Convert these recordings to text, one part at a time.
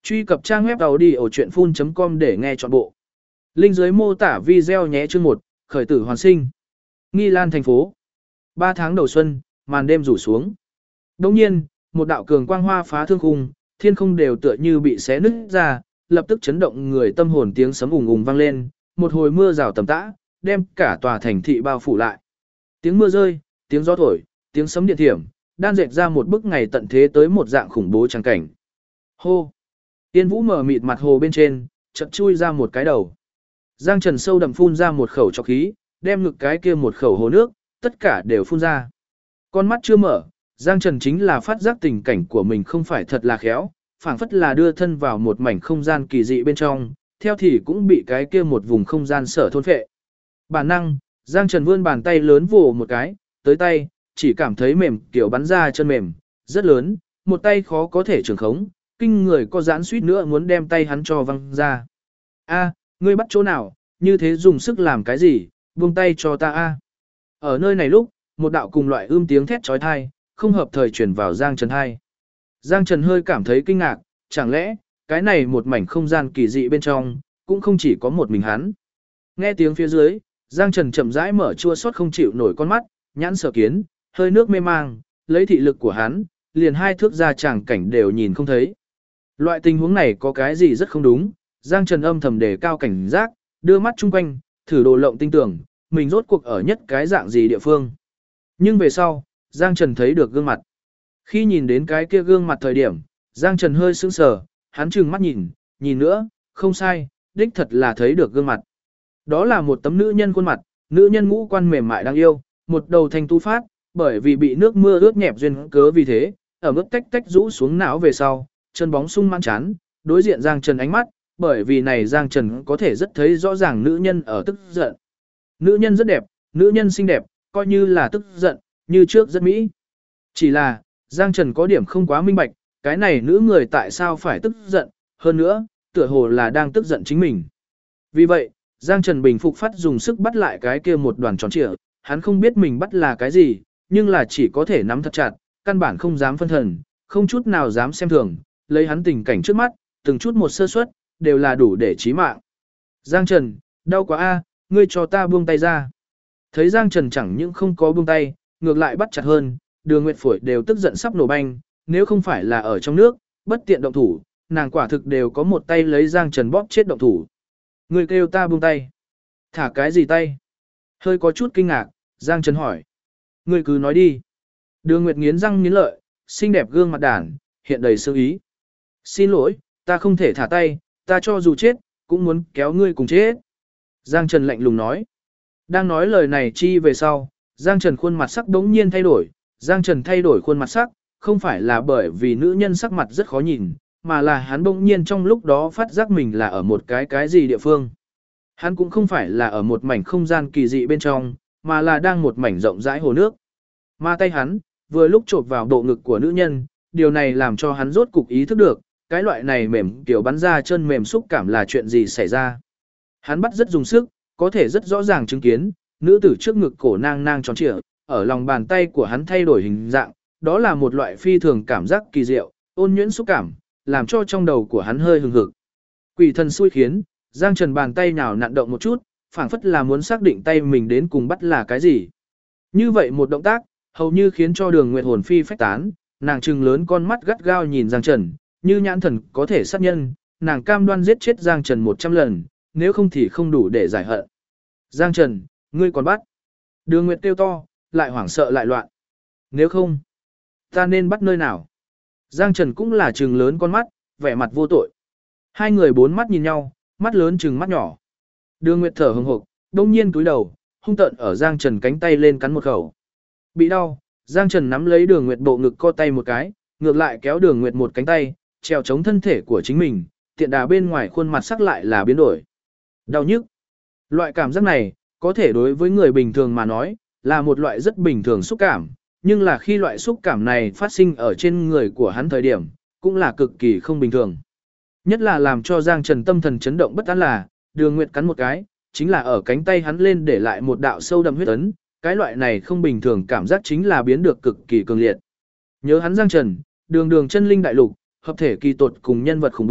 Truy cập trang web audiochuyenphun.com để nghe trọn bộ. Link dưới mô tả video nhé. Chương 1, khởi tử hoàn sinh. Nghi Lan thành phố. 3 tháng đầu xuân, màn đêm rủ xuống. Đồng nhiên, một đạo cường quang hoa phá thương khung, thiên không đều tựa như bị xé nứt ra, lập tức chấn động người tâm hồn, tiếng sấm ùng ùng vang lên, một hồi mưa rào tầm tã, đem cả tòa thành thị bao phủ lại. Tiếng mưa rơi, tiếng gió thổi, tiếng sấm điện thiểm, đan dệt ra một bức ngày tận thế tới một dạng khủng bố trắng cảnh. Hô! Tiên Vũ mở mịt mặt hồ bên trên, chợt chui ra một cái đầu. Giang Trần sâu đậm phun ra một khẩu trọc khí, đem ngực cái kia một khẩu hồ nước, tất cả đều phun ra. Con mắt chưa mở, Giang Trần chính là phát giác tình cảnh của mình không phải thật là khéo, phảng phất là đưa thân vào một mảnh không gian kỳ dị bên trong, theo thì cũng bị cái kia một vùng không gian sở thôn phệ. Bản năng, Giang Trần vươn bàn tay lớn vồ một cái, tới tay, chỉ cảm thấy mềm kiểu bắn ra chân mềm, rất lớn, một tay khó có thể trường khống, kinh người có giãn suýt nữa muốn đem tay hắn cho văng ra. A, ngươi bắt chỗ nào, như thế dùng sức làm cái gì, buông tay cho ta a. Ở nơi này lúc, một đạo cùng loại tiếng thét chói tai, không hợp thời truyền vào Giang Trần hai. Giang Trần hơi cảm thấy kinh ngạc, chẳng lẽ, cái này một mảnh không gian kỳ dị bên trong, cũng không chỉ có một mình hắn. Nghe tiếng phía dưới, Giang Trần chậm rãi mở chua xót không chịu nổi con mắt, nhãn sở kiến, hơi nước mê mang, lấy thị lực của hắn, liền 2 thước ra tràng cảnh đều nhìn không thấy. Loại tình huống này có cái gì rất không đúng, Giang Trần âm thầm đề cao cảnh giác, đưa mắt chung quanh, thử đồ lộng tinh tưởng, mình rốt cuộc ở nhất cái dạng gì địa phương. Nhưng về sau, Giang Trần thấy được gương mặt. Khi nhìn đến cái kia gương mặt thời điểm, Giang Trần hơi sững sờ, hắn trừng mắt nhìn nữa, không sai, đích thật là thấy được gương mặt. Đó là một tấm nữ nhân khuôn mặt, nữ nhân ngũ quan mềm mại đáng yêu, một đầu thanh tú phát, bởi vì bị nước mưa ướt nhẹp duyên cớ vì thế, ở mức tách tách rũ xuống não về sau, chân bóng sung mãn chán, đối diện Giang Trần ánh mắt, bởi vì này Giang Trần có thể rất thấy rõ ràng nữ nhân ở tức giận. Nữ nhân rất đẹp, nữ nhân xinh đẹp, coi như là tức giận, như trước rất mỹ. Chỉ là, Giang Trần có điểm không quá minh bạch, cái này nữ người tại sao phải tức giận, hơn nữa, tựa hồ là đang tức giận chính mình. Vì vậy, Giang Trần bình phục phát dùng sức bắt lại cái kia một đoàn tròn trịa, hắn không biết mình bắt là cái gì, nhưng là chỉ có thể nắm thật chặt, căn bản không dám phân thần, không chút nào dám xem thường, lấy hắn tình cảnh trước mắt, từng chút một sơ suất, đều là đủ để chí mạng. Giang Trần, đau quá a, ngươi cho ta buông tay ra. Thấy Giang Trần chẳng những không có buông tay, ngược lại bắt chặt hơn, Đường Nguyệt Phổi đều tức giận sắp nổ banh, nếu không phải là ở trong nước, bất tiện động thủ, nàng quả thực đều có một tay lấy Giang Trần bóp chết động thủ. Ngươi kêu ta buông tay. Thả cái gì tay? Hơi có chút kinh ngạc, Giang Trần hỏi. Ngươi cứ nói đi. Đường Nguyệt nghiến răng nghiến lợi, xinh đẹp gương mặt đản, hiện đầy sơ ý. Xin lỗi, ta không thể thả tay, ta cho dù chết, cũng muốn kéo ngươi cùng chết. Giang Trần lạnh lùng nói. Đang nói lời này chi về sau, Giang Trần khuôn mặt sắc đống nhiên thay đổi. Giang Trần thay đổi khuôn mặt sắc, không phải là bởi vì nữ nhân sắc mặt rất khó nhìn, mà là hắn bỗng nhiên trong lúc đó phát giác mình là ở một cái gì địa phương. Hắn cũng không phải là ở một mảnh không gian kỳ dị bên trong, mà là đang một mảnh rộng rãi hồ nước. Mà tay hắn, vừa lúc chộp vào bộ ngực của nữ nhân, điều này làm cho hắn rốt cục ý thức được, cái loại này mềm kiểu bắn ra chân mềm xúc cảm là chuyện gì xảy ra. Hắn bắt rất dùng sức, có thể rất rõ ràng chứng kiến, nữ tử trước ngực cổ nang nang tròn trịa, ở lòng bàn tay của hắn thay đổi hình dạng, đó là một loại phi thường cảm giác kỳ diệu, ôn nhuyễn xúc cảm, làm cho trong đầu của hắn hơi hừng hực. Quỷ thần xui khiến, Giang Trần bàn tay nào nặn động một chút, phảng phất là muốn xác định tay mình đến cùng bắt là cái gì. Như vậy một động tác, hầu như khiến cho Đường Nguyệt hồn phi phách tán, nàng trừng lớn con mắt gắt gao nhìn Giang Trần, như nhãn thần có thể sát nhân, nàng cam đoan giết chết Giang Trần 100 lần, nếu không thì không đủ để giải hận. Giang Trần, ngươi còn bắt. Đường Nguyệt kêu to, lại hoảng sợ lại loạn. Nếu không, ta nên bắt nơi nào? Giang Trần cũng là trừng lớn con mắt, vẻ mặt vô tội. Hai người bốn mắt nhìn nhau, mắt lớn trừng mắt nhỏ. Đường Nguyệt thở hừng hực, đông nhiên cúi đầu, hung tợn ở Giang Trần cánh tay lên cắn một khẩu. Bị đau, Giang Trần nắm lấy Đường Nguyệt bộ ngực co tay một cái, ngược lại kéo Đường Nguyệt một cánh tay, treo chống thân thể của chính mình, tiện đà bên ngoài khuôn mặt sắc lại là biến đổi. Đau nhức. Loại cảm giác này, có thể đối với người bình thường mà nói, là một loại rất bình thường xúc cảm, nhưng là khi loại xúc cảm này phát sinh ở trên người của hắn thời điểm, cũng là cực kỳ không bình thường. Nhất là làm cho Giang Trần tâm thần chấn động bất an là, Đường Nguyệt cắn một cái, chính là ở cánh tay hắn lên để lại một đạo sâu đậm huyết ấn, cái loại này không bình thường cảm giác chính là biến được cực kỳ cường liệt. Nhớ hắn Giang Trần, đường đường chân linh đại lục, hợp thể kỳ tột cùng nhân vật khủng bố,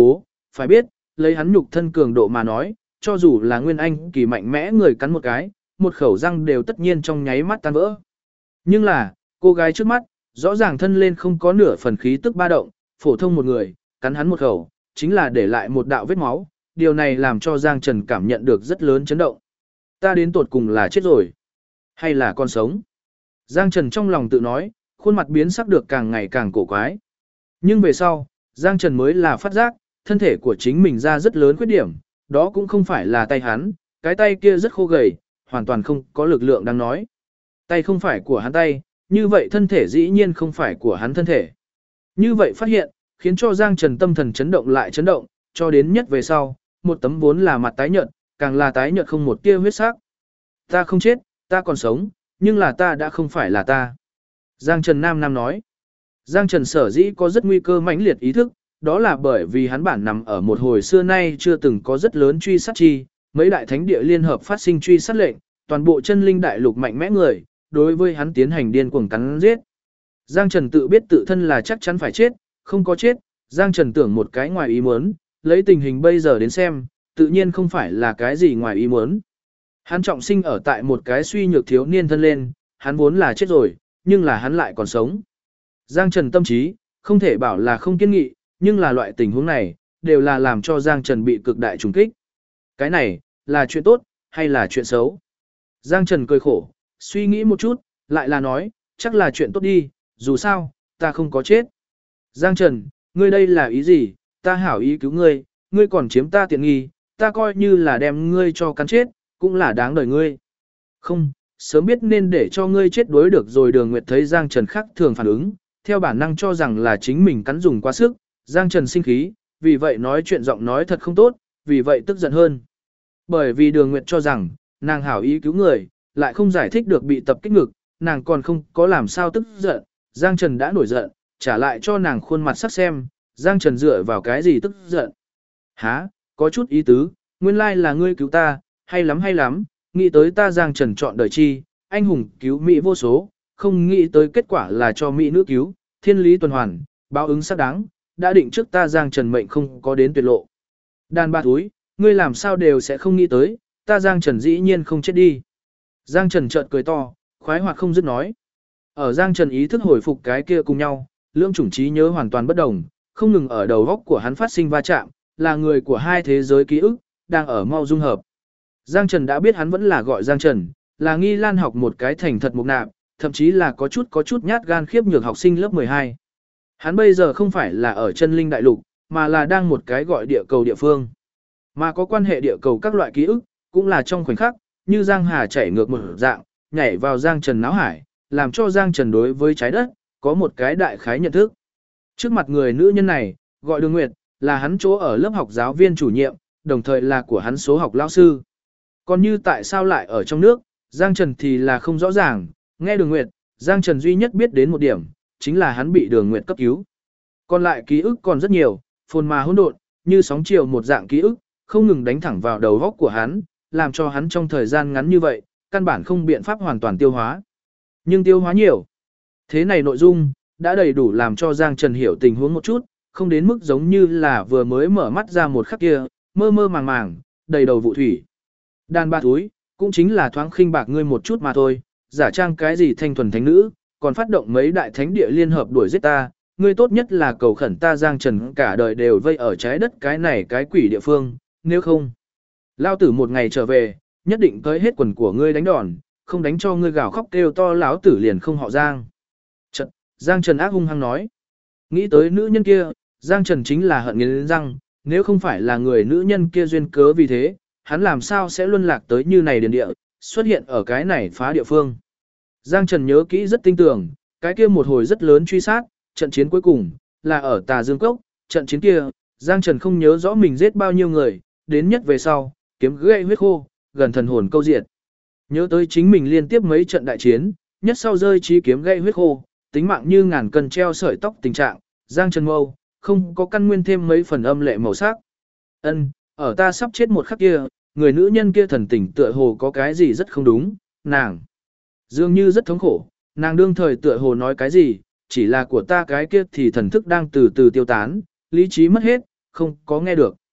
phải biết, lấy hắn nhục thân cường độ mà nói, cho dù là nguyên anh kỳ mạnh mẽ người cắn một cái, một khẩu răng đều tất nhiên trong nháy mắt tan vỡ. Nhưng là, cô gái trước mắt, rõ ràng thân lên không có nửa phần khí tức ba động, phổ thông một người, cắn hắn một khẩu, chính là để lại một đạo vết máu, điều này làm cho Giang Trần cảm nhận được rất lớn chấn động. Ta đến tột cùng là chết rồi, hay là còn sống? Giang Trần trong lòng tự nói, khuôn mặt biến sắc được càng ngày càng cổ quái. Nhưng về sau, Giang Trần mới là phát giác, thân thể của chính mình ra rất lớn khuyết điểm, đó cũng không phải là tay hắn, cái tay kia rất khô gầy, hoàn toàn không có lực lượng đang nói. Tay không phải của hắn tay, như vậy thân thể dĩ nhiên không phải của hắn thân thể. Như vậy phát hiện, khiến cho Giang Trần tâm thần chấn động lại chấn động, cho đến nhất về sau, một tấm vốn là mặt tái nhợt, càng là tái nhợt không một tia huyết sắc. Ta không chết, ta còn sống, nhưng là ta đã không phải là ta. Giang Trần Nam nói. Giang Trần sở dĩ có rất nguy cơ mãnh liệt ý thức, đó là bởi vì hắn bản nằm ở một hồi xưa nay chưa từng có rất lớn truy sát chi, mấy đại thánh địa liên hợp phát sinh truy sát lệnh, toàn bộ chân linh đại lục mạnh mẽ người, đối với hắn tiến hành điên cuồng cắn giết. Giang Trần tự biết tự thân là chắc chắn phải chết, không có chết, Giang Trần tưởng một cái ngoài ý muốn, lấy tình hình bây giờ đến xem, tự nhiên không phải là cái gì ngoài ý muốn. Hắn trọng sinh ở tại một cái suy nhược thiếu niên thân lên, hắn vốn là chết rồi, nhưng là hắn lại còn sống. Giang Trần tâm trí, không thể bảo là không kiên nghị, nhưng là loại tình huống này, đều là làm cho Giang Trần bị cực đại trùng kích. Cái này, là chuyện tốt, hay là chuyện xấu? Giang Trần cười khổ, suy nghĩ một chút, lại là nói, chắc là chuyện tốt đi, dù sao, ta không có chết. Giang Trần, ngươi đây là ý gì, ta hảo ý cứu ngươi, ngươi còn chiếm ta tiện nghi, ta coi như là đem ngươi cho cắn chết, cũng là đáng đời ngươi. Không, sớm biết nên để cho ngươi chết đuối được rồi. Đường Nguyệt thấy Giang Trần khác thường phản ứng, theo bản năng cho rằng là chính mình cắn dùng quá sức, Giang Trần sinh khí, vì vậy nói chuyện giọng nói thật không tốt, vì vậy tức giận hơn. Bởi vì Đường Nguyệt cho rằng, nàng hảo ý cứu người, lại không giải thích được bị tập kích ngực, nàng còn không có làm sao tức giận, Giang Trần đã nổi giận, trả lại cho nàng khuôn mặt sắc xem, Giang Trần dựa vào cái gì tức giận. Hả, có chút ý tứ, nguyên lai là ngươi cứu ta, hay lắm, nghĩ tới ta Giang Trần chọn đời chi, anh hùng cứu Mỹ vô số, không nghĩ tới kết quả là cho Mỹ nữ cứu, thiên lý tuần hoàn, báo ứng xác đáng, đã định trước ta Giang Trần mệnh không có đến tuyệt lộ. Đàn bà túi, ngươi làm sao đều sẽ không nghĩ tới, ta Giang Trần dĩ nhiên không chết đi. Giang Trần chợt cười to, khoái hoạt không dứt nói. Ở Giang Trần ý thức hồi phục cái kia cùng nhau, lưỡng chủng trí nhớ hoàn toàn bất đồng, không ngừng ở đầu góc của hắn phát sinh va chạm, là người của hai thế giới ký ức, đang ở mau dung hợp. Giang Trần đã biết hắn vẫn là gọi Giang Trần, là Nghi Lan học một cái thành thật mục nạp, thậm chí là có chút nhát gan khiếp nhược học sinh lớp 12. Hắn bây giờ không phải là ở chân linh đại lục, mà là đang một cái gọi địa cầu địa phương. Mà có quan hệ địa cầu các loại ký ức, cũng là trong khoảnh khắc, như Giang Hà chảy ngược một dạng, nhảy vào Giang Trần náo hải, làm cho Giang Trần đối với trái đất, có một cái đại khái nhận thức. Trước mặt người nữ nhân này, gọi Đường Nguyệt, là hắn chỗ ở lớp học giáo viên chủ nhiệm, đồng thời là của hắn số học lão sư. Còn như tại sao lại ở trong nước, Giang Trần thì là không rõ ràng, nghe Đường Nguyệt, Giang Trần duy nhất biết đến một điểm, chính là hắn bị Đường Nguyệt cấp cứu. Còn lại ký ức còn rất nhiều, phồn mà hỗn độn, như sóng chiều một dạng ký ức, không ngừng đánh thẳng vào đầu óc của hắn, làm cho hắn trong thời gian ngắn như vậy, căn bản không biện pháp hoàn toàn tiêu hóa. Nhưng tiêu hóa nhiều. Thế này nội dung, đã đầy đủ làm cho Giang Trần hiểu tình huống một chút, không đến mức giống như là vừa mới mở mắt ra một khắc kia, mơ mơ màng màng, đầy đầu vụ thủy. Đàn bà túi, cũng chính là thoáng khinh bạc ngươi một chút mà thôi, giả trang cái gì thanh thuần thánh nữ, còn phát động mấy đại thánh địa liên hợp đuổi giết ta, ngươi tốt nhất là cầu khẩn ta Giang Trần cả đời đều vây ở trái đất cái này cái quỷ địa phương, nếu không, lao tử một ngày trở về, nhất định tới hết quần của ngươi đánh đòn, không đánh cho ngươi gào khóc kêu to láo tử liền không họ Giang. Trận, Giang Trần ác hung hăng nói. Nghĩ tới nữ nhân kia, Giang Trần chính là hận nghiến răng, nếu không phải là người nữ nhân kia duyên cớ vì thế, hắn làm sao sẽ luân lạc tới như này điền địa, xuất hiện ở cái này phá địa phương. Giang Trần nhớ kỹ rất tinh tường, cái kia một hồi rất lớn truy sát, trận chiến cuối cùng, là ở Tà Dương Cốc, trận chiến kia, Giang Trần không nhớ rõ mình giết bao nhiêu người, đến nhất về sau, kiếm gãy huyết khô, gần thần hồn câu diệt. Nhớ tới chính mình liên tiếp mấy trận đại chiến, nhất sau rơi chí kiếm gãy huyết khô, tính mạng như ngàn cân treo sợi tóc tình trạng, Giang Trần mâu, không có căn nguyên thêm mấy phần âm lệ màu sắc. Ân, ở ta sắp chết một khắc kia, người nữ nhân kia thần tình tựa hồ có cái gì rất không đúng, nàng dường như rất thống khổ, nàng đương thời tựa hồ nói cái gì, chỉ là của ta cái kia thì thần thức đang từ từ tiêu tán, lý trí mất hết, không có nghe được.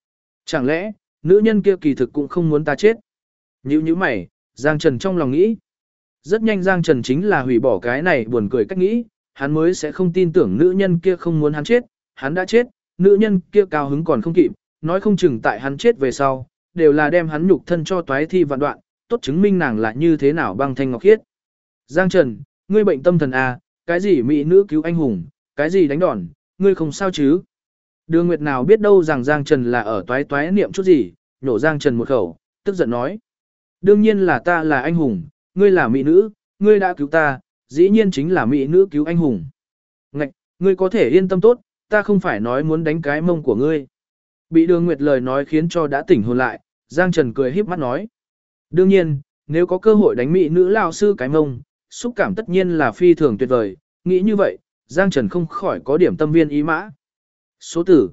Chẳng lẽ, nữ nhân kia kỳ thực cũng không muốn ta chết? Nhíu mày, Giang Trần trong lòng nghĩ. Rất nhanh Giang Trần chính là hủy bỏ cái này buồn cười cách nghĩ, hắn mới sẽ không tin tưởng nữ nhân kia không muốn hắn chết, hắn đã chết, nữ nhân kia cao hứng còn không kịp, nói không chừng tại hắn chết về sau, đều là đem hắn nhục thân cho toái thi vạn đoạn, tốt chứng minh nàng là như thế nào băng thanh ngọc khiết. Giang Trần, ngươi bệnh tâm thần à, cái gì mỹ nữ cứu anh hùng, cái gì đánh đòn, ngươi không sao chứ? Đường Nguyệt nào biết đâu rằng Giang Trần là ở toái toái niệm chút gì, nhổ Giang Trần một khẩu, tức giận nói. Đương nhiên là ta là anh hùng, ngươi là mỹ nữ, ngươi đã cứu ta, dĩ nhiên chính là mỹ nữ cứu anh hùng. Ngạch, ngươi có thể yên tâm tốt, ta không phải nói muốn đánh cái mông của ngươi. Bị Đường Nguyệt lời nói khiến cho đã tỉnh hồn lại, Giang Trần cười híp mắt nói. Đương nhiên, nếu có cơ hội đánh mỹ nữ lao sư cái mông, xúc cảm tất nhiên là phi thường tuyệt vời, nghĩ như vậy, Giang Trần không khỏi có điểm tâm viên ý mã. Số tử,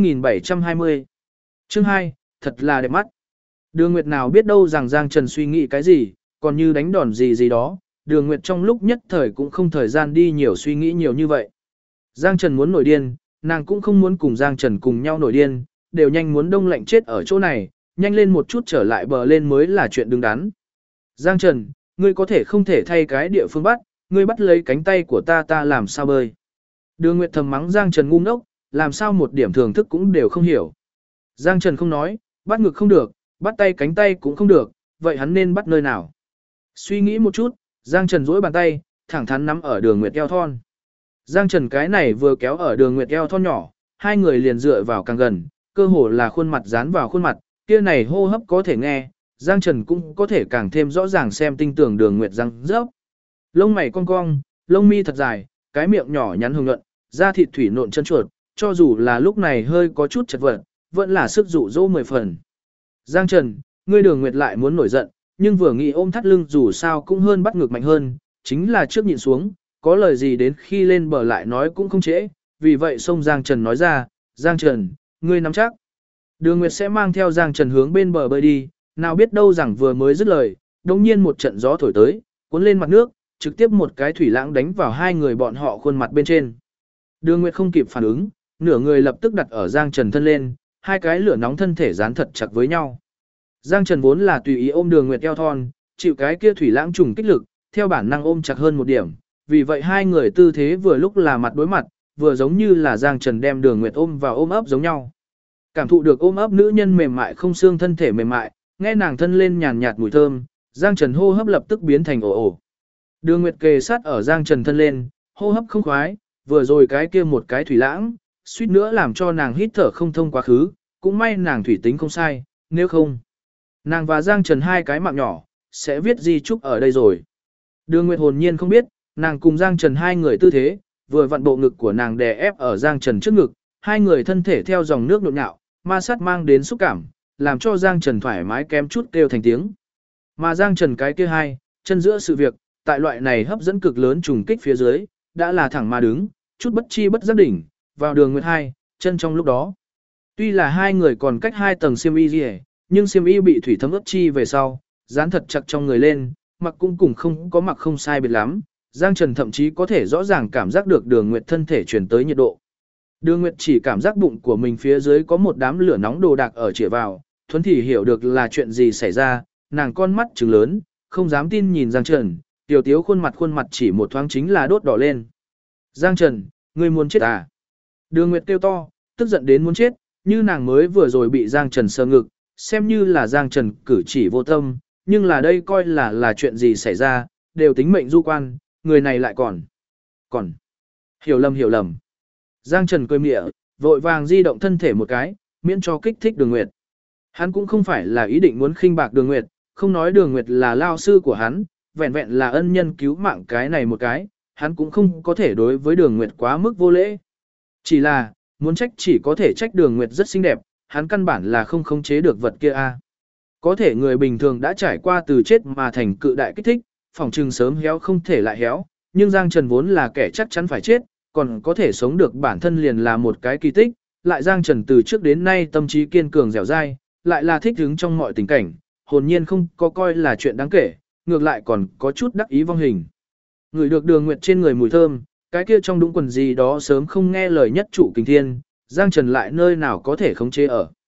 2720. Chương 2, thật là đẹp mắt. Đường Nguyệt nào biết đâu rằng Giang Trần suy nghĩ cái gì, còn như đánh đòn gì đó, Đường Nguyệt trong lúc nhất thời cũng không thời gian đi nhiều suy nghĩ nhiều như vậy. Giang Trần muốn nổi điên, nàng cũng không muốn cùng Giang Trần cùng nhau nổi điên, đều nhanh muốn đông lạnh chết ở chỗ này, nhanh lên một chút trở lại bờ lên mới là chuyện đứng đắn. Giang Trần, ngươi có thể không thể thay cái địa phương bắt, ngươi bắt lấy cánh tay của ta làm sao bơi. Đường Nguyệt thầm mắng Giang Trần ngu ngốc, làm sao một điểm thưởng thức cũng đều không hiểu. Giang Trần không nói, bắt ngực không được, bắt tay cánh tay cũng không được, vậy hắn nên bắt nơi nào? Suy nghĩ một chút, Giang Trần duỗi bàn tay, thẳng thắn nắm ở Đường Nguyệt eo thon. Giang Trần cái này vừa kéo ở Đường Nguyệt eo thon nhỏ, hai người liền dựa vào càng gần, cơ hồ là khuôn mặt dán vào khuôn mặt, kia này hô hấp có thể nghe, Giang Trần cũng có thể càng thêm rõ ràng xem tinh tường Đường Nguyệt răng rớp. Lông mày cong cong, lông mi thật dài, cái miệng nhỏ nhắn hồng nhuận, da thịt thủy nộn chân chuột, cho dù là lúc này hơi có chút chật vật, vẫn là sức dụ dỗ 10 phần. Giang Trần, ngươi Đường Nguyệt lại muốn nổi giận, nhưng vừa nghĩ ôm thắt lưng dù sao cũng hơn bắt ngược mạnh hơn, chính là trước nhịn xuống, có lời gì đến khi lên bờ lại nói cũng không trễ, vì vậy xông Giang Trần nói ra, Giang Trần, ngươi nắm chắc. Đường Nguyệt sẽ mang theo Giang Trần hướng bên bờ bơi đi, nào biết đâu rằng vừa mới dứt lời, đột nhiên một trận gió thổi tới, cuốn lên mặt nước, trực tiếp một cái thủy lãng đánh vào hai người bọn họ khuôn mặt bên trên. Đường Nguyệt không kịp phản ứng, nửa người lập tức đặt ở Giang Trần thân lên, hai cái lửa nóng thân thể dán thật chặt với nhau. Giang Trần vốn là tùy ý ôm Đường Nguyệt eo thon, chịu cái kia thủy lãng trùng kích lực, theo bản năng ôm chặt hơn một điểm, vì vậy hai người tư thế vừa lúc là mặt đối mặt, vừa giống như là Giang Trần đem Đường Nguyệt ôm vào ôm ấp giống nhau. Cảm thụ được ôm ấp nữ nhân mềm mại không xương thân thể mềm mại, nghe nàng thân lên nhàn nhạt mùi thơm, Giang Trần hô hấp lập tức biến thành ồ ồ. Đường Nguyệt kề sát ở Giang Trần thân lên, hô hấp không khoái, vừa rồi cái kia một cái thủy lãng, suýt nữa làm cho nàng hít thở không thông quá khứ, cũng may nàng thủy tính không sai, nếu không, nàng và Giang Trần hai cái mạng nhỏ, sẽ viết di chúc ở đây rồi. Đường Nguyệt hồn nhiên không biết, nàng cùng Giang Trần hai người tư thế, vừa vặn bộ ngực của nàng đè ép ở Giang Trần trước ngực, hai người thân thể theo dòng nước nhộn nhạo, ma sát mang đến xúc cảm, làm cho Giang Trần thoải mái kém chút kêu thành tiếng. Mà Giang Trần cái kia hai, chân giữa sự việc, tại loại này hấp dẫn cực lớn trùng kích phía dưới, đã là thẳng mà đứng, chút bất chi bất giác đỉnh, vào Đường Nguyệt hai, chân trong lúc đó. Tuy là hai người còn cách hai tầng xiêm y gì, nhưng xiêm y bị thủy thấm ướt chi về sau, dán thật chặt trong người lên, mặc cũng cùng không có mặc không sai biệt lắm. Giang Trần thậm chí có thể rõ ràng cảm giác được Đường Nguyệt thân thể chuyển tới nhiệt độ. Đường Nguyệt chỉ cảm giác bụng của mình phía dưới có một đám lửa nóng đồ đạc ở chĩa vào, thuấn thì hiểu được là chuyện gì xảy ra, nàng con mắt trừng lớn, không dám tin nhìn Giang Trần, tiểu tiếu khuôn mặt chỉ một thoáng chính là đốt đỏ lên. Giang Trần, ngươi muốn chết à? Đường Nguyệt kêu to, tức giận đến muốn chết, như nàng mới vừa rồi bị Giang Trần sờ ngực, xem như là Giang Trần cử chỉ vô tâm, nhưng là đây coi là chuyện gì xảy ra, đều tính mệnh du quan, người này lại còn. Hiểu lầm. Giang Trần cười mỉa, vội vàng di động thân thể một cái, miễn cho kích thích Đường Nguyệt. Hắn cũng không phải là ý định muốn khinh bạc Đường Nguyệt, không nói Đường Nguyệt là lao sư của hắn, vẹn vẹn là ân nhân cứu mạng cái này một cái, hắn cũng không có thể đối với Đường Nguyệt quá mức vô lễ. Chỉ là, muốn trách chỉ có thể trách Đường Nguyệt rất xinh đẹp, hắn căn bản là không khống chế được vật kia a. Có thể người bình thường đã trải qua từ chết mà thành cự đại kích thích, phòng trừng sớm héo không thể lại héo, nhưng Giang Trần vốn là kẻ chắc chắn phải chết, còn có thể sống được bản thân liền là một cái kỳ tích, lại Giang Trần từ trước đến nay tâm trí kiên cường dẻo dai, lại là thích hứng trong mọi tình cảnh, hồn nhiên không có coi là chuyện đáng kể, ngược lại còn có chút đắc ý vong hình. Ngửi được Đường Nguyệt trên người mùi thơm, cái kia trong đũng quần gì đó sớm không nghe lời nhất trụ kình thiên, Giang Trần lại nơi nào có thể khống chế ở.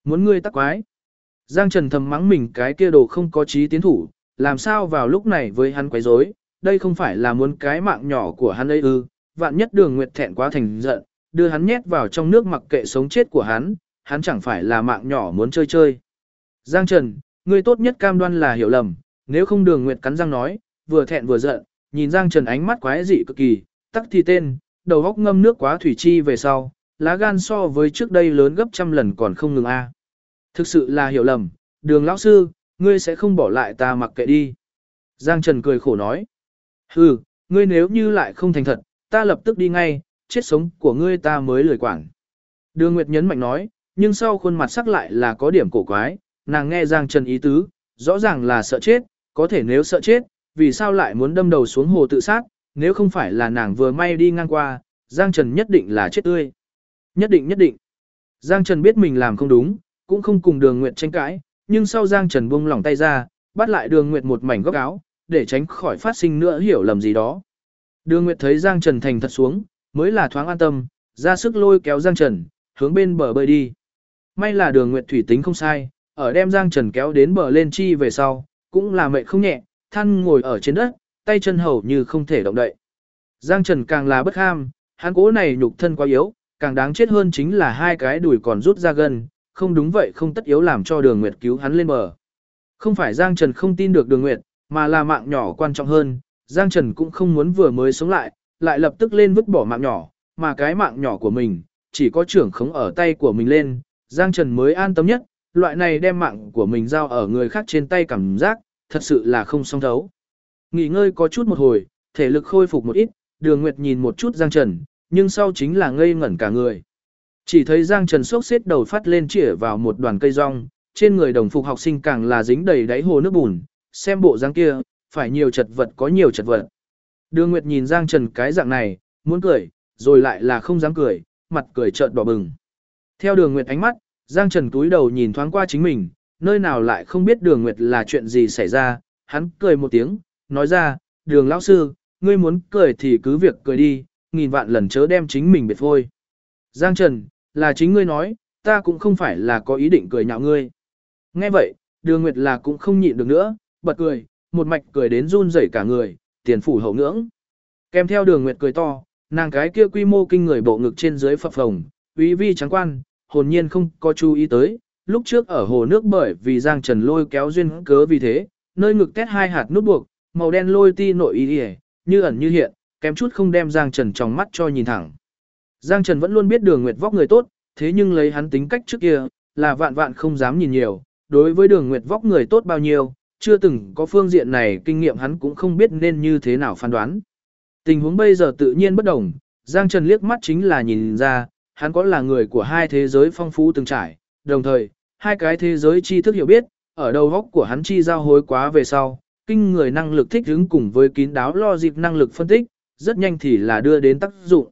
Muốn ngươi tắc quái. Giang Trần thầm mắng mình cái kia đồ không có chí tiến thủ, làm sao vào lúc này với hắn quấy rối, đây không phải là muốn cái mạng nhỏ của hắn ấy ư, vạn nhất Đường Nguyệt thẹn quá thành giận, đưa hắn nhét vào trong nước mặc kệ sống chết của hắn chẳng phải là mạng nhỏ muốn chơi chơi. Giang Trần, ngươi tốt nhất cam đoan là hiểu lầm, nếu không Đường Nguyệt cắn răng nói, vừa thẹn vừa giận, nhìn Giang Trần ánh mắt quái dị cực kỳ, tắc thì tên, đầu góc ngâm nước quá thủy chi về sau, lá gan so với trước đây lớn gấp trăm lần còn không ngừng a. Thực sự là hiểu lầm, Đường lão sư, ngươi sẽ không bỏ lại ta mặc kệ đi. Giang Trần cười khổ nói. Hừ, ngươi nếu như lại không thành thật, ta lập tức đi ngay, chết sống của ngươi ta mới lười quản. Đường Nguyệt nhấn mạnh nói, nhưng sau khuôn mặt sắc lại là có điểm cổ quái, nàng nghe Giang Trần ý tứ, rõ ràng là sợ chết, có thể nếu sợ chết, vì sao lại muốn đâm đầu xuống hồ tự sát, nếu không phải là nàng vừa may đi ngang qua, Giang Trần nhất định là chết tươi. Nhất định nhất định. Giang Trần biết mình làm không đúng, cũng không cùng Đường Nguyệt tranh cãi, nhưng sau Giang Trần buông lỏng tay ra, bắt lại Đường Nguyệt một mảnh góc áo, để tránh khỏi phát sinh nữa hiểu lầm gì đó. Đường Nguyệt thấy Giang Trần thành thật xuống, mới là thoáng an tâm, ra sức lôi kéo Giang Trần, hướng bên bờ bơi đi. May là Đường Nguyệt thủy tính không sai, ở đem Giang Trần kéo đến bờ lên chi về sau, cũng là mệt không nhẹ, than ngồi ở trên đất, tay chân hầu như không thể động đậy. Giang Trần càng là bất ham, hắn cố này nhục thân quá yếu, càng đáng chết hơn chính là hai cái đùi còn rút ra gần, không đúng vậy không tất yếu làm cho Đường Nguyệt cứu hắn lên bờ. Không phải Giang Trần không tin được Đường Nguyệt, mà là mạng nhỏ quan trọng hơn, Giang Trần cũng không muốn vừa mới sống lại lập tức lên vứt bỏ mạng nhỏ, mà cái mạng nhỏ của mình, chỉ có trưởng khống ở tay của mình lên, Giang Trần mới an tâm nhất, loại này đem mạng của mình giao ở người khác trên tay cảm giác, thật sự là không song thấu. Nghỉ ngơi có chút một hồi, thể lực khôi phục một ít, Đường Nguyệt nhìn một chút Giang Trần, nhưng sau chính là ngây ngẩn cả người. Chỉ thấy Giang Trần sốc xếp đầu phát lên chĩa vào một đoàn cây rong, trên người đồng phục học sinh càng là dính đầy đáy hồ nước bùn, xem bộ dáng kia, phải nhiều chật vật có nhiều chật vật. Đường Nguyệt nhìn Giang Trần cái dạng này, muốn cười, rồi lại là không dám cười, mặt cười trợn đỏ bừng. Theo Đường Nguyệt ánh mắt, Giang Trần túi đầu nhìn thoáng qua chính mình, nơi nào lại không biết Đường Nguyệt là chuyện gì xảy ra, hắn cười một tiếng, nói ra, Đường lão sư, ngươi muốn cười thì cứ việc cười đi, nghìn vạn lần chớ đem chính mình biệt phôi. Giang Trần, là chính ngươi nói, ta cũng không phải là có ý định cười nhạo ngươi. Nghe vậy, Đường Nguyệt là cũng không nhịn được nữa, bật cười, một mạch cười đến run rẩy cả người, tiền phủ hậu ngưỡng. Kèm theo Đường Nguyệt cười to, nàng cái kia quy mô kinh người bộ ngực trên dưới phập phồng, uy vi trắng quan, hồn nhiên không có chú ý tới, lúc trước ở hồ nước bởi vì Giang Trần lôi kéo duyên cớ vì thế, nơi ngực tét hai hạt nút buộc, màu đen lôi ti nội y, như ẩn như hiện, kém chút không đem Giang Trần trong mắt cho nhìn thẳng. Giang Trần vẫn luôn biết Đường Nguyệt vóc người tốt, thế nhưng lấy hắn tính cách trước kia, là vạn vạn không dám nhìn nhiều, đối với Đường Nguyệt vóc người tốt bao nhiêu, chưa từng có phương diện này kinh nghiệm hắn cũng không biết nên như thế nào phán đoán. Tình huống bây giờ tự nhiên bất đồng, Giang Trần liếc mắt chính là nhìn ra, hắn có là người của hai thế giới phong phú từng trải, đồng thời, hai cái thế giới tri thức hiểu biết, ở đầu góc của hắn chi giao hối quá về sau, kinh người năng lực thích ứng cùng với kín đáo lo dịp năng lực phân tích, rất nhanh thì là đưa đến tác dụng.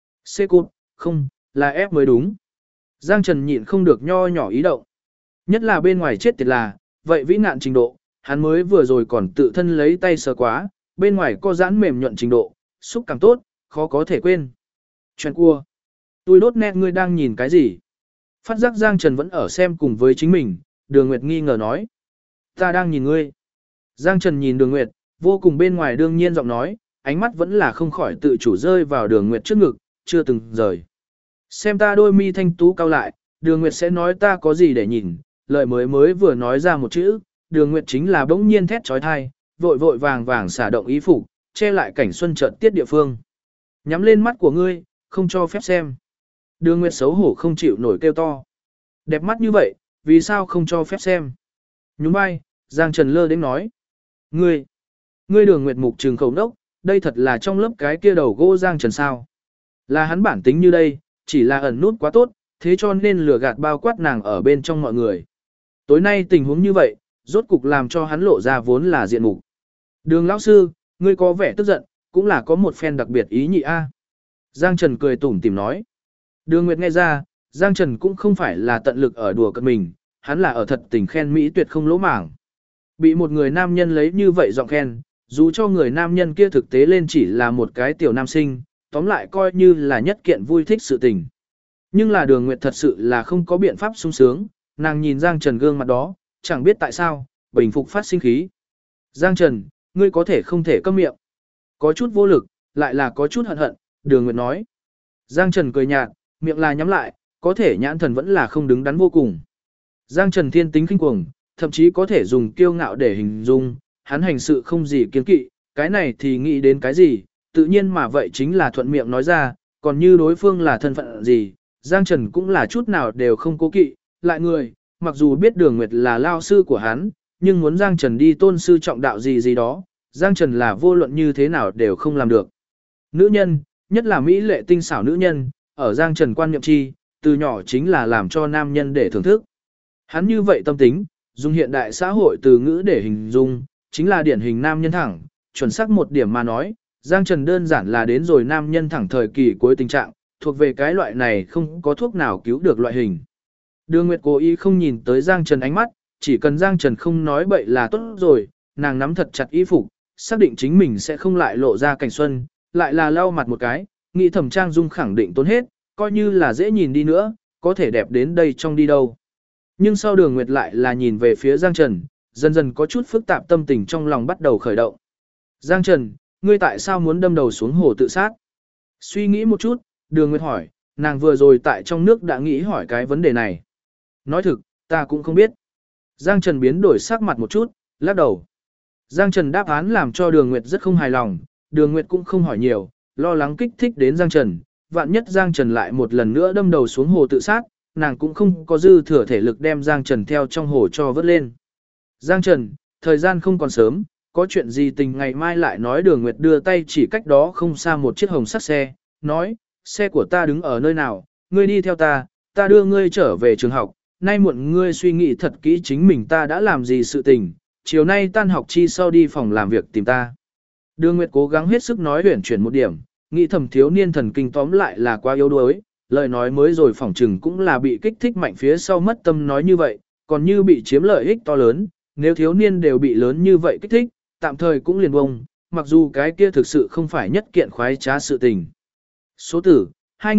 C cụt, không, là F mới đúng. Giang Trần nhịn không được nho nhỏ ý động. Nhất là bên ngoài chết tiệt là, vậy vĩ nạn trình độ, hắn mới vừa rồi còn tự thân lấy tay sờ quá, bên ngoài có giãn mềm nhuận trình độ, xúc cảm tốt, khó có thể quên. Chuyện cua. Tôi đốt nét ngươi đang nhìn cái gì? Phát giác Giang Trần vẫn ở xem cùng với chính mình, Đường Nguyệt nghi ngờ nói. Ta đang nhìn ngươi. Giang Trần nhìn Đường Nguyệt, vô cùng bên ngoài đương nhiên giọng nói, ánh mắt vẫn là không khỏi tự chủ rơi vào Đường Nguyệt trước ngực, chưa từng rời. Xem ta đôi mi thanh tú cao lại, Đường Nguyệt sẽ nói ta có gì để nhìn, lời mới vừa nói ra một chữ, Đường Nguyệt chính là bỗng nhiên thét trói thai, vội vội vàng vàng xả động ý phục, che lại cảnh xuân chợt tiết địa phương. Nhắm lên mắt của ngươi, không cho phép xem. Đường Nguyệt xấu hổ không chịu nổi kêu to. Đẹp mắt như vậy, vì sao không cho phép xem? Nhún vai, Giang Trần lơ đến nói. Ngươi Đường Nguyệt mục trừng khẩu nốc, đây thật là trong lớp cái kia đầu gỗ Giang Trần sao. Là hắn bản tính như đây, chỉ là ẩn nút quá tốt, thế cho nên lừa gạt bao quát nàng ở bên trong mọi người. Tối nay tình huống như vậy, rốt cục làm cho hắn lộ ra vốn là diện mục. Đường lão sư, ngươi có vẻ tức giận, cũng là có một phen đặc biệt ý nhị a. Giang Trần cười tủm tỉm nói. Đường Nguyệt nghe ra, Giang Trần cũng không phải là tận lực ở đùa cợt mình, hắn là ở thật tình khen mỹ tuyệt không lỗ mảng. Bị một người nam nhân lấy như vậy giọng khen, dù cho người nam nhân kia thực tế lên chỉ là một cái tiểu nam sinh, tóm lại coi như là nhất kiện vui thích sự tình. Nhưng là Đường Nguyệt thật sự là không có biện pháp sung sướng, nàng nhìn Giang Trần gương mặt đó, chẳng biết tại sao, bình phục phát sinh khí. Giang Trần, ngươi có thể không thể câm miệng. Có chút vô lực, lại là có chút hận hận, Đường Nguyệt nói. Giang Trần cười nhạt, miệng là nhắm lại, có thể nhãn thần vẫn là không đứng đắn vô cùng. Giang Trần thiên tính khinh cuồng, thậm chí có thể dùng kiêu ngạo để hình dung, hắn hành sự không gì kiêng kỵ, cái này thì nghĩ đến cái gì, tự nhiên mà vậy chính là thuận miệng nói ra, còn như đối phương là thân phận gì, Giang Trần cũng là chút nào đều không cố kỵ, lại người, mặc dù biết Đường Nguyệt là lao sư của hắn, nhưng muốn Giang Trần đi tôn sư trọng đạo gì gì đó, Giang Trần là vô luận như thế nào đều không làm được. Nữ nhân, nhất là mỹ lệ tinh xảo nữ nhân, ở Giang Trần quan niệm chi, từ nhỏ chính là làm cho nam nhân để thưởng thức. Hắn như vậy tâm tính, dùng hiện đại xã hội từ ngữ để hình dung, chính là điển hình nam nhân thẳng, chuẩn xác một điểm mà nói, Giang Trần đơn giản là đến rồi nam nhân thẳng thời kỳ cuối tình trạng, thuộc về cái loại này không có thuốc nào cứu được loại hình. Đường Nguyệt cố ý không nhìn tới Giang Trần ánh mắt, chỉ cần Giang Trần không nói bậy là tốt rồi, nàng nắm thật chặt y phục, xác định chính mình sẽ không lại lộ ra cảnh xuân, lại là lau mặt một cái, nghĩ thẩm trang dung khẳng định tốn hết, coi như là dễ nhìn đi nữa, có thể đẹp đến đây trong đi đâu. Nhưng sau Đường Nguyệt lại là nhìn về phía Giang Trần, dần dần có chút phức tạp tâm tình trong lòng bắt đầu khởi động. Giang Trần, ngươi tại sao muốn đâm đầu xuống hồ tự sát? Suy nghĩ một chút, Đường Nguyệt hỏi, nàng vừa rồi tại trong nước đã nghĩ hỏi cái vấn đề này. Nói thực, ta cũng không biết. Giang Trần biến đổi sắc mặt một chút, lắc đầu. Giang Trần đáp án làm cho Đường Nguyệt rất không hài lòng, Đường Nguyệt cũng không hỏi nhiều, lo lắng kích thích đến Giang Trần. Vạn nhất Giang Trần lại một lần nữa đâm đầu xuống hồ tự sát, nàng cũng không có dư thừa thể lực đem Giang Trần theo trong hồ cho vớt lên. Giang Trần, thời gian không còn sớm, có chuyện gì tình ngày mai lại nói. Đường Nguyệt đưa tay chỉ cách đó không xa một chiếc hồng sắt xe, nói, xe của ta đứng ở nơi nào, ngươi đi theo ta đưa ngươi trở về trường học, nay muộn ngươi suy nghĩ thật kỹ chính mình ta đã làm gì sự tình, chiều nay tan học chi sau đi phòng làm việc tìm ta. Đường Nguyệt cố gắng hết sức nói huyển chuyển một điểm, nghĩ thầm thiếu niên thần kinh tóm lại là quá yếu đuối, lời nói mới rồi phỏng chừng cũng là bị kích thích mạnh phía sau mất tâm nói như vậy, còn như bị chiếm lợi ích to lớn, nếu thiếu niên đều bị lớn như vậy kích thích, tạm thời cũng liền bông, mặc dù cái kia thực sự không phải nhất kiện khoái trá sự tình. Số tử,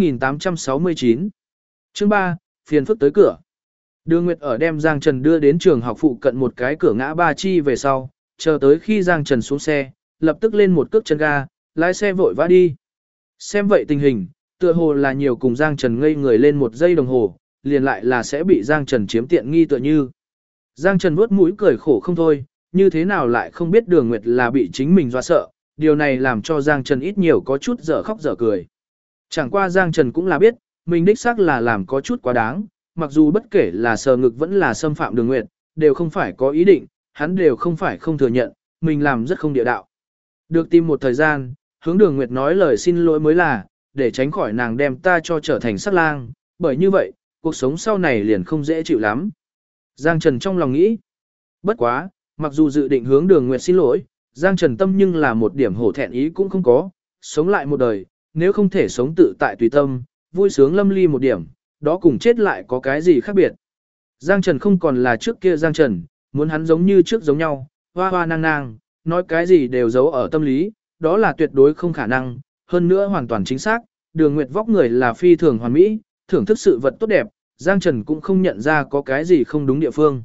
2869. Chương 3, phiền phức tới cửa. Đường Nguyệt ở đem Giang Trần đưa đến trường học phụ cận một cái cửa ngã ba chi về sau, chờ tới khi Giang Trần xuống xe, lập tức lên một cước chân ga, lái xe vội vã đi. Xem vậy tình hình, tựa hồ là nhiều cùng Giang Trần ngây người lên một giây đồng hồ, liền lại là sẽ bị Giang Trần chiếm tiện nghi tựa như. Giang Trần vuốt mũi cười khổ không thôi, như thế nào lại không biết Đường Nguyệt là bị chính mình dọa sợ, điều này làm cho Giang Trần ít nhiều có chút dở khóc dở cười. Chẳng qua Giang Trần cũng là biết, mình đích xác là làm có chút quá đáng, mặc dù bất kể là sờ ngực vẫn là xâm phạm Đường Nguyệt, đều không phải có ý định, hắn đều không phải không thừa nhận, mình làm rất không địa đạo. Được tìm một thời gian, hướng Đường Nguyệt nói lời xin lỗi mới là, để tránh khỏi nàng đem ta cho trở thành sát lang, bởi như vậy, cuộc sống sau này liền không dễ chịu lắm. Giang Trần trong lòng nghĩ, bất quá, mặc dù dự định hướng Đường Nguyệt xin lỗi, Giang Trần tâm nhưng là một điểm hổ thẹn ý cũng không có, sống lại một đời, nếu không thể sống tự tại tùy tâm, vui sướng lâm ly một điểm, đó cùng chết lại có cái gì khác biệt. Giang Trần không còn là trước kia Giang Trần, muốn hắn giống như trước giống nhau, hoa hoa nang nang, nói cái gì đều giấu ở tâm lý, đó là tuyệt đối không khả năng, hơn nữa hoàn toàn chính xác, Đường Nguyệt vóc người là phi thường hoàn mỹ, thưởng thức sự vật tốt đẹp, Giang Trần cũng không nhận ra có cái gì không đúng địa phương.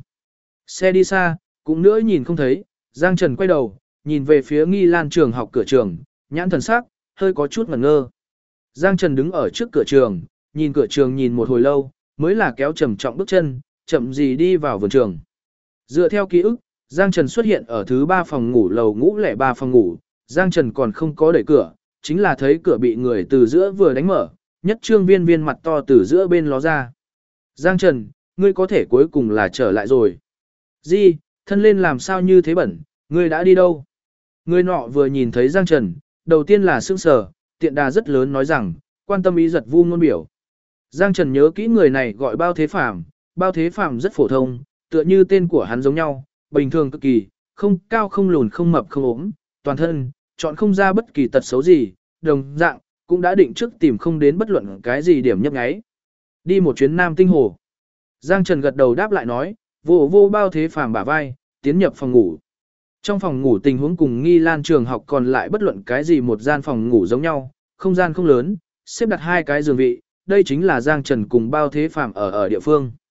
Xe đi xa, cũng nữa nhìn không thấy, Giang Trần quay đầu, nhìn về phía Nghi Lan trường học cửa trường, nhãn thần sắc, hơi có chút ngẩn ngơ. Giang Trần đứng ở trước cửa trường, nhìn cửa trường nhìn một hồi lâu, mới là kéo trầm trọng bước chân, chậm gì đi vào vườn trường. Dựa theo ký ức, Giang Trần xuất hiện ở thứ 3 phòng ngủ lầu ngũ lẻ 3 phòng ngủ, Giang Trần còn không có đẩy cửa, chính là thấy cửa bị người từ giữa vừa đánh mở, nhất trương viên viên mặt to từ giữa bên ló ra. Giang Trần, ngươi có thể cuối cùng là trở lại rồi. Di, thân lên làm sao như thế bẩn, ngươi đã đi đâu? Người nọ vừa nhìn thấy Giang Trần, đầu tiên là sững sờ, tiện đà rất lớn nói rằng, quan tâm ý giật vu ngôn biểu. Giang Trần nhớ kỹ người này gọi Bao Thế Phàm rất phổ thông, tựa như tên của hắn giống nhau, bình thường cực kỳ, không cao không lùn không mập không ốm, toàn thân, chọn không ra bất kỳ tật xấu gì, đồng dạng, cũng đã định trước tìm không đến bất luận cái gì điểm nhấp nháy. Đi một chuyến Nam Tinh Hồ. Giang Trần gật đầu đáp lại nói, vô Bao Thế Phàm bả vai, tiến nhập phòng ngủ. Trong phòng ngủ tình huống cùng Nghi Lan trường học còn lại bất luận cái gì một gian phòng ngủ giống nhau, không gian không lớn, xếp đặt 2 cái giường vị, đây chính là Giang Trần cùng Bao Thế Phàm ở địa phương.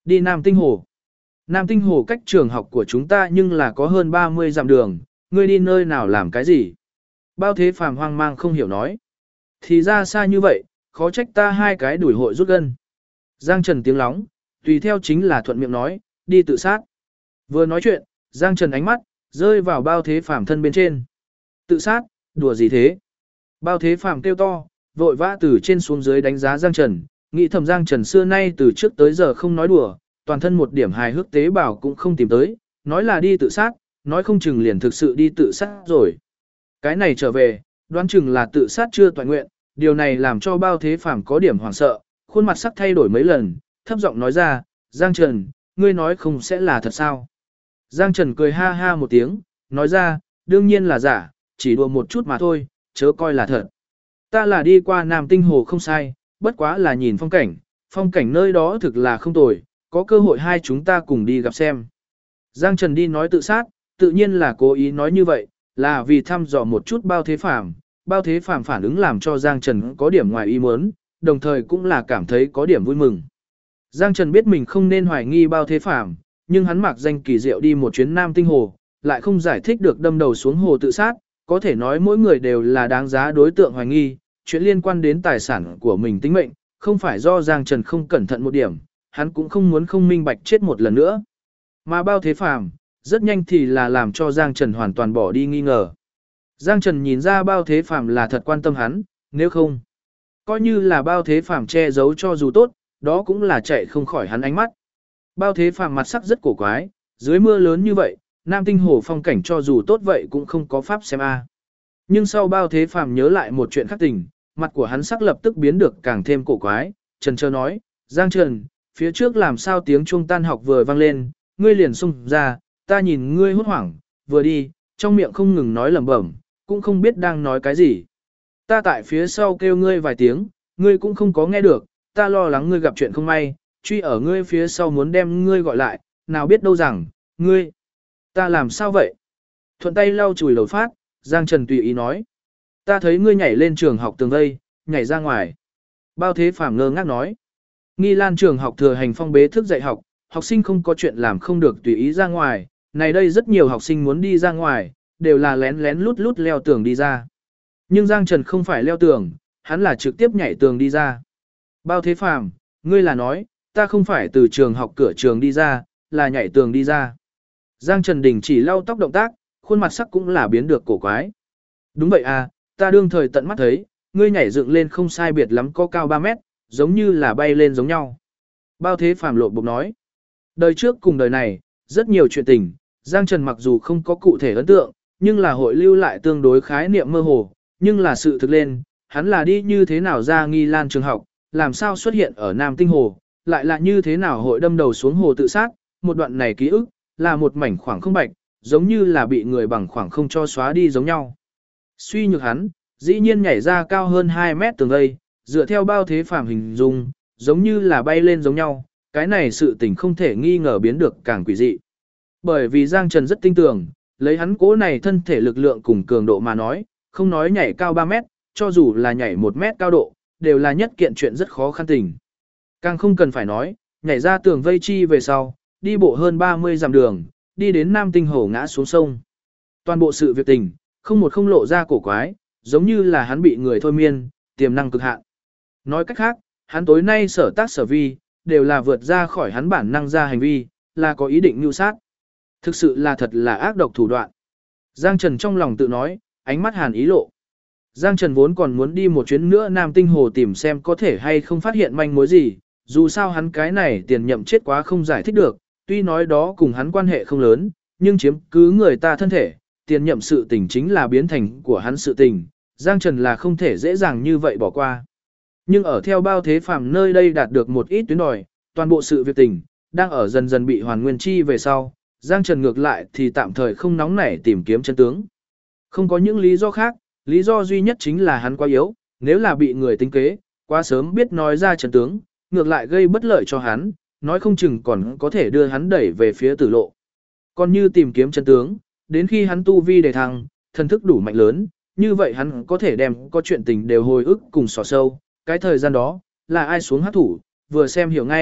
Đi Nam Tinh Hồ. Nam Tinh Hồ cách trường học của chúng ta nhưng là có hơn 30 dặm đường, ngươi đi nơi nào làm cái gì? Bao Thế Phàm hoang mang không hiểu nói. Thì ra xa như vậy, khó trách ta hai cái đuổi hội rút gân. Giang Trần tiếng lóng, tùy theo chính là thuận miệng nói, đi tự sát. Vừa nói chuyện, Giang Trần ánh mắt rơi vào Bao Thế Phàm thân bên trên. Tự sát, đùa gì thế? Bao Thế Phàm kêu to, vội vã từ trên xuống dưới đánh giá Giang Trần, nghĩ thầm Giang Trần xưa nay từ trước tới giờ không nói đùa, toàn thân một điểm hài hước tế bào cũng không tìm tới, nói là đi tự sát, nói không chừng liền thực sự đi tự sát rồi. Cái này trở về, đoán chừng là tự sát chưa toàn nguyện, điều này làm cho Bao Thế Phàm có điểm hoảng sợ, khuôn mặt sắc thay đổi mấy lần, thấp giọng nói ra, Giang Trần, ngươi nói không sẽ là thật sao? Giang Trần cười ha ha một tiếng, nói ra, đương nhiên là giả, chỉ đùa một chút mà thôi, chớ coi là thật. Ta là đi qua Nam Tinh Hồ không sai, bất quá là nhìn phong cảnh nơi đó thực là không tồi, có cơ hội hai chúng ta cùng đi gặp xem. Giang Trần đi nói tự sát, tự nhiên là cố ý nói như vậy, là vì thăm dò một chút Bao Thế Phàm. Bao Thế Phàm phản ứng làm cho Giang Trần có điểm ngoài ý muốn, đồng thời cũng là cảm thấy có điểm vui mừng. Giang Trần biết mình không nên hoài nghi Bao Thế Phàm, nhưng hắn mặc danh kỳ diệu đi một chuyến Nam Tinh Hồ, lại không giải thích được đâm đầu xuống hồ tự sát, có thể nói mỗi người đều là đáng giá đối tượng hoài nghi, chuyện liên quan đến tài sản của mình tính mệnh, không phải do Giang Trần không cẩn thận một điểm, hắn cũng không muốn không minh bạch chết một lần nữa. Mà Bao Thế Phàm rất nhanh thì là làm cho Giang Trần hoàn toàn bỏ đi nghi ngờ. Giang Trần nhìn ra Bao Thế Phàm là thật quan tâm hắn, nếu không, coi như là Bao Thế Phàm che giấu cho dù tốt, đó cũng là chạy không khỏi hắn ánh mắt. Bao Thế Phàm mặt sắc rất cổ quái, dưới mưa lớn như vậy, Nam Tinh Hồ phong cảnh cho dù tốt vậy cũng không có pháp xem a. Nhưng sau Bao Thế Phàm nhớ lại một chuyện khác tình, mặt của hắn sắc lập tức biến được càng thêm cổ quái, Trần Trơ nói, Giang Trần, phía trước làm sao tiếng chuông tan học vừa vang lên, ngươi liền xung ra, ta nhìn ngươi hốt hoảng, vừa đi, trong miệng không ngừng nói lẩm bẩm, cũng không biết đang nói cái gì. Ta tại phía sau kêu ngươi vài tiếng, ngươi cũng không có nghe được, ta lo lắng ngươi gặp chuyện không may, truy ở ngươi phía sau muốn đem ngươi gọi lại, nào biết đâu rằng, ngươi, ta làm sao vậy? Thuận tay lau chùi lầu phát, Giang Trần tùy ý nói. Ta thấy ngươi nhảy lên trường học tường vây, nhảy ra ngoài. Bao Thế Phàm ngơ ngác nói. Nghi Lan trường học thừa hành phong bế thức dạy học, học sinh không có chuyện làm không được tùy ý ra ngoài. Này đây rất nhiều học sinh muốn đi ra ngoài, đều là lén lén lút lút leo tường đi ra. Nhưng Giang Trần không phải leo tường, hắn là trực tiếp nhảy tường đi ra. Bao Thế Phàm, ngươi là nói, ta không phải từ trường học cửa trường đi ra, là nhảy tường đi ra. Giang Trần đình chỉ lau tóc động tác, khuôn mặt sắc cũng là biến được cổ quái. Đúng vậy à, ta đương thời tận mắt thấy, ngươi nhảy dựng lên không sai biệt lắm có cao 3 mét, giống như là bay lên giống nhau. Bao Thế Phàm lộ bộc nói. Đời trước cùng đời này, rất nhiều chuyện tình, Giang Trần mặc dù không có cụ thể ấn tượng, nhưng là hội lưu lại tương đối khái niệm mơ hồ, nhưng là sự thực lên, hắn là đi như thế nào ra Nghi Lan trường học, làm sao xuất hiện ở Nam Tinh Hồ, lại là như thế nào hội đâm đầu xuống hồ tự sát, một đoạn này ký ức, là một mảnh khoảng không bạch, giống như là bị người bằng khoảng không cho xóa đi giống nhau. Suy nhược hắn, dĩ nhiên nhảy ra cao hơn 2 mét tường vây, dựa theo Bao Thế Phàm hình dung, giống như là bay lên giống nhau, cái này sự tình không thể nghi ngờ biến được càng quỷ dị. Bởi vì Giang Trần rất tin tưởng, lấy hắn cố này thân thể lực lượng cùng cường độ mà nói, không nói nhảy cao 3 mét, cho dù là nhảy 1 mét cao độ, đều là nhất kiện chuyện rất khó khăn tình. Càng không cần phải nói, nhảy ra tường vây chi về sau, đi bộ hơn 30 dặm đường, đi đến Nam Tinh Hồ ngã xuống sông. Toàn bộ sự việc tình, không một không lộ ra cổ quái, giống như là hắn bị người thôi miên, tiềm năng cực hạn. Nói cách khác, hắn tối nay sở tác sở vi, đều là vượt ra khỏi hắn bản năng ra hành vi, là có ý định mưu sát. Thực sự là thật là ác độc thủ đoạn. Giang Trần trong lòng tự nói, ánh mắt hàn ý lộ. Giang Trần vốn còn muốn đi một chuyến nữa Nam Tinh Hồ tìm xem có thể hay không phát hiện manh mối gì, dù sao hắn cái này tiền nhậm chết quá không giải thích được, tuy nói đó cùng hắn quan hệ không lớn, nhưng chiếm cứ người ta thân thể, tiền nhậm sự tình chính là biến thành của hắn sự tình, Giang Trần là không thể dễ dàng như vậy bỏ qua. Nhưng ở theo Bao Thế Phàm nơi đây đạt được một ít tuyến đòi, toàn bộ sự việc tình, đang ở dần dần bị hoàn nguyên chi về sau, Giang Trần ngược lại thì tạm thời không nóng nảy tìm kiếm chân tướng. Không có những lý do khác, lý do duy nhất chính là hắn quá yếu, nếu là bị người tính kế, quá sớm biết nói ra chân tướng, ngược lại gây bất lợi cho hắn, nói không chừng còn có thể đưa hắn đẩy về phía tử lộ. Còn như tìm kiếm chân tướng, đến khi hắn tu vi đề thăng, thần thức đủ mạnh lớn, như vậy hắn có thể đem có chuyện tình đều hồi ức cùng xỏ sâu, cái thời gian đó, là ai xuống hát thủ, vừa xem hiểu ngay,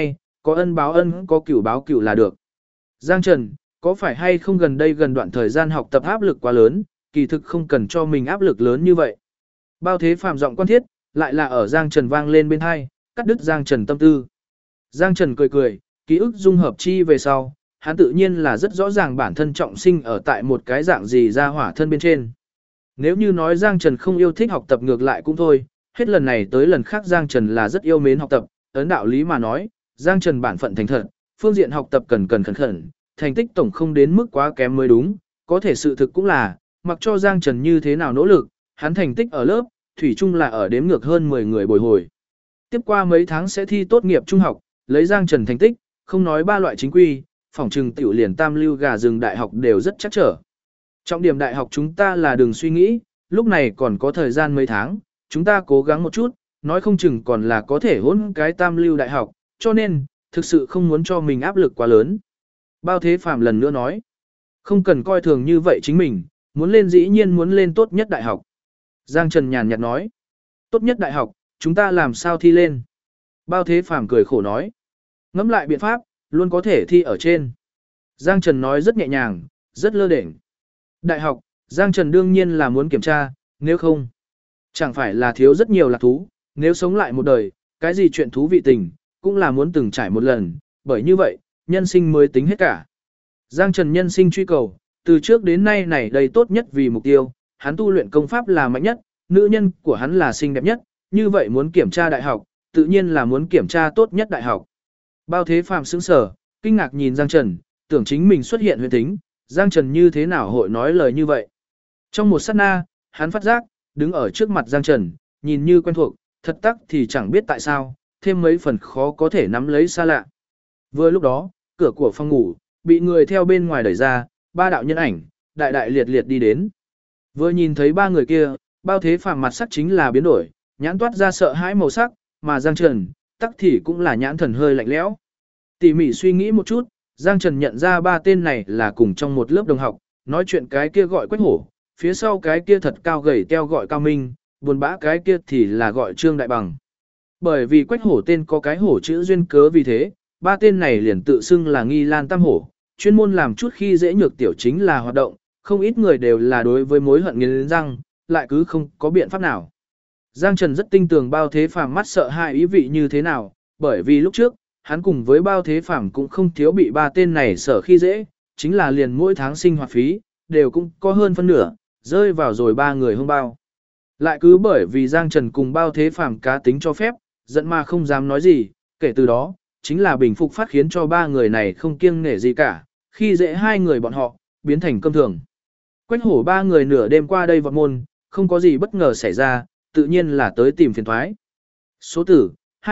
có ân báo ân, có cửu báo cửu là được. Giang Trần, có phải hay không gần đây gần đoạn thời gian học tập áp lực quá lớn, kỳ thực không cần cho mình áp lực lớn như vậy. Bao Thế Phàm giọng quan thiết, lại là ở Giang Trần vang lên bên tai, cắt đứt Giang Trần tâm tư. Giang Trần cười cười, ký ức dung hợp chi về sau, hắn tự nhiên là rất rõ ràng bản thân trọng sinh ở tại một cái dạng gì ra hỏa thân bên trên. Nếu như nói Giang Trần không yêu thích học tập ngược lại cũng thôi, hết lần này tới lần khác Giang Trần là rất yêu mến học tập, ấn đạo lý mà nói, Giang Trần bản phận thành thật, phương diện học tập cần khẩn khẩn, thành tích tổng không đến mức quá kém mới đúng, có thể sự thực cũng là, mặc cho Giang Trần như thế nào nỗ lực, hắn thành tích ở lớp, thủy chung là ở đếm ngược hơn 10 người bồi hồi. Tiếp qua mấy tháng sẽ thi tốt nghiệp trung học, lấy Giang Trần thành tích, không nói ba loại chính quy, phỏng trừng tiểu liền tam lưu gà rừng đại học đều rất chắc trở. Trọng điểm đại học chúng ta là đừng suy nghĩ, lúc này còn có thời gian mấy tháng, chúng ta cố gắng một chút, nói không chừng còn là có thể hỗn cái tam lưu đại học, cho nên, thực sự không muốn cho mình áp lực quá lớn. Bao Thế Phàm lần nữa nói, không cần coi thường như vậy chính mình, muốn lên dĩ nhiên muốn lên tốt nhất đại học. Giang Trần nhàn nhạt nói, tốt nhất đại học, chúng ta làm sao thi lên? Bao Thế Phàm cười khổ nói, ngẫm lại biện pháp, luôn có thể thi ở trên. Giang Trần nói rất nhẹ nhàng, rất lơ đễnh. Đại học, Giang Trần đương nhiên là muốn kiểm tra, nếu không, chẳng phải là thiếu rất nhiều lạc thú, nếu sống lại một đời, cái gì chuyện thú vị tình, cũng là muốn từng trải một lần, bởi như vậy, nhân sinh mới tính hết cả. Giang Trần nhân sinh truy cầu, từ trước đến nay này đầy tốt nhất vì mục tiêu, hắn tu luyện công pháp là mạnh nhất, nữ nhân của hắn là xinh đẹp nhất, như vậy muốn kiểm tra đại học, tự nhiên là muốn kiểm tra tốt nhất đại học. Bao Thế Phàm sững sờ, kinh ngạc nhìn Giang Trần, tưởng chính mình xuất hiện huyền tính, Giang Trần như thế nào hội nói lời như vậy. Trong một sát na, hắn phát giác, đứng ở trước mặt Giang Trần, nhìn như quen thuộc, thật tắc thì chẳng biết tại sao, thêm mấy phần khó có thể nắm lấy xa lạ. Vừa lúc đó, cửa của phòng ngủ, bị người theo bên ngoài đẩy ra, ba đạo nhân ảnh, đại đại liệt liệt đi đến. Vừa nhìn thấy ba người kia, Bao Thế Phàm mặt sắc chính là biến đổi, nhãn toát ra sợ hãi màu sắc, mà Giang Trần, tắc thì cũng là nhãn thần hơi lạnh lẽo. Tỉ mỉ suy nghĩ một chút, Giang Trần nhận ra ba tên này là cùng trong một lớp đồng học, nói chuyện cái kia gọi Quách Hổ, phía sau cái kia thật cao gầy teo gọi Cao Minh, buồn bã cái kia thì là gọi Trương Đại Bằng. Bởi vì Quách Hổ tên có cái hổ chữ duyên cớ vì thế, ba tên này liền tự xưng là Nghi Lan Tam Hổ, chuyên môn làm chút khi dễ nhược tiểu chính là hoạt động, không ít người đều là đối với mối hận nghiến răng, lại cứ không có biện pháp nào. Giang Trần rất tin tưởng Bao Thế Phàm mắt sợ hãi ý vị như thế nào, bởi vì lúc trước, hắn cùng với Bao Thế Phàm cũng không thiếu bị ba tên này sợ khi dễ, chính là liền mỗi tháng sinh hoạt phí, đều cũng có hơn phân nửa, rơi vào rồi ba người hông bao. Lại cứ bởi vì Giang Trần cùng Bao Thế Phàm cá tính cho phép, giận mà không dám nói gì, kể từ đó, chính là bình phục phát khiến cho ba người này không kiêng nể gì cả, khi dễ hai người bọn họ, biến thành cơm thường. Quách Hổ ba người nửa đêm qua đây vọt môn, không có gì bất ngờ xảy ra, tự nhiên là tới tìm phiền thoái. Số tử,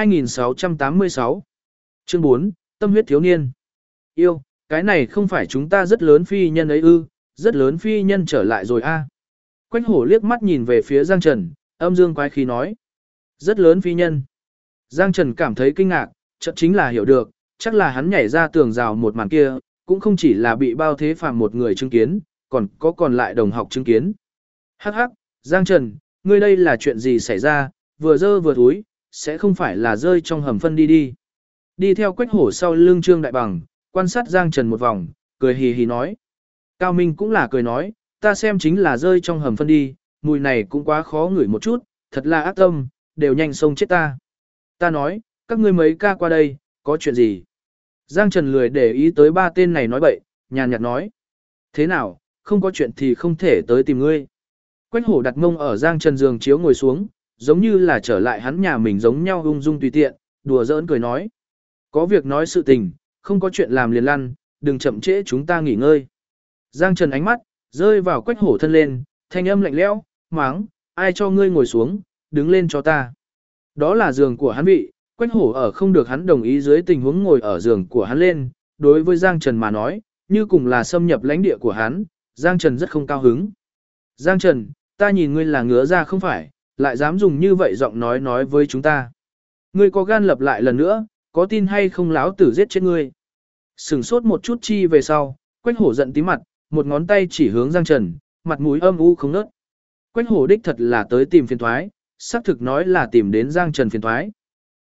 2686. Chương 4, Tâm huyết thiếu niên. Yêu, cái này không phải chúng ta rất lớn phi nhân ấy ư, rất lớn phi nhân trở lại rồi a. Quách Hổ liếc mắt nhìn về phía Giang Trần, âm dương quái khí nói. Rất lớn phi nhân. Giang Trần cảm thấy kinh ngạc, chợt chính là hiểu được, chắc là hắn nhảy ra tường rào một màn kia, cũng không chỉ là bị Bao Thế Phàm một người chứng kiến, còn lại đồng học chứng kiến. Hắc hắc, Giang Trần, ngươi đây là chuyện gì xảy ra, vừa dơ vừa thúi, sẽ không phải là rơi trong hầm phân đi đi. Đi theo Quách Hổ sau lưng Trương Đại Bằng, quan sát Giang Trần một vòng, cười hì hì nói. Cao Minh cũng là cười nói, ta xem chính là rơi trong hầm phân đi, mùi này cũng quá khó ngửi một chút, thật là ác tâm, đều nhanh xông chết ta. Ta nói, các ngươi mấy ca qua đây, có chuyện gì? Giang Trần lười để ý tới ba tên này nói bậy, nhàn nhạt nói. Thế nào, không có chuyện thì không thể tới tìm ngươi. Quách Hổ đặt mông ở Giang Trần giường chiếu ngồi xuống, giống như là trở lại hắn nhà mình giống nhau ung dung tùy tiện, đùa giỡn cười nói. Có việc nói sự tình, không có chuyện làm liền lăn, đừng chậm trễ chúng ta nghỉ ngơi. Giang Trần ánh mắt, rơi vào Quách Hổ thân lên, thanh âm lạnh lẽo, máng, ai cho ngươi ngồi xuống, đứng lên cho ta. Đó là giường của hắn vị, Quách Hổ ở không được hắn đồng ý dưới tình huống ngồi ở giường của hắn lên, đối với Giang Trần mà nói, như cùng là xâm nhập lãnh địa của hắn, Giang Trần rất không cao hứng. Giang Trần, ta nhìn ngươi là ngứa ra không phải, lại dám dùng như vậy giọng nói với chúng ta. Ngươi có gan lập lại lần nữa, có tin hay không láo tử giết chết ngươi. Sừng sốt một chút chi về sau, Quách Hổ giận tí mặt, một ngón tay chỉ hướng Giang Trần, mặt mũi âm u không nớt. Quách Hổ đích thật là tới tìm phiền thoái, xác thực nói là tìm đến Giang Trần phiền thoái.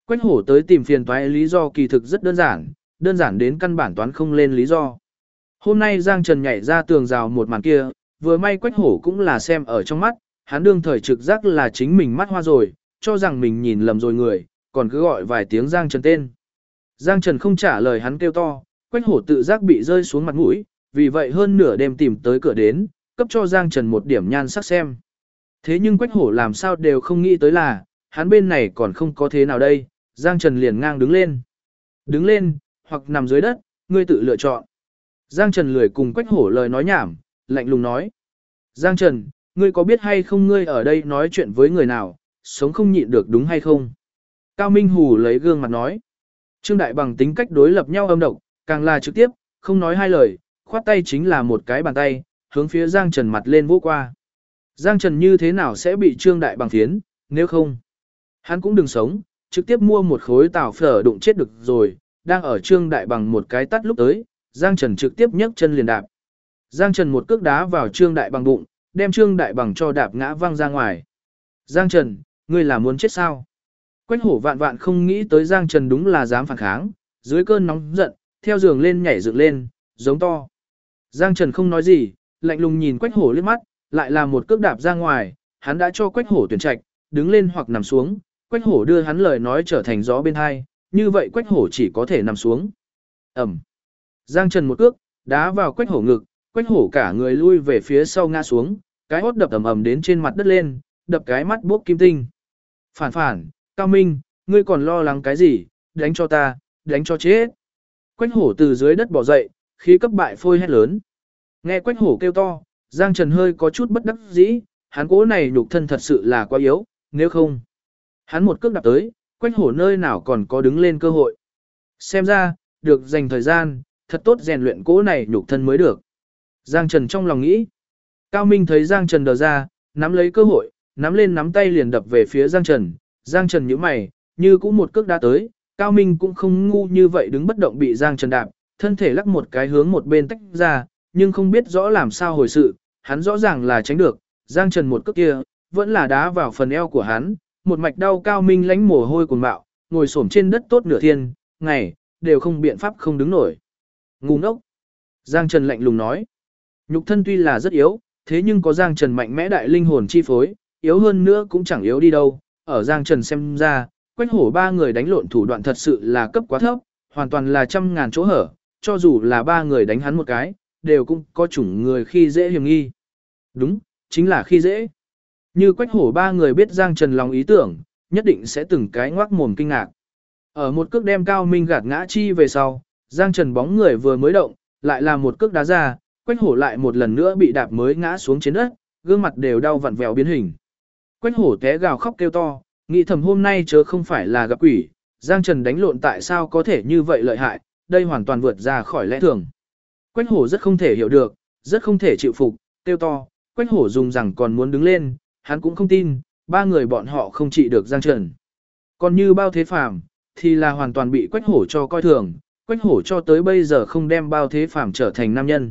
Quách hổ tới tìm phiền toái lý do kỳ thực rất đơn giản đến căn bản toán không lên lý do. Hôm nay Giang Trần nhảy ra tường rào một màn kia, vừa may Quách hổ cũng là xem ở trong mắt, hắn đương thời trực giác là chính mình mắt hoa rồi, cho rằng mình nhìn lầm rồi người, còn cứ gọi vài tiếng Giang Trần tên. Giang Trần không trả lời hắn kêu to, Quách hổ tự giác bị rơi xuống mặt mũi, vì vậy hơn nửa đêm tìm tới cửa đến, cấp cho Giang Trần một điểm nhan sắc xem. Thế nhưng Quách hổ làm sao đều không nghĩ tới là, hắn bên này còn không có thế nào đây, Giang Trần liền ngang đứng lên. Đứng lên, hoặc nằm dưới đất, ngươi tự lựa chọn. Giang Trần lười cùng Quách hổ lời nói nhảm, lạnh lùng nói. Giang Trần, ngươi có biết hay không ngươi ở đây nói chuyện với người nào, sống không nhịn được đúng hay không? Cao Minh Hù lấy gương mặt nói. Trương Đại Bằng tính cách đối lập nhau âm độc, càng là trực tiếp, không nói hai lời, khoát tay chính là một cái bàn tay, hướng phía Giang Trần mặt lên vỗ qua. Giang Trần như thế nào sẽ bị Trương Đại Bằng phiến, nếu không? Hắn cũng đừng sống, trực tiếp mua một khối tảo phở đụng chết được rồi, đang ở Trương Đại Bằng một cái tắt lúc tới, Giang Trần trực tiếp nhấc chân liền đạp. Giang Trần một cước đá vào Trương Đại Bằng bụng, đem Trương Đại Bằng cho đạp ngã văng ra ngoài. Giang Trần, ngươi là muốn chết sao? Quách hổ vạn vạn không nghĩ tới Giang Trần đúng là dám phản kháng, dưới cơn nóng giận, theo giường lên nhảy dựng lên, giống to. Giang Trần không nói gì, lạnh lùng nhìn Quách hổ liếc mắt, lại là một cước đạp ra ngoài, hắn đã cho Quách hổ tuyển trạch, đứng lên hoặc nằm xuống, Quách hổ đưa hắn lời nói trở thành gió bên hai, như vậy Quách hổ chỉ có thể nằm xuống. Ẩm. Giang Trần một cước, đá vào Quách hổ ngực, Quách hổ cả người lui về phía sau ngã xuống, cái hốt đập ầm ầm đến trên mặt đất lên, đập cái mắt bốc kim tinh. Phản, Cao Minh, ngươi còn lo lắng cái gì, đánh cho ta, đánh cho chết. Quách hổ từ dưới đất bỏ dậy, khí cấp bại phôi hét lớn. Nghe Quách hổ kêu to, Giang Trần hơi có chút bất đắc dĩ, hắn cố này nhục thân thật sự là quá yếu, nếu không. Hắn một cước đạp tới, Quách hổ nơi nào còn có đứng lên cơ hội. Xem ra, được dành thời gian, thật tốt rèn luyện cố này nhục thân mới được. Giang Trần trong lòng nghĩ. Cao Minh thấy Giang Trần đờ ra, nắm lấy cơ hội, nắm lên nắm tay liền đập về phía Giang Trần. Giang Trần nhíu mày, như cũng một cước đã tới, Cao Minh cũng không ngu như vậy đứng bất động bị Giang Trần đạp, thân thể lắc một cái hướng một bên tách ra, nhưng không biết rõ làm sao hồi sự, hắn rõ ràng là tránh được, Giang Trần một cước kia, vẫn là đá vào phần eo của hắn, một mạch đau Cao Minh lánh mồ hôi cuồng bạo, ngồi xổm trên đất tốt nửa thiên, ngày, đều không biện pháp không đứng nổi. Ngu ngốc. Giang Trần lạnh lùng nói. Nhục thân tuy là rất yếu, thế nhưng có Giang Trần mạnh mẽ đại linh hồn chi phối, yếu hơn nữa cũng chẳng yếu đi đâu. Ở Giang Trần xem ra, Quách hổ ba người đánh lộn thủ đoạn thật sự là cấp quá thấp, hoàn toàn là trăm ngàn chỗ hở, cho dù là ba người đánh hắn một cái, đều cũng có chủng người khi dễ hiểm nghi. Đúng, chính là khi dễ. Như Quách hổ ba người biết Giang Trần lòng ý tưởng, nhất định sẽ từng cái ngoác mồm kinh ngạc. Ở một cước đem Cao Minh gạt ngã chi về sau, Giang Trần bóng người vừa mới động, lại là một cước đá ra, Quách hổ lại một lần nữa bị đạp mới ngã xuống trên đất, gương mặt đều đau vặn vẹo biến hình. Quách hổ té gào khóc kêu to, nghĩ thầm hôm nay chớ không phải là gặp quỷ, Giang Trần đánh lộn tại sao có thể như vậy lợi hại, đây hoàn toàn vượt ra khỏi lẽ thường. Quách hổ rất không thể hiểu được, rất không thể chịu phục, kêu to, Quách hổ dùng rằng còn muốn đứng lên, hắn cũng không tin, ba người bọn họ không trị được Giang Trần. Còn như Bao Thế Phàm thì là hoàn toàn bị Quách hổ cho coi thường, Quách hổ cho tới bây giờ không đem Bao Thế Phàm trở thành nam nhân.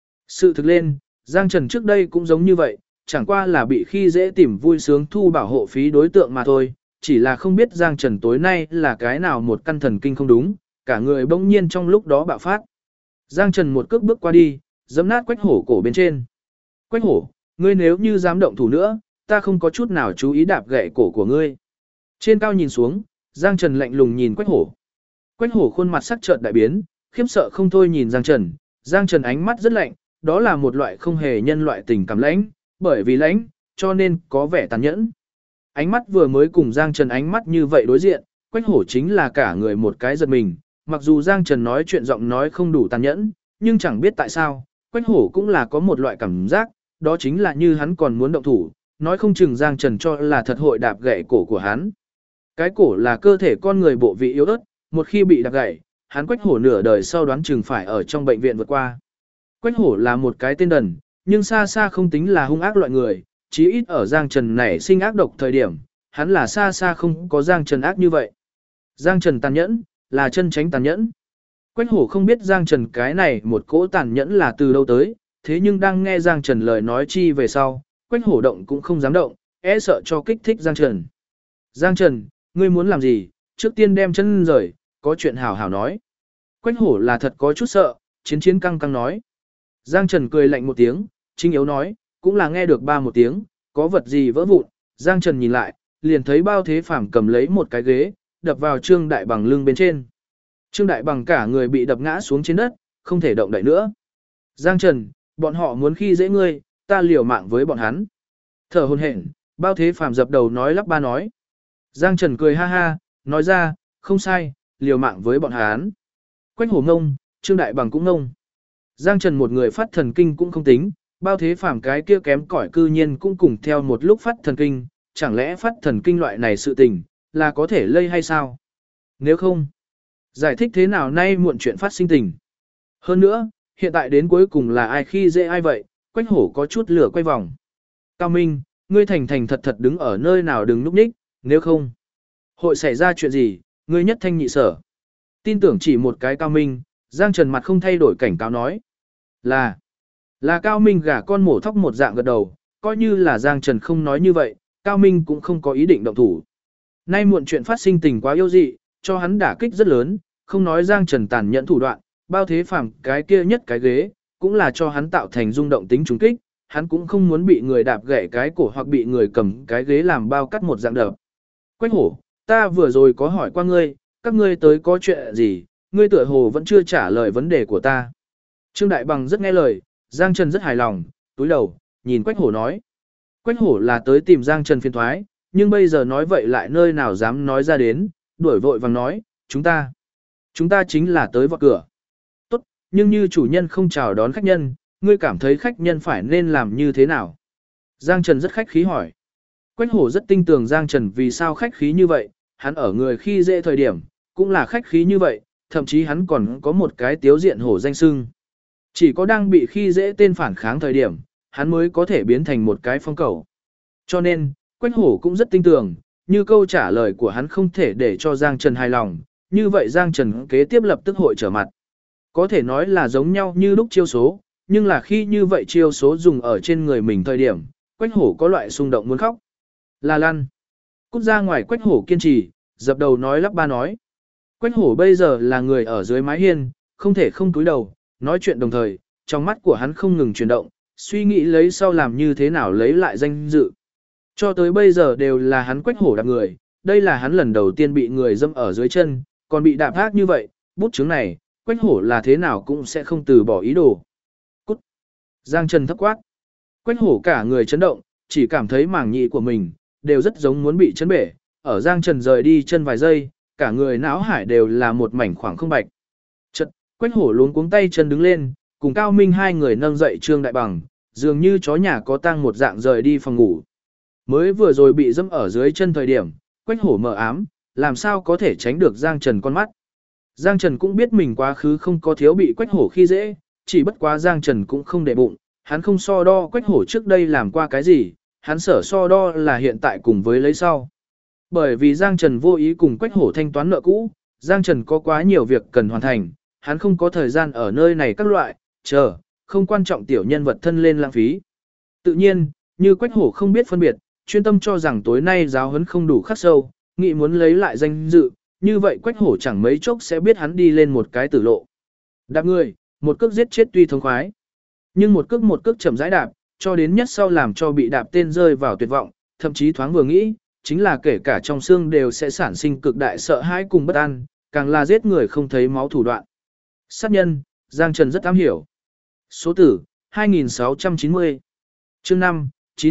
Sự thực lên, Giang Trần trước đây cũng giống như vậy, chẳng qua là bị khi dễ tìm vui sướng thu bảo hộ phí đối tượng mà thôi, chỉ là không biết Giang Trần tối nay là cái nào một căn thần kinh không đúng, cả người bỗng nhiên trong lúc đó bạo phát. Giang Trần một cước bước qua đi, giẫm nát Quách hổ cổ bên trên. Quách hổ, ngươi nếu như dám động thủ nữa, ta không có chút nào chú ý đạp gãy cổ của ngươi. Trên cao nhìn xuống, Giang Trần lạnh lùng nhìn Quách hổ. Quách hổ khuôn mặt sắc chợt đại biến, khiếp sợ không thôi nhìn Giang Trần. Giang Trần ánh mắt rất lạnh, đó là một loại không hề nhân loại tình cảm lãnh, bởi vì lãnh, cho nên có vẻ tàn nhẫn. Ánh mắt vừa mới cùng Giang Trần ánh mắt như vậy đối diện, Quách hổ chính là cả người một cái giật mình. Mặc dù Giang Trần nói chuyện giọng nói không đủ tàn nhẫn, nhưng chẳng biết tại sao, Quách hổ cũng là có một loại cảm giác, đó chính là như hắn còn muốn động thủ, nói không chừng Giang Trần cho là thật hội đạp gãy cổ của hắn. Cái cổ là cơ thể con người bộ vị yếu ớt, một khi bị đạp gãy, hắn Quách hổ nửa đời sau đoán chừng phải ở trong bệnh viện vượt qua. Quách hổ là một cái tên đần, nhưng xa xa không tính là hung ác loại người, chí ít ở Giang Trần này sinh ác độc thời điểm, hắn là xa xa không có Giang Trần ác như vậy. Giang Trần tàn nhẫn, là chân tránh tàn nhẫn. Quách hổ không biết Giang Trần cái này một cỗ tàn nhẫn là từ đâu tới, thế nhưng đang nghe Giang Trần lời nói chi về sau, Quách hổ động cũng không dám động, e sợ cho kích thích Giang Trần. Giang Trần, ngươi muốn làm gì, Trước tiên đem chân rời, có chuyện hảo hảo nói. Quách hổ là thật có chút sợ, chiến chiến căng căng nói. Giang Trần cười lạnh một tiếng, chính yếu nói, cũng là nghe được ba một tiếng, có vật gì vỡ vụn. Giang Trần nhìn lại, liền thấy Bao Thế Phàm cầm lấy một cái ghế, đập vào Trương Đại Bằng lưng bên trên. Trương Đại Bằng cả người bị đập ngã xuống trên đất, không thể động đậy nữa. Giang Trần, bọn họ muốn khi dễ ngươi, ta liều mạng với bọn hắn. Thở hổn hển, Bao Thế Phàm dập đầu nói lắp ba nói. Giang Trần cười ha ha, nói ra, không sai, liều mạng với bọn hắn. Quách hổ ngông, Trương Đại Bằng cũng ngông. Giang Trần một người phát thần kinh cũng không tính, Bao Thế Phàm cái kia kém cỏi cư nhiên cũng cùng theo một lúc phát thần kinh, chẳng lẽ phát thần kinh loại này sự tình, là có thể lây hay sao? Nếu không, giải thích thế nào nay muộn chuyện phát sinh tình? Hơn nữa, hiện tại đến cuối cùng là ai khi dễ ai vậy? Quách hổ có chút lửa quay vòng. Cao Minh, ngươi thành thành thật thật đứng ở nơi nào đừng núp ních, nếu không, hội xảy ra chuyện gì, ngươi nhất thanh nhị sở. Tin tưởng chỉ một cái Cao Minh, Giang Trần mặt không thay đổi cảnh cáo nói. Là Cao Minh gả con mổ thóc một dạng gật đầu, coi như là Giang Trần không nói như vậy, Cao Minh cũng không có ý định động thủ. Nay muộn chuyện phát sinh tình quá yêu dị, cho hắn đả kích rất lớn, không nói Giang Trần tàn nhẫn thủ đoạn, Bao Thế Phàm cái kia nhất cái ghế, cũng là cho hắn tạo thành rung động tính trùng kích, hắn cũng không muốn bị người đạp gãy cái cổ hoặc bị người cầm cái ghế làm bao cắt một dạng đập. Quách hổ, ta vừa rồi có hỏi qua ngươi, các ngươi tới có chuyện gì, ngươi tựa hồ vẫn chưa trả lời vấn đề của ta. Trương Đại Bằng rất nghe lời, Giang Trần rất hài lòng, túi đầu, nhìn Quách hổ nói. Quách hổ là tới tìm Giang Trần phiền thoái, nhưng bây giờ nói vậy lại nơi nào dám nói ra đến, đuổi vội vàng nói, chúng ta chính là tới vọt cửa. Tốt, nhưng như chủ nhân không chào đón khách nhân, ngươi cảm thấy khách nhân phải nên làm như thế nào? Giang Trần rất khách khí hỏi. Quách hổ rất tin tưởng Giang Trần vì sao khách khí như vậy, hắn ở người khi dễ thời điểm, cũng là khách khí như vậy, thậm chí hắn còn có một cái tiếu diện hổ danh sưng. Chỉ có đang bị khi dễ tên phản kháng thời điểm, hắn mới có thể biến thành một cái phong cầu. Cho nên, Quách hổ cũng rất tin tưởng, như câu trả lời của hắn không thể để cho Giang Trần hài lòng, như vậy Giang Trần kế tiếp lập tức hội trở mặt. Có thể nói là giống nhau như lúc chiêu số, nhưng là khi như vậy chiêu số dùng ở trên người mình thời điểm, Quách hổ có loại xung động muốn khóc. Là lăn. Cút ra ngoài Quách hổ kiên trì, dập đầu nói lắp ba nói. Quách hổ bây giờ là người ở dưới mái hiên, không thể không cúi đầu, nói chuyện đồng thời, trong mắt của hắn không ngừng chuyển động, suy nghĩ lấy sau làm như thế nào lấy lại danh dự. Cho tới bây giờ đều là hắn Quách hổ đạp người, đây là hắn lần đầu tiên bị người dâm ở dưới chân, còn bị đạp ác như vậy, bút chứng này, Quách hổ là thế nào cũng sẽ không từ bỏ ý đồ. Cút! Giang Trần thấp quát. Quách hổ cả người chấn động, chỉ cảm thấy màng nhĩ của mình, đều rất giống muốn bị chấn bể, ở Giang Trần rời đi chân vài giây, cả người não hải đều là một mảnh khoảng không bạch. Chật, Quách hổ luống cuống tay chân đứng lên, cùng Cao Minh hai người nâng dậy Trương Đại Bằng, dường như chó nhà có tang một dạng rời đi phòng ngủ. Mới vừa rồi bị dẫm ở dưới chân thời điểm, Quách hổ mờ ám, làm sao có thể tránh được Giang Trần con mắt. Giang Trần cũng biết mình quá khứ không có thiếu bị Quách hổ khi dễ, chỉ bất quá Giang Trần cũng không để bụng, hắn không so đo Quách hổ trước đây làm qua cái gì, hắn sở so đo là hiện tại cùng với lấy sau. Bởi vì Giang Trần vô ý cùng Quách hổ thanh toán nợ cũ, Giang Trần có quá nhiều việc cần hoàn thành, hắn không có thời gian ở nơi này các loại, không quan trọng tiểu nhân vật thân lên lãng phí. Tự nhiên, như Quách hổ không biết phân biệt, chuyên tâm cho rằng tối nay giáo huấn không đủ khắc sâu, nghĩ muốn lấy lại danh dự, như vậy Quách hổ chẳng mấy chốc sẽ biết hắn đi lên một cái tử lộ. Đạp người, một cước giết chết tuy thống khoái, nhưng một cước chậm rãi đạp, cho đến nhất sau làm cho bị đạp tên rơi vào tuyệt vọng, thậm chí thoáng vừa nghĩ, chính là kể cả trong xương đều sẽ sản sinh cực đại sợ hãi cùng bất an, càng là giết người không thấy máu thủ đoạn. Sát nhân, Giang Trần rất am hiểu. Số tử, 2690. Chương 5,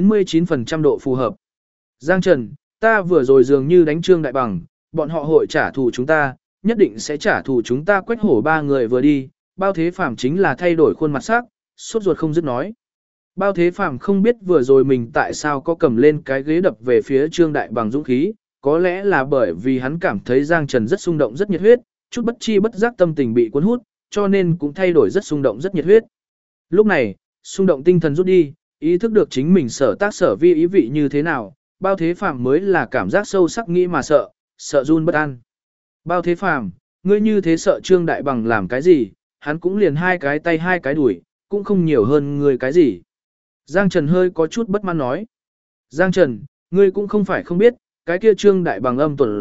99% độ phù hợp. Giang Trần, ta vừa rồi dường như đánh Trương Đại Bằng, bọn họ hội trả thù chúng ta, nhất định sẽ trả thù chúng ta. Quách hổ ba người vừa đi, Bao Thế Phàm chính là thay đổi khuôn mặt sắc, sốt ruột không dứt nói. Bao Thế Phàm không biết vừa rồi mình tại sao có cầm lên cái ghế đập về phía Trương Đại Bằng dũng khí, có lẽ là bởi vì hắn cảm thấy Giang Trần rất xung động rất nhiệt huyết, chút bất chi bất giác tâm tình bị cuốn hút, cho nên cũng thay đổi rất xung động rất nhiệt huyết. Lúc này, xung động tinh thần rút đi, ý thức được chính mình sở tác sở vi ý vị như thế nào, Bao Thế Phàm mới là cảm giác sâu sắc nghĩ mà sợ run bất an. Bao Thế Phàm, ngươi như thế sợ Trương Đại Bằng làm cái gì, hắn cũng liền hai cái tay hai cái đuổi, cũng không nhiều hơn ngươi cái gì. Giang Trần hơi có chút bất mãn nói. Giang Trần, ngươi cũng không phải không biết, cái kia Trương Đại Bằng âm tuần rất,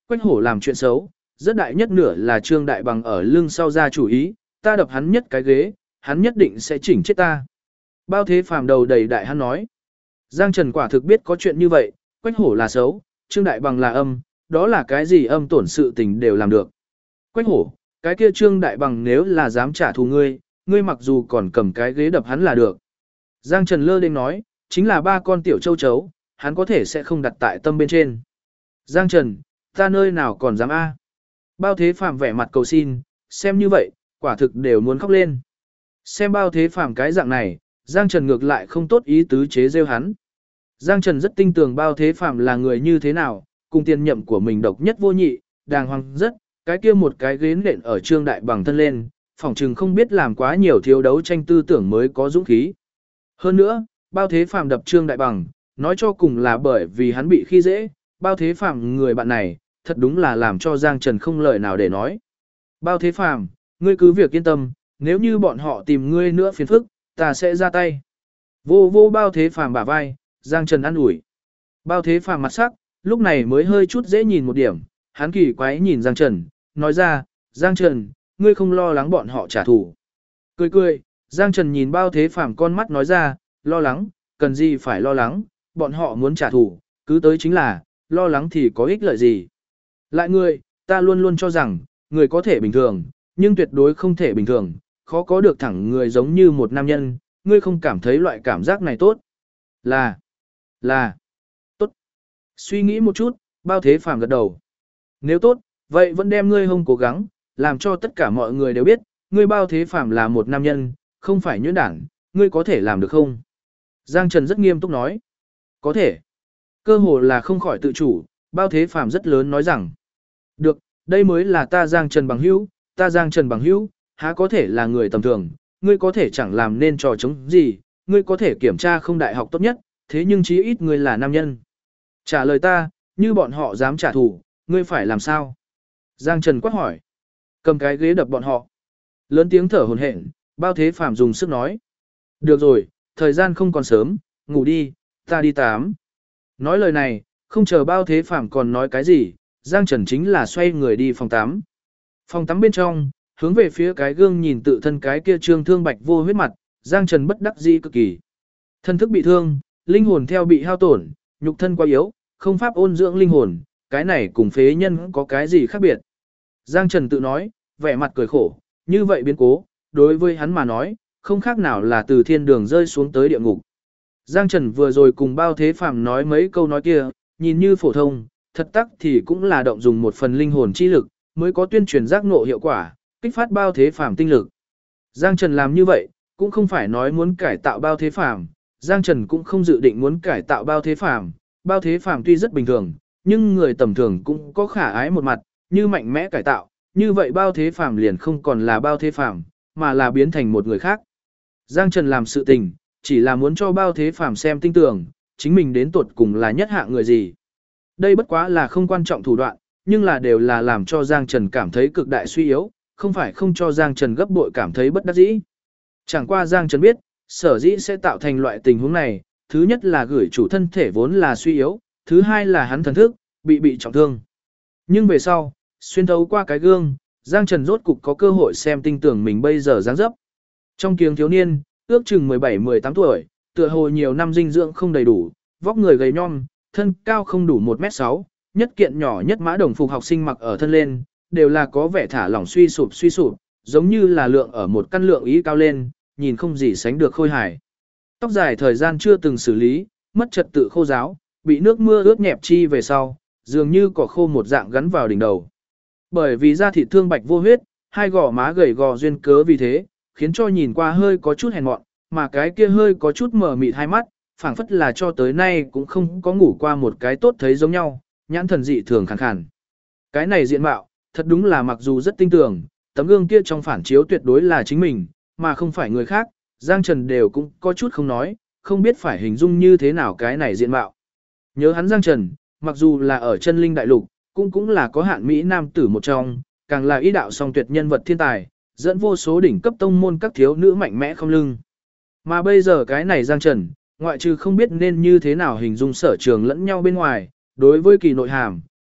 Quách hổ làm chuyện xấu, rất đại nhất nửa là Trương Đại Bằng ở lưng sau ra chủ ý, ta đập hắn nhất cái ghế, hắn nhất định sẽ chỉnh chết ta. Bao Thế Phàm đầu đầy đại hắn nói. Giang Trần quả thực biết có chuyện như vậy, Quách hổ là xấu, Trương Đại Bằng là âm, đó là cái gì âm tổn sự tình đều làm được. Quách hổ, cái kia Trương Đại Bằng nếu là dám trả thù ngươi, ngươi mặc dù còn cầm cái ghế đập hắn là được. Giang Trần lơ đến nói, chính là ba con tiểu châu chấu, hắn có thể sẽ không đặt tại tâm bên trên. Giang Trần, ta nơi nào còn dám a? Bao Thế Phàm vẻ mặt cầu xin, xem như vậy, quả thực đều muốn khóc lên. Xem Bao Thế Phàm cái dạng này, Giang Trần ngược lại không tốt ý tứ chế rêu hắn. Giang Trần rất tin tưởng Bao Thế Phàm là người như thế nào, cùng tiền nhậm của mình độc nhất vô nhị, đàng hoàng rất, cái kia một cái ghế nện ở Trương Đại Bằng thân lên, phỏng chừng không biết làm quá nhiều thiếu đấu tranh tư tưởng mới có dũng khí. Hơn nữa, Bao Thế Phàm đập Trương Đại Bằng, nói cho cùng là bởi vì hắn bị khi dễ, Bao Thế Phàm người bạn này, thật đúng là làm cho Giang Trần không lời nào để nói. Bao Thế Phàm, ngươi cứ việc yên tâm, nếu như bọn họ tìm ngươi nữa phiền phức, ta sẽ ra tay. Vô vô Bao Thế Phàm bả vai, Giang Trần an ủi. Bao Thế Phàm mặt sắc, lúc này mới hơi chút dễ nhìn một điểm, hắn kỳ quái nhìn Giang Trần, nói ra, Giang Trần, ngươi không lo lắng bọn họ trả thù. Cười cười, Giang Trần nhìn Bao Thế Phàm con mắt nói ra, lo lắng, cần gì phải lo lắng, bọn họ muốn trả thù, cứ tới chính là, lo lắng thì có ích lợi gì. Lại ngươi, ta luôn luôn cho rằng, người có thể bình thường, nhưng tuyệt đối không thể bình thường, khó có được thẳng người giống như một nam nhân, ngươi không cảm thấy loại cảm giác này tốt. Là, tốt. Suy nghĩ một chút, Bao Thế Phàm gật đầu. Nếu tốt, vậy vẫn đem ngươi hông cố gắng, làm cho tất cả mọi người đều biết, ngươi Bao Thế Phàm là một nam nhân, không phải nhuyễn đảng, ngươi có thể làm được không? Giang Trần rất nghiêm túc nói. Có thể. Cơ hồ là không khỏi tự chủ, Bao Thế Phàm rất lớn nói rằng. Được, đây mới là ta Giang Trần bằng hữu, ta Giang Trần bằng hữu, há có thể là người tầm thường, ngươi có thể chẳng làm nên trò chống gì, ngươi có thể kiểm tra không đại học tốt nhất, thế nhưng chí ít ngươi là nam nhân. Trả lời ta, như bọn họ dám trả thù, ngươi phải làm sao? Giang Trần quát hỏi. Cầm cái ghế đập bọn họ. Lớn tiếng thở hổn hển, Bao Thế Phàm dùng sức nói. Được rồi, thời gian không còn sớm, ngủ đi, ta đi tắm. Nói lời này, không chờ Bao Thế Phàm còn nói cái gì, Giang Trần chính là xoay người đi phòng tắm. Phòng tắm bên trong, hướng về phía cái gương nhìn tự thân cái kia trương thương bạch vô huyết mặt, Giang Trần bất đắc dĩ cực kỳ. Thân thức bị thương, linh hồn theo bị hao tổn, nhục thân quá yếu, không pháp ôn dưỡng linh hồn, cái này cùng phế nhân có cái gì khác biệt. Giang Trần tự nói, vẻ mặt cười khổ, như vậy biến cố, đối với hắn mà nói, không khác nào là từ thiên đường rơi xuống tới địa ngục. Giang Trần vừa rồi cùng Bao Thế Phàm nói mấy câu nói kia, nhìn như phổ thông, thật tắc thì cũng là động dùng một phần linh hồn chi lực, mới có tuyên truyền giác ngộ hiệu quả, kích phát Bao Thế Phàm tinh lực. Giang Trần làm như vậy, cũng không phải nói muốn cải tạo Bao Thế Phàm, Giang Trần cũng không dự định muốn cải tạo Bao Thế Phàm. Bao Thế Phàm tuy rất bình thường, nhưng người tầm thường cũng có khả ái một mặt, như mạnh mẽ cải tạo, như vậy Bao Thế Phàm liền không còn là Bao Thế Phàm, mà là biến thành một người khác. Giang Trần làm sự tình, chỉ là muốn cho Bao Thế Phàm xem tinh tường, chính mình đến tuột cùng là nhất hạng người gì. Đây bất quá là không quan trọng thủ đoạn, nhưng là đều là làm cho Giang Trần cảm thấy cực đại suy yếu, không phải không cho Giang Trần gấp bội cảm thấy bất đắc dĩ. Chẳng qua Giang Trần biết, sở dĩ sẽ tạo thành loại tình huống này, thứ nhất là gửi chủ thân thể vốn là suy yếu, thứ hai là hắn thần thức, bị trọng thương. Nhưng về sau, xuyên thấu qua cái gương, Giang Trần rốt cục có cơ hội xem tinh tưởng mình bây giờ dáng dấp. Trong kiếng thiếu niên, ước chừng 17-18 tuổi, tựa hồ nhiều năm dinh dưỡng không đầy đủ, vóc người gầy nhom, thân cao không đủ 1m6, nhất kiện nhỏ nhất mã đồng phục học sinh mặc ở thân lên, đều là có vẻ thả lỏng suy sụp, giống như là lượng ở một căn lượng ý cao lên, nhìn không gì sánh được khôi hài. Tóc dài thời gian chưa từng xử lý, mất trật tự khô ráo, bị nước mưa ướt nhẹp chi về sau, dường như cỏ khô một dạng gắn vào đỉnh đầu. Bởi vì da thịt thương bạch vô huyết, hai gò má gầy gò duyên cớ vì thế, khiến cho nhìn qua hơi có chút hèn mọn, mà cái kia hơi có chút mờ mịt hai mắt, phảng phất là cho tới nay cũng không có ngủ qua một cái tốt thấy giống nhau, nhãn thần dị thường khàn khàn. Cái này diện mạo, thật đúng là mặc dù rất tinh tường, tấm gương kia trong phản chiếu tuyệt đối là chính mình, mà không phải người khác, Giang Trần đều cũng có chút không nói, không biết phải hình dung như thế nào cái này diện mạo. Nhớ hắn Giang Trần, mặc dù là ở chân linh đại lục, cũng là có hạn Mỹ nam tử một trong, càng là ý đạo song tuyệt nhân vật thiên tài, dẫn vô số đỉnh cấp tông môn các thiếu nữ mạnh mẽ không lưng. Mà bây giờ cái này Giang Trần, ngoại trừ không biết nên như thế nào hình dung sở trường lẫn nhau bên ngoài, đối với kỳ nội hàm,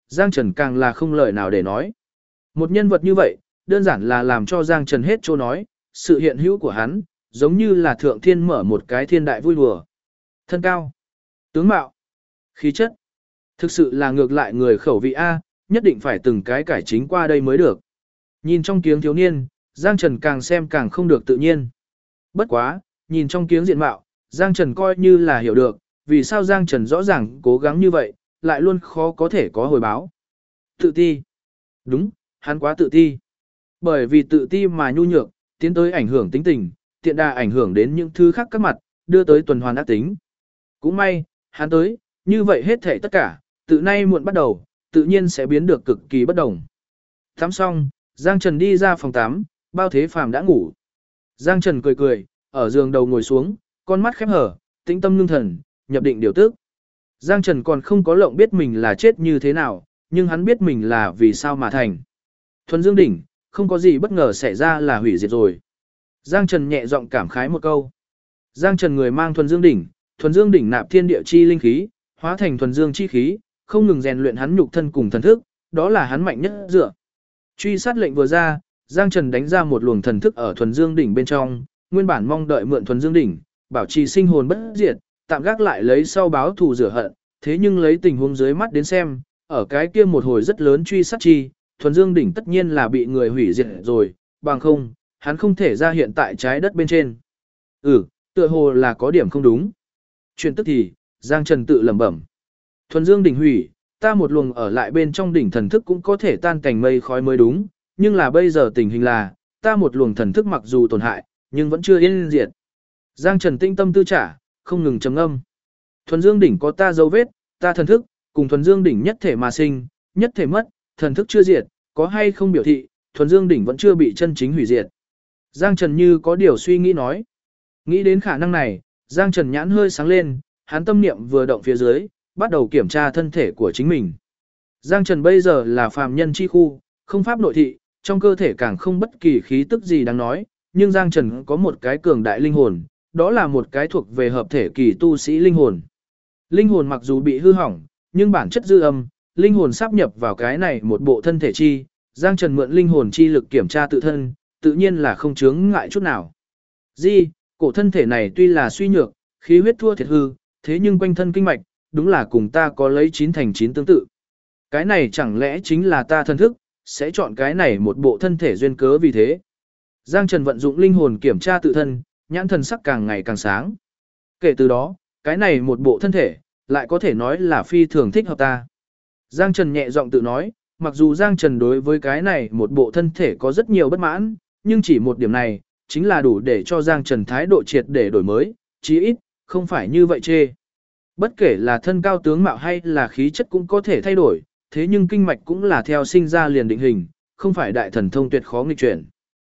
Giang Trần càng là không lời nào để nói. Một nhân vật như vậy, đơn giản là làm cho Giang Trần hết chỗ nói, sự hiện hữu của hắn, giống như là thượng thiên mở một cái thiên đại vui đùa. Thân cao, tướng mạo, khí chất, thực sự là ngược lại người khẩu vị A, nhất định phải từng cái cải chính qua đây mới được. Nhìn trong kiếng thiếu niên, Giang Trần càng xem càng không được tự nhiên. Bất quá, nhìn trong kiếng diện mạo, Giang Trần coi như là hiểu được, vì sao Giang Trần rõ ràng cố gắng như vậy, lại luôn khó có thể có hồi báo. Tự ti. Đúng, hắn quá tự ti. Bởi vì tự ti mà nhu nhược, tiến tới ảnh hưởng tính tình, tiện đà ảnh hưởng đến những thứ khác các mặt, đưa tới tuần hoàn ác tính. Cũng may, hắn tới, như vậy hết thảy tất cả, từ nay muộn bắt đầu, tự nhiên sẽ biến được cực kỳ bất đồng. Tắm xong, Giang Trần đi ra phòng tắm, Bao Thế Phàm đã ngủ. Giang Trần cười cười, ở giường đầu ngồi xuống, con mắt khép hở, tĩnh tâm ngưng thần, nhập định điều tức. Giang Trần còn không có lộng biết mình là chết như thế nào, nhưng hắn biết mình là vì sao mà thành. Thuần Dương đỉnh, không có gì bất ngờ xảy ra là hủy diệt rồi. Giang Trần nhẹ giọng cảm khái một câu. Giang Trần người mang Thuần Dương đỉnh nạp thiên địa chi linh khí, hóa thành thuần dương chi khí, không ngừng rèn luyện hắn nhục thân cùng thần thức, đó là hắn mạnh nhất dựa. Truy sát lệnh vừa ra, Giang Trần đánh ra một luồng thần thức ở Thuần Dương đỉnh bên trong, nguyên bản mong đợi mượn Thuần Dương đỉnh, bảo trì sinh hồn bất diệt, tạm gác lại lấy sau báo thù rửa hận, thế nhưng lấy tình huống dưới mắt đến xem, ở cái kia một hồi rất lớn truy sát chi, Thuần Dương đỉnh tất nhiên là bị người hủy diệt rồi, bằng không, hắn không thể ra hiện tại trái đất bên trên. Tựa hồ là có điểm không đúng. Chuyện tức thì, Giang Trần tự lẩm bẩm. Thuần Dương đỉnh hủy, ta một luồng ở lại bên trong đỉnh thần thức cũng có thể tan cảnh mây khói mới đúng, nhưng là bây giờ tình hình là, ta một luồng thần thức mặc dù tổn hại, nhưng vẫn chưa yên diệt. Giang Trần tinh tâm tư trả, không ngừng trầm ngâm. Thuần Dương đỉnh có ta dấu vết, ta thần thức, cùng Thuần Dương đỉnh nhất thể mà sinh, nhất thể mất, thần thức chưa diệt, có hay không biểu thị, Thuần Dương đỉnh vẫn chưa bị chân chính hủy diệt. Giang Trần như có điều suy nghĩ nói. Nghĩ đến khả năng này, Giang Trần nhãn hơi sáng lên, hắn tâm niệm vừa động phía dưới, bắt đầu kiểm tra thân thể của chính mình. Giang Trần bây giờ là phàm nhân chi khu, không pháp nội thị, trong cơ thể càng không bất kỳ khí tức gì đáng nói, nhưng Giang Trần có một cái cường đại linh hồn, đó là một cái thuộc về hợp thể kỳ tu sĩ linh hồn. Linh hồn mặc dù bị hư hỏng, nhưng bản chất dư âm, linh hồn sáp nhập vào cái này một bộ thân thể chi, Giang Trần mượn linh hồn chi lực kiểm tra tự thân, tự nhiên là không chướng ngại chút nào. Cổ thân thể này tuy là suy nhược, khí huyết thua thiệt hư, thế nhưng quanh thân kinh mạch, đúng là cùng ta có lấy 9 thành 9 tương tự. Cái này chẳng lẽ chính là ta thân thức, sẽ chọn cái này một bộ thân thể duyên cớ vì thế. Giang Trần vận dụng linh hồn kiểm tra tự thân, nhãn thần sắc càng ngày càng sáng. Kể từ đó, cái này một bộ thân thể, lại có thể nói là phi thường thích hợp ta. Giang Trần nhẹ giọng tự nói, mặc dù Giang Trần đối với cái này một bộ thân thể có rất nhiều bất mãn, nhưng chỉ một điểm này, chính là đủ để cho Giang Trần thái độ triệt để đổi mới, chí ít, không phải như vậy chê. Bất kể là thân cao tướng mạo hay là khí chất cũng có thể thay đổi, thế nhưng kinh mạch cũng là theo sinh ra liền định hình, không phải đại thần thông tuyệt khó nghịch chuyển.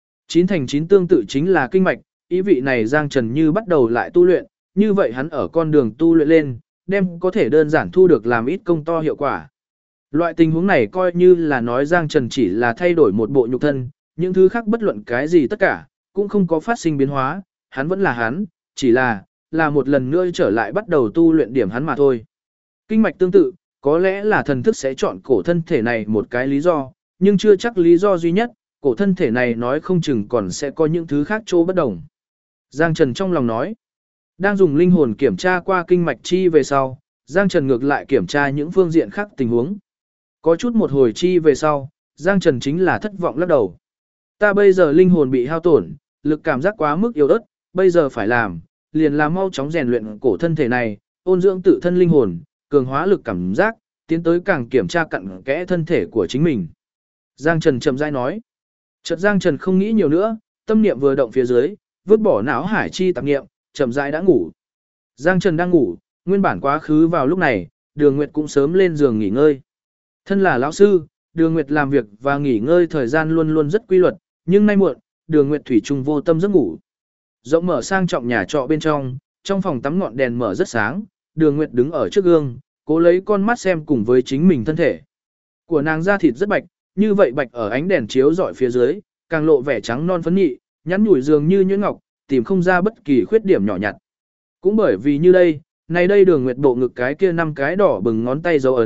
9 thành 9 tương tự chính là kinh mạch, ý vị này Giang Trần như bắt đầu lại tu luyện, như vậy hắn ở con đường tu luyện lên, đem có thể đơn giản thu được làm ít công to hiệu quả. Loại tình huống này coi như là nói Giang Trần chỉ là thay đổi một bộ nhục thân, những thứ khác bất luận cái gì tất cả, cũng không có phát sinh biến hóa, hắn vẫn là hắn, chỉ là một lần nữa trở lại bắt đầu tu luyện điểm hắn mà thôi. Kinh mạch tương tự, có lẽ là thần thức sẽ chọn cổ thân thể này một cái lý do, nhưng chưa chắc lý do duy nhất, cổ thân thể này nói không chừng còn sẽ có những thứ khác chỗ bất đồng. Giang Trần trong lòng nói, đang dùng linh hồn kiểm tra qua kinh mạch chi về sau, Giang Trần ngược lại kiểm tra những phương diện khác tình huống. Có chút một hồi chi về sau, Giang Trần chính là thất vọng lắc đầu. Ta bây giờ linh hồn bị hao tổn, lực cảm giác quá mức yếu ớt, bây giờ phải làm, liền là mau chóng rèn luyện cổ thân thể này, ôn dưỡng tự thân linh hồn, cường hóa lực cảm giác, tiến tới càng kiểm tra cặn kẽ thân thể của chính mình. Giang Trần chậm rãi nói. Chợt Giang Trần không nghĩ nhiều nữa, tâm niệm vừa động phía dưới, vứt bỏ não hải chi tạp niệm, chậm rãi đã ngủ. Giang Trần đang ngủ, nguyên bản quá khứ vào lúc này, Đường Nguyệt cũng sớm lên giường nghỉ ngơi. Thân là lão sư, Đường Nguyệt làm việc và nghỉ ngơi thời gian luôn luôn rất quy luật, nhưng nay muộn, Đường Nguyệt thủy chung vô tâm giấc ngủ. Rộng mở sang trọng nhà trọ bên trong phòng tắm ngọn đèn mở rất sáng, Đường Nguyệt đứng ở trước gương, cố lấy con mắt xem cùng với chính mình thân thể. Của nàng da thịt rất bạch, như vậy bạch ở ánh đèn chiếu rọi phía dưới, càng lộ vẻ trắng non phấn nhị, nhắn nhủi dường như nhuyễn ngọc, tìm không ra bất kỳ khuyết điểm nhỏ nhặt. Cũng bởi vì như đây, này đây Đường Nguyệt bộ ngực cái kia 5 cái đỏ bừng ngón tay dấu ấn,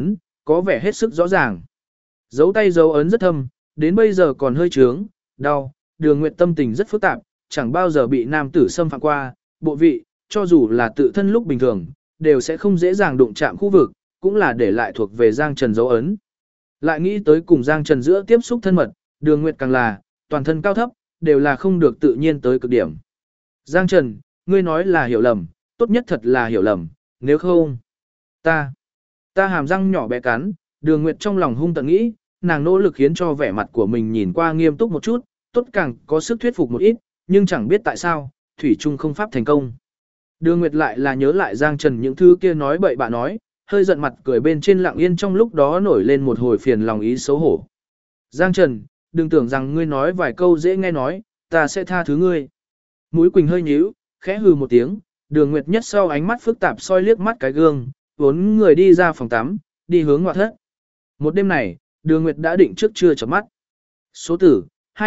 có vẻ hết sức rõ ràng. Dấu tay dấu ấn rất thâm, đến bây giờ còn hơi trướng, đau, Đường Nguyệt tâm tình rất phức tạp, chẳng bao giờ bị nam tử xâm phạm qua, bộ vị, cho dù là tự thân lúc bình thường, đều sẽ không dễ dàng đụng chạm khu vực, cũng là để lại thuộc về Giang Trần dấu ấn. Lại nghĩ tới cùng Giang Trần giữa tiếp xúc thân mật, Đường Nguyệt càng là, toàn thân cao thấp, đều là không được tự nhiên tới cực điểm. Giang Trần, ngươi nói là hiểu lầm, tốt nhất thật là hiểu lầm, nếu không, ta hàm răng nhỏ bé cắn, Đường Nguyệt trong lòng hung tận nghĩ, nàng nỗ lực khiến cho vẻ mặt của mình nhìn qua nghiêm túc một chút, tốt càng có sức thuyết phục một ít, nhưng chẳng biết tại sao, thủy chung không pháp thành công. Đường Nguyệt lại là nhớ lại Giang Trần những thứ kia nói bậy bạ nói, hơi giận mặt cười bên trên lặng yên trong lúc đó nổi lên một hồi phiền lòng ý xấu hổ. Giang Trần, đừng tưởng rằng ngươi nói vài câu dễ nghe nói, ta sẽ tha thứ ngươi. Mũi Quỳnh hơi nhíu, khẽ hừ một tiếng, Đường Nguyệt nhất sau ánh mắt phức tạp soi liếc mắt cái gương, vốn người đi ra phòng tắm, đi hướng ngoại thất. Một đêm này, Đường Nguyệt đã định trước trưa chợp mắt. Số tử,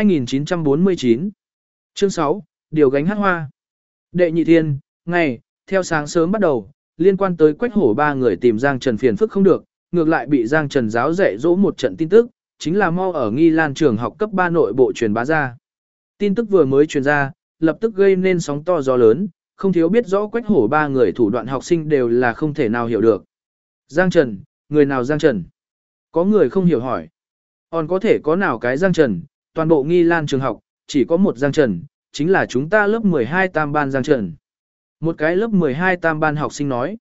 2949. Chương 6, điều gánh hát hoa. Đệ nhị thiên, ngày, theo sáng sớm bắt đầu, liên quan tới Quách Hổ ba người tìm Giang Trần phiền phức không được, ngược lại bị Giang Trần giáo dạy dỗ một trận tin tức, chính là mau ở Nghi Lan trường học cấp 3 nội bộ truyền bá ra. Tin tức vừa mới truyền ra, lập tức gây nên sóng to gió lớn, không thiếu biết rõ Quách Hổ ba người thủ đoạn học sinh đều là không thể nào hiểu được. Giang Trần, người nào Giang Trần? Có người không hiểu hỏi. Còn có thể có nào cái Giang Trần, toàn bộ Nghi Lan trường học, chỉ có một Giang Trần, chính là chúng ta lớp 12 tam ban Giang Trần. Một cái lớp 12 tam ban học sinh nói.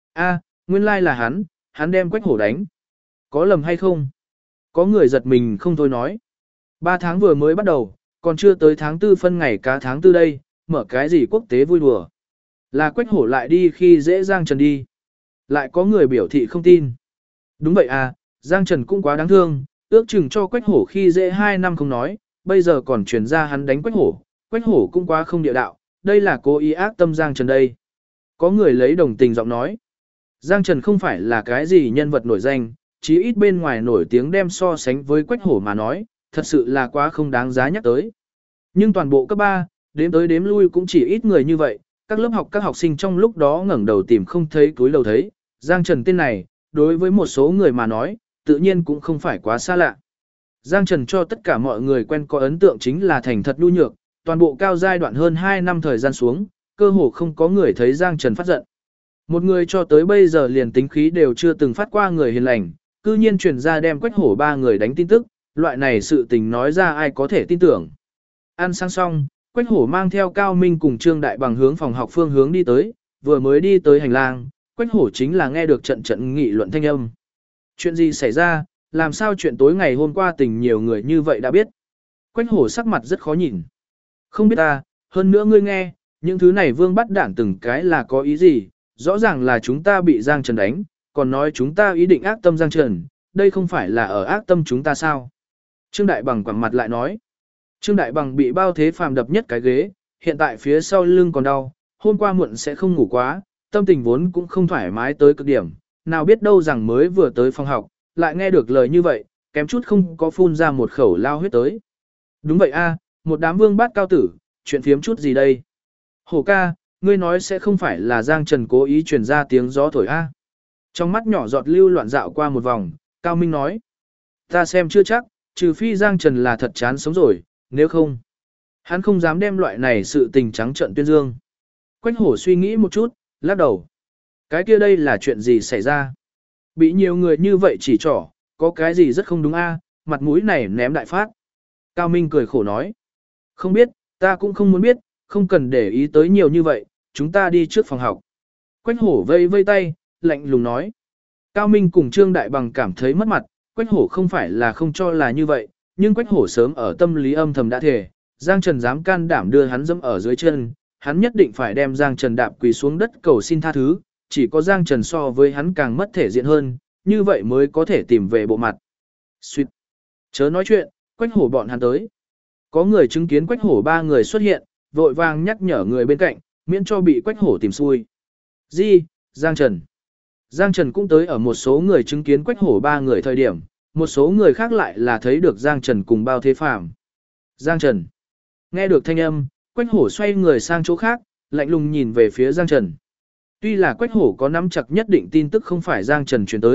Nguyên lai là hắn đem Quách Hổ đánh. Có lầm hay không? Có người giật mình không thôi nói. 3 tháng vừa mới bắt đầu, còn chưa tới tháng 4 phân ngày cá tháng 4 đây, mở cái gì quốc tế vui đùa. Là Quách Hổ lại đi khi dễ Giang Trần đi. Lại có người biểu thị không tin. Đúng vậy Giang Trần cũng quá đáng thương, ước chừng cho Quách Hổ khi dễ 2 năm không nói, bây giờ còn truyền ra hắn đánh Quách Hổ cũng quá không địa đạo, đây là cố ý ác tâm Giang Trần đây. Có người lấy đồng tình giọng nói. Giang Trần không phải là cái gì nhân vật nổi danh, chí ít bên ngoài nổi tiếng đem so sánh với Quách Hổ mà nói, thật sự là quá không đáng giá nhắc tới. Nhưng toàn bộ cấp 3, đếm tới đếm lui cũng chỉ ít người như vậy, các lớp học các học sinh trong lúc đó ngẩng đầu tìm không thấy túi đầu thấy, Giang Trần tên này, đối với một số người mà nói, tự nhiên cũng không phải quá xa lạ. Giang Trần cho tất cả mọi người quen có ấn tượng chính là thành thật nhu nhược, toàn bộ cao giai đoạn hơn 2 năm thời gian xuống, cơ hồ không có người thấy Giang Trần phát giận. Một người cho tới bây giờ liền tính khí đều chưa từng phát qua người hiền lành, cư nhiên truyền ra đem Quách Hổ ba người đánh tin tức, loại này sự tình nói ra ai có thể tin tưởng. Ăn sáng xong, Quách Hổ mang theo Cao Minh cùng Trương Đại Bằng hướng phòng học phương hướng đi tới, vừa mới đi tới hành lang, Quách Hổ chính là nghe được trận trận nghị luận thanh âm. Chuyện gì xảy ra, làm sao chuyện tối ngày hôm qua tình nhiều người như vậy đã biết. Quách Hổ sắc mặt rất khó nhìn. Không biết ta, hơn nữa ngươi nghe, những thứ này vương bắt đản từng cái là có ý gì, rõ ràng là chúng ta bị Giang Trần đánh, còn nói chúng ta ý định ác tâm Giang Trần, đây không phải là ở ác tâm chúng ta sao. Trương Đại Bằng quẳng mặt lại nói. Trương Đại Bằng bị Bao Thế Phàm đập nhất cái ghế, hiện tại phía sau lưng còn đau, hôm qua muộn sẽ không ngủ quá, tâm tình vốn cũng không thoải mái tới cực điểm, nào biết đâu rằng mới vừa tới phòng học, lại nghe được lời như vậy, kém chút không có phun ra một khẩu lao huyết tới. Đúng vậy một đám vương bát cao tử, chuyện phiếm chút gì đây? Hổ ca, ngươi nói sẽ không phải là Giang Trần cố ý truyền ra tiếng gió thổi Trong mắt nhỏ giọt lưu loạn dạo qua một vòng, Cao Minh nói. Ta xem chưa chắc, trừ phi Giang Trần là thật chán sống rồi, nếu không, hắn không dám đem loại này sự tình trắng trợn tuyên dương. Quách Hổ suy nghĩ một chút, lắc đầu. Cái kia đây là chuyện gì xảy ra? Bị nhiều người như vậy chỉ trỏ, có cái gì rất không đúng mặt mũi này ném đại phát. Cao Minh cười khổ nói. Không biết, ta cũng không muốn biết, không cần để ý tới nhiều như vậy, chúng ta đi trước phòng học. Quách Hổ vây vây tay, lạnh lùng nói. Cao Minh cùng Trương Đại Bằng cảm thấy mất mặt, Quách Hổ không phải là không cho là như vậy, nhưng Quách Hổ sớm ở tâm lý âm thầm đã thề, Giang Trần dám can đảm đưa hắn dẫm ở dưới chân, hắn nhất định phải đem Giang Trần đạp quỳ xuống đất cầu xin tha thứ, chỉ có Giang Trần so với hắn càng mất thể diện hơn, như vậy mới có thể tìm về bộ mặt. Xuyệt. Chớ nói chuyện, Quách Hổ bọn hắn tới. Có người chứng kiến Quách Hổ ba người xuất hiện, vội vàng nhắc nhở người bên cạnh, miễn cho bị Quách Hổ tìm xui. Giang Trần. Giang Trần cũng tới ở một số người chứng kiến Quách Hổ ba người thời điểm, một số người khác lại là thấy được Giang Trần cùng Bao Thế Phàm. Giang Trần. Nghe được thanh âm, Quách Hổ xoay người sang chỗ khác, lạnh lùng nhìn về phía Giang Trần. Tuy là Quách Hổ có nắm chặt nhất định tin tức không phải Giang Trần truyền tới,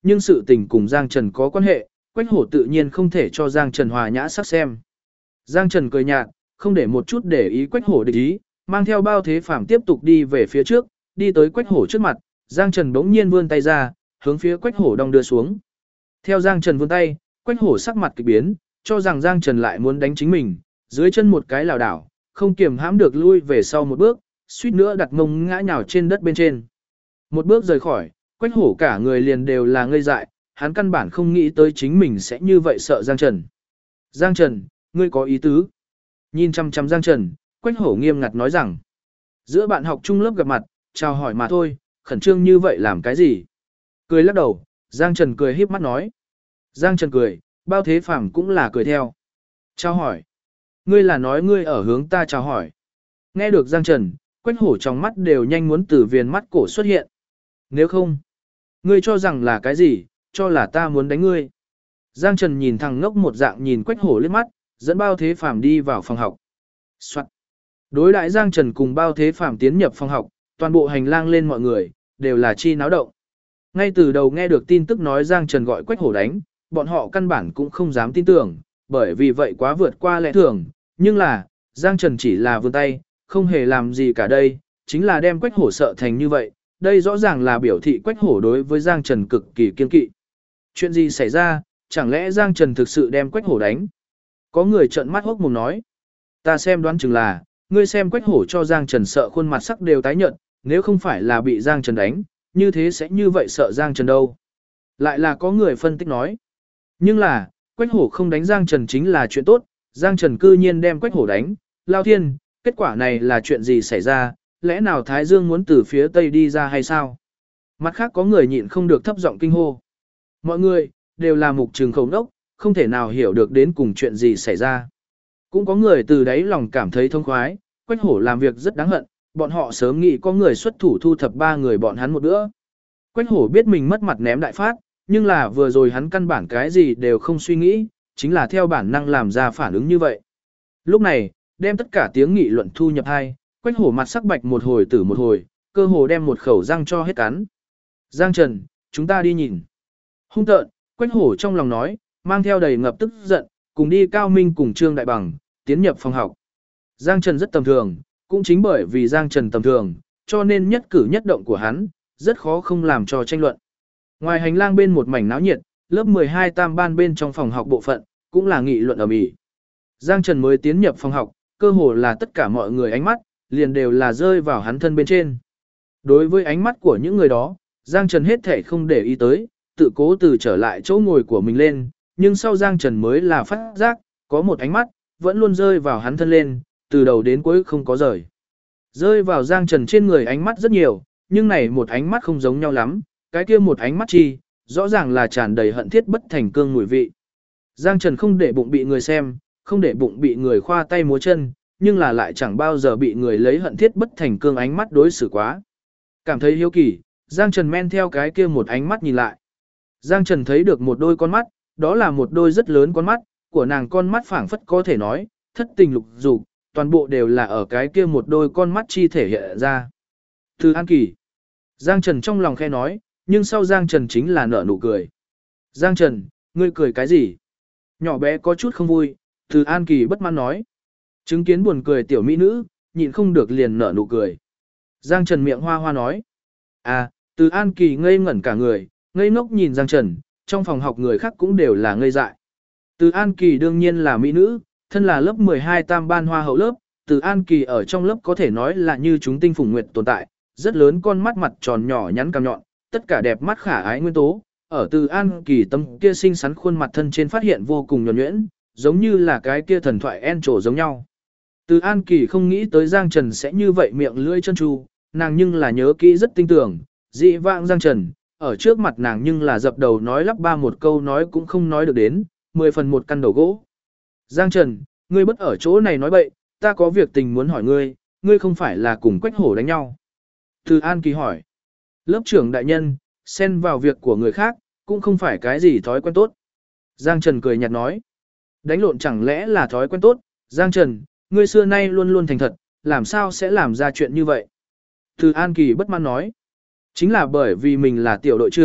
nhưng sự tình cùng Giang Trần có quan hệ, Quách Hổ tự nhiên không thể cho Giang Trần hòa nhã sắc xem. Giang Trần cười nhạt, không để một chút để ý Quách Hổ địch ý, mang theo Bao Thế Phàm tiếp tục đi về phía trước, đi tới Quách Hổ trước mặt, Giang Trần bỗng nhiên vươn tay ra, hướng phía Quách Hổ đong đưa xuống. Theo Giang Trần vươn tay, Quách Hổ sắc mặt kỳ biến, cho rằng Giang Trần lại muốn đánh chính mình, dưới chân một cái lảo đảo, không kiềm hãm được lui về sau một bước, suýt nữa đặt mông ngã nhào trên đất bên trên. Một bước rời khỏi, Quách Hổ cả người liền đều là ngây dại, hắn căn bản không nghĩ tới chính mình sẽ như vậy sợ Giang Trần. Giang Trần, ngươi có ý tứ. Nhìn chăm chăm Giang Trần, Quách Hổ nghiêm ngặt nói rằng, giữa bạn học chung lớp gặp mặt, chào hỏi mà thôi, khẩn trương như vậy làm cái gì? Cười lắc đầu, Giang Trần cười híp mắt nói. Giang Trần cười, Bao Thế Phàm cũng là cười theo. Chào hỏi. Ngươi là nói ngươi ở hướng ta chào hỏi. Nghe được Giang Trần, Quách Hổ trong mắt đều nhanh muốn từ viền mắt cổ xuất hiện. Nếu không, ngươi cho rằng là cái gì, cho là ta muốn đánh ngươi. Giang Trần nhìn thằng ngốc một dạng nhìn Quách Hổ liếc mắt, dẫn Bao Thế Phàm đi vào phòng học. Soạn. Đối đãi Giang Trần cùng Bao Thế Phàm tiến nhập phòng học, toàn bộ hành lang lên mọi người, đều là chi náo động. Ngay từ đầu nghe được tin tức nói Giang Trần gọi Quách Hổ đánh, bọn họ căn bản cũng không dám tin tưởng, bởi vì vậy quá vượt qua lẽ thường, nhưng là, Giang Trần chỉ là vươn tay, không hề làm gì cả đây, chính là đem Quách Hổ sợ thành như vậy, đây rõ ràng là biểu thị Quách Hổ đối với Giang Trần cực kỳ kiên kỵ. Chuyện gì xảy ra, chẳng lẽ Giang Trần thực sự đem Quách Hổ đánh? Có người trợn mắt hốc mồm nói, ta xem đoán chừng là, ngươi xem Quách Hổ cho Giang Trần sợ khuôn mặt sắc đều tái nhợt, nếu không phải là bị Giang Trần đánh, như thế sẽ như vậy sợ Giang Trần đâu. Lại là có người phân tích nói, nhưng là, Quách Hổ không đánh Giang Trần chính là chuyện tốt, Giang Trần cư nhiên đem Quách Hổ đánh, lao thiên, kết quả này là chuyện gì xảy ra, lẽ nào Thái Dương muốn từ phía Tây đi ra hay sao? Mặt khác có người nhịn không được thấp giọng kinh hô. Mọi người, đều là mục trường khẩu đốc, không thể nào hiểu được đến cùng chuyện gì xảy ra. Cũng có người từ đấy lòng cảm thấy thông khoái, Quách Hổ làm việc rất đáng hận, bọn họ sớm nghĩ có người xuất thủ thu thập 3 người bọn hắn một bữa. Quách Hổ biết mình mất mặt ném đại phát, nhưng là vừa rồi hắn căn bản cái gì đều không suy nghĩ, chính là theo bản năng làm ra phản ứng như vậy. Lúc này, đem tất cả tiếng nghị luận thu nhập hai, Quách Hổ mặt sắc bạch một hồi tử một hồi, cơ hồ đem một khẩu răng cho hết cắn. Giang Trần, chúng ta đi nhìn. Hung tợn, Quách Hổ trong lòng nói, mang theo đầy ngập tức giận, cùng đi Cao Minh cùng Trương Đại Bằng, tiến nhập phòng học. Giang Trần rất tầm thường, cũng chính bởi vì Giang Trần tầm thường, cho nên nhất cử nhất động của hắn, rất khó không làm cho tranh luận. Ngoài hành lang bên một mảnh náo nhiệt, lớp 12 tam ban bên trong phòng học bộ phận, cũng là nghị luận ầm ĩ. Giang Trần mới tiến nhập phòng học, cơ hồ là tất cả mọi người ánh mắt, liền đều là rơi vào hắn thân bên trên. Đối với ánh mắt của những người đó, Giang Trần hết thể không để ý tới, tự cố từ trở lại chỗ ngồi của mình lên, nhưng sau Giang Trần mới là phát giác, có một ánh mắt, vẫn luôn rơi vào hắn thân lên, từ đầu đến cuối không có rời. Rơi vào Giang Trần trên người ánh mắt rất nhiều, nhưng này một ánh mắt không giống nhau lắm, cái kia một ánh mắt chi, rõ ràng là tràn đầy hận thiết bất thành cương mùi vị. Giang Trần không để bụng bị người xem, không để bụng bị người khoa tay múa chân, nhưng là lại chẳng bao giờ bị người lấy hận thiết bất thành cương ánh mắt đối xử quá. Cảm thấy hiếu kỳ, Giang Trần men theo cái kia một ánh mắt nhìn lại. Giang Trần thấy được một đôi con mắt, đó là một đôi rất lớn con mắt, của nàng con mắt phảng phất có thể nói, thất tình lục dục, toàn bộ đều là ở cái kia một đôi con mắt chi thể hiện ra. Từ An Kỳ. Giang Trần trong lòng khe nói, nhưng sau Giang Trần chính là nở nụ cười. Giang Trần, ngươi cười cái gì? Nhỏ bé có chút không vui, Từ An Kỳ bất mãn nói. Chứng kiến buồn cười tiểu mỹ nữ, nhịn không được liền nở nụ cười. Giang Trần miệng hoa hoa nói. À, Từ An Kỳ ngây ngẩn cả người, ngây ngốc nhìn Giang Trần, trong phòng học người khác cũng đều là ngây dại. Từ An Kỳ đương nhiên là mỹ nữ, thân là lớp 12 tam ban hoa hậu lớp, Từ An Kỳ ở trong lớp có thể nói là như chúng tinh phùng nguyệt tồn tại, rất lớn con mắt mặt tròn nhỏ nhắn cằm nhọn, tất cả đẹp mắt khả ái nguyên tố, ở Từ An Kỳ tâm kia xinh xắn khuôn mặt thân trên phát hiện vô cùng nhuần nhuyễn, giống như là cái kia thần thoại en trổ giống nhau. Từ An Kỳ không nghĩ tới Giang Trần sẽ như vậy miệng lưỡi chân tru, nàng nhưng là nhớ kỹ rất tinh tưởng, dị vãng Giang Trần, ở trước mặt nàng nhưng là dập đầu nói lắp ba một câu nói cũng không nói được đến, 10 phần một căn đầu gỗ. Giang Trần, ngươi bất ở chỗ này nói bậy, ta có việc tình muốn hỏi ngươi, ngươi không phải là cùng Quách Hổ đánh nhau. Từ An Kỳ hỏi, lớp trưởng đại nhân, xen vào việc của người khác, cũng không phải cái gì thói quen tốt. Giang Trần cười nhạt nói, đánh lộn chẳng lẽ là thói quen tốt, Giang Trần, ngươi xưa nay luôn luôn thành thật, làm sao sẽ làm ra chuyện như vậy? Từ An Kỳ bất mãn nói, chính là bởi vì mình là tiểu đội trưởng,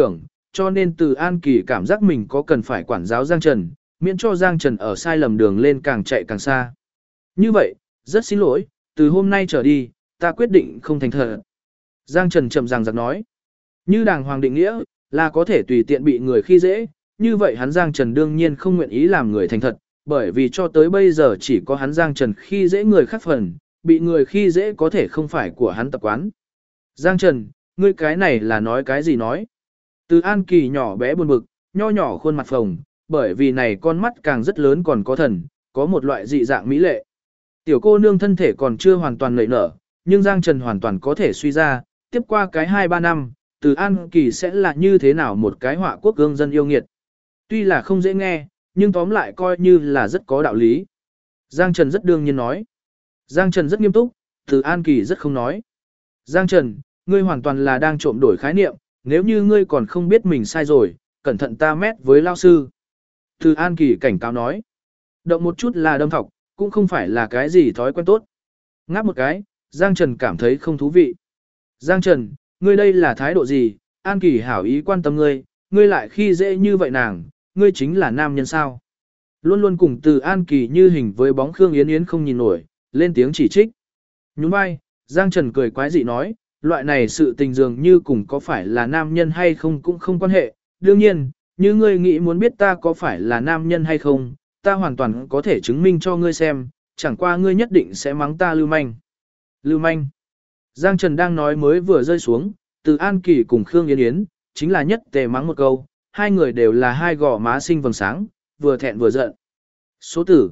cho nên Từ An Kỳ cảm giác mình có cần phải quản giáo Giang Trần, miễn cho Giang Trần ở sai lầm đường lên càng chạy càng xa. Như vậy, rất xin lỗi, từ hôm nay trở đi, ta quyết định không thành thật. Giang Trần chậm ràng giặc nói, như đàng hoàng định nghĩa, là có thể tùy tiện bị người khi dễ, như vậy hắn Giang Trần đương nhiên không nguyện ý làm người thành thật, bởi vì cho tới bây giờ chỉ có hắn Giang Trần khi dễ người khác phần, bị người khi dễ có thể không phải của hắn tập quán. Giang Trần, ngươi cái này là nói cái gì nói? Từ An Kỳ nhỏ bé buồn bực, nho nhỏ khuôn mặt phồng, bởi vì này con mắt càng rất lớn còn có thần, có một loại dị dạng mỹ lệ. Tiểu cô nương thân thể còn chưa hoàn toàn nảy nở, nhưng Giang Trần hoàn toàn có thể suy ra, tiếp qua cái 2-3 năm, Từ An Kỳ sẽ là như thế nào một cái họa quốc gương dân yêu nghiệt. Tuy là không dễ nghe, nhưng tóm lại coi như là rất có đạo lý. Giang Trần rất đương nhiên nói. Giang Trần rất nghiêm túc, Từ An Kỳ rất không nói. Giang Trần, ngươi hoàn toàn là đang trộm đổi khái niệm, nếu như ngươi còn không biết mình sai rồi, cẩn thận ta mét với lao sư. Từ An Kỳ cảnh cáo nói. Động một chút là đâm thọc, cũng không phải là cái gì thói quen tốt. Ngáp một cái, Giang Trần cảm thấy không thú vị. Giang Trần, ngươi đây là thái độ gì? An Kỳ hảo ý quan tâm ngươi, ngươi lại khi dễ như vậy nàng, ngươi chính là nam nhân sao? Luôn luôn cùng Từ An Kỳ như hình với bóng Khương Yến Yến không nhìn nổi, lên tiếng chỉ trích. Nhún vai, Giang Trần cười quái dị nói, loại này sự tình dường như cùng có phải là nam nhân hay không cũng không quan hệ. Đương nhiên, như ngươi nghĩ muốn biết ta có phải là nam nhân hay không, ta hoàn toàn có thể chứng minh cho ngươi xem, chẳng qua ngươi nhất định sẽ mắng ta lưu manh. Lưu manh. Giang Trần đang nói mới vừa rơi xuống, Từ An Kỳ cùng Khương Yến Yến, chính là nhất tề mắng một câu, hai người đều là hai gò má xinh vầng sáng, vừa thẹn vừa giận. Số tử,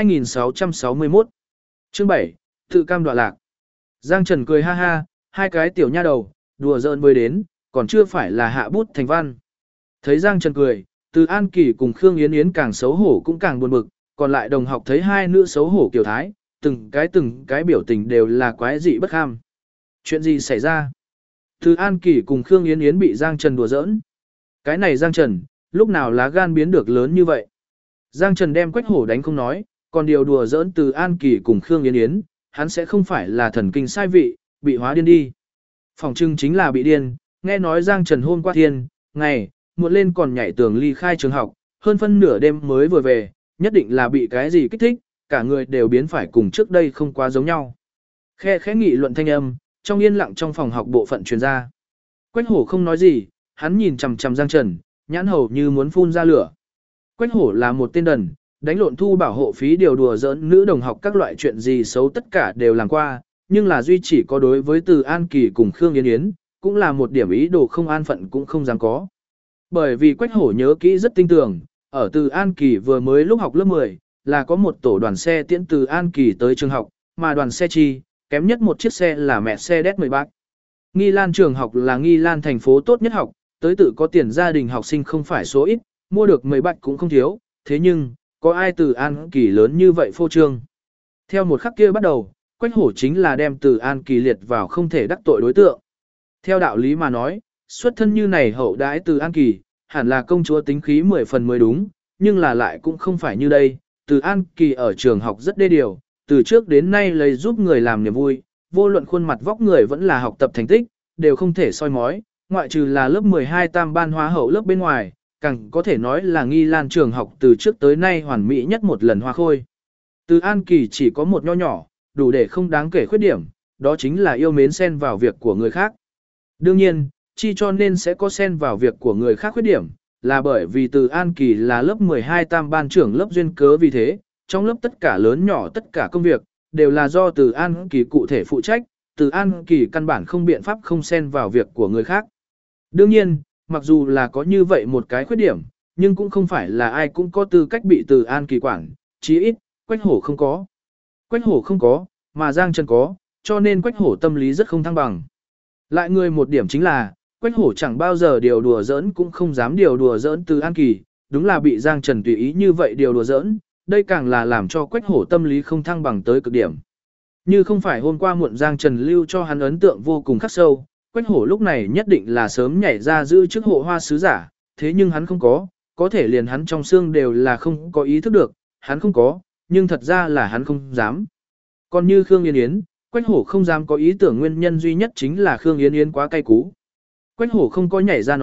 2661. Chương 7, tự cam đoạ lạc. Giang Trần cười ha ha, hai cái tiểu nha đầu, đùa giỡn với đến, còn chưa phải là hạ bút thành văn. Thấy Giang Trần cười, Từ An Kỳ cùng Khương Yến Yến càng xấu hổ cũng càng buồn bực, còn lại đồng học thấy hai nữ xấu hổ kiểu thái, từng cái biểu tình đều là quái dị bất kham. Chuyện gì xảy ra? Từ An Kỳ cùng Khương Yến Yến bị Giang Trần đùa giỡn. Cái này Giang Trần, lúc nào lá gan biến được lớn như vậy? Giang Trần đem Quách Hổ đánh không nói, còn điều đùa giỡn Từ An Kỳ cùng Khương Yến Yến, hắn sẽ không phải là thần kinh sai vị, bị hóa điên đi. Phòng trưng chính là bị điên, nghe nói Giang Trần hôm qua thiên, ngày, muộn lên còn nhảy tường ly khai trường học, hơn phân nửa đêm mới vừa về, nhất định là bị cái gì kích thích, cả người đều biến phải cùng trước đây không quá giống nhau. Khe khẽ nghị luận thanh âm, trong yên lặng trong phòng học bộ phận truyền ra. Quách Hổ không nói gì, hắn nhìn chằm chằm Giang Trần, nhãn hầu như muốn phun ra lửa. Quách Hổ là một tên đần, đánh lộn thu bảo hộ phí điều đùa giỡn nữ đồng học các loại chuyện gì xấu tất cả đều làm qua, nhưng là duy chỉ có đối với Từ An Kỳ cùng Khương Yến Yến, cũng là một điểm ý đồ không an phận cũng không dám có. Bởi vì Quách Hổ nhớ kỹ rất tinh tường, ở Từ An Kỳ vừa mới lúc học lớp 10, là có một tổ đoàn xe tiễn Từ An Kỳ tới trường học, mà đoàn xe chi, kém nhất một chiếc xe là Mercedes 13. Nghi Lan trường học là Nghi Lan thành phố tốt nhất học, tới tự có tiền gia đình học sinh không phải số ít, mua được 10 bạch cũng không thiếu, thế nhưng, có ai Từ An Kỳ lớn như vậy phô trương. Theo một khắc kia bắt đầu, Quách Hổ chính là đem Từ An Kỳ liệt vào không thể đắc tội đối tượng. Theo đạo lý mà nói, xuất thân như này hậu đãi Từ An Kỳ, hẳn là công chúa tính khí 10 phần mới đúng, nhưng là lại cũng không phải như đây. Từ An Kỳ ở trường học rất đê điều, từ trước đến nay lấy giúp người làm niềm vui, vô luận khuôn mặt vóc người vẫn là học tập thành tích, đều không thể soi mói, ngoại trừ là lớp 12 tam ban hóa hậu lớp bên ngoài, càng có thể nói là Nghi Lan trường học từ trước tới nay hoàn mỹ nhất một lần hoa khôi. Từ An Kỳ chỉ có một nho nhỏ, đủ để không đáng kể khuyết điểm, đó chính là yêu mến xen vào việc của người khác. Đương nhiên, chi cho nên sẽ có xen vào việc của người khác khuyết điểm, là bởi vì Từ An Kỳ là lớp 12 tam ban trưởng lớp duyên cớ vì thế, trong lớp tất cả lớn nhỏ tất cả công việc, đều là do Từ An Kỳ cụ thể phụ trách, Từ An Kỳ căn bản không biện pháp không xen vào việc của người khác. Đương nhiên, mặc dù là có như vậy một cái khuyết điểm, nhưng cũng không phải là ai cũng có tư cách bị Từ An Kỳ quản, chí ít, Quách Hổ không có. Quách Hổ không có, mà Giang Trần có, cho nên Quách Hổ tâm lý rất không thăng bằng. Lại người một điểm chính là, Quách Hổ chẳng bao giờ điều đùa giỡn cũng không dám điều đùa giỡn Từ An Kỳ, đúng là bị Giang Trần tùy ý như vậy điều đùa giỡn, đây càng là làm cho Quách Hổ tâm lý không thăng bằng tới cực điểm. Như không phải hôm qua muộn Giang Trần lưu cho hắn ấn tượng vô cùng khắc sâu, Quách Hổ lúc này nhất định là sớm nhảy ra giữ chức hộ hoa sứ giả, thế nhưng hắn không có thể liền hắn trong xương đều là không có ý thức được, hắn không có, nhưng thật ra là hắn không dám. Còn như Khương Yến Yến, Quách Hổ không dám có ý tưởng nguyên nhân duy nhất chính là Khương Yến Yến quá cay cú. Quách Hổ không có nhảy ra nói,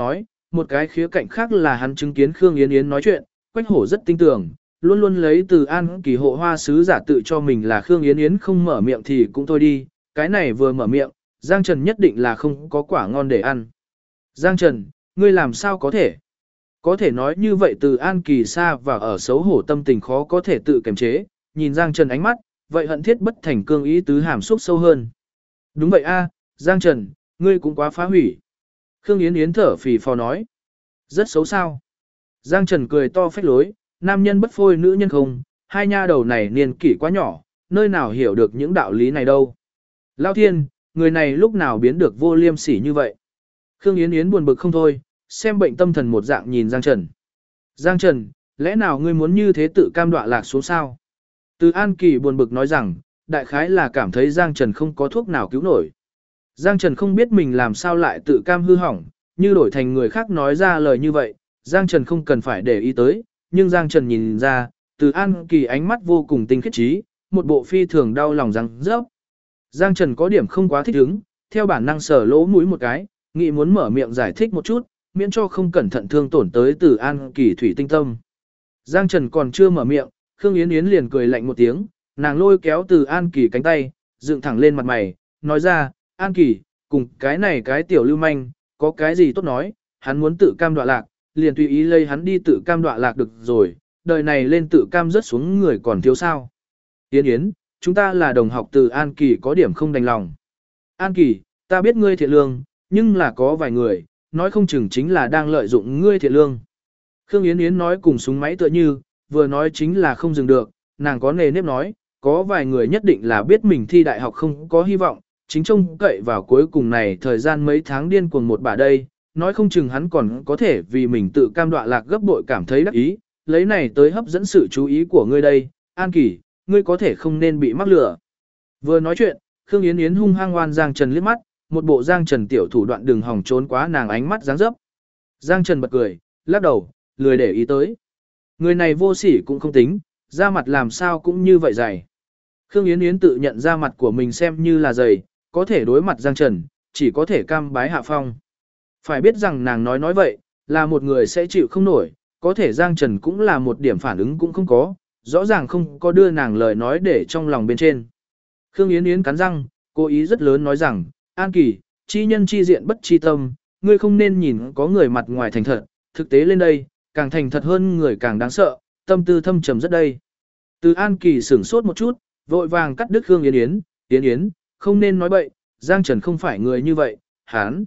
một cái khía cạnh khác là hắn chứng kiến Khương Yến Yến nói chuyện, Quách Hổ rất tin tưởng, luôn luôn lấy Từ An Kỳ hộ hoa sứ giả tự cho mình là Khương Yến Yến không mở miệng thì cũng thôi đi, cái này vừa mở miệng, Giang Trần nhất định là không có quả ngon để ăn. Giang Trần, ngươi làm sao có thể? Có thể nói như vậy Từ An Kỳ xa và ở xấu hổ tâm tình khó có thể tự kiềm chế, nhìn Giang Trần ánh mắt, vậy hận thiết bất thành cương ý tứ hàm xúc sâu hơn. Đúng vậy a, Giang Trần, ngươi cũng quá phá hủy. Khương Yến Yến thở phì phò nói. Rất xấu sao. Giang Trần cười to phách lối, nam nhân bất phôi nữ nhân không, hai nha đầu này niên kỷ quá nhỏ, nơi nào hiểu được những đạo lý này đâu. Lao thiên, người này lúc nào biến được vô liêm sỉ như vậy. Khương Yến Yến buồn bực không thôi, xem bệnh tâm thần một dạng nhìn Giang Trần. Giang Trần, lẽ nào ngươi muốn như thế tự cam đoạ lạc xuống sao? Từ An Kỳ buồn bực nói rằng, đại khái là cảm thấy Giang Trần không có thuốc nào cứu nổi. Giang Trần không biết mình làm sao lại tự cam hư hỏng, như đổi thành người khác nói ra lời như vậy, Giang Trần không cần phải để ý tới, nhưng Giang Trần nhìn ra, Từ An Kỳ ánh mắt vô cùng tinh khiết trí, một bộ phi thường đau lòng răng rớp. Giang Trần có điểm không quá thích ứng, theo bản năng sờ lỗ mũi một cái, nghĩ muốn mở miệng giải thích một chút, miễn cho không cẩn thận thương tổn tới Từ An Kỳ thủy tinh tâm. Giang Trần còn chưa mở miệng, Khương Yến Yến liền cười lạnh một tiếng, nàng lôi kéo Từ An Kỳ cánh tay, dựng thẳng lên mặt mày, nói ra, An Kỳ, cùng cái này cái tiểu lưu manh, có cái gì tốt nói, hắn muốn tự cam đoạ lạc, liền tùy ý lây hắn đi tự cam đoạ lạc được rồi, đời này lên tự cam rớt xuống người còn thiếu sao. Yến Yến, chúng ta là đồng học Từ An Kỳ có điểm không đành lòng. An Kỳ, ta biết ngươi thiện lương, nhưng là có vài người, nói không chừng chính là đang lợi dụng ngươi thiện lương. Khương Yến Yến nói cùng súng máy tựa như, vừa nói chính là không dừng được, nàng có nề nếp nói, có vài người nhất định là biết mình thi đại học không có hy vọng, chính trông cậy vào cuối cùng này thời gian mấy tháng điên cuồng một bà đây, nói không chừng hắn còn có thể vì mình tự cam đoạ lạc gấp bội cảm thấy đắc ý, lấy này tới hấp dẫn sự chú ý của ngươi đây, An Kỳ, ngươi có thể không nên bị mắc lừa. Vừa nói chuyện, Khương Yến Yến hung hăng oan Giang Trần liếc mắt, một bộ Giang Trần tiểu thủ đoạn đừng hòng trốn quá nàng ánh mắt dáng dấp. Giang Trần bật cười, lắc đầu, lười để ý tới. Người này vô sỉ cũng không tính, da mặt làm sao cũng như vậy dày. Khương Yến Yến tự nhận ra mặt của mình xem như là dày, có thể đối mặt Giang Trần, chỉ có thể cam bái hạ phong. Phải biết rằng nàng nói vậy, là một người sẽ chịu không nổi, có thể Giang Trần cũng là một điểm phản ứng cũng không có, rõ ràng không có đưa nàng lời nói để trong lòng bên trên. Khương Yến Yến cắn răng, cố ý rất lớn nói rằng, An Kỳ, chi nhân chi diện bất chi tâm, ngươi không nên nhìn có người mặt ngoài thành thật, thực tế lên đây, càng thành thật hơn người càng đáng sợ, tâm tư thâm trầm rất đây. Từ An Kỳ sửng sốt một chút, vội vàng cắt đứt Khương Yến Yến, Yến Yến, không nên nói bậy, Giang Trần không phải người như vậy, hán.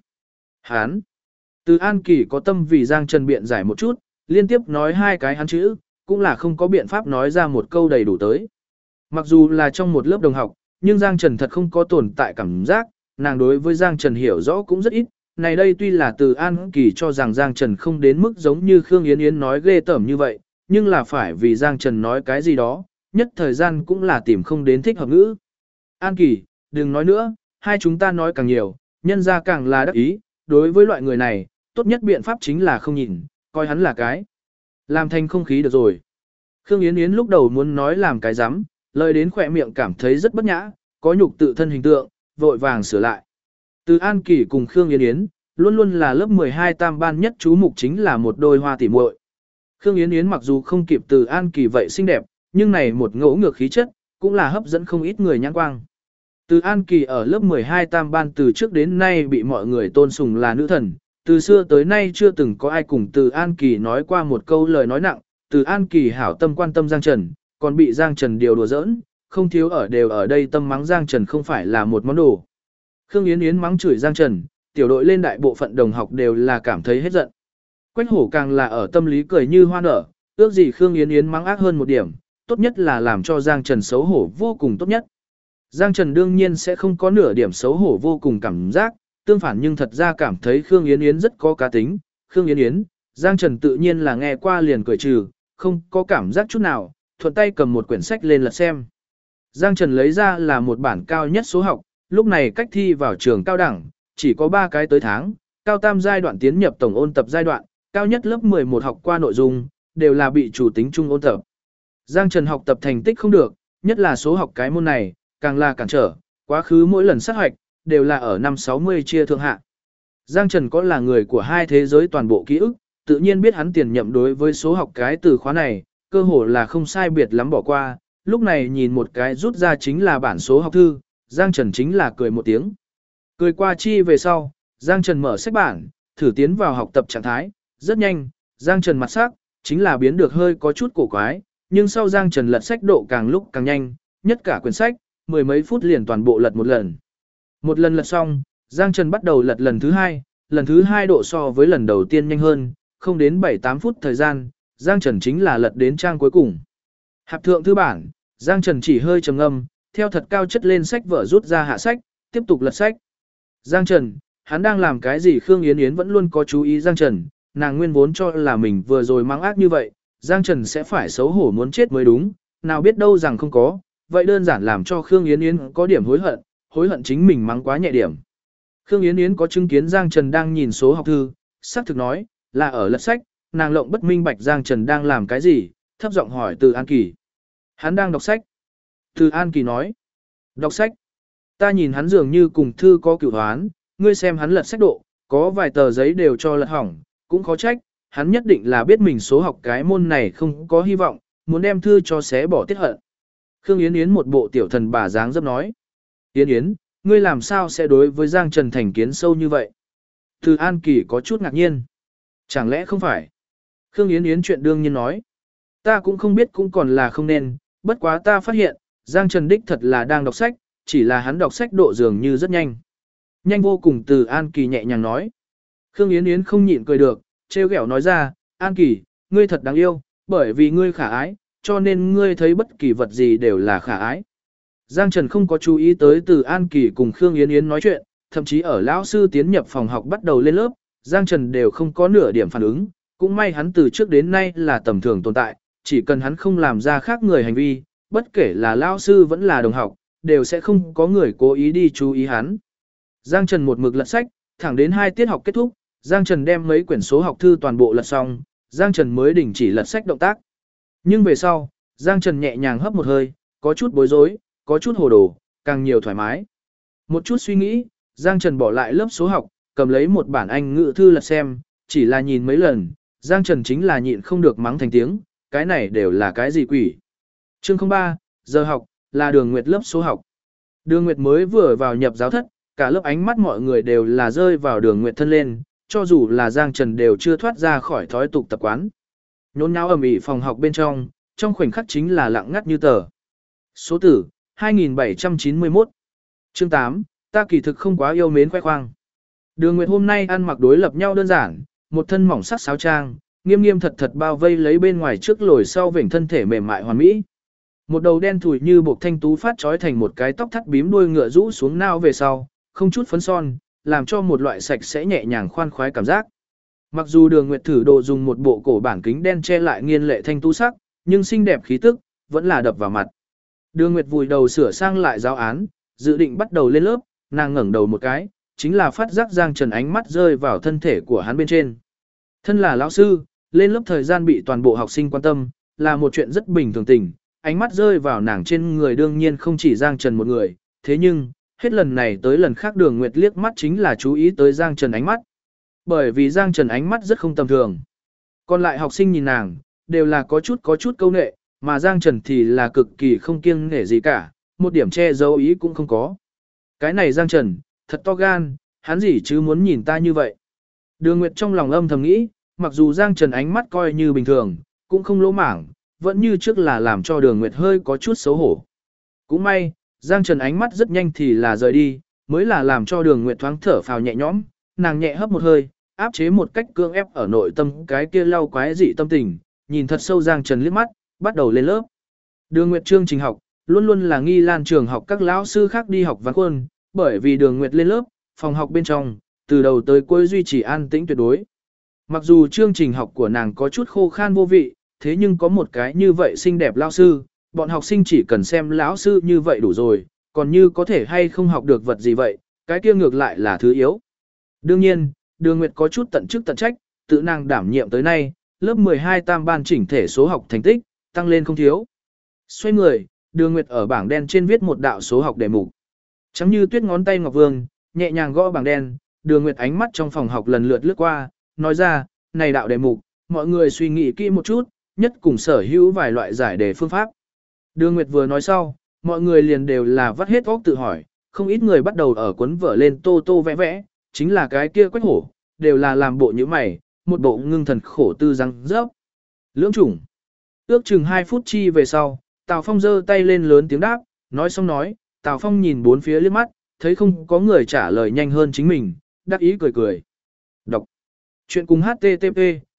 Từ An Kỳ có tâm vì Giang Trần biện giải một chút, liên tiếp nói hai cái hắn chữ, cũng là không có biện pháp nói ra một câu đầy đủ tới. Mặc dù là trong một lớp đồng học, nhưng Giang Trần thật không có tồn tại cảm giác, nàng đối với Giang Trần hiểu rõ cũng rất ít. Này đây tuy là Từ An Kỳ cho rằng Giang Trần không đến mức giống như Khương Yến Yến nói ghê tởm như vậy, nhưng là phải vì Giang Trần nói cái gì đó, nhất thời gian cũng là tìm không đến thích hợp ngữ. An Kỳ, đừng nói nữa, hai chúng ta nói càng nhiều, nhân ra càng là đắc ý, đối với loại người này, tốt nhất biện pháp chính là không nhìn, coi hắn là cái. Làm thành không khí được rồi. Khương Yến Yến lúc đầu muốn nói làm cái rắm lời đến khỏe miệng cảm thấy rất bất nhã, có nhục tự thân hình tượng, vội vàng sửa lại. Từ An Kỳ cùng Khương Yến Yến, luôn luôn là lớp 12 tam ban nhất chú mục chính là một đôi hoa tỉ muội. Khương Yến Yến mặc dù không kịp Từ An Kỳ vậy xinh đẹp, nhưng này một ngỗ ngược khí chất, cũng là hấp dẫn không ít người nhãn quang. Từ An Kỳ ở lớp 12 tam ban từ trước đến nay bị mọi người tôn sùng là nữ thần, từ xưa tới nay chưa từng có ai cùng Từ An Kỳ nói qua một câu lời nói nặng, Từ An Kỳ hảo tâm quan tâm Giang Trần, còn bị Giang Trần điều đùa giỡn, không thiếu đều ở đây tâm mắng Giang Trần không phải là một món đồ. Khương Yến Yến mắng chửi Giang Trần, tiểu đội lên đại bộ phận đồng học đều là cảm thấy hết giận. Quách Hổ càng là ở tâm lý cười như hoa nở, ước gì Khương Yến Yến mắng ác hơn một điểm, tốt nhất là làm cho Giang Trần xấu hổ vô cùng tốt nhất. Giang Trần đương nhiên sẽ không có nửa điểm xấu hổ vô cùng cảm giác, tương phản nhưng thật ra cảm thấy Khương Yến Yến rất có cá tính. Khương Yến Yến, Giang Trần tự nhiên là nghe qua liền cười trừ, không có cảm giác chút nào, thuận tay cầm một quyển sách lên lật xem. Giang Trần lấy ra là một bản cao nhất số học, lúc này cách thi vào trường cao đẳng, chỉ có 3 cái tới tháng, cao tam giai đoạn tiến nhập tổng ôn tập giai đoạn, cao nhất lớp 11 học qua nội dung, đều là bị chủ tính chung ôn tập. Giang Trần học tập thành tích không được, nhất là số học cái môn này, càng là cản trở, quá khứ mỗi lần sát hoạch, đều là ở năm 60 chia thượng hạ. Giang Trần có là người của hai thế giới toàn bộ ký ức, tự nhiên biết hắn tiền nhậm đối với số học cái từ khóa này, cơ hồ là không sai biệt lắm bỏ qua, lúc này nhìn một cái rút ra chính là bản số học thư, Giang Trần chính là cười một tiếng. Cười qua chi về sau, Giang Trần mở sách bản, thử tiến vào học tập trạng thái, rất nhanh, Giang Trần mặt sắc, chính là biến được hơi có chút cổ quái, nhưng sau Giang Trần lật sách độ càng lúc càng nhanh, nhất cả quyển sách, mười mấy phút liền toàn bộ lật một lần. Một lần lật xong, Giang Trần bắt đầu lật lần thứ hai độ so với lần đầu tiên nhanh hơn, không đến 7-8 phút thời gian, Giang Trần chính là lật đến trang cuối cùng. Hạp thượng thư bản, Giang Trần chỉ hơi trầm ngâm, theo thật cao chất lên sách vở rút ra hạ sách, tiếp tục lật sách. Giang Trần, hắn đang làm cái gì? Khương Yến Yến vẫn luôn có chú ý Giang Trần, nàng nguyên vốn cho là mình vừa rồi mang ác như vậy, Giang Trần sẽ phải xấu hổ muốn chết mới đúng, nào biết đâu rằng không có, vậy đơn giản làm cho Khương Yến Yến có điểm hối hận chính mình mắng quá nhẹ điểm. Khương Yến Yến có chứng kiến Giang Trần đang nhìn số học thư, xác thực nói, là ở lật sách, nàng lộng bất minh bạch Giang Trần đang làm cái gì, thấp giọng hỏi Từ An Kỳ. Hắn đang đọc sách. Từ An Kỳ nói, đọc sách. Ta nhìn hắn dường như cùng thư có cửu hoán, ngươi xem hắn lật sách độ, có vài tờ giấy đều cho lật hỏng, cũng khó trách, hắn nhất định là biết mình số học cái môn này không có hy vọng, muốn đem thư cho xé bỏ tiết hận. Khương Yến Yến một bộ tiểu thần bà dáng dấp nói. Yến Yến, ngươi làm sao sẽ đối với Giang Trần thành kiến sâu như vậy? Từ An Kỳ có chút ngạc nhiên. Chẳng lẽ không phải? Khương Yến Yến chuyện đương nhiên nói. Ta cũng không biết cũng còn là không nên, bất quá ta phát hiện, Giang Trần đích thật là đang đọc sách, chỉ là hắn đọc sách độ dường như rất nhanh. Nhanh vô cùng, Từ An Kỳ nhẹ nhàng nói. Khương Yến Yến không nhịn cười được, trêu ghẹo nói ra, An Kỳ, ngươi thật đáng yêu, bởi vì ngươi khả ái, cho nên ngươi thấy bất kỳ vật gì đều là khả ái. Giang Trần không có chú ý tới Từ An Kỳ cùng Khương Yến Yến nói chuyện, thậm chí ở lão sư tiến nhập phòng học bắt đầu lên lớp, Giang Trần đều không có nửa điểm phản ứng, cũng may hắn từ trước đến nay là tầm thường tồn tại, chỉ cần hắn không làm ra khác người hành vi, bất kể là lão sư vẫn là đồng học, đều sẽ không có người cố ý đi chú ý hắn. Giang Trần một mực lật sách, thẳng đến 2 tiết học kết thúc, Giang Trần đem mấy quyển số học thư toàn bộ lật xong, Giang Trần mới đình chỉ lật sách động tác. Nhưng về sau, Giang Trần nhẹ nhàng hấp một hơi, có chút bối rối, có chút hồ đồ, càng nhiều thoải mái. Một chút suy nghĩ, Giang Trần bỏ lại lớp số học, cầm lấy một bản Anh ngữ thư lật xem, chỉ là nhìn mấy lần, Giang Trần chính là nhịn không được mắng thành tiếng, cái này đều là cái gì quỷ. Chương 03, giờ học, là Đường Nguyệt lớp số học. Đường Nguyệt mới vừa vào nhập giáo thất, cả lớp ánh mắt mọi người đều là rơi vào Đường Nguyệt thân lên, cho dù là Giang Trần đều chưa thoát ra khỏi thói tục tập quán. Nhốn nháo ầm ĩ phòng học bên trong khoảnh khắc chính là lặng ngắt như tờ. Số tử, 2791. Chương 8, ta kỳ thực không quá yêu mến khoe khoang. Đường Nguyệt hôm nay ăn mặc đối lập nhau đơn giản, một thân mỏng sắc sáo trang, nghiêm nghiêm thật thật bao vây lấy bên ngoài trước lồi sau vểnh thân thể mềm mại hoàn mỹ. Một đầu đen thủi như buộc thanh tú phát trói thành một cái tóc thắt bím đuôi ngựa rũ xuống nao về sau, không chút phấn son, làm cho một loại sạch sẽ nhẹ nhàng khoan khoái cảm giác. Mặc dù Đường Nguyệt thử đồ dùng một bộ cổ bản kính đen che lại nghiên lệ thanh tú sắc, nhưng xinh đẹp khí tức vẫn là đập vào mặt. Đường Nguyệt vùi đầu sửa sang lại giáo án, dự định bắt đầu lên lớp, nàng ngẩng đầu một cái, chính là phát giác Giang Trần ánh mắt rơi vào thân thể của hắn bên trên. Thân là lão sư, lên lớp thời gian bị toàn bộ học sinh quan tâm, là một chuyện rất bình thường tình, ánh mắt rơi vào nàng trên người đương nhiên không chỉ Giang Trần một người, thế nhưng, hết lần này tới lần khác Đường Nguyệt liếc mắt chính là chú ý tới Giang Trần ánh mắt. Bởi vì Giang Trần ánh mắt rất không tầm thường. Còn lại học sinh nhìn nàng, đều là có chút câu nệ, mà Giang Trần thì là cực kỳ không kiêng nể gì cả, một điểm che giấu ý cũng không có. Cái này Giang Trần, thật to gan, hắn gì chứ muốn nhìn ta như vậy. Đường Nguyệt trong lòng âm thầm nghĩ, mặc dù Giang Trần ánh mắt coi như bình thường, cũng không lỗ mảng, vẫn như trước là làm cho Đường Nguyệt hơi có chút xấu hổ. Cũng may, Giang Trần ánh mắt rất nhanh thì là rời đi, mới là làm cho Đường Nguyệt thoáng thở phào nhẹ nhõm, nàng nhẹ hấp một hơi, áp chế một cách cưỡng ép ở nội tâm cái kia lau quái dị tâm tình, nhìn thật sâu Giang Trần liếc mắt, bắt đầu lên lớp. Đường Nguyệt chương trình học, luôn luôn là Nghi Lan trường học các lão sư khác đi học văn khuôn, bởi vì Đường Nguyệt lên lớp, phòng học bên trong, từ đầu tới cuối duy trì an tĩnh tuyệt đối. Mặc dù chương trình học của nàng có chút khô khan vô vị, thế nhưng có một cái như vậy xinh đẹp lão sư, bọn học sinh chỉ cần xem lão sư như vậy đủ rồi, còn như có thể hay không học được vật gì vậy, cái kia ngược lại là thứ yếu. Đương nhiên, Đường Nguyệt có chút tận chức tận trách, tự nàng đảm nhiệm tới nay, lớp 12 tam ban chỉnh thể số học thành tích, tăng lên không thiếu. Xoay người, Đường Nguyệt ở bảng đen trên viết một đạo số học đề mục. Trắng như tuyết ngón tay ngọc vương, nhẹ nhàng gõ bảng đen, Đường Nguyệt ánh mắt trong phòng học lần lượt lướt qua, nói ra, này đạo đề mục, mọi người suy nghĩ kỹ một chút, nhất cùng sở hữu vài loại giải đề phương pháp. Đường Nguyệt vừa nói sau, mọi người liền đều là vắt hết óc tự hỏi, không ít người bắt đầu ở cuốn vở lên tô tô vẽ vẽ, chính là cái kia Quách Hổ, đều là làm bộ như mày, một bộ ngưng thần khổ tư răng rớp. Lưỡng chủng. Ước chừng 2 phút chi về sau, Tào Phong giơ tay lên lớn tiếng đáp, nói xong nói, Tào Phong nhìn bốn phía liếc mắt, thấy không có người trả lời nhanh hơn chính mình, đắc ý cười cười. Đọc. Chuyện cùng HTTP,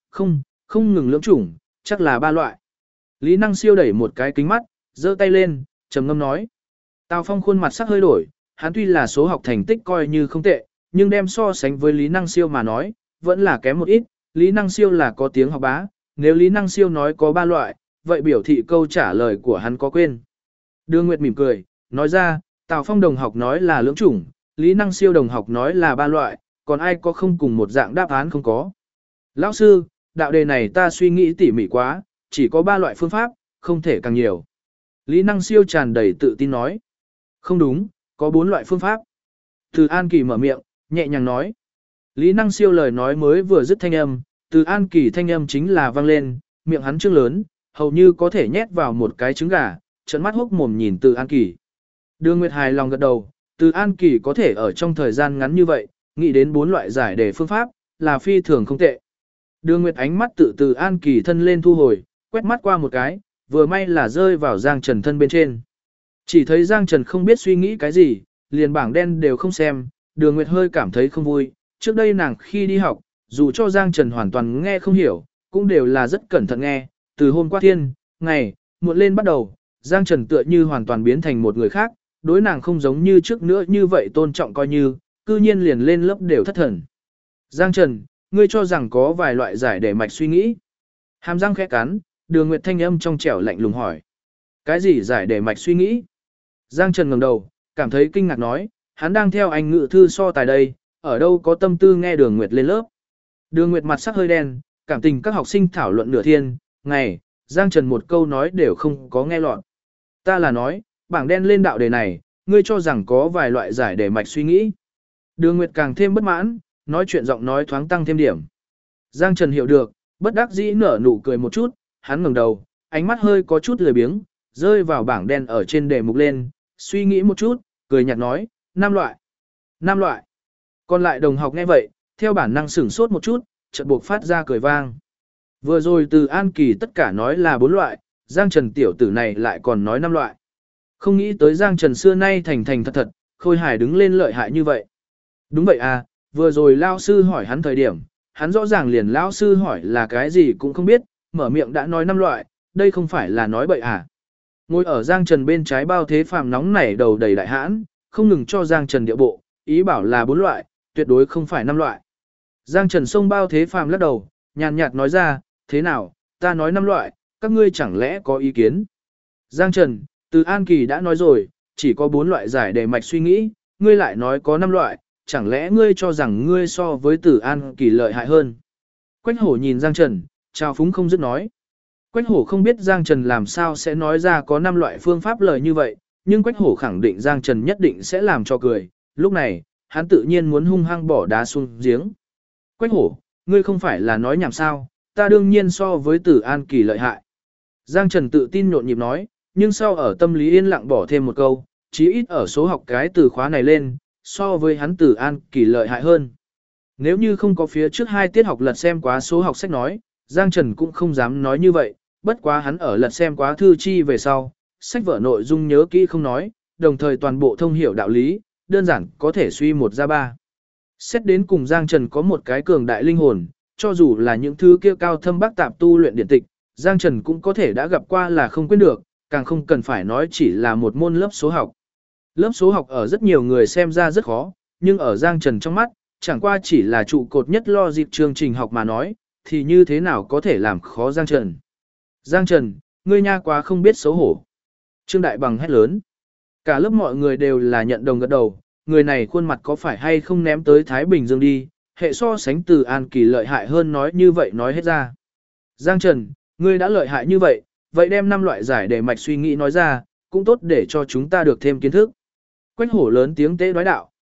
không ngừng lưỡng chủng, chắc là 3 loại. Lý Năng Siêu đẩy một cái kính mắt, giơ tay lên, trầm ngâm nói. Tào Phong khuôn mặt sắc hơi đổi, hắn tuy là số học thành tích coi như không tệ, nhưng đem so sánh với Lý Năng Siêu mà nói, vẫn là kém một ít. Lý Năng Siêu là có tiếng học bá, nếu Lý Năng Siêu nói có 3 loại, vậy biểu thị câu trả lời của hắn có quên. Đường Nguyệt mỉm cười, nói ra, Tào Phong đồng học nói là lưỡng chủng, Lý Năng Siêu đồng học nói là 3 loại, còn ai có không cùng một dạng đáp án không có. Lão sư, đạo đề này ta suy nghĩ tỉ mỉ quá, chỉ có 3 loại phương pháp, không thể càng nhiều. Lý Năng Siêu tràn đầy tự tin nói. Không đúng, có 4 loại phương pháp. Từ An Kỳ mở miệng, nhẹ nhàng nói. Lý Năng Siêu lời nói mới vừa dứt thanh âm, Từ An Kỳ thanh âm chính là vang lên, miệng hắn trương lớn, hầu như có thể nhét vào một cái trứng gà, trợn mắt hốc mồm nhìn Từ An Kỳ. Đường Nguyệt hài lòng gật đầu, Từ An Kỳ có thể ở trong thời gian ngắn như vậy, nghĩ đến 4 loại giải đề phương pháp, là phi thường không tệ. Đường Nguyệt ánh mắt tự Từ An Kỳ thân lên thu hồi, quét mắt qua một cái, vừa may là rơi vào Giang Trần thân bên trên. Chỉ thấy Giang Trần không biết suy nghĩ cái gì, liền bảng đen đều không xem, Đường Nguyệt hơi cảm thấy không vui, trước đây nàng khi đi học, dù cho Giang Trần hoàn toàn nghe không hiểu, cũng đều là rất cẩn thận nghe, từ hôm qua thiên, ngày, muộn lên bắt đầu, Giang Trần tựa như hoàn toàn biến thành một người khác, đối nàng không giống như trước nữa như vậy tôn trọng coi như, cư nhiên liền lên lớp đều thất thần. Giang Trần, ngươi cho rằng có vài loại giải để mạch suy nghĩ. Hàm răng khẽ cắn, Đường Nguyệt thanh âm trong trẻo lạnh lùng hỏi. Cái gì giải để mạch suy nghĩ? Giang Trần ngẩng đầu, cảm thấy kinh ngạc nói, hắn đang theo anh ngự thư so tài đây, ở đâu có tâm tư nghe Đường Nguyệt lên lớp. Đường Nguyệt mặt sắc hơi đen, cảm tình các học sinh thảo luận nửa thiên, ngày, Giang Trần một câu nói đều không có nghe lọt. Ta là nói, bảng đen lên đạo đề này, ngươi cho rằng có vài loại giải để mạch suy nghĩ. Đường Nguyệt càng thêm bất mãn, nói chuyện giọng nói thoáng tăng thêm điểm. Giang Trần hiểu được, bất đắc dĩ nở nụ cười một chút, hắn ngẩng đầu, ánh mắt hơi có chút lười biếng, rơi vào bảng đen ở trên đề mục lên, suy nghĩ một chút, cười nhạt nói, 5 loại. 5 loại. Còn lại đồng học nghe vậy, theo bản năng sửng sốt một chút, chợt buộc phát ra cười vang. Vừa rồi Từ An Kỳ tất cả nói là 4 loại, Giang Trần tiểu tử này lại còn nói 5 loại. Không nghĩ tới Giang Trần xưa nay thành thật thật, khôi hài đứng lên lợi hại như vậy. Đúng vậy à, vừa rồi lao sư hỏi hắn thời điểm, hắn rõ ràng liền lao sư hỏi là cái gì cũng không biết, mở miệng đã nói 5 loại, đây không phải là nói bậy à. Ngồi ở Giang Trần bên trái Bao Thế Phàm nóng nảy đầu đầy đại hãn, không ngừng cho Giang Trần địa bộ, ý bảo là 4 loại, tuyệt đối không phải 5 loại. Giang Trần xông Bao Thế Phàm lắc đầu, nhàn nhạt nói ra, thế nào, ta nói 5 loại, các ngươi chẳng lẽ có ý kiến. Giang Trần, Từ An Kỳ đã nói rồi, chỉ có 4 loại giải đề mạch suy nghĩ, ngươi lại nói có 5 loại, chẳng lẽ ngươi cho rằng ngươi so với Từ An Kỳ lợi hại hơn. Quách Hổ nhìn Giang Trần, trao phúng không dứt nói. Quách Hổ không biết Giang Trần làm sao sẽ nói ra có 5 loại phương pháp lời như vậy, nhưng Quách Hổ khẳng định Giang Trần nhất định sẽ làm cho cười, lúc này, hắn tự nhiên muốn hung hăng bỏ đá xuống giếng. Quách Hổ, ngươi không phải là nói nhảm sao, ta đương nhiên so với Từ An Kỳ lợi hại. Giang Trần tự tin nhộn nhịp nói, nhưng sau ở tâm lý yên lặng bỏ thêm một câu, chí ít ở số học cái từ khóa này lên, so với hắn Từ An Kỳ lợi hại hơn. Nếu như không có phía trước 2 tiết học lật xem quá số học sách nói, Giang Trần cũng không dám nói như vậy, bất quá hắn ở lật xem quá thư chi về sau, sách vở nội dung nhớ kỹ không nói, đồng thời toàn bộ thông hiểu đạo lý, đơn giản có thể suy 1 ra 3. Xét đến cùng Giang Trần có một cái cường đại linh hồn, cho dù là những thứ kia cao thâm bác tạp tu luyện điển tịch, Giang Trần cũng có thể đã gặp qua là không quên được, càng không cần phải nói chỉ là một môn lớp số học. Lớp số học ở rất nhiều người xem ra rất khó, nhưng ở Giang Trần trong mắt, chẳng qua chỉ là trụ cột nhất lo dịp chương trình học mà nói, thì như thế nào có thể làm khó Giang Trần. Giang Trần, ngươi nha quá không biết xấu hổ. Trương Đại Bằng hét lớn. Cả lớp mọi người đều là nhận đồng gật đầu, người này khuôn mặt có phải hay không ném tới Thái Bình Dương đi, hệ so sánh Từ An Kỳ lợi hại hơn nói như vậy nói hết ra. Giang Trần, ngươi đã lợi hại như vậy, vậy đem 5 loại giải để mạch suy nghĩ nói ra, cũng tốt để cho chúng ta được thêm kiến thức. Quách Hổ lớn tiếng tế nói đạo,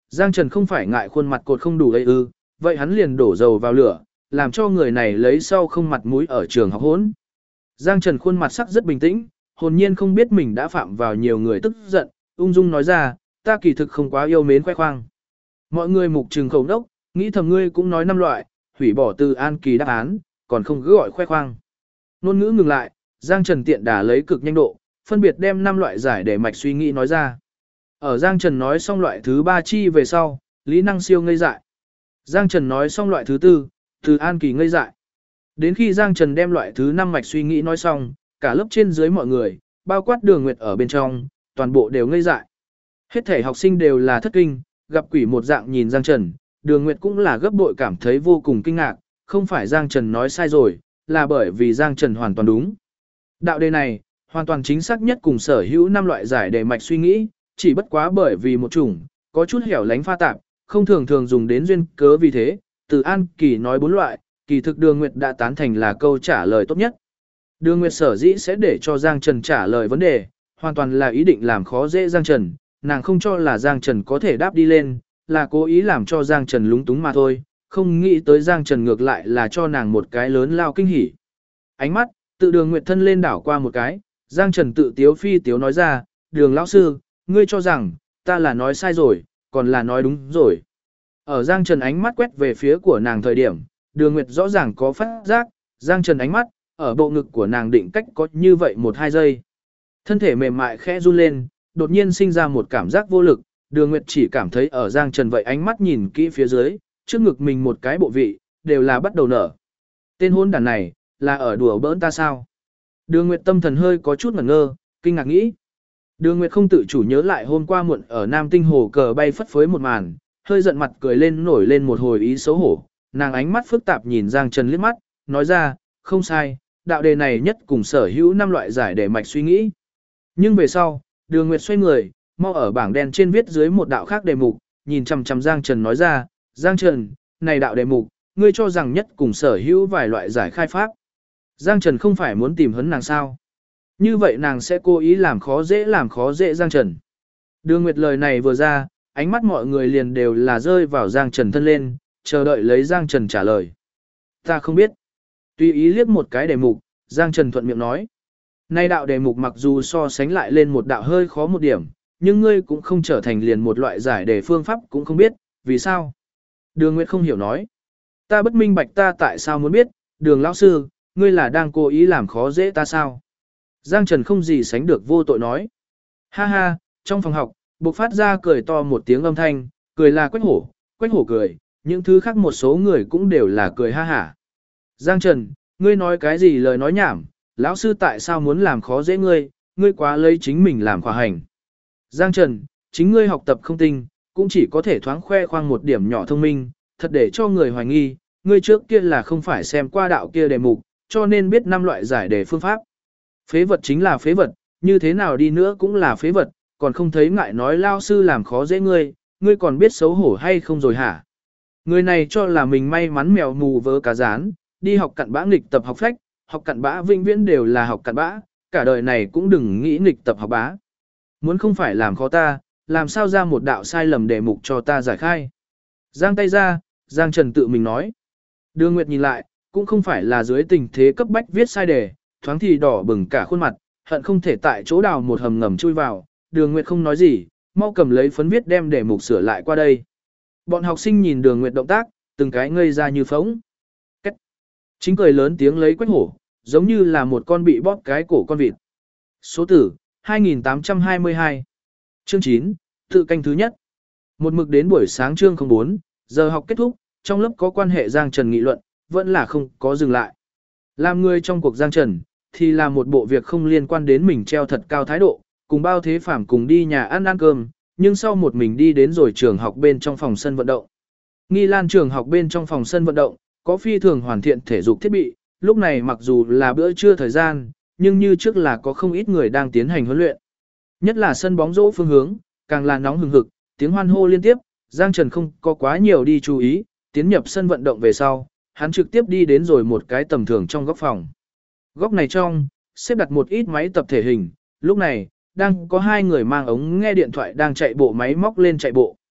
Giang Trần không phải ngại khuôn mặt cột không đủ đây ư, vậy hắn liền đổ dầu vào lửa, làm cho người này lấy sau không mặt mũi ở trường học hỗn. Giang Trần khuôn mặt sắc rất bình tĩnh, hồn nhiên không biết mình đã phạm vào nhiều người tức giận, ung dung nói ra, ta kỳ thực không quá yêu mến khoe khoang. Mọi người mục trừng khẩu đốc, nghĩ thầm ngươi cũng nói 5 loại, hủy bỏ từ An Kỳ đáp án, còn không cứ gọi khoe khoang. Ngôn ngữ ngừng lại, Giang Trần tiện đà lấy cực nhanh độ, phân biệt đem 5 loại giải để mạch suy nghĩ nói ra. Ở Giang Trần nói xong loại thứ 3 chi về sau, Lý Năng Siêu ngây dại. Giang Trần nói xong loại thứ 4, từ An Kỳ ngây dại. Đến khi Giang Trần đem loại thứ 5 mạch suy nghĩ nói xong, cả lớp trên dưới mọi người, bao quát Đường Nguyệt ở bên trong, toàn bộ đều ngây dại. Hết thể học sinh đều là thất kinh, gặp quỷ một dạng nhìn Giang Trần, Đường Nguyệt cũng là gấp bội cảm thấy vô cùng kinh ngạc, không phải Giang Trần nói sai rồi, là bởi vì Giang Trần hoàn toàn đúng. Đạo đề này, hoàn toàn chính xác nhất cùng sở hữu 5 loại giải đề mạch suy nghĩ, chỉ bất quá bởi vì một chủng, có chút hẻo lánh pha tạp, không thường thường dùng đến duyên cớ vì thế, từ An Kỳ nói 4 loại, kỳ thực Đường Nguyệt đã tán thành là câu trả lời tốt nhất. Đường Nguyệt sở dĩ sẽ để cho Giang Trần trả lời vấn đề, hoàn toàn là ý định làm khó dễ Giang Trần, nàng không cho là Giang Trần có thể đáp đi lên, là cố ý làm cho Giang Trần lúng túng mà thôi, không nghĩ tới Giang Trần ngược lại là cho nàng một cái lớn lao kinh hỉ. Ánh mắt, tự Đường Nguyệt thân lên đảo qua một cái, Giang Trần tự tiếu phi tiếu nói ra, Đường lão sư, ngươi cho rằng, ta là nói sai rồi, còn là nói đúng rồi. Ở Giang Trần ánh mắt quét về phía của nàng thời điểm, Đường Nguyệt rõ ràng có phát giác, Giang Trần ánh mắt, ở bộ ngực của nàng định cách có như vậy 1-2 giây. Thân thể mềm mại khẽ run lên, đột nhiên sinh ra một cảm giác vô lực, Đường Nguyệt chỉ cảm thấy ở Giang Trần vậy ánh mắt nhìn kỹ phía dưới, trước ngực mình một cái bộ vị, đều là bắt đầu nở. Tên hôn đàn này, là ở đùa bỡn ta sao? Đường Nguyệt tâm thần hơi có chút ngẩn ngơ, kinh ngạc nghĩ. Đường Nguyệt không tự chủ nhớ lại hôm qua muộn ở Nam Tinh Hồ cờ bay phất phới một màn, hơi giận mặt cười lên nổi lên một hồi ý xấu hổ, nàng ánh mắt phức tạp nhìn Giang Trần liếc mắt, nói ra, không sai, đạo đề này nhất cùng sở hữu 5 loại giải đề mạch suy nghĩ. Nhưng về sau, Đường Nguyệt xoay người, mau ở bảng đen trên viết dưới một đạo khác đề mục, nhìn chằm chằm Giang Trần nói ra, Giang Trần, này đạo đề mục, ngươi cho rằng nhất cùng sở hữu vài loại giải khai pháp. Giang Trần không phải muốn tìm hấn nàng sao? Như vậy nàng sẽ cố ý làm khó dễ Giang Trần. Đường Nguyệt lời này vừa ra, ánh mắt mọi người liền đều là rơi vào Giang Trần thân lên, chờ đợi lấy Giang Trần trả lời. Ta không biết. Tùy ý liếc một cái đề mục, Giang Trần thuận miệng nói. Nay đạo đề mục mặc dù so sánh lại lên một đạo hơi khó một điểm, nhưng ngươi cũng không trở thành liền một loại giải đề phương pháp cũng không biết, vì sao? Đường Nguyệt không hiểu nói. Ta bất minh bạch ta tại sao muốn biết, Đường lão sư, ngươi là đang cố ý làm khó dễ ta sao? Giang Trần không gì sánh được vô tội nói. Ha ha, trong phòng học, bộc phát ra cười to một tiếng âm thanh, cười là Quách Hổ cười, những thứ khác một số người cũng đều là cười ha hả. Giang Trần, ngươi nói cái gì lời nói nhảm, lão sư tại sao muốn làm khó dễ ngươi, ngươi quá lấy chính mình làm khỏa hành. Giang Trần, chính ngươi học tập không tinh, cũng chỉ có thể thoáng khoe khoang một điểm nhỏ thông minh, thật để cho người hoài nghi, ngươi trước kia là không phải xem qua đạo kia đề mục, cho nên biết 5 loại giải đề phương pháp. Phế vật chính là phế vật, như thế nào đi nữa cũng là phế vật, còn không thấy ngại nói lao sư làm khó dễ ngươi, ngươi còn biết xấu hổ hay không rồi hả? Người này cho là mình may mắn mèo mù vớ cá rán, đi học cặn bã nghịch tập học phách, học cặn bã vĩnh viễn đều là học cặn bã, cả đời này cũng đừng nghĩ nghịch tập học bá. Muốn không phải làm khó ta, làm sao ra một đạo sai lầm đề mục cho ta giải khai. Giang tay ra, Giang Trần tự mình nói. Đường Nguyệt nhìn lại, cũng không phải là dưới tình thế cấp bách viết sai đề, thoáng thì đỏ bừng cả khuôn mặt, hận không thể tại chỗ đào một hầm ngầm chui vào. Đường Nguyệt không nói gì, mau cầm lấy phấn viết đem đề mục sửa lại qua đây. Bọn học sinh nhìn Đường Nguyệt động tác, từng cái ngây ra như phóng. Cách. Chính cười lớn tiếng lấy Quách Hổ, giống như là một con bị bóp cái cổ con vịt. Số tử, 2822. Chương 9, tự canh thứ nhất. Một mực đến buổi sáng chương 04, giờ học kết thúc, trong lớp có quan hệ Giang Trần nghị luận, vẫn là không có dừng lại. Làm người trong cuộc Giang Trần, thì là một bộ việc không liên quan đến mình treo thật cao thái độ, cùng bao thế phàm cùng đi nhà ăn cơm, nhưng sau một mình đi đến rồi trường học bên trong phòng sân vận động. Nghi Lan trường học bên trong phòng sân vận động, có phi thường hoàn thiện thể dục thiết bị, lúc này mặc dù là bữa trưa thời gian, nhưng như trước là có không ít người đang tiến hành huấn luyện. Nhất là sân bóng rổ phương hướng, càng là nóng hừng hực, tiếng hoan hô liên tiếp, Giang Trần không có quá nhiều đi chú ý, tiến nhập sân vận động về sau, hắn trực tiếp đi đến rồi một cái tầm thường trong góc phòng. Góc này trong, xếp đặt một ít máy tập thể hình, lúc này, đang có 2 người mang ống nghe điện thoại đang chạy bộ máy móc lên chạy bộ.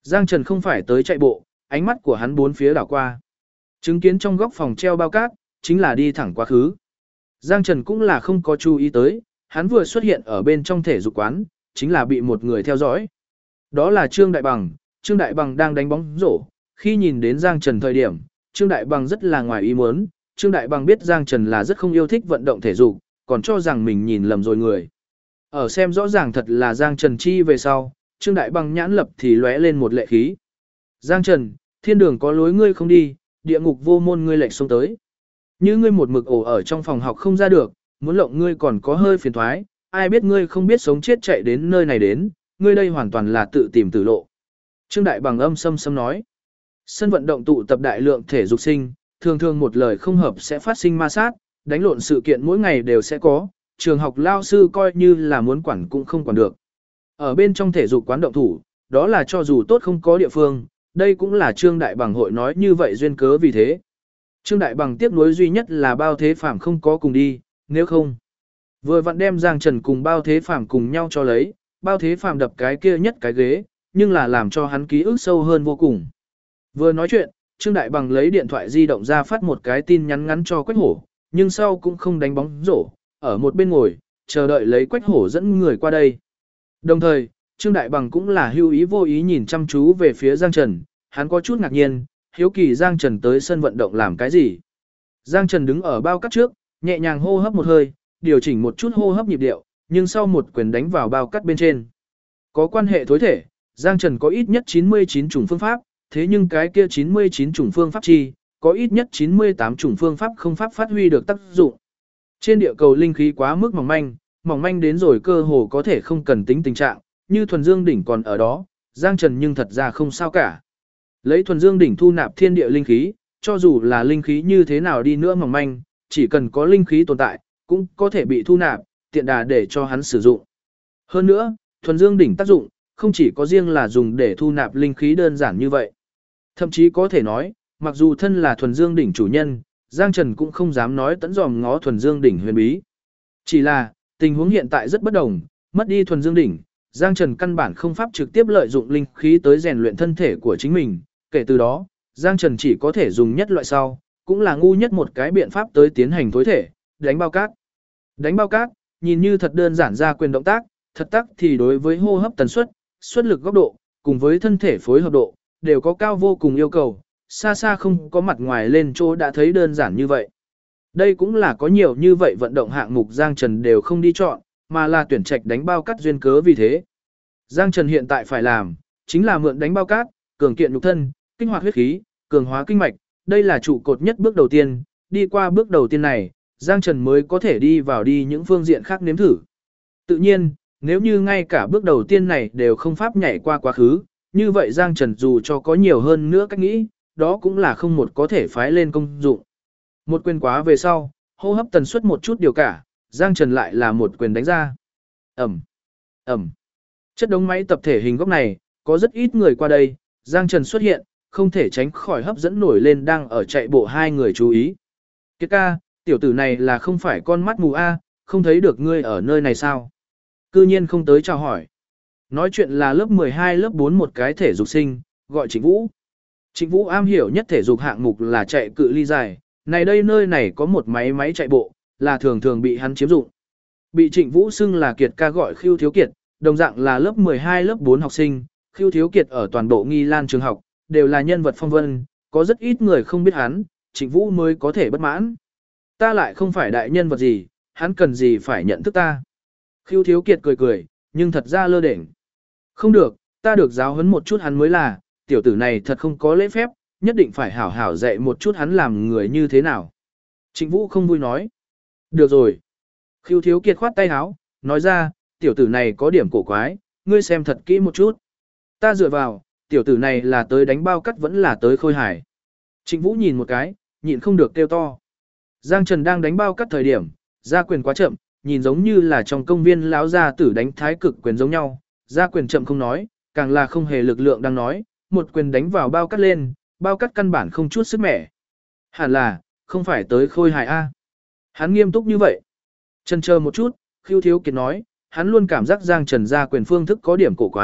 Giang Trần không phải tới chạy bộ, ánh mắt của hắn bốn phía đảo qua. Chứng kiến trong góc phòng treo bao cát, chính là đi thẳng quá khứ. Giang Trần cũng là không có chú ý tới, hắn vừa xuất hiện ở bên trong thể dục quán, chính là bị một người theo dõi. Đó là Trương Đại Bằng, Trương Đại Bằng đang đánh bóng rổ, khi nhìn đến Giang Trần thời điểm, Trương Đại Bằng rất là ngoài ý muốn, Trương Đại Bằng biết Giang Trần là rất không yêu thích vận động thể dục, còn cho rằng mình nhìn lầm rồi người. Ở xem rõ ràng thật là Giang Trần chi về sau, Trương Đại Bằng nhãn lập thì lóe lên một lệ khí. Giang Trần, thiên đường có lối ngươi không đi, địa ngục vô môn ngươi lệch xuống tới. Như ngươi một mực ổ ở trong phòng học không ra được, muốn lộng ngươi còn có hơi phiền thoái, ai biết ngươi không biết sống chết chạy đến nơi này đến, ngươi đây hoàn toàn là tự tìm tử lộ. Trương Đại Bằng âm sâm sâm nói. Sân vận động tụ tập đại lượng thể dục sinh, thường thường một lời không hợp sẽ phát sinh ma sát, đánh lộn sự kiện mỗi ngày đều sẽ có, trường học lao sư coi như là muốn quản cũng không quản được. Ở bên trong thể dục quán động thủ, đó là cho dù tốt không có địa phương, đây cũng là Trương Đại Bằng hội nói như vậy duyên cớ vì thế. Trương Đại Bằng tiếc nuối duy nhất là Bao Thế Phàm không có cùng đi, nếu không. Vừa vặn đem Giang Trần cùng Bao Thế Phàm cùng nhau cho lấy, Bao Thế Phàm đập cái kia nhất cái ghế, nhưng là làm cho hắn ký ức sâu hơn vô cùng. Vừa nói chuyện, Trương Đại Bằng lấy điện thoại di động ra phát một cái tin nhắn ngắn cho Quách Hổ, nhưng sau cũng không đánh bóng rổ, ở một bên ngồi, chờ đợi lấy Quách Hổ dẫn người qua đây. Đồng thời, Trương Đại Bằng cũng là hưu ý vô ý nhìn chăm chú về phía Giang Trần, hắn có chút ngạc nhiên, hiếu kỳ Giang Trần tới sân vận động làm cái gì. Giang Trần đứng ở bao cát trước, nhẹ nhàng hô hấp một hơi, điều chỉnh một chút hô hấp nhịp điệu, nhưng sau một quyền đánh vào bao cát bên trên. Có quan hệ thối thể, Giang Trần có ít nhất 99 chủng phương pháp, thế nhưng cái kia 99 chủng phương pháp chi, có ít nhất 98 chủng phương pháp không pháp phát huy được tác dụng. Trên địa cầu linh khí quá mức mỏng manh đến rồi cơ hồ có thể không cần tính tình trạng, như thuần dương đỉnh còn ở đó, Giang Trần nhưng thật ra không sao cả. Lấy thuần dương đỉnh thu nạp thiên địa linh khí, cho dù là linh khí như thế nào đi nữa mỏng manh, chỉ cần có linh khí tồn tại, cũng có thể bị thu nạp, tiện đà để cho hắn sử dụng. Hơn nữa, thuần dương đỉnh tác dụng, không chỉ có riêng là dùng để thu nạp linh khí đơn giản như vậy. Thậm chí có thể nói, mặc dù thân là thuần dương đỉnh chủ nhân, Giang Trần cũng không dám nói tẫn dòm ngó thuần dương đỉnh huyền bí. Chỉ là, tình huống hiện tại rất bất đồng, mất đi thuần dương đỉnh, Giang Trần căn bản không pháp trực tiếp lợi dụng linh khí tới rèn luyện thân thể của chính mình, kể từ đó, Giang Trần chỉ có thể dùng nhất loại sau, cũng là ngu nhất một cái biện pháp tới tiến hành thối thể, đánh bao cát. Đánh bao cát, nhìn như thật đơn giản ra quyền động tác, thật tác thì đối với hô hấp tần suất, suất lực góc độ, cùng với thân thể phối hợp độ, đều có cao vô cùng yêu cầu, xa xa không có mặt ngoài lên chỗ đã thấy đơn giản như vậy. Đây cũng là có nhiều như vậy vận động hạng mục Giang Trần đều không đi chọn, mà là tuyển trạch đánh bao cát duyên cớ vì thế. Giang Trần hiện tại phải làm, chính là mượn đánh bao cát, cường kiện nhục thân, kích hoạt huyết khí, cường hóa kinh mạch, đây là trụ cột nhất bước đầu tiên, đi qua bước đầu tiên này, Giang Trần mới có thể đi vào đi những phương diện khác nếm thử. Tự nhiên, nếu như ngay cả bước đầu tiên này đều không pháp nhảy qua quá khứ, như vậy Giang Trần dù cho có nhiều hơn nữa cách nghĩ, đó cũng là không một có thể phái lên công dụng. Một quyền quá về sau, hô hấp tần suất một chút điều cả, Giang Trần lại là một quyền đánh ra. Ẩm, Ẩm. Chất đống máy tập thể hình góc này, có rất ít người qua đây, Giang Trần xuất hiện, không thể tránh khỏi hấp dẫn nổi lên đang ở chạy bộ hai người chú ý. Kiệt ca, tiểu tử này là không phải con mắt mù A, không thấy được ngươi ở nơi này sao? Cư nhiên không tới chào hỏi. Nói chuyện là lớp 12 lớp 4 một cái thể dục sinh, gọi Trịnh Vũ. Trịnh Vũ am hiểu nhất thể dục hạng mục là chạy cự ly dài, này đây nơi này có một máy chạy bộ, là thường thường bị hắn chiếm dụng. Bị Trịnh Vũ xưng là Kiệt ca gọi Khưu Thiếu Kiệt, đồng dạng là lớp 12 lớp 4 học sinh, Khưu Thiếu Kiệt ở toàn bộ Nghi Lan trường học, đều là nhân vật phong vân, có rất ít người không biết hắn, Trịnh Vũ mới có thể bất mãn. Ta lại không phải đại nhân vật gì, hắn cần gì phải nhận thức ta. Khưu Thiếu Kiệt cười cười, nhưng thật ra lơ đễnh. Không được, ta được giáo huấn một chút hắn mới là, tiểu tử này thật không có lễ phép, nhất định phải hảo hảo dạy một chút hắn làm người như thế nào. Trịnh Vũ không vui nói. Được rồi. Khưu Thiếu Kiệt khoát tay áo, nói ra, tiểu tử này có điểm cổ quái, ngươi xem thật kỹ một chút. Ta dựa vào, tiểu tử này là tới đánh bao cắt vẫn là tới khôi hài. Trịnh Vũ nhìn một cái, nhịn không được kêu to. Giang Trần đang đánh bao cắt thời điểm, ra quyền quá chậm, nhìn giống như là trong công viên lão gia tử đánh thái cực quyền giống nhau, ra quyền chậm không nói, càng là không hề lực lượng đang nói, một quyền đánh vào bao cắt lên, bao cắt căn bản không chút sức mẻ. Hẳn là, không phải tới khôi hài A. Hắn nghiêm túc như vậy. Chần chờ một chút, Khưu Thiếu Kiệt nói, hắn luôn cảm giác Giang Trần ra quyền phương thức có điểm cổ quái,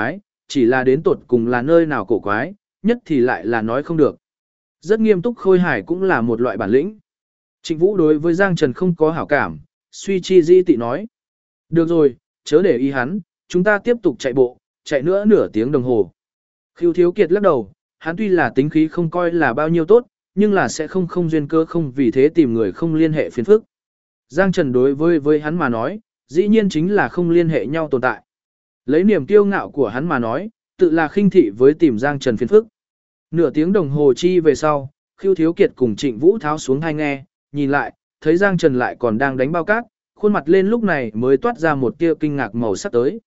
chỉ là đến tột cùng là nơi nào cổ quái, nhất thì lại là nói không được. Rất nghiêm túc khôi hài cũng là một loại bản lĩnh. Trịnh Vũ đối với Giang Trần không có hảo cảm, suy chi di tị nói. Được rồi, chớ để ý hắn, chúng ta tiếp tục chạy bộ, chạy nữa nửa tiếng đồng hồ. Khưu Thiếu Kiệt lắc đầu, hắn tuy là tính khí không coi là bao nhiêu tốt, nhưng là sẽ không duyên cơ không vì thế tìm người không liên hệ phiền phức. Giang Trần đối với hắn mà nói, dĩ nhiên chính là không liên hệ nhau tồn tại. Lấy niềm kiêu ngạo của hắn mà nói, tự là khinh thị với tìm Giang Trần phiền phức. Nửa tiếng đồng hồ chi về sau, Khưu Thiếu Kiệt cùng Trịnh Vũ tháo xuống hai nghe, nhìn lại, thấy Giang Trần lại còn đang đánh bao cát, khuôn mặt lên lúc này mới toát ra một tia kinh ngạc màu sắc tới.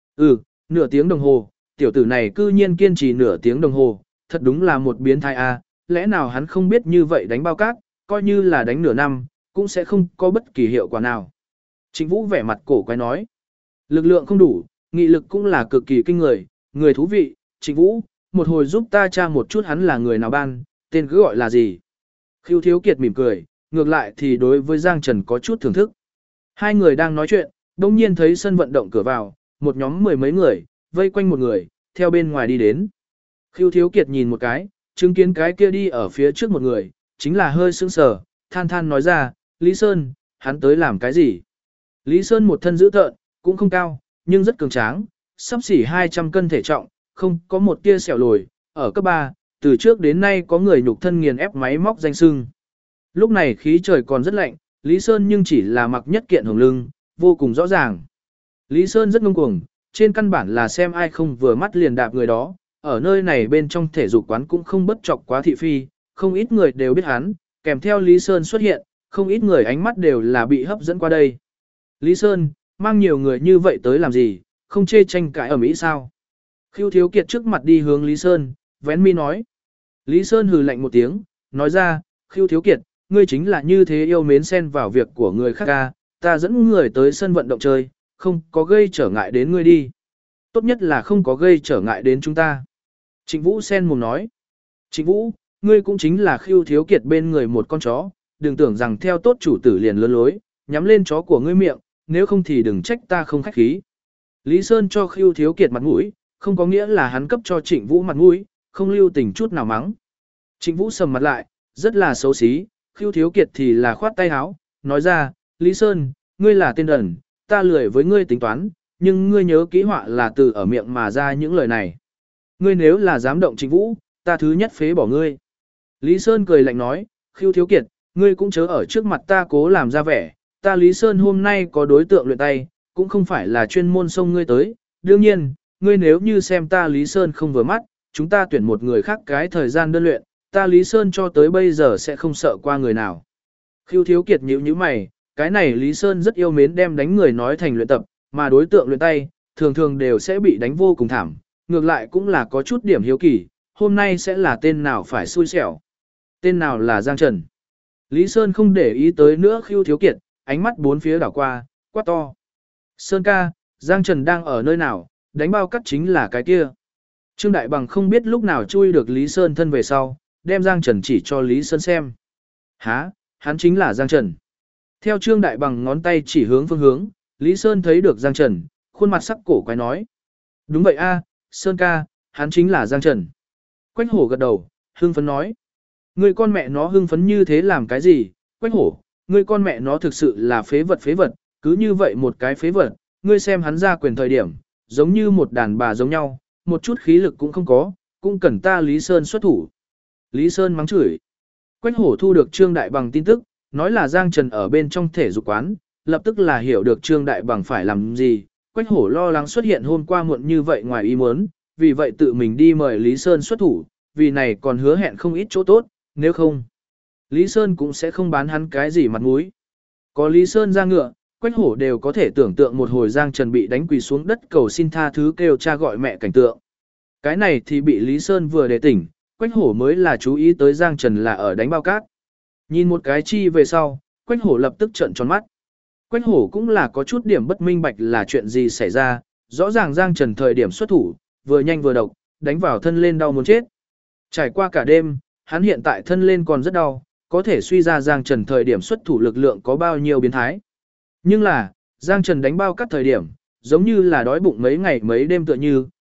Nửa tiếng đồng hồ, tiểu tử này cư nhiên kiên trì nửa tiếng đồng hồ, thật đúng là một biến thái a, lẽ nào hắn không biết như vậy đánh bao cát, coi như là đánh nửa năm, cũng sẽ không có bất kỳ hiệu quả nào. Trịnh Vũ vẻ mặt cổ quái nói, lực lượng không đủ, nghị lực cũng là cực kỳ kinh người, người thú vị, Trịnh Vũ, một hồi giúp ta tra một chút hắn là người nào ban, tên cứ gọi là gì. Khưu Thiếu Kiệt mỉm cười, ngược lại thì đối với Giang Trần có chút thưởng thức. Hai người đang nói chuyện, đông nhiên thấy sân vận động cửa vào, một nhóm mười mấy người, vây quanh một người, theo bên ngoài đi đến. Khưu Thiếu Kiệt nhìn một cái, chứng kiến cái kia đi ở phía trước một người, chính là hơi sững sờ, than than nói ra, Lý Sơn, hắn tới làm cái gì? Lý Sơn một thân dữ tợn, cũng không cao, nhưng rất cường tráng, sắp xỉ 200 cân thể trọng, không có một tia sẹo lồi, ở cấp 3, từ trước đến nay có người nhục thân nghiền ép máy móc danh sưng. Lúc này khí trời còn rất lạnh, Lý Sơn nhưng chỉ là mặc nhất kiện hồng lưng, vô cùng rõ ràng. Lý Sơn rất ngông cuồng, trên căn bản là xem ai không vừa mắt liền đạp người đó, ở nơi này bên trong thể dục quán cũng không bất chọc quá thị phi, không ít người đều biết hắn, kèm theo Lý Sơn xuất hiện, không ít người ánh mắt đều là bị hấp dẫn qua đây. Lý Sơn, mang nhiều người như vậy tới làm gì, không chê tranh cãi ở Mỹ sao? Khưu Thiếu Kiệt trước mặt đi hướng Lý Sơn, vén mi nói. Lý Sơn hừ lạnh một tiếng, nói ra, Khưu Thiếu Kiệt, ngươi chính là như thế yêu mến xen vào việc của người khác ca, ta dẫn người tới sân vận động chơi, không có gây trở ngại đến ngươi đi. Tốt nhất là không có gây trở ngại đến chúng ta. Trịnh Vũ sen mồm nói. Trịnh Vũ, ngươi cũng chính là Khưu Thiếu Kiệt bên người một con chó, đừng tưởng rằng theo tốt chủ tử liền lơn lối, nhắm lên chó của ngươi miệng, nếu không thì đừng trách ta không khách khí. Lý Sơn cho Khưu Thiếu Kiệt mặt mũi, không có nghĩa là hắn cấp cho Trịnh Vũ mặt mũi, không lưu tình chút nào mắng. Trịnh Vũ sầm mặt lại, rất là xấu xí, Khưu Thiếu Kiệt thì là khoát tay áo, nói ra, Lý Sơn, ngươi là tên đần, ta lười với ngươi tính toán, nhưng ngươi nhớ kỹ họa là từ ở miệng mà ra những lời này. Ngươi nếu là dám động Trịnh Vũ, ta thứ nhất phế bỏ ngươi. Lý Sơn cười lạnh nói, Khưu Thiếu Kiệt, ngươi cũng chớ ở trước mặt ta cố làm ra vẻ, ta Lý Sơn hôm nay có đối tượng luyện tay, cũng không phải là chuyên môn xông ngươi tới, đương nhiên, ngươi nếu như xem ta Lý Sơn không vừa mắt, chúng ta tuyển một người khác cái thời gian đơn luyện, ta Lý Sơn cho tới bây giờ sẽ không sợ qua người nào. Khưu Thiếu Kiệt nhíu nhíu mày, cái này Lý Sơn rất yêu mến đem đánh người nói thành luyện tập, mà đối tượng luyện tay, thường thường đều sẽ bị đánh vô cùng thảm, ngược lại cũng là có chút điểm hiếu kỳ, hôm nay sẽ là tên nào phải xui xẻo. Tên nào là Giang Trần. Lý Sơn không để ý tới nữa Khưu Thiếu Kiệt, ánh mắt bốn phía đảo qua, quát to. Sơn ca, Giang Trần đang ở nơi nào, đánh bao cắt chính là cái kia. Trương Đại Bằng không biết lúc nào chui được Lý Sơn thân về sau, đem Giang Trần chỉ cho Lý Sơn xem. Hả, hắn chính là Giang Trần. Theo Trương Đại Bằng ngón tay chỉ hướng phương hướng, Lý Sơn thấy được Giang Trần, khuôn mặt sắc cổ quái nói. Đúng vậy a, Sơn ca, hắn chính là Giang Trần. Quách hổ gật đầu, hưng phấn nói. Người con mẹ nó hưng phấn như thế làm cái gì, Quách hổ, người con mẹ nó thực sự là phế vật, cứ như vậy một cái phế vật, ngươi xem hắn ra quyền thời điểm, giống như một đàn bà giống nhau, một chút khí lực cũng không có, cũng cần ta Lý Sơn xuất thủ. Lý Sơn mắng chửi. Quách hổ thu được Trương Đại Bằng tin tức, nói là Giang Trần ở bên trong thể dục quán, lập tức là hiểu được Trương Đại Bằng phải làm gì. Quách hổ lo lắng xuất hiện hôm qua muộn như vậy ngoài ý muốn, vì vậy tự mình đi mời Lý Sơn xuất thủ, vì này còn hứa hẹn không ít chỗ tốt, nếu không, Lý Sơn cũng sẽ không bán hắn cái gì mặt mũi. Có Lý Sơn ra ngựa, Quách hổ đều có thể tưởng tượng một hồi Giang Trần bị đánh quỳ xuống đất cầu xin tha thứ kêu cha gọi mẹ cảnh tượng. Cái này thì bị Lý Sơn vừa đề tỉnh, Quách hổ mới là chú ý tới Giang Trần là ở đánh bao cát. Nhìn một cái chi về sau, Quách hổ lập tức trợn tròn mắt. Quách hổ cũng là có chút điểm bất minh bạch là chuyện gì xảy ra, rõ ràng Giang Trần thời điểm xuất thủ, vừa nhanh vừa độc, đánh vào thân lên đau muốn chết. Trải qua cả đêm, hắn hiện tại thân lên còn rất đau, có thể suy ra Giang Trần thời điểm xuất thủ lực lượng có bao nhiêu biến thái. Nhưng là, Giang Trần đánh bao cắt thời điểm, giống như là đói bụng mấy ngày mấy đêm tựa như,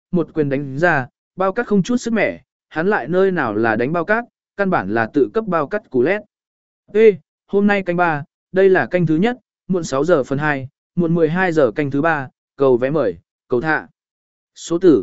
một quyền đánh ra, bao cát không chút sức mẻ, hắn lại nơi nào là đánh bao cát, căn bản là tự cấp bao cát cú lét. Ê, hôm nay canh 3, đây là canh thứ nhất, muộn 6 giờ phần 2, muộn 12 giờ canh thứ 3, cầu vé mời, cầu thạ. Số tử,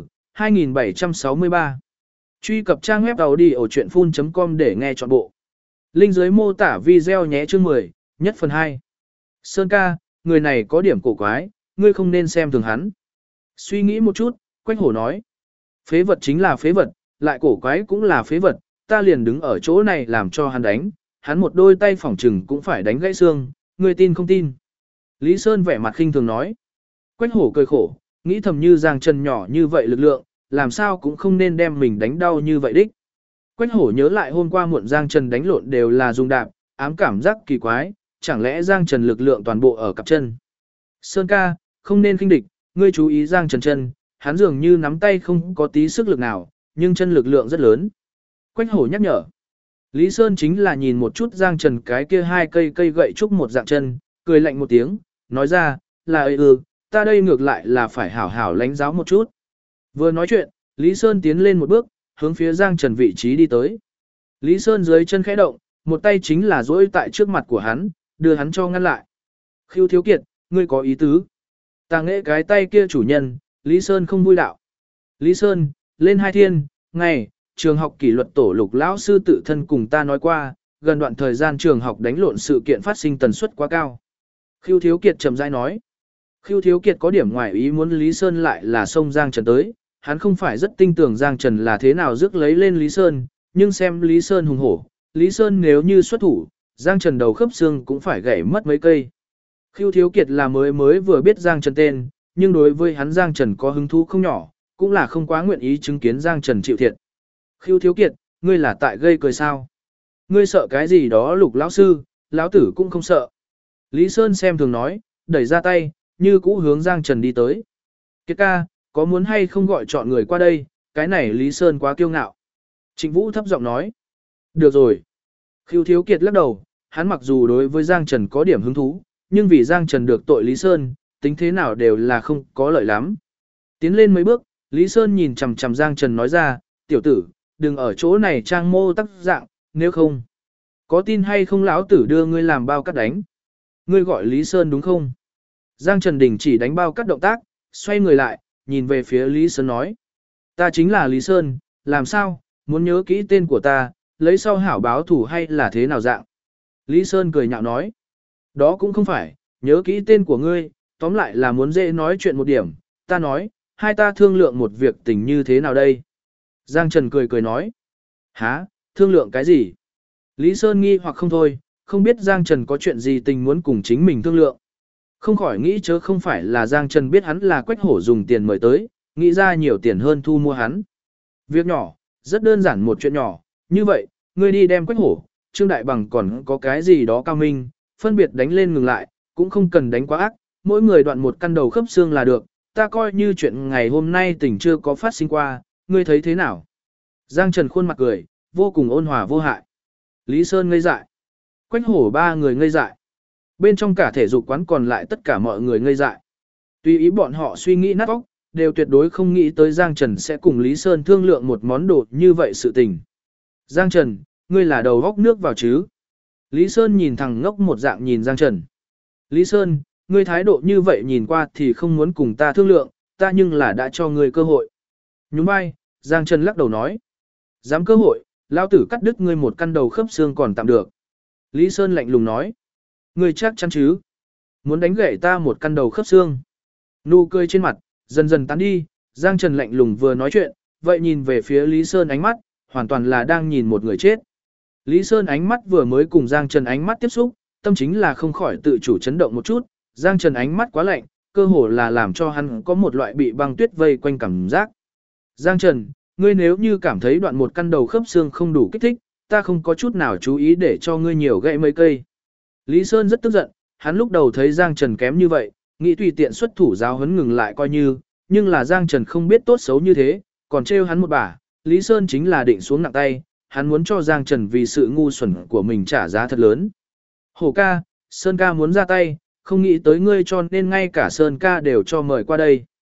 2763. Truy cập trang web audiochuyenphun.com để nghe trọn bộ. Link dưới mô tả video nhé chương 10, nhất phần 2. Sơn ca, người này có điểm cổ quái, ngươi không nên xem thường hắn. Suy nghĩ một chút, Quách Hổ nói. Phế vật chính là phế vật, lại cổ quái cũng là phế vật, ta liền đứng ở chỗ này làm cho hắn đánh, hắn một đôi tay phỏng trừng cũng phải đánh gãy xương, ngươi tin không tin. Lý Sơn vẻ mặt khinh thường nói. Quách Hổ cười khổ, nghĩ thầm như Giang Trần nhỏ như vậy lực lượng, làm sao cũng không nên đem mình đánh đau như vậy đích. Quách Hổ nhớ lại hôm qua muộn Giang Trần đánh lộn đều là dùng đạp, ám cảm giác kỳ quái, chẳng lẽ Giang Trần lực lượng toàn bộ ở cặp chân. Sơn ca, không nên khinh địch, ngươi chú ý Giang Trần chân, hắn dường như nắm tay không có tí sức lực nào, nhưng chân lực lượng rất lớn. Quách Hổ nhắc nhở. Lý Sơn chính là nhìn một chút Giang Trần cái kia hai cây gậy trúc một dạng chân, cười lạnh một tiếng, nói ra, là ta đây ngược lại là phải hảo hảo lãnh giáo một chút. Vừa nói chuyện, Lý Sơn tiến lên một bước, hướng phía Giang Trần vị trí đi tới. Lý Sơn dưới chân khẽ động, một tay chính là duỗi tại trước mặt của hắn, đưa hắn cho ngăn lại. Khưu Thiếu Kiệt, ngươi có ý tứ. Ta nghệ cái tay kia chủ nhân, Lý Sơn không vui đạo. Lý Sơn, lên hai thiên, ngày, trường học kỷ luật tổ Lục lão sư tự thân cùng ta nói qua, gần đoạn thời gian trường học đánh lộn sự kiện phát sinh tần suất quá cao. Khưu Thiếu Kiệt trầm rãi nói. Khưu Thiếu Kiệt có điểm ngoài ý muốn Lý Sơn lại là xông Giang Trần tới, hắn không phải rất tin tưởng Giang Trần là thế nào rước lấy lên Lý Sơn, nhưng xem Lý Sơn hùng hổ, Lý Sơn nếu như xuất thủ, Giang Trần đầu khớp xương cũng phải gãy mất mấy cây. Khưu Thiếu Kiệt là mới vừa biết Giang Trần tên, nhưng đối với hắn Giang Trần có hứng thú không nhỏ, cũng là không quá nguyện ý chứng kiến Giang Trần chịu thiệt. Khưu Thiếu Kiệt, ngươi là tại gây cười sao? Ngươi sợ cái gì đó Lục lão sư, lão tử cũng không sợ. Lý Sơn xem thường nói, đẩy ra tay, như cũ hướng Giang Trần đi tới. Kiệt ca, có muốn hay không gọi chọn người qua đây, cái này Lý Sơn quá kiêu ngạo. Trịnh Vũ thấp giọng nói. Được rồi. Khưu Thiếu Kiệt lắc đầu, hắn mặc dù đối với Giang Trần có điểm hứng thú, nhưng vì Giang Trần được tội Lý Sơn, tính thế nào đều là không có lợi lắm. Tiến lên mấy bước, Lý Sơn nhìn chằm chằm Giang Trần nói ra, tiểu tử, đừng ở chỗ này trang mô tắc dạng, nếu không. Có tin hay không lão tử đưa ngươi làm bao cắt đánh. Ngươi gọi Lý Sơn đúng không? Giang Trần đình chỉ đánh bao cắt động tác, xoay người lại, nhìn về phía Lý Sơn nói. Ta chính là Lý Sơn, làm sao, muốn nhớ kỹ tên của ta, lấy sau hảo báo thủ hay là thế nào dạng? Lý Sơn cười nhạo nói. Đó cũng không phải, nhớ kỹ tên của ngươi, tóm lại là muốn dễ nói chuyện một điểm, ta nói, hai ta thương lượng một việc tình như thế nào đây? Giang Trần cười nói. Hả, thương lượng cái gì? Lý Sơn nghi hoặc không thôi, không biết Giang Trần có chuyện gì tình muốn cùng chính mình thương lượng. Không khỏi nghĩ chớ không phải là Giang Trần biết hắn là Quách Hổ dùng tiền mời tới, nghĩ ra nhiều tiền hơn thu mua hắn. Việc nhỏ, rất đơn giản một chuyện nhỏ, như vậy, ngươi đi đem Quách Hổ, Trương Đại Bằng còn có cái gì đó cao minh, phân biệt đánh lên ngừng lại, cũng không cần đánh quá ác, mỗi người đoạn một căn đầu khớp xương là được, ta coi như chuyện ngày hôm nay tỉnh chưa có phát sinh qua, ngươi thấy thế nào? Giang Trần khuôn mặt cười, vô cùng ôn hòa vô hại. Lý Sơn ngây dại. Quách Hổ ba người ngây dại. Bên trong cả thể dục quán còn lại tất cả mọi người ngây dại. Tuy ý bọn họ suy nghĩ nát óc, đều tuyệt đối không nghĩ tới Giang Trần sẽ cùng Lý Sơn thương lượng một món đồ như vậy sự tình. Giang Trần, ngươi là đầu góc nước vào chứ? Lý Sơn nhìn thằng ngốc một dạng nhìn Giang Trần. Lý Sơn, ngươi thái độ như vậy nhìn qua thì không muốn cùng ta thương lượng, ta nhưng là đã cho ngươi cơ hội. Nhún vai, Giang Trần lắc đầu nói. Dám cơ hội, lao tử cắt đứt ngươi một căn đầu khớp xương còn tạm được. Lý Sơn lạnh lùng nói. Ngươi chắc chắn chứ? Muốn đánh gãy ta một căn đầu khớp xương. Nụ cười trên mặt, dần dần tán đi, Giang Trần lạnh lùng vừa nói chuyện, vậy nhìn về phía Lý Sơn ánh mắt, hoàn toàn là đang nhìn một người chết. Lý Sơn ánh mắt vừa mới cùng Giang Trần ánh mắt tiếp xúc, tâm chính là không khỏi tự chủ chấn động một chút, Giang Trần ánh mắt quá lạnh, cơ hồ là làm cho hắn có một loại bị băng tuyết vây quanh cảm giác. Giang Trần, ngươi nếu như cảm thấy đoạn một căn đầu khớp xương không đủ kích thích, ta không có chút nào chú ý để cho ngươi nhiều gãy mấy cây. Lý Sơn rất tức giận, hắn lúc đầu thấy Giang Trần kém như vậy, nghĩ tùy tiện xuất thủ giáo huấn ngừng lại coi như, nhưng là Giang Trần không biết tốt xấu như thế, còn trêu hắn một bả, Lý Sơn chính là định xuống nặng tay, hắn muốn cho Giang Trần vì sự ngu xuẩn của mình trả giá thật lớn. Hổ ca, Sơn ca muốn ra tay, không nghĩ tới ngươi cho nên ngay cả Sơn ca đều cho mời qua đây.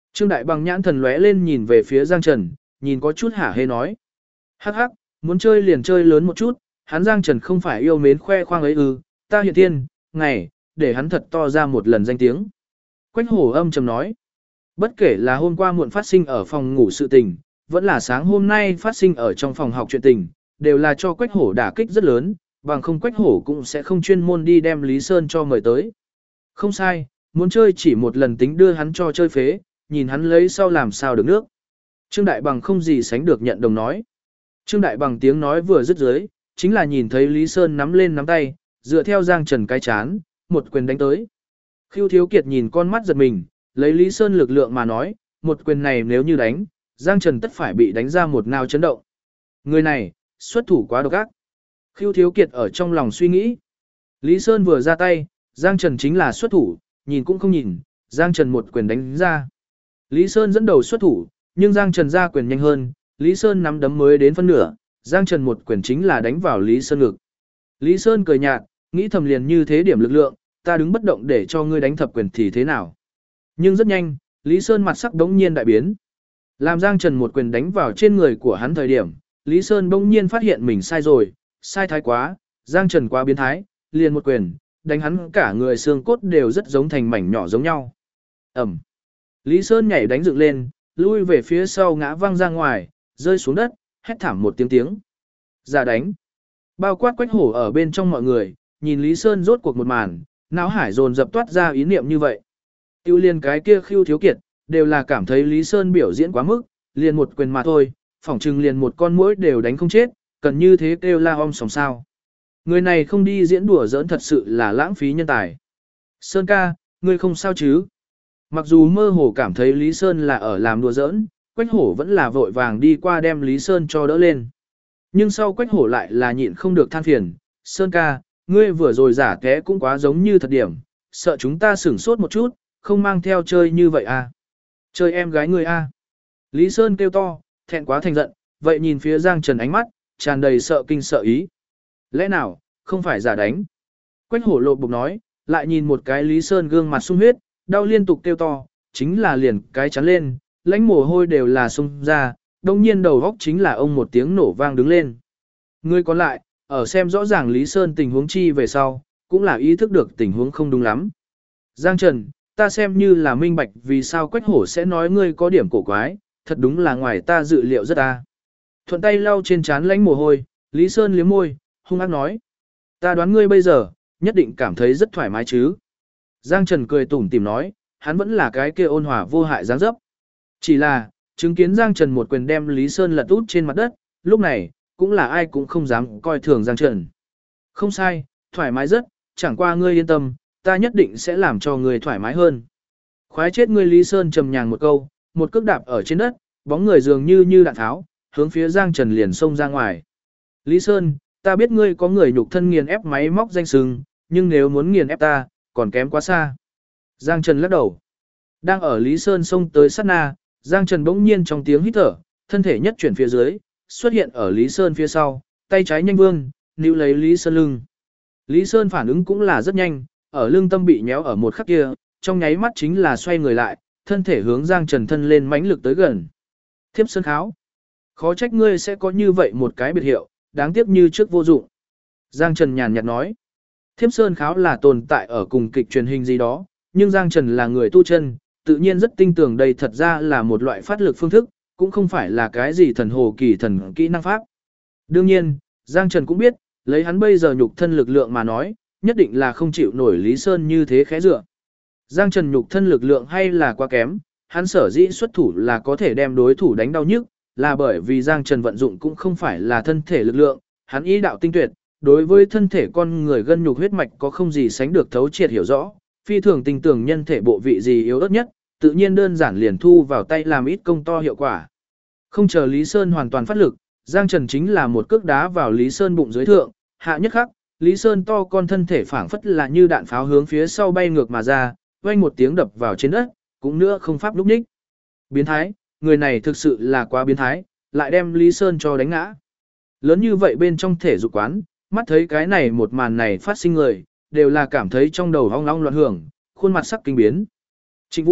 Trương Đại Bằng nhãn thần lóe lên nhìn về phía Giang Trần, nhìn có chút hả hê nói. Hắc hắc, muốn chơi liền chơi lớn một chút, hắn Giang Trần không phải yêu mến khoe khoang ấy ư, ta hiện thiên, ngày, để hắn thật to ra một lần danh tiếng. Quách hổ âm trầm nói. Bất kể là hôm qua muộn phát sinh ở phòng ngủ sự tình, vẫn là sáng hôm nay phát sinh ở trong phòng học chuyện tình, đều là cho Quách hổ đả kích rất lớn, bằng không Quách hổ cũng sẽ không chuyên môn đi đem Lý Sơn cho mời tới. Không sai, muốn chơi chỉ một lần tính đưa hắn cho chơi phế, nhìn hắn lấy sau làm sao được nước. Trương Đại Bằng không gì sánh được nhận đồng nói. Trương Đại Bằng tiếng nói vừa dứt dưới, chính là nhìn thấy Lý Sơn nắm lên nắm tay, dựa theo Giang Trần cái chán, một quyền đánh tới. Khưu Thiếu Kiệt nhìn con mắt giật mình, lấy Lý Sơn lực lượng mà nói, một quyền này nếu như đánh, Giang Trần tất phải bị đánh ra một nào chấn động. Người này, xuất thủ quá độc ác. Khưu Thiếu Kiệt ở trong lòng suy nghĩ. Lý Sơn vừa ra tay, Giang Trần chính là xuất thủ, nhìn cũng không nhìn, Giang Trần một quyền đánh ra. Lý Sơn dẫn đầu xuất thủ, nhưng Giang Trần ra quyền nhanh hơn, Lý Sơn nắm đấm mới đến phân nửa, Giang Trần một quyền chính là đánh vào Lý Sơn ngực. Lý Sơn cười nhạt, nghĩ thầm liền như thế điểm lực lượng, ta đứng bất động để cho ngươi đánh thập quyền thì thế nào. Nhưng rất nhanh, Lý Sơn mặt sắc đống nhiên đại biến. Làm Giang Trần một quyền đánh vào trên người của hắn thời điểm, Lý Sơn bỗng nhiên phát hiện mình sai rồi, sai thái quá, Giang Trần quá biến thái, liền một quyền, đánh hắn cả người xương cốt đều rất giống thành mảnh nhỏ giống nhau. Ẩm. Lý Sơn nhảy đánh dựng lên, lui về phía sau ngã văng ra ngoài, rơi xuống đất, hét thảm một tiếng. Giả đánh. Bao quát Quách hổ ở bên trong mọi người, nhìn Lý Sơn rốt cuộc một màn, não hải dồn dập toát ra ý niệm như vậy. Tiêu liên cái kia Khưu Thiếu Kiệt, đều là cảm thấy Lý Sơn biểu diễn quá mức, liền một quyền mà thôi, phỏng chừng liền một con muỗi đều đánh không chết, cần như thế kêu la om sòng sao. Người này không đi diễn đùa giỡn thật sự là lãng phí nhân tài. Sơn ca, ngươi không sao chứ? Mặc dù mơ hồ cảm thấy Lý Sơn là ở làm đùa giỡn, Quách hổ vẫn là vội vàng đi qua đem Lý Sơn cho đỡ lên. Nhưng sau Quách hổ lại là nhịn không được than phiền, Sơn ca, ngươi vừa rồi giả té cũng quá giống như thật điểm, sợ chúng ta sửng sốt một chút, không mang theo chơi như vậy à. Chơi em gái ngươi à. Lý Sơn kêu to, thẹn quá thành giận, vậy nhìn phía Giang Trần ánh mắt, tràn đầy sợ kinh sợ ý. Lẽ nào, không phải giả đánh? Quách hổ lộ bục nói, lại nhìn một cái Lý Sơn gương mặt sung huyết, đau liên tục kêu to, chính là liền cái chắn lên, lãnh mồ hôi đều là sung ra, đông nhiên đầu góc chính là ông một tiếng nổ vang đứng lên. Người còn lại, ở xem rõ ràng Lý Sơn tình huống chi về sau, cũng là ý thức được tình huống không đúng lắm. Giang Trần, ta xem như là minh bạch vì sao Quách hổ sẽ nói ngươi có điểm cổ quái, thật đúng là ngoài ta dự liệu rất ta. Thuận tay lau trên trán lãnh mồ hôi, Lý Sơn liếm môi, hung ác nói. Ta đoán ngươi bây giờ, nhất định cảm thấy rất thoải mái chứ. Giang Trần cười tủm tỉm nói, hắn vẫn là cái kia ôn hòa vô hại dáng dấp. Chỉ là, chứng kiến Giang Trần một quyền đem Lý Sơn lật út trên mặt đất, lúc này, cũng là ai cũng không dám coi thường Giang Trần. Không sai, thoải mái rất, chẳng qua ngươi yên tâm, ta nhất định sẽ làm cho ngươi thoải mái hơn. Khoái chết ngươi Lý Sơn trầm nhàng một câu, một cước đạp ở trên đất, bóng người dường như đạn tháo, hướng phía Giang Trần liền xông ra ngoài. Lý Sơn, ta biết ngươi có người nhục thân nghiền ép máy móc danh sừng, nhưng nếu muốn nghiền ép ta, còn kém quá xa. Giang Trần lắc đầu. Đang ở Lý Sơn xông tới sát na, Giang Trần bỗng nhiên trong tiếng hít thở, thân thể nhất chuyển phía dưới, xuất hiện ở Lý Sơn phía sau, tay trái nhanh vươn, níu lấy Lý Sơn lưng. Lý Sơn phản ứng cũng là rất nhanh, ở lưng tâm bị nhéo ở một khắc kia, trong nháy mắt chính là xoay người lại, thân thể hướng Giang Trần thân lên mãnh lực tới gần. Thiếp Sơn Kháo. Khó trách ngươi sẽ có như vậy một cái biệt hiệu, đáng tiếc như trước vô dụng. Giang Trần nhàn nhạt nói. Thiếp Sơn Kháo là tồn tại ở cùng kịch truyền hình gì đó, nhưng Giang Trần là người tu chân, tự nhiên rất tin tưởng đây thật ra là một loại phát lực phương thức, cũng không phải là cái gì thần hồ kỳ thần kỹ năng pháp. Đương nhiên, Giang Trần cũng biết, lấy hắn bây giờ nhục thân lực lượng mà nói, nhất định là không chịu nổi Lý Sơn như thế khẽ dựa. Giang Trần nhục thân lực lượng hay là quá kém, hắn sở dĩ xuất thủ là có thể đem đối thủ đánh đau nhức, là bởi vì Giang Trần vận dụng cũng không phải là thân thể lực lượng, hắn ý đạo tinh tuyệt, đối với thân thể con người gân nhục huyết mạch có không gì sánh được thấu triệt hiểu rõ, phi thường tình tưởng nhân thể bộ vị gì yếu ớt nhất, tự nhiên đơn giản liền thu vào tay làm ít công to hiệu quả. Không chờ Lý Sơn hoàn toàn phát lực, Giang Trần chính là một cước đá vào Lý Sơn bụng dưới thượng, hạ nhất khắc, Lý Sơn to con thân thể phảng phất là như đạn pháo hướng phía sau bay ngược mà ra, vang một tiếng đập vào trên đất, cũng nữa không pháp lúc ních. Biến thái, người này thực sự là quá biến thái, lại đem Lý Sơn cho đánh ngã. Lớn như vậy bên trong thể dục quán, mắt thấy cái này một màn này phát sinh người, đều là cảm thấy trong đầu ong ong loạn hưởng, khuôn mặt sắc kinh biến. Trịnh Vũ,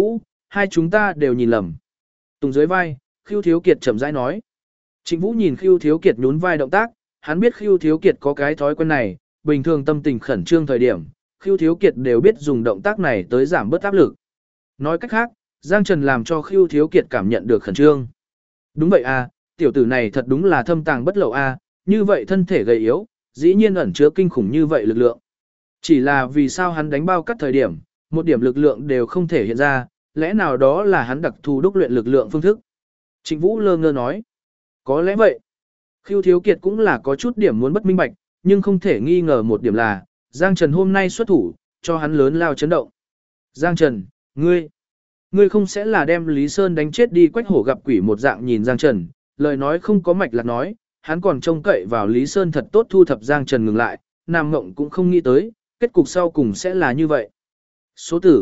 hai chúng ta đều nhìn lầm. Tùng dưới vai, Khưu Thiếu Kiệt chậm rãi nói. Trịnh Vũ nhìn Khưu Thiếu Kiệt nhún vai động tác, hắn biết Khưu Thiếu Kiệt có cái thói quen này, bình thường tâm tình khẩn trương thời điểm, Khưu Thiếu Kiệt đều biết dùng động tác này tới giảm bớt áp lực. Nói cách khác, Giang Trần làm cho Khưu Thiếu Kiệt cảm nhận được khẩn trương. Đúng vậy à, tiểu tử này thật đúng là thâm tàng bất lộ a, như vậy thân thể gầy yếu, dĩ nhiên ẩn chứa kinh khủng như vậy lực lượng. Chỉ là vì sao hắn đánh bao cắt thời điểm, một điểm lực lượng đều không thể hiện ra, lẽ nào đó là hắn đặc thù đúc luyện lực lượng phương thức. Trịnh Vũ lơ ngơ nói. Có lẽ vậy. Khưu Thiếu Kiệt cũng là có chút điểm muốn bất minh bạch, nhưng không thể nghi ngờ một điểm là, Giang Trần hôm nay xuất thủ, cho hắn lớn lao chấn động. Giang Trần, ngươi không sẽ là đem Lý Sơn đánh chết đi Quách Hổ gặp quỷ một dạng nhìn Giang Trần, lời nói không có mạch lạc nói, hắn còn trông cậy vào Lý Sơn thật tốt thu thập Giang Trần ngừng lại, Nam Ngộng cũng không nghĩ tới, kết cục sau cùng sẽ là như vậy. Số tử,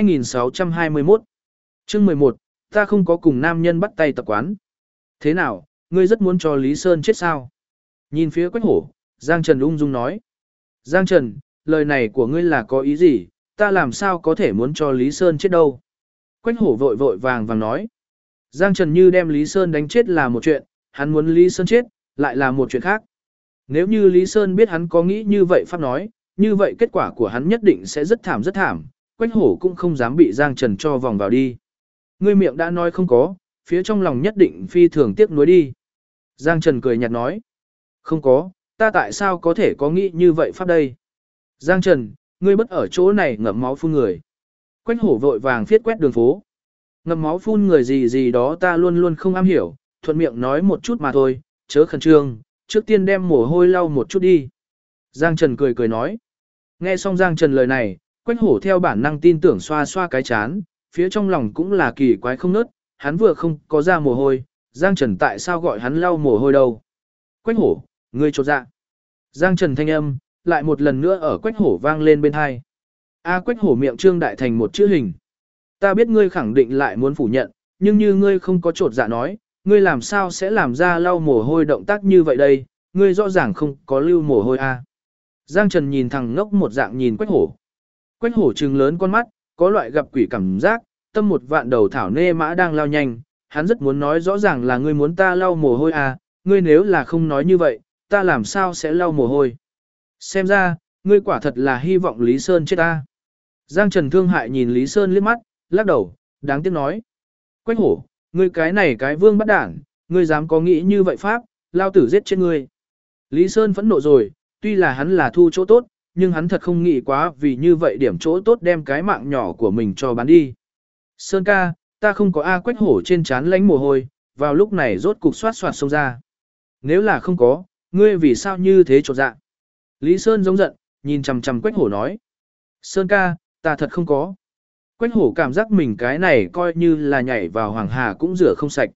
2621. Chương 11, ta không có cùng nam nhân bắt tay tập quán. Thế nào, ngươi rất muốn cho Lý Sơn chết sao? Nhìn phía Quách Hổ, Giang Trần ung dung nói. Giang Trần, lời này của ngươi là có ý gì, ta làm sao có thể muốn cho Lý Sơn chết đâu? Quách Hổ vội vội vàng vàng nói. Giang Trần như đem Lý Sơn đánh chết là một chuyện, hắn muốn Lý Sơn chết, lại là một chuyện khác. Nếu như Lý Sơn biết hắn có nghĩ như vậy pháp nói, như vậy kết quả của hắn nhất định sẽ rất thảm rất thảm, Quách Hổ cũng không dám bị Giang Trần cho vòng vào đi. Ngươi miệng đã nói không có, phía trong lòng nhất định phi thường tiếc nuối đi. Giang Trần cười nhạt nói. Không có, ta tại sao có thể có nghĩ như vậy pháp đây? Giang Trần, ngươi bất ở chỗ này ngậm máu phun người. Quách Hổ vội vàng phiết quét đường phố. Ngậm máu phun người gì gì đó ta luôn luôn không am hiểu, thuận miệng nói một chút mà thôi, chớ khẩn trương, trước tiên đem mồ hôi lau một chút đi. Giang Trần cười cười nói. Nghe xong Giang Trần lời này, Quách Hổ theo bản năng tin tưởng xoa xoa cái chán, phía trong lòng cũng là kỳ quái không nớt, hắn vừa không có ra mồ hôi, Giang Trần tại sao gọi hắn lau mồ hôi đâu. Quách Hổ, ngươi chột dạ. Giang Trần thanh âm, lại một lần nữa ở Quách Hổ vang lên bên hai. Quách Hổ miệng trương đại thành một chữ hình. Ta biết ngươi khẳng định lại muốn phủ nhận, nhưng như ngươi không có chột dạ nói, ngươi làm sao sẽ làm ra lau mồ hôi động tác như vậy đây, ngươi rõ ràng không có lưu mồ hôi a. Giang Trần nhìn thằng ngốc một dạng nhìn Quách Hổ. Quách Hổ trừng lớn con mắt, có loại gặp quỷ cảm giác, tâm một vạn đầu thảo nê mã đang lao nhanh, hắn rất muốn nói rõ ràng là ngươi muốn ta lau mồ hôi à, ngươi nếu là không nói như vậy, ta làm sao sẽ lau mồ hôi. Xem ra, ngươi quả thật là hy vọng Lý Sơn chết ta. Giang Trần thương hại nhìn Lý Sơn liếc mắt, lắc đầu, đáng tiếc nói. Quách Hổ, ngươi cái này cái vương bắt đảng, ngươi dám có nghĩ như vậy pháp, lao tử giết chết ngươi. Lý Sơn phẫn nộ rồi, tuy là hắn là thu chỗ tốt, nhưng hắn thật không nghĩ quá vì như vậy điểm chỗ tốt đem cái mạng nhỏ của mình cho bán đi. Sơn ca, ta không có Quách Hổ trên trán lánh mồ hôi, vào lúc này rốt cục xoát xoát xông ra. Nếu là không có, ngươi vì sao như thế chột dạ? Lý Sơn giống giận, nhìn chằm chằm Quách Hổ nói. Sơn ca, ta thật không có. Quách Hổ cảm giác mình cái này coi như là nhảy vào hoàng hà cũng rửa không sạch.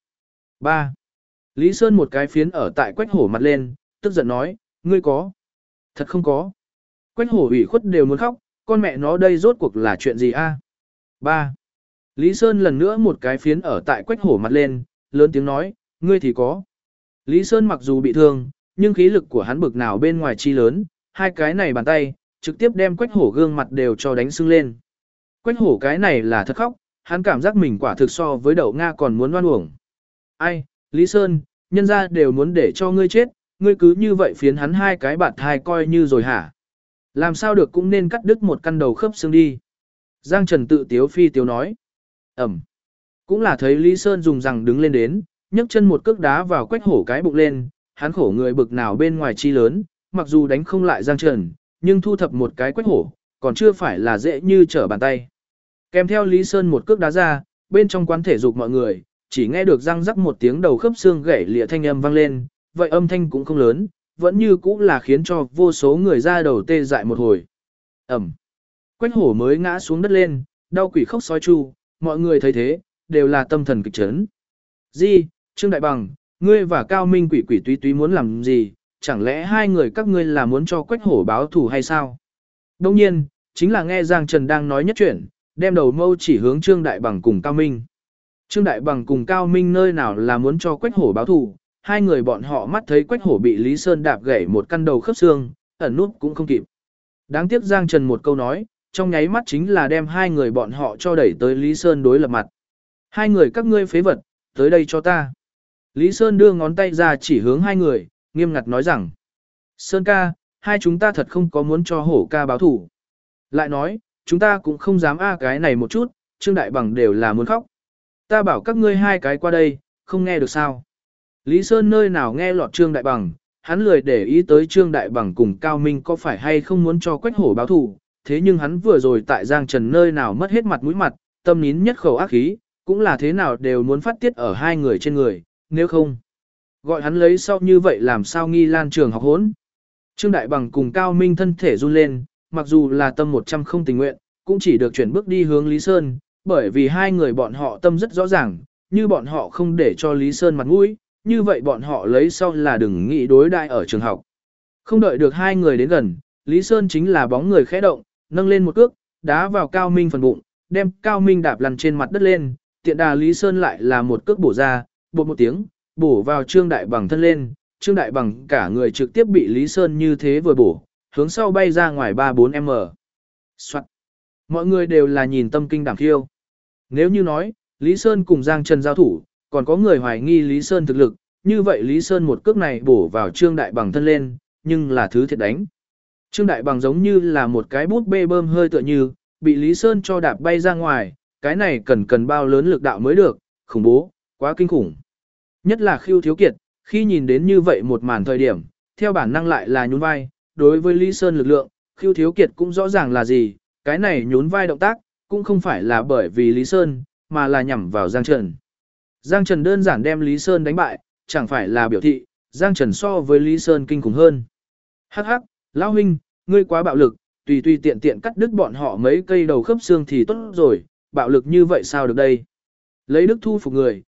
3. Lý Sơn một cái phiến ở tại Quách Hổ mặt lên, tức giận nói, ngươi có. Thật không có. Quách Hổ ủy khuất đều muốn khóc, con mẹ nó đây rốt cuộc là chuyện gì a? 3. Lý Sơn lần nữa một cái phiến ở tại Quách Hổ mặt lên, lớn tiếng nói, ngươi thì có. Lý Sơn mặc dù bị thương, nhưng khí lực của hắn bực nào bên ngoài chi lớn, hai cái này bàn tay, trực tiếp đem Quách Hổ gương mặt đều cho đánh sưng lên. Quách Hổ cái này là thật khóc, hắn cảm giác mình quả thực so với đậu Nga còn muốn oan uổng. Ai, Lý Sơn, nhân ra đều muốn để cho ngươi chết, ngươi cứ như vậy phiến hắn hai cái bạt hai coi như rồi hả? Làm sao được cũng nên cắt đứt một căn đầu khớp xương đi. Giang Trần tự tiếu phi tiếu nói. Cũng là thấy Lý Sơn dùng rằng đứng lên đến, nhấc chân một cước đá vào Quách Hổ cái bụng lên, hắn khổ người bực nào bên ngoài chi lớn, mặc dù đánh không lại Giang Trần, nhưng thu thập một cái Quách Hổ, còn chưa phải là dễ như trở bàn tay. Kèm theo Lý Sơn một cước đá ra, bên trong quán thể dục mọi người, chỉ nghe được răng rắc một tiếng đầu khớp xương gãy lịa thanh âm vang lên, vậy âm thanh cũng không lớn, vẫn như cũ là khiến cho vô số người ra đầu tê dại một hồi. Quách Hổ mới ngã xuống đất lên, đau quỷ khóc sói chu, mọi người thấy thế, đều là tâm thần kịch chấn. Di, Trương Đại Bằng, ngươi và Cao Minh quỷ quỷ túy túy muốn làm gì, chẳng lẽ hai người các ngươi là muốn cho Quách Hổ báo thù hay sao? Đông nhiên, chính là nghe Giang Trần đang nói nhất chuyện, đem đầu mâu chỉ hướng Trương Đại Bằng cùng Cao Minh. Trương Đại Bằng cùng Cao Minh nơi nào là muốn cho Quách Hổ báo thù, hai người bọn họ mắt thấy Quách Hổ bị Lý Sơn đạp gãy một căn đầu khớp xương, ẩn nút cũng không kịp. Đáng tiếc Giang Trần một câu nói, trong nháy mắt chính là đem hai người bọn họ cho đẩy tới Lý Sơn đối lập mặt. Hai người các ngươi phế vật, tới đây cho ta. Lý Sơn đưa ngón tay ra chỉ hướng hai người, nghiêm ngặt nói rằng. Sơn ca, hai chúng ta thật không có muốn cho hổ ca báo thủ. Lại nói, chúng ta cũng không dám cái này một chút, Trương Đại Bằng đều là muốn khóc. Ta bảo các ngươi hai cái qua đây, không nghe được sao. Lý Sơn nơi nào nghe lọt Trương Đại Bằng, hắn lười để ý tới Trương Đại Bằng cùng Cao Minh có phải hay không muốn cho Quách Hổ báo thù, thế nhưng hắn vừa rồi tại Giang Trần nơi nào mất hết mặt mũi mặt, tâm nín nhất khẩu ác khí, cũng là thế nào đều muốn phát tiết ở hai người trên người, nếu không. Gọi hắn lấy sau như vậy làm sao Nghi Lan trường học hỗn. Trương Đại Bằng cùng Cao Minh thân thể run lên, mặc dù là tâm 100 không tình nguyện, cũng chỉ được chuyển bước đi hướng Lý Sơn, bởi vì hai người bọn họ tâm rất rõ ràng, như bọn họ không để cho Lý Sơn mặt mũi, như vậy bọn họ lấy sau là đừng nghĩ đối đại ở trường học. Không đợi được hai người đến gần, Lý Sơn chính là bóng người khẽ động, nâng lên một cước, đá vào Cao Minh phần bụng, đem Cao Minh đạp lăn trên mặt đất lên, tiện đà Lý Sơn lại là một cước bổ ra, bột một tiếng, bổ vào Trương Đại Bằng thân lên, Trương Đại Bằng cả người trực tiếp bị Lý Sơn như thế vừa bổ, hướng sau bay ra ngoài 3-4m. Soạn. Mọi người đều là nhìn tâm kinh đảm khiêu. Nếu như nói, Lý Sơn cùng Giang Trần giao thủ, còn có người hoài nghi Lý Sơn thực lực, như vậy Lý Sơn một cước này bổ vào Trương Đại Bằng thân lên, nhưng là thứ thiệt đánh. Trương Đại Bằng giống như là một cái bút bê bơm hơi tựa như, bị Lý Sơn cho đạp bay ra ngoài, cái này cần bao lớn lực đạo mới được, khủng bố, quá kinh khủng. Nhất là Khưu Thiếu Kiệt, khi nhìn đến như vậy một màn thời điểm, theo bản năng lại là nhún vai, đối với Lý Sơn lực lượng, Khưu Thiếu Kiệt cũng rõ ràng là gì, cái này nhún vai động tác, cũng không phải là bởi vì Lý Sơn, mà là nhằm vào Giang Trần. Giang Trần đơn giản đem Lý Sơn đánh bại, chẳng phải là biểu thị, Giang Trần so với Lý Sơn kinh khủng hơn. Hắc hắc, lão huynh, ngươi quá bạo lực, tùy tiện tiện cắt đứt bọn họ mấy cây đầu khớp xương thì tốt rồi, bạo lực như vậy sao được đây? Lấy đức thu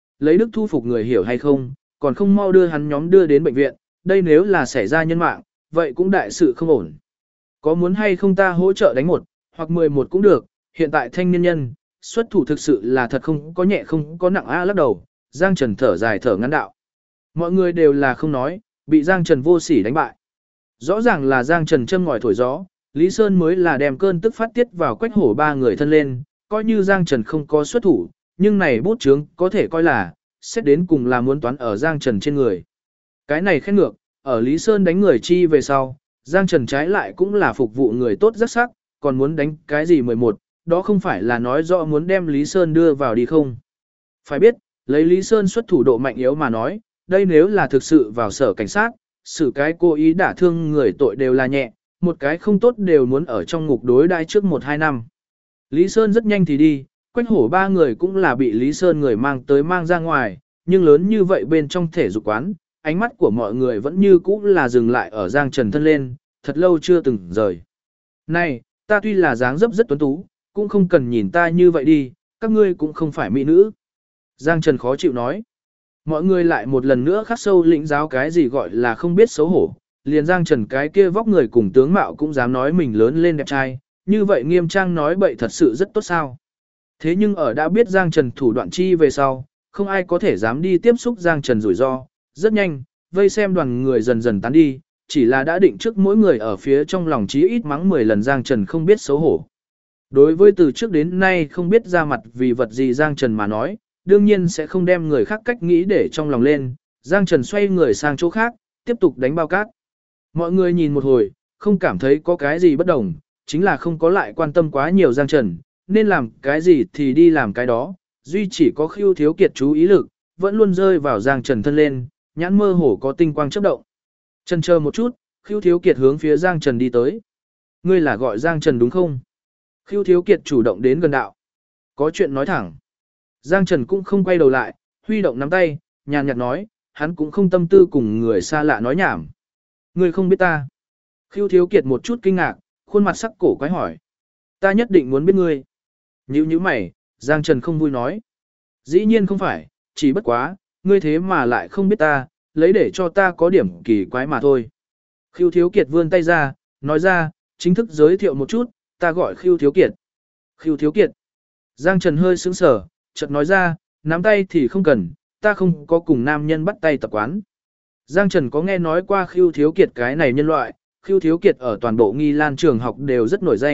phục người hiểu hay không, còn không mau đưa hắn nhóm đưa đến bệnh viện, đây nếu là xảy ra nhân mạng, vậy cũng đại sự không ổn. Có muốn hay không ta hỗ trợ đánh 1, hoặc 11 cũng được, hiện tại thanh niên nhân, xuất thủ thực sự là thật không có nhẹ không có nặng lắc đầu, Giang Trần thở dài thở ngắn đạo. Mọi người đều là không nói, bị Giang Trần vô sỉ đánh bại. Rõ ràng là Giang Trần châm ngòi thổi gió, Lý Sơn mới là đem cơn tức phát tiết vào Quách Hổ ba người thân lên, coi như Giang Trần không có xuất thủ, nhưng này bút chướng có thể coi là, xét đến cùng là muốn toán ở Giang Trần trên người. Cái này khen ngược, ở Lý Sơn đánh người chi về sau, Giang Trần trái lại cũng là phục vụ người tốt rất sắc, còn muốn đánh cái gì 11, đó không phải là nói rõ muốn đem Lý Sơn đưa vào đi không. Phải biết, lấy Lý Sơn xuất thủ độ mạnh yếu mà nói, đây nếu là thực sự vào sở cảnh sát, xử cái cố ý đả thương người tội đều là nhẹ, một cái không tốt đều muốn ở trong ngục đối đai trước 1-2 năm. Lý Sơn rất nhanh thì đi, Quách Hổ ba người cũng là bị Lý Sơn người mang tới mang ra ngoài, nhưng lớn như vậy bên trong thể dục quán, ánh mắt của mọi người vẫn như cũ là dừng lại ở Giang Trần thân lên, thật lâu chưa từng rời. Này, ta tuy là dáng dấp rất tuấn tú, cũng không cần nhìn ta như vậy đi, các ngươi cũng không phải mỹ nữ. Giang Trần khó chịu nói. Mọi người lại một lần nữa khắc sâu lĩnh giáo cái gì gọi là không biết xấu hổ, liền Giang Trần cái kia vóc người cùng tướng mạo cũng dám nói mình lớn lên đẹp trai, như vậy nghiêm trang nói bậy thật sự rất tốt sao. Thế nhưng ở đã biết Giang Trần thủ đoạn chi về sau, không ai có thể dám đi tiếp xúc Giang Trần rủi ro, rất nhanh, vây xem đoàn người dần dần tán đi, chỉ là đã định trước mỗi người ở phía trong lòng chí ít mắng 10 lần Giang Trần không biết xấu hổ. Đối với từ trước đến nay không biết ra mặt vì vật gì Giang Trần mà nói, đương nhiên sẽ không đem người khác cách nghĩ để trong lòng lên, Giang Trần xoay người sang chỗ khác, tiếp tục đánh bao cát. Mọi người nhìn một hồi, không cảm thấy có cái gì bất đồng, chính là không có lại quan tâm quá nhiều Giang Trần, nên làm cái gì thì đi làm cái đó, duy chỉ có Khưu Thiếu Kiệt chú ý lực, vẫn luôn rơi vào Giang Trần thân lên, nhãn mơ hổ có tinh quang chớp động. Chần chờ một chút, Khưu Thiếu Kiệt hướng phía Giang Trần đi tới. Ngươi là gọi Giang Trần đúng không? Khưu Thiếu Kiệt chủ động đến gần đạo. Có chuyện nói thẳng. Giang Trần cũng không quay đầu lại, huy động nắm tay, nhàn nhạt nói, hắn cũng không tâm tư cùng người xa lạ nói nhảm. Ngươi không biết ta. Khưu Thiếu Kiệt một chút kinh ngạc, khuôn mặt sắc cổ quái hỏi. Ta nhất định muốn biết ngươi. Nhíu mày, Giang Trần không vui nói. Dĩ nhiên không phải, chỉ bất quá, ngươi thế mà lại không biết ta, lấy để cho ta có điểm kỳ quái mà thôi. Khưu Thiếu Kiệt vươn tay ra, nói ra, chính thức giới thiệu một chút, ta gọi Khưu Thiếu Kiệt. Khưu Thiếu Kiệt. Giang Trần hơi sững sờ, chợt nói ra, nắm tay thì không cần, ta không có cùng nam nhân bắt tay tập quán. Giang Trần có nghe nói qua Khưu Thiếu Kiệt cái này nhân loại, Khưu Thiếu Kiệt ở toàn bộ Nghi Lan trường học đều rất nổi danh,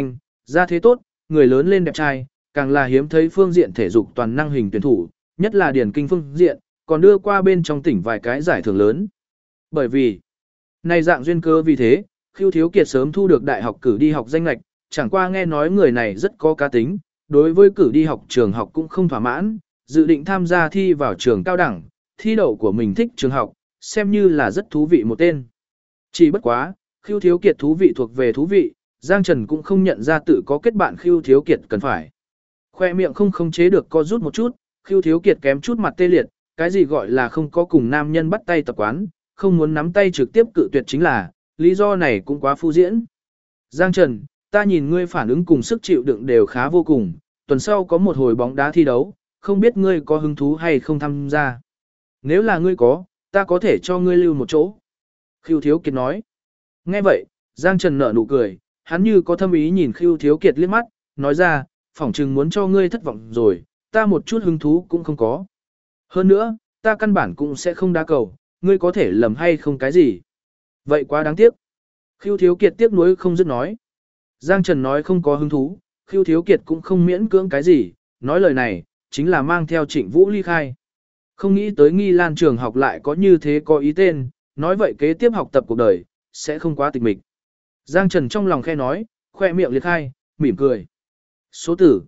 Ra thế tốt, người lớn lên đẹp trai, càng là hiếm thấy phương diện thể dục toàn năng hình tuyển thủ, nhất là điển kinh phương diện, còn đưa qua bên trong tỉnh vài cái giải thưởng lớn. Bởi vì, này dạng duyên cơ vì thế, Khưu Thiếu Kiệt sớm thu được đại học cử đi học danh lệch, chẳng qua nghe nói người này rất có cá tính, đối với cử đi học trường học cũng không thỏa mãn, dự định tham gia thi vào trường cao đẳng, thi đậu của mình thích trường học, xem như là rất thú vị một tên. Chỉ bất quá, Khưu Thiếu Kiệt thú vị thuộc về thú vị, Giang Trần cũng không nhận ra tự có kết bạn Khưu Thiếu Kiệt cần phải. Khoe miệng không khống chế được co rút một chút, Khưu Thiếu Kiệt kém chút mặt tê liệt, cái gì gọi là không có cùng nam nhân bắt tay tập quán, không muốn nắm tay trực tiếp cự tuyệt chính là, lý do này cũng quá phu diễn. Giang Trần, ta nhìn ngươi phản ứng cùng sức chịu đựng đều khá vô cùng, tuần sau có một hồi bóng đá thi đấu, không biết ngươi có hứng thú hay không tham gia. Nếu là ngươi có, ta có thể cho ngươi lưu một chỗ. Khưu Thiếu Kiệt nói. Nghe vậy, Giang Trần nở nụ cười, hắn như có thâm ý nhìn Khưu Thiếu Kiệt liếc mắt, nói ra, phỏng chừng muốn cho ngươi thất vọng rồi, ta một chút hứng thú cũng không có. Hơn nữa, ta căn bản cũng sẽ không đá cầu, ngươi có thể lầm hay không cái gì. Vậy quá đáng tiếc. Khưu Thiếu Kiệt tiếc nuối không dứt nói. Giang Trần nói không có hứng thú, Khưu Thiếu Kiệt cũng không miễn cưỡng cái gì, nói lời này, chính là mang theo Trịnh Vũ ly khai. Không nghĩ tới Nghi Lan trường học lại có như thế có ý tên, nói vậy kế tiếp học tập cuộc đời, sẽ không quá tịch mịch. Giang Trần trong lòng khe nói, khoe miệng liệt khai, mỉm cười. Số tử,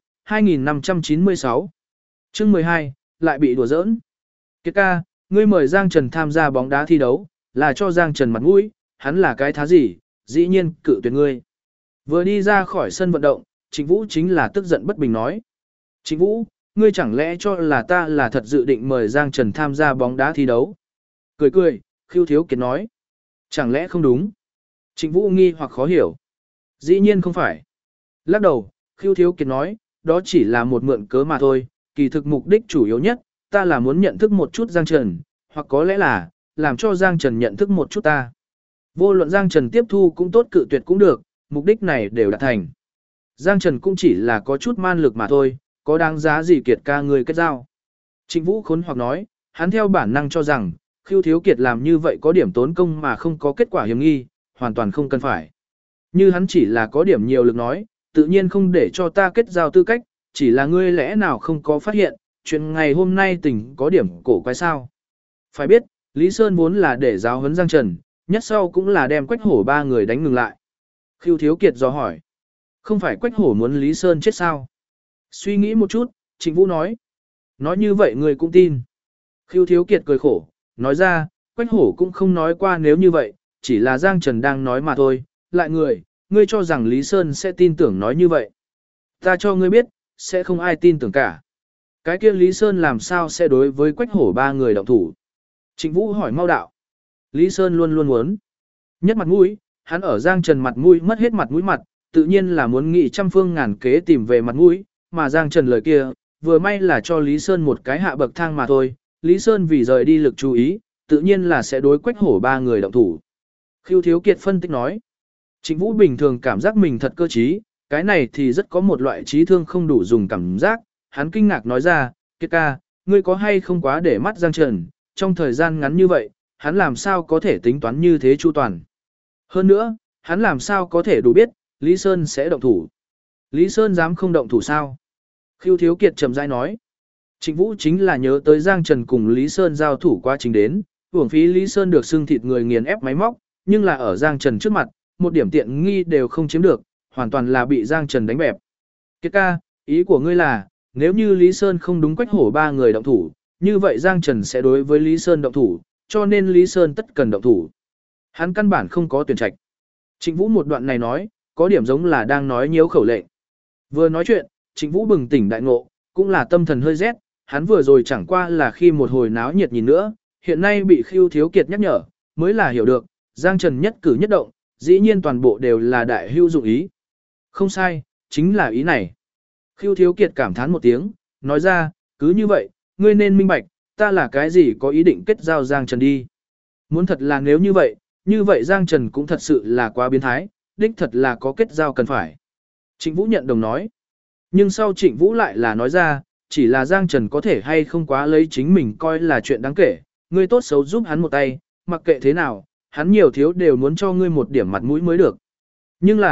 2596. Chương 12, lại bị đùa giỡn. Kiệt ca, ngươi mời Giang Trần tham gia bóng đá thi đấu, là cho Giang Trần mặt mũi, hắn là cái thá gì, dĩ nhiên cự tuyệt ngươi. Vừa đi ra khỏi sân vận động, Trịnh Vũ chính là tức giận bất bình nói. Trịnh Vũ, ngươi chẳng lẽ cho là ta là thật dự định mời Giang Trần tham gia bóng đá thi đấu? Cười cười, Khưu Thiếu Kiệt nói. Chẳng lẽ không đúng? Trịnh Vũ nghi hoặc khó hiểu. Dĩ nhiên không phải. Lắc đầu, Khưu Thiếu Kiệt nói, đó chỉ là một mượn cớ mà thôi, kỳ thực mục đích chủ yếu nhất, ta là muốn nhận thức một chút Giang Trần, hoặc có lẽ là, làm cho Giang Trần nhận thức một chút ta. Vô luận Giang Trần tiếp thu cũng tốt cự tuyệt cũng được, mục đích này đều đạt thành. Giang Trần cũng chỉ là có chút man lực mà thôi, có đáng giá gì Kiệt ca người kết giao. Trịnh Vũ khốn hoặc nói, hắn theo bản năng cho rằng, Khưu Thiếu Kiệt làm như vậy có điểm tốn công mà không có kết quả hiểm nghi, hoàn toàn không cần phải. Như hắn chỉ là có điểm nhiều lực nói, tự nhiên không để cho ta kết giao tư cách, chỉ là ngươi lẽ nào không có phát hiện, chuyện ngày hôm nay tình có điểm cổ quái sao. Phải biết, Lý Sơn vốn là để giáo huấn Giang Trần, nhất sau cũng là đem Quách Hổ ba người đánh ngừng lại. Khưu Thiếu Kiệt dò hỏi, không phải Quách Hổ muốn Lý Sơn chết sao? Suy nghĩ một chút, Trịnh Vũ nói như vậy người cũng tin. Khưu Thiếu Kiệt cười khổ, nói ra, Quách Hổ cũng không nói qua nếu như vậy, chỉ là Giang Trần đang nói mà thôi, lại ngươi cho rằng Lý Sơn sẽ tin tưởng nói như vậy. Ta cho ngươi biết, sẽ không ai tin tưởng cả. Cái kia Lý Sơn làm sao sẽ đối với Quách Hổ ba người động thủ? Trịnh Vũ hỏi mau đạo. Lý Sơn luôn luôn muốn. Nhất mặt mũi, hắn ở Giang Trần mặt mũi mất hết mặt mũi mặt, tự nhiên là muốn nghị trăm phương ngàn kế tìm về mặt mũi, mà Giang Trần lời kia, vừa may là cho Lý Sơn một cái hạ bậc thang mà thôi. Lý Sơn vì rời đi lực chú ý, tự nhiên là sẽ đối Quách Hổ ba người động thủ. Khưu Thiếu Kiệt phân tích nói. Trịnh Vũ bình thường cảm giác mình thật cơ trí, cái này thì rất có một loại trí thương không đủ dùng cảm giác, hắn kinh ngạc nói ra, Kiệt ca, ngươi có hay không quá để mắt Giang Trần, trong thời gian ngắn như vậy, hắn làm sao có thể tính toán như thế chu toàn. Hơn nữa, hắn làm sao có thể đủ biết, Lý Sơn sẽ động thủ. Lý Sơn dám không động thủ sao? Khưu Thiếu Kiệt trầm rãi nói. Trịnh Vũ chính là nhớ tới Giang Trần cùng Lý Sơn giao thủ quá trình đến, uổng phí Lý Sơn được xưng thịt người nghiền ép máy móc, nhưng là ở Giang Trần trước mặt, một điểm tiện nghi đều không chiếm được, hoàn toàn là bị Giang Trần đánh bẹp. Kiệt ca, ý của ngươi là, nếu như Lý Sơn không đúng Quách Hổ ba người động thủ, như vậy Giang Trần sẽ đối với Lý Sơn động thủ, cho nên Lý Sơn tất cần động thủ. Hắn căn bản không có tuyển trạch. Trịnh Vũ một đoạn này nói, có điểm giống là đang nói nhiễu khẩu lệnh. Vừa nói chuyện, Trịnh Vũ bừng tỉnh đại ngộ, cũng là tâm thần hơi rét, hắn vừa rồi chẳng qua là khi một hồi náo nhiệt nhìn nữa, hiện nay bị Khưu Thiếu Kiệt nhắc nhở, mới là hiểu được, Giang Trần nhất cử nhất động, dĩ nhiên toàn bộ đều là đại hữu dụng ý. Không sai, chính là ý này. Khưu Thiếu Kiệt cảm thán một tiếng, nói ra, cứ như vậy, ngươi nên minh bạch, ta là cái gì có ý định kết giao Giang Trần đi. Muốn thật là nếu như vậy Giang Trần cũng thật sự là quá biến thái, đích thật là có kết giao cần phải. Trịnh Vũ nhận đồng nói. Nhưng sau Trịnh Vũ lại là nói ra, chỉ là Giang Trần có thể hay không quá lấy chính mình coi là chuyện đáng kể, ngươi tốt xấu giúp hắn một tay, mặc kệ thế nào, hắn nhiều thiếu đều muốn cho ngươi một điểm mặt mũi mới được. Nhưng là,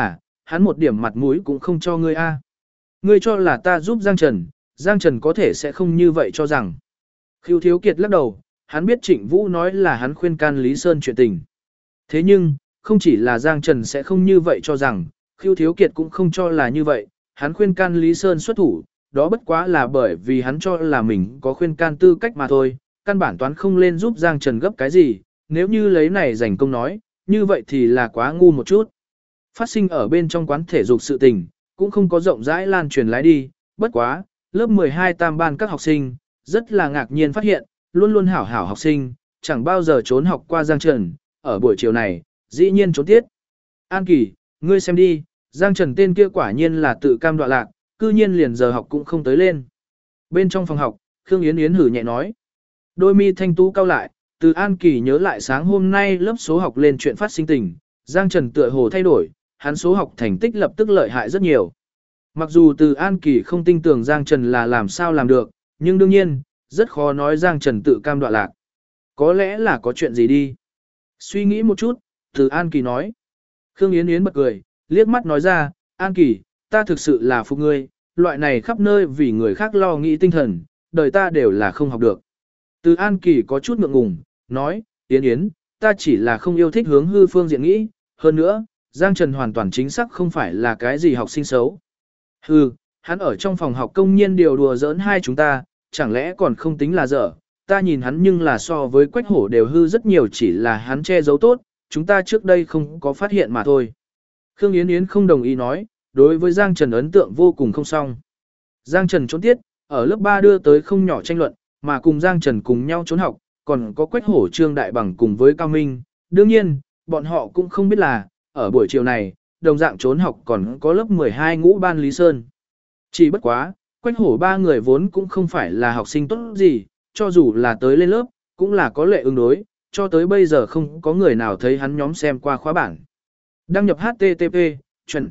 hắn một điểm mặt mũi cũng không cho ngươi a. Ngươi cho là ta giúp Giang Trần có thể sẽ không như vậy cho rằng. Khưu Thiếu Kiệt lắc đầu, hắn biết Trịnh Vũ nói là hắn khuyên can Lý Sơn chuyện tình. Thế nhưng, không chỉ là Giang Trần sẽ không như vậy cho rằng, Khưu Thiếu Kiệt cũng không cho là như vậy, hắn khuyên can Lý Sơn xuất thủ, đó bất quá là bởi vì hắn cho là mình có khuyên can tư cách mà thôi, căn bản toán không lên giúp Giang Trần gấp cái gì, nếu như lấy này giành công nói, như vậy thì là quá ngu một chút. Phát sinh ở bên trong quán thể dục sự tình, cũng không có rộng rãi lan truyền lái đi, bất quá, lớp 12 tam ban các học sinh, rất là ngạc nhiên phát hiện, luôn luôn hảo hảo học sinh, chẳng bao giờ trốn học qua Giang Trần, ở buổi chiều này, dĩ nhiên trốn tiết. An Kỳ, ngươi xem đi, Giang Trần tên kia quả nhiên là tự cam đoạ lạc, cư nhiên liền giờ học cũng không tới lên. Bên trong phòng học, Khương Yến Yến hử nhẹ nói. Đôi mi thanh tú cau lại, từ An Kỳ nhớ lại sáng hôm nay lớp số học lên chuyện phát sinh tình, Giang Trần tựa hồ thay đổi, hắn số học thành tích lập tức lợi hại rất nhiều. Mặc dù từ An Kỳ không tin tưởng Giang Trần là làm sao làm được, nhưng đương nhiên, rất khó nói Giang Trần tự cam đoạ lạc. Có lẽ là có chuyện gì đi. Suy nghĩ một chút, từ An Kỳ nói. Khương Yến Yến bật cười, liếc mắt nói ra, An Kỳ, ta thực sự là phục ngươi, loại này khắp nơi vì người khác lo nghĩ tinh thần, đời ta đều là không học được. Từ An Kỳ có chút ngượng ngùng, nói, Yến Yến, ta chỉ là không yêu thích hướng hư phương diện nghĩ, hơn nữa, Giang Trần hoàn toàn chính xác không phải là cái gì học sinh xấu. Hừ, hắn ở trong phòng học công nhiên điều đùa giỡn hai chúng ta, chẳng lẽ còn không tính là dở, ta nhìn hắn nhưng là so với Quách Hổ đều hư rất nhiều, chỉ là hắn che giấu tốt, chúng ta trước đây không có phát hiện mà thôi. Khương Yến Yến không đồng ý nói, đối với Giang Trần ấn tượng vô cùng không xong. Giang Trần trốn tiết, ở lớp 3 đưa tới không nhỏ tranh luận, mà cùng Giang Trần cùng nhau trốn học, còn có Quách Hổ Trương Đại Bằng cùng với Cao Minh. Đương nhiên, bọn họ cũng không biết là, ở buổi chiều này, đồng dạng trốn học còn có lớp 12 ngũ ban Lý Sơn. Chỉ bất quá, Quách Hổ ba người vốn cũng không phải là học sinh tốt gì, cho dù là tới lên lớp, cũng là có lệ ứng đối, cho tới bây giờ không có người nào thấy hắn nhóm xem qua khóa bản. Đăng nhập HTTP, chuẩn.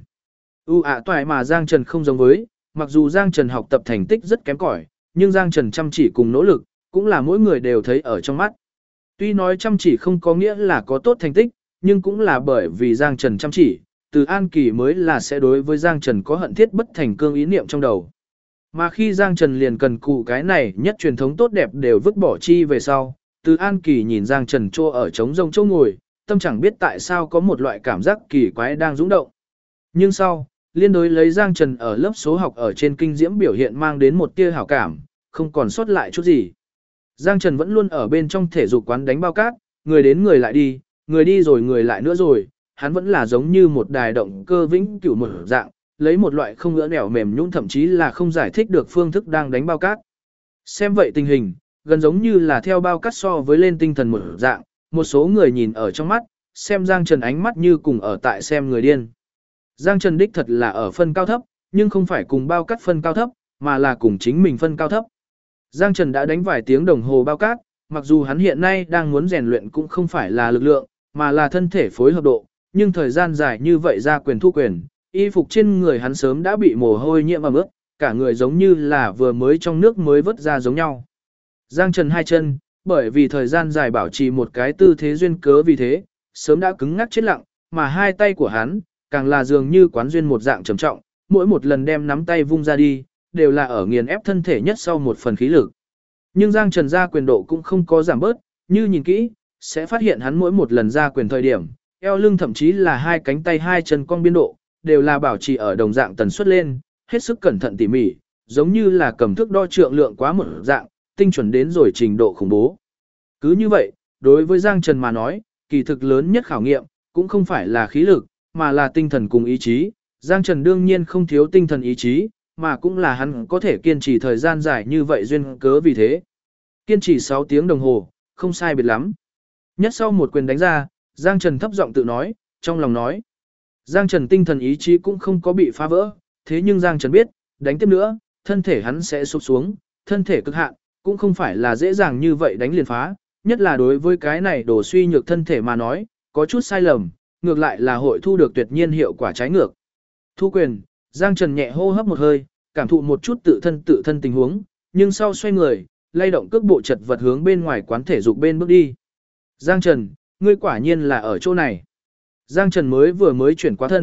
Toại mà Giang Trần không giống với, mặc dù Giang Trần học tập thành tích rất kém cỏi, nhưng Giang Trần chăm chỉ cùng nỗ lực, cũng là mỗi người đều thấy ở trong mắt. Tuy nói chăm chỉ không có nghĩa là có tốt thành tích, nhưng cũng là bởi vì Giang Trần chăm chỉ, từ An Kỳ mới là sẽ đối với Giang Trần có hận thiết bất thành cương ý niệm trong đầu. Mà khi Giang Trần liền cần cù cái này nhất truyền thống tốt đẹp đều vứt bỏ chi về sau, từ An Kỳ nhìn Giang Trần trô ở trống rông chỗ ngồi, tâm chẳng biết tại sao có một loại cảm giác kỳ quái đang dũng động. Nhưng sau, liên đối lấy Giang Trần ở lớp số học ở trên kinh diễm biểu hiện mang đến một tia hảo cảm, không còn sót lại chút gì. Giang Trần vẫn luôn ở bên trong thể dục quán đánh bao cát, người đến người lại đi, người đi rồi người lại nữa rồi, hắn vẫn là giống như một đài động cơ vĩnh cửu một dạng, lấy một loại không ngỡ nẻo mềm nhũn thậm chí là không giải thích được phương thức đang đánh bao cát. Xem vậy tình hình, gần giống như là theo bao cát so với lên tinh thần một dạng, một số người nhìn ở trong mắt, xem Giang Trần ánh mắt như cùng ở tại xem người điên. Giang Trần đích thật là ở phân cao thấp, nhưng không phải cùng bao cát phân cao thấp, mà là cùng chính mình phân cao thấp. Giang Trần đã đánh vài tiếng đồng hồ bao cát, mặc dù hắn hiện nay đang muốn rèn luyện cũng không phải là lực lượng, mà là thân thể phối hợp độ, nhưng thời gian dài như vậy ra quyền thu quyền, y phục trên người hắn sớm đã bị mồ hôi nhiễm ẩm ướt, cả người giống như là vừa mới trong nước mới vớt ra giống nhau. Giang Trần hai chân, bởi vì thời gian dài bảo trì một cái tư thế duyên cớ vì thế, sớm đã cứng ngắc chết lặng, mà hai tay của hắn, càng là dường như quán duyên một dạng trầm trọng, mỗi một lần đem nắm tay vung ra đi, đều là ở nghiền ép thân thể nhất sau một phần khí lực. Nhưng Giang Trần ra quyền độ cũng không có giảm bớt, như nhìn kỹ, sẽ phát hiện hắn mỗi một lần ra quyền thời điểm, eo lưng thậm chí là hai cánh tay hai chân cong biên độ, đều là bảo trì ở đồng dạng tần suất lên, hết sức cẩn thận tỉ mỉ, giống như là cầm thước đo trượng lượng quá một dạng, tinh chuẩn đến rồi trình độ khủng bố. Cứ như vậy, đối với Giang Trần mà nói, kỳ thực lớn nhất khảo nghiệm, cũng không phải là khí lực, mà là tinh thần cùng ý chí. Giang Trần đương nhiên không thiếu tinh thần ý chí, mà cũng là hắn có thể kiên trì thời gian dài như vậy duyên cớ vì thế. Kiên trì 6 tiếng đồng hồ, không sai biệt lắm. Nhất sau một quyền đánh ra, Giang Trần thấp giọng tự nói, trong lòng nói. Giang Trần tinh thần ý chí cũng không có bị phá vỡ, thế nhưng Giang Trần biết, đánh tiếp nữa, thân thể hắn sẽ sụp xuống, thân thể cực hạn, cũng không phải là dễ dàng như vậy đánh liền phá, nhất là đối với cái này đồ suy nhược thân thể mà nói, có chút sai lầm, ngược lại là hội thu được tuyệt nhiên hiệu quả trái ngược. Thu quyền, Giang Trần nhẹ hô hấp một hơi, cảm thụ một chút tự thân tình huống, nhưng sau xoay người, lay động cước bộ chật vật hướng bên ngoài quán thể dục bên bước đi. Giang Trần, ngươi quả nhiên là ở chỗ này. Giang Trần mới chuyển qua thân,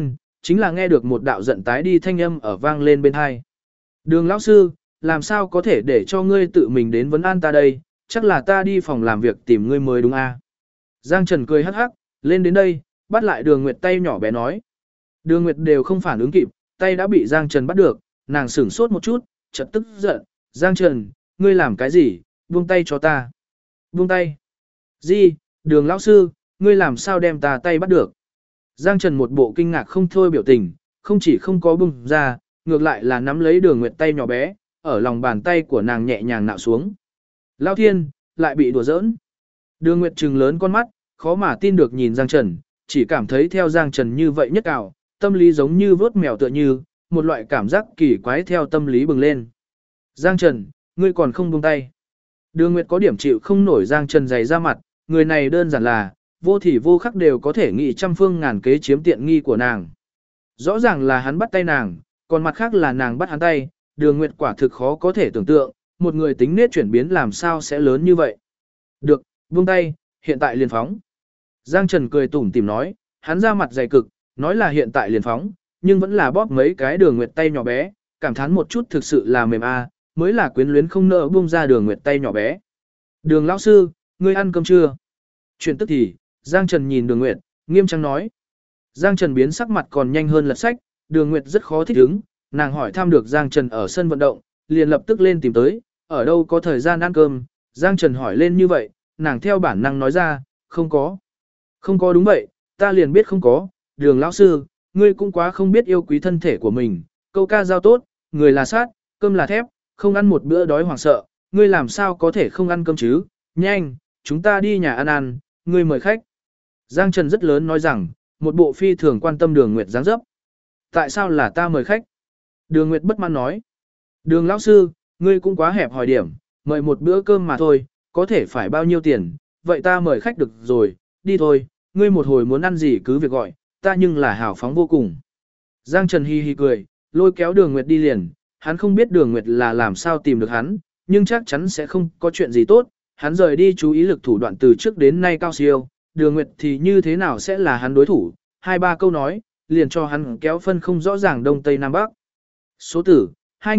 chính là nghe được một đạo giận tái đi thanh âm ở vang lên bên hai. Đường lão sư, làm sao có thể để cho ngươi tự mình đến vấn an ta đây, chắc là ta đi phòng làm việc tìm ngươi mới đúng à. Giang Trần cười hắc hắc, lên đến đây, bắt lại Đường Nguyệt tay nhỏ bé nói. Đường Nguyệt đều không phản ứng kịp, tay đã bị Giang Trần bắt được, nàng sửng sốt một chút, chợt tức giận, Giang Trần, ngươi làm cái gì, buông tay cho ta. Buông tay. Gì, Đường lão sư, ngươi làm sao đem ta tay bắt được. Giang Trần một bộ kinh ngạc không thôi biểu tình, không chỉ không có buông ra, ngược lại là nắm lấy Đường Nguyệt tay nhỏ bé, ở lòng bàn tay của nàng nhẹ nhàng nạo xuống. Lao thiên, lại bị đùa giỡn. Đường Nguyệt trừng lớn con mắt, khó mà tin được nhìn Giang Trần, chỉ cảm thấy theo Giang Trần như vậy nhất ảo, tâm lý giống như vớt mèo tựa như, một loại cảm giác kỳ quái theo tâm lý bừng lên. Giang Trần, ngươi còn không buông tay. Đường Nguyệt có điểm chịu không nổi Giang Trần dày ra mặt, người này đơn giản là, vô thì vô khắc đều có thể nghĩ trăm phương ngàn kế chiếm tiện nghi của nàng. Rõ ràng là hắn bắt tay nàng, còn mặt khác là nàng bắt hắn tay, Đường Nguyệt quả thực khó có thể tưởng tượng, một người tính nết chuyển biến làm sao sẽ lớn như vậy. Được, buông tay, hiện tại liền phóng. Giang Trần cười tủm tỉm nói, hắn ra mặt dày cực, nói là hiện tại liền phóng, nhưng vẫn là bóp mấy cái Đường Nguyệt tay nhỏ bé, cảm thán một chút thực sự là mềm mới là quyến luyến không nỡ buông ra Đường Nguyệt tay nhỏ bé. Đường lão sư, ngươi ăn cơm chưa? Chuyện tức thì, Giang Trần nhìn Đường Nguyệt, nghiêm trang nói. Giang Trần biến sắc mặt còn nhanh hơn lật sách, Đường Nguyệt rất khó thích ứng, nàng hỏi thăm được Giang Trần ở sân vận động, liền lập tức lên tìm tới, ở đâu có thời gian ăn cơm, Giang Trần hỏi lên như vậy, nàng theo bản năng nói ra, không có. Không có đúng vậy, ta liền biết không có, Đường lão sư, ngươi cũng quá không biết yêu quý thân thể của mình, câu ca giao tốt, người là sát, cơm là thép, không ăn một bữa đói hoảng sợ, ngươi làm sao có thể không ăn cơm chứ, nhanh, chúng ta đi nhà ăn, ngươi mời khách. Giang Trần rất lớn nói rằng, một bộ phi thường quan tâm Đường Nguyệt dáng dấp. Tại sao là ta mời khách? Đường Nguyệt bất mãn nói. Đường lão sư, ngươi cũng quá hẹp hòi điểm, mời một bữa cơm mà thôi, có thể phải bao nhiêu tiền, vậy ta mời khách được rồi, đi thôi, ngươi một hồi muốn ăn gì cứ việc gọi, ta nhưng là hào phóng vô cùng. Giang Trần hi hi cười, lôi kéo Đường Nguyệt đi liền, hắn không biết Đường Nguyệt là làm sao tìm được hắn, nhưng chắc chắn sẽ không có chuyện gì tốt, hắn rời đi chú ý lực thủ đoạn từ trước đến nay cao siêu, Đường Nguyệt thì như thế nào sẽ là hắn đối thủ, hai ba câu nói, liền cho hắn kéo phân không rõ ràng Đông Tây Nam Bắc. Số tử,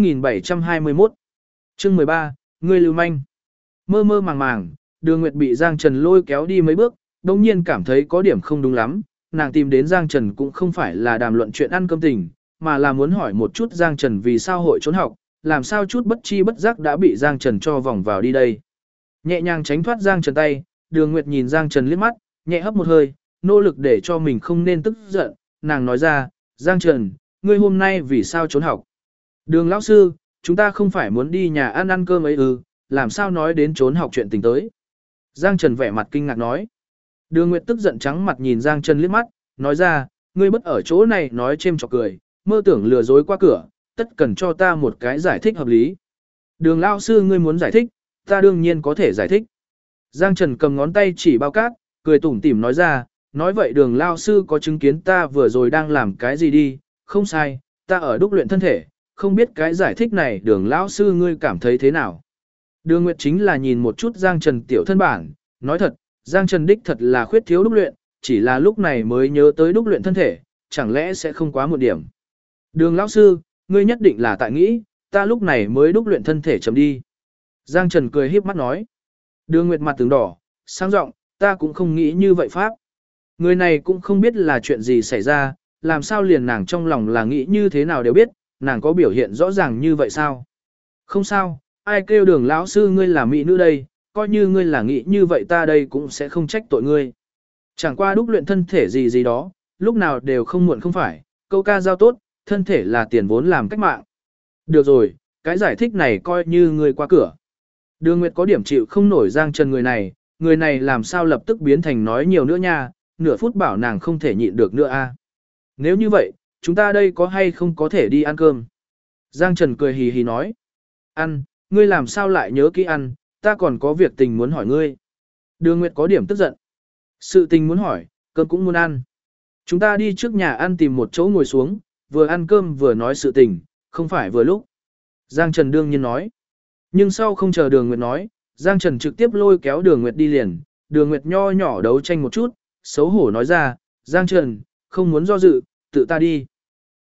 2721. Chương 13, ngươi lưu manh. Mơ mơ màng màng, Đường Nguyệt bị Giang Trần lôi kéo đi mấy bước, đồng nhiên cảm thấy có điểm không đúng lắm, nàng tìm đến Giang Trần cũng không phải là đàm luận chuyện ăn cơm tình, mà là muốn hỏi một chút Giang Trần vì sao hội trốn học, làm sao chút bất chi bất giác đã bị Giang Trần cho vòng vào đi đây. Nhẹ nhàng tránh thoát Giang Trần tay, Đường Nguyệt nhìn Giang Trần liếc mắt, nhẹ hấp một hơi, nỗ lực để cho mình không nên tức giận, nàng nói ra, Giang Trần, ngươi hôm nay vì sao trốn học? Đường lão sư, chúng ta không phải muốn đi nhà ăn cơm ấy làm sao nói đến trốn học chuyện tình tới? Giang Trần vẻ mặt kinh ngạc nói. Đường Nguyệt tức giận trắng mặt nhìn Giang Trần liếc mắt, nói ra, ngươi bất ở chỗ này nói chêm chọc cười, mơ tưởng lừa dối qua cửa, tất cần cho ta một cái giải thích hợp lý. Đường lão sư ngươi muốn giải thích, ta đương nhiên có thể giải thích. Giang Trần cầm ngón tay chỉ bao cát, cười tủm tỉm nói ra, nói vậy Đường lão sư có chứng kiến ta vừa rồi đang làm cái gì đi, không sai, ta ở đúc luyện thân thể, không biết cái giải thích này Đường lão sư ngươi cảm thấy thế nào. Đường Nguyệt chính là nhìn một chút Giang Trần tiểu thân bản, nói thật, Giang Trần đích thật là khuyết thiếu đúc luyện, chỉ là lúc này mới nhớ tới đúc luyện thân thể, chẳng lẽ sẽ không quá một điểm. Đường lão sư, ngươi nhất định là tại nghĩ, ta lúc này mới đúc luyện thân thể chấm đi. Giang Trần cười híp mắt nói. Đường Nguyệt mặt tướng đỏ, sang giọng, ta cũng không nghĩ như vậy pháp. Người này cũng không biết là chuyện gì xảy ra, làm sao liền nàng trong lòng là nghĩ như thế nào đều biết, nàng có biểu hiện rõ ràng như vậy sao? Không sao, ai kêu Đường lão sư ngươi là mỹ nữ đây, coi như ngươi là nghĩ như vậy ta đây cũng sẽ không trách tội ngươi. Chẳng qua đúc luyện thân thể gì gì đó, lúc nào đều không muộn không phải, câu ca giao tốt, thân thể là tiền vốn làm cách mạng. Được rồi, cái giải thích này coi như ngươi qua cửa. Đường Nguyệt có điểm chịu không nổi Giang Trần người này làm sao lập tức biến thành nói nhiều nữa nha, nửa phút bảo nàng không thể nhịn được nữa a. Nếu như vậy, chúng ta đây có hay không có thể đi ăn cơm? Giang Trần cười hì hì nói. Ăn, ngươi làm sao lại nhớ kỹ ăn, ta còn có việc tình muốn hỏi ngươi. Đường Nguyệt có điểm tức giận. Sự tình muốn hỏi, cơm cũng muốn ăn. Chúng ta đi trước nhà ăn tìm một chỗ ngồi xuống, vừa ăn cơm vừa nói sự tình, không phải vừa lúc. Giang Trần đương nhiên nói. Nhưng sau không chờ Đường Nguyệt nói, Giang Trần trực tiếp lôi kéo Đường Nguyệt đi liền. Đường Nguyệt nho nhỏ đấu tranh một chút, xấu hổ nói ra, Giang Trần, không muốn do dự, tự ta đi.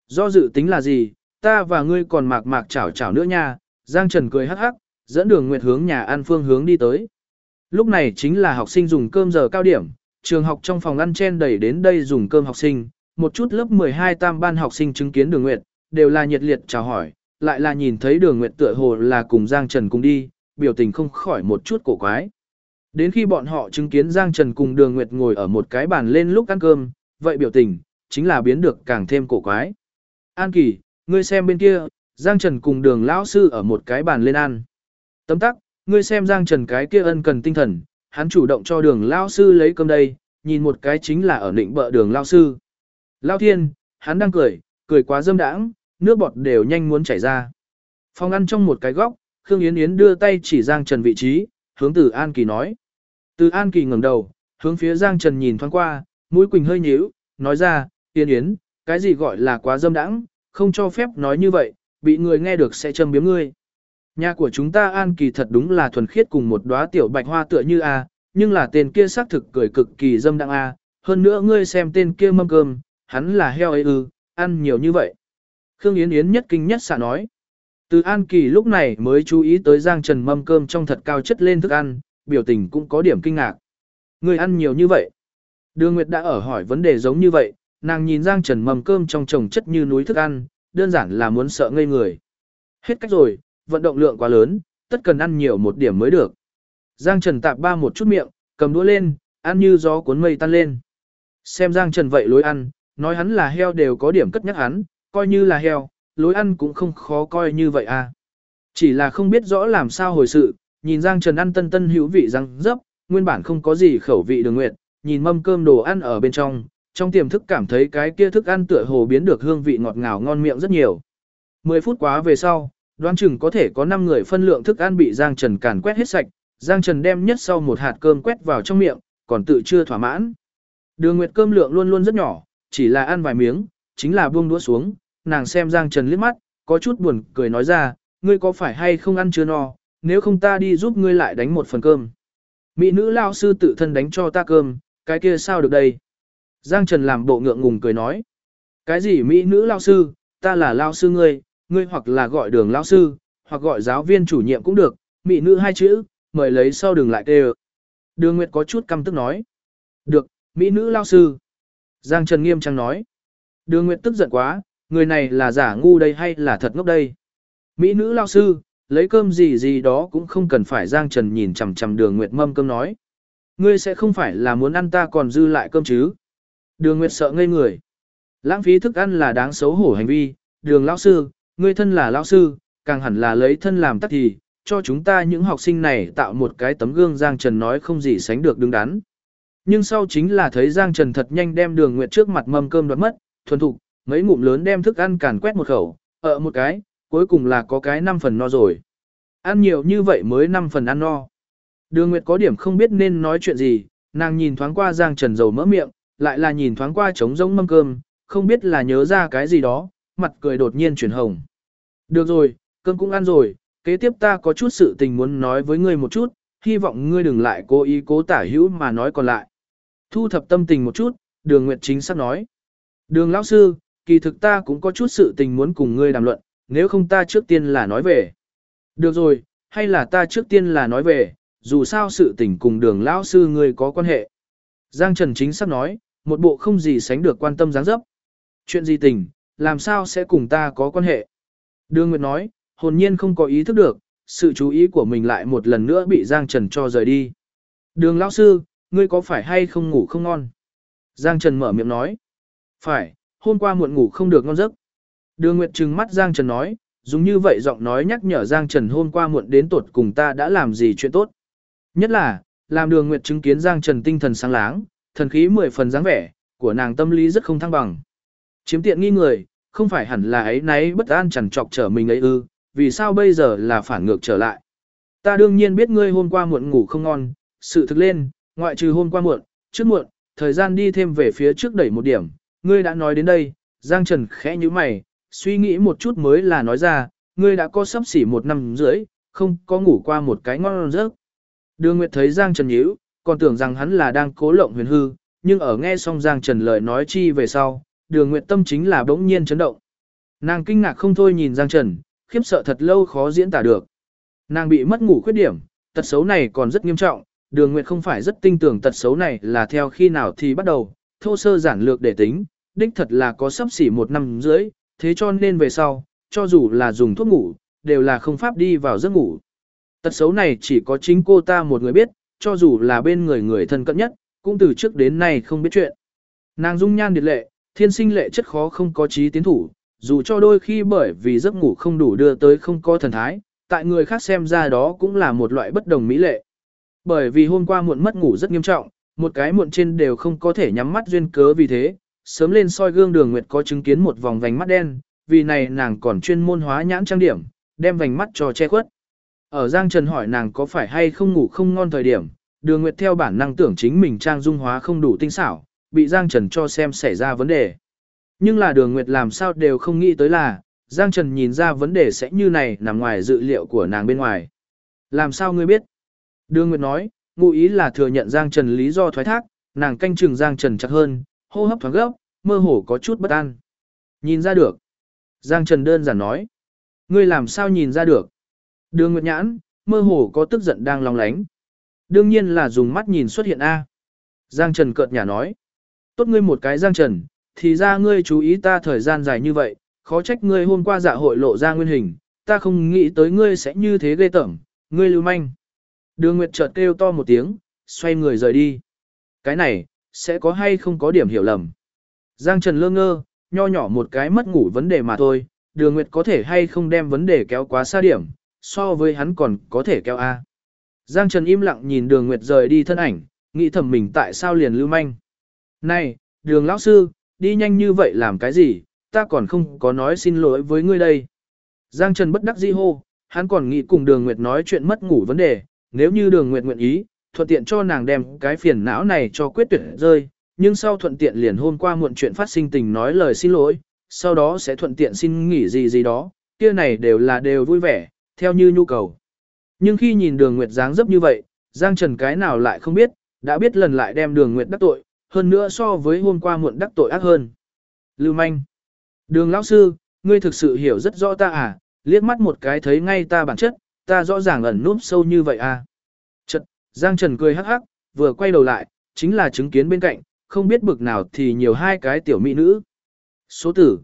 Do dự tính là gì, ta và ngươi còn mạc mạc chảo chảo nữa nha. Giang Trần cười hắc hắc, dẫn Đường Nguyệt hướng nhà ăn phương hướng đi tới. Lúc này chính là học sinh dùng cơm giờ cao điểm, trường học trong phòng ăn chen đầy đến đây dùng cơm học sinh, một chút lớp 12 tam ban học sinh chứng kiến Đường Nguyệt, đều là nhiệt liệt chào hỏi, lại là nhìn thấy Đường Nguyệt tựa hồ là cùng Giang Trần cùng đi, biểu tình không khỏi một chút cổ quái. Đến khi bọn họ chứng kiến Giang Trần cùng Đường Nguyệt ngồi ở một cái bàn lên lúc ăn cơm, vậy biểu tình chính là biến được càng thêm cổ quái. An Kỳ, ngươi xem bên kia, Giang Trần cùng Đường lão sư ở một cái bàn lên ăn. Tấm tắc, ngươi xem Giang Trần cái kia ân cần tinh thần, hắn chủ động cho Đường lão sư lấy cơm đây, nhìn một cái chính là ở định bợ Đường lão sư. Lão Thiên, hắn đang cười, cười quá dâm đãng, nước bọt đều nhanh muốn chảy ra. Phòng ăn trong một cái góc, Khương Yến Yến đưa tay chỉ Giang Trần vị trí, hướng Từ An Kỳ nói. Từ An Kỳ ngẩng đầu, hướng phía Giang Trần nhìn thoáng qua, mũi quỳnh hơi nhíu, nói ra, Yến Yến, cái gì gọi là quá dâm đãng, không cho phép nói như vậy, bị người nghe được sẽ châm biếm ngươi. Nhà của chúng ta An Kỳ thật đúng là thuần khiết cùng một đóa tiểu bạch hoa tựa như a, nhưng là tên kia xác thực cười cực kỳ dâm đãng a, hơn nữa ngươi xem tên kia mâm cơm, hắn là heo ấy ư, ăn nhiều như vậy. Khương Yến Yến nhất kinh nhất xạ nói. Từ An Kỳ lúc này mới chú ý tới Giang Trần mâm cơm trong thật cao chất lên thức ăn, biểu tình cũng có điểm kinh ngạc. Người ăn nhiều như vậy. Đường Nguyệt đã ở hỏi vấn đề giống như vậy, nàng nhìn Giang Trần mâm cơm trong chồng chất như núi thức ăn, đơn giản là muốn sợ ngây người. Hết cách rồi, vận động lượng quá lớn, tất cần ăn nhiều một điểm mới được. Giang Trần tạp ba một chút miệng, cầm đũa lên, ăn như gió cuốn mây tan lên. Xem Giang Trần vậy lối ăn, nói hắn là heo đều có điểm cất nhắc hắn, coi như là heo, lối ăn cũng không khó coi như vậy à. Chỉ là không biết rõ làm sao hồi sự, nhìn Giang Trần ăn tân tân hữu vị răng dấp, nguyên bản không có gì khẩu vị Đường Nguyệt, nhìn mâm cơm đồ ăn ở bên trong tiềm thức cảm thấy cái kia thức ăn tựa hồ biến được hương vị ngọt ngào ngon miệng rất nhiều. 10 phút quá về sau, đoán chừng có thể có 5 người phân lượng thức ăn bị Giang Trần càn quét hết sạch, Giang Trần đem nhất sau một hạt cơm quét vào trong miệng, còn tự chưa thỏa mãn. Đường Nguyệt cơm lượng luôn luôn rất nhỏ, chỉ là ăn vài miếng, chính là buông đũa xuống, nàng xem Giang Trần liếc mắt, có chút buồn cười nói ra, ngươi có phải hay không ăn chưa no, nếu không ta đi giúp ngươi lại đánh một phần cơm. Mỹ nữ lao sư tự thân đánh cho ta cơm, cái kia sao được đây? Giang Trần làm bộ ngượng ngùng cười nói. Cái gì Mỹ nữ lao sư, ta là lao sư ngươi hoặc là gọi Đường lao sư, hoặc gọi giáo viên chủ nhiệm cũng được, Mỹ nữ hai chữ, mời lấy sau đừng lại kêu. Đường Nguyệt có chút căm tức nói. Được, Mỹ nữ lao sư. Giang Trần nghiêm trang nói. Đường Nguyệt tức giận quá, người này là giả ngu đây hay là thật ngốc đây? Mỹ nữ lao sư, lấy cơm gì gì đó cũng không cần phải. Giang Trần nhìn chằm chằm Đường Nguyệt mâm cơm nói. Ngươi sẽ không phải là muốn ăn ta còn dư lại cơm chứ? Đường Nguyệt sợ ngây người. Lãng phí thức ăn là đáng xấu hổ hành vi. Đường lão sư, ngươi thân là lão sư, càng hẳn là lấy thân làm tắc thì, cho chúng ta những học sinh này tạo một cái tấm gương. Giang Trần nói không gì sánh được đứng đắn. Nhưng sau chính là thấy Giang Trần thật nhanh đem Đường Nguyệt trước mặt mâm cơm đoạt mất, thuần thục, mấy ngụm lớn đem thức ăn càn quét một khẩu, một cái, cuối cùng là có cái 5 phần no rồi. Ăn nhiều như vậy mới 5 phần ăn no. Đường Nguyệt có điểm không biết nên nói chuyện gì, nàng nhìn thoáng qua Giang Trần dầu mỡ miệng, lại là nhìn thoáng qua trống rỗng mâm cơm, không biết là nhớ ra cái gì đó, mặt cười đột nhiên chuyển hồng. Được rồi, cơm cũng ăn rồi, kế tiếp ta có chút sự tình muốn nói với ngươi một chút, hy vọng ngươi đừng lại cố ý cố tả hữu mà nói còn lại. Thu thập tâm tình một chút, Đường Nguyệt chính xác nói. Đường lão sư, kỳ thực ta cũng có chút sự tình muốn cùng ngươi đàm luận, nếu không ta trước tiên là nói về. Được rồi, hay là ta trước tiên là nói về, dù sao sự tình cùng Đường lão sư ngươi có quan hệ. Giang Trần chính xác nói, một bộ không gì sánh được quan tâm dáng dấp. Chuyện gì tình, làm sao sẽ cùng ta có quan hệ? Đường Nguyệt nói, hồn nhiên không có ý thức được, sự chú ý của mình lại một lần nữa bị Giang Trần cho rời đi. Đường lão sư, ngươi có phải hay không ngủ không ngon? Giang Trần mở miệng nói. Phải, hôm qua muộn ngủ không được ngon giấc. Đường Nguyệt trừng mắt Giang Trần nói, dùng như vậy giọng nói nhắc nhở Giang Trần hôm qua muộn đến tột cùng ta đã làm gì chuyện tốt. Nhất là, làm Đường Nguyệt chứng kiến Giang Trần tinh thần sáng láng, thần khí 10 phần dáng vẻ, của nàng tâm lý rất không thăng bằng. Chiếm tiện nghi người, không phải hẳn là ấy nấy bất an chằn trọc trở mình ấy ư, vì sao bây giờ là phản ngược trở lại. Ta đương nhiên biết ngươi hôm qua muộn ngủ không ngon, sự thực lên, ngoại trừ hôm qua muộn, trước muộn, thời gian đi thêm về phía trước đẩy một điểm, ngươi đã nói đến đây, Giang Trần khẽ như mày, suy nghĩ một chút mới là nói ra, ngươi đã có sắp xỉ 1 năm rưỡi, không có ngủ qua một cái ngon giấc. Đường Nguyệt thấy Giang Trần nhíu, còn tưởng rằng hắn là đang cố lộng huyền hư, nhưng ở nghe xong Giang Trần lời nói chi về sau, Đường Nguyệt tâm chính là bỗng nhiên chấn động. Nàng kinh ngạc không thôi nhìn Giang Trần, khiếp sợ thật lâu khó diễn tả được. Nàng bị mất ngủ khuyết điểm, tật xấu này còn rất nghiêm trọng, Đường Nguyệt không phải rất tin tưởng tật xấu này là theo khi nào thì bắt đầu, thô sơ giản lược để tính, đích thật là có sắp xỉ 1 năm rưỡi, thế cho nên về sau, cho dù là dùng thuốc ngủ, đều là không pháp đi vào giấc ngủ. Tật xấu này chỉ có chính cô ta một người biết, cho dù là bên người thân cận nhất, cũng từ trước đến nay không biết chuyện. Nàng dung nhan điệt lệ, thiên sinh lệ chất khó không có trí tiến thủ, dù cho đôi khi bởi vì giấc ngủ không đủ đưa tới không có thần thái, tại người khác xem ra đó cũng là một loại bất đồng mỹ lệ. Bởi vì hôm qua muộn mất ngủ rất nghiêm trọng, một cái muộn trên đều không có thể nhắm mắt duyên cớ vì thế, sớm lên soi gương Đường Nguyệt có chứng kiến một vòng vành mắt đen, vì này nàng còn chuyên môn hóa nhãn trang điểm, đem vành mắt cho che khuất. Ở Giang Trần hỏi nàng có phải hay không ngủ không ngon thời điểm, Đường Nguyệt theo bản năng tưởng chính mình trang dung hóa không đủ tinh xảo, bị Giang Trần cho xem xảy ra vấn đề. Nhưng là Đường Nguyệt làm sao đều không nghĩ tới là, Giang Trần nhìn ra vấn đề sẽ như này nằm ngoài dự liệu của nàng bên ngoài. Làm sao ngươi biết? Đường Nguyệt nói, ngụ ý là thừa nhận Giang Trần lý do thoái thác, nàng canh chừng Giang Trần chặt hơn, hô hấp thoáng gấp, mơ hồ có chút bất an. Nhìn ra được. Giang Trần đơn giản nói. Ngươi làm sao nhìn ra được? Đường Nguyệt nhãn, mơ hồ có tức giận đang long lánh. Đương nhiên là dùng mắt nhìn xuất hiện A. Giang Trần cợt nhả nói. Tốt ngươi một cái Giang Trần, thì ra ngươi chú ý ta thời gian dài như vậy, khó trách ngươi hôm qua dạ hội lộ ra nguyên hình, ta không nghĩ tới ngươi sẽ như thế ghê tởm, ngươi lưu manh. Đường Nguyệt chợt kêu to một tiếng, xoay người rời đi. Cái này, sẽ có hay không có điểm hiểu lầm. Giang Trần lơ ngơ, nho nhỏ một cái mất ngủ vấn đề mà thôi, Đường Nguyệt có thể hay không đem vấn đề kéo quá xa điểm, so với hắn còn có thể kéo A. Giang Trần im lặng nhìn Đường Nguyệt rời đi thân ảnh, nghĩ thầm mình tại sao liền lưu manh. Này, Đường lão sư, đi nhanh như vậy làm cái gì, ta còn không có nói xin lỗi với ngươi đây. Giang Trần bất đắc dĩ hô, hắn còn nghĩ cùng Đường Nguyệt nói chuyện mất ngủ vấn đề, nếu như Đường Nguyệt nguyện ý, thuận tiện cho nàng đem cái phiền não này cho quyết tuyệt rơi, nhưng sau thuận tiện liền hôm qua muộn chuyện phát sinh tình nói lời xin lỗi, sau đó sẽ thuận tiện xin nghỉ gì đó, kia này đều vui vẻ, theo như nhu cầu. Nhưng khi nhìn Đường Nguyệt dáng dấp như vậy, Giang Trần cái nào lại không biết, đã biết lần lại đem Đường Nguyệt đắc tội, hơn nữa so với hôm qua muộn đắc tội ác hơn. Lưu manh. Đường lão sư, ngươi thực sự hiểu rất rõ ta à, liếc mắt một cái thấy ngay ta bản chất, ta rõ ràng ẩn núp sâu như vậy à. Chật, Giang Trần cười hắc hắc, vừa quay đầu lại, chính là chứng kiến bên cạnh, không biết bực nào thì nhiều hai cái tiểu mỹ nữ. Số tử,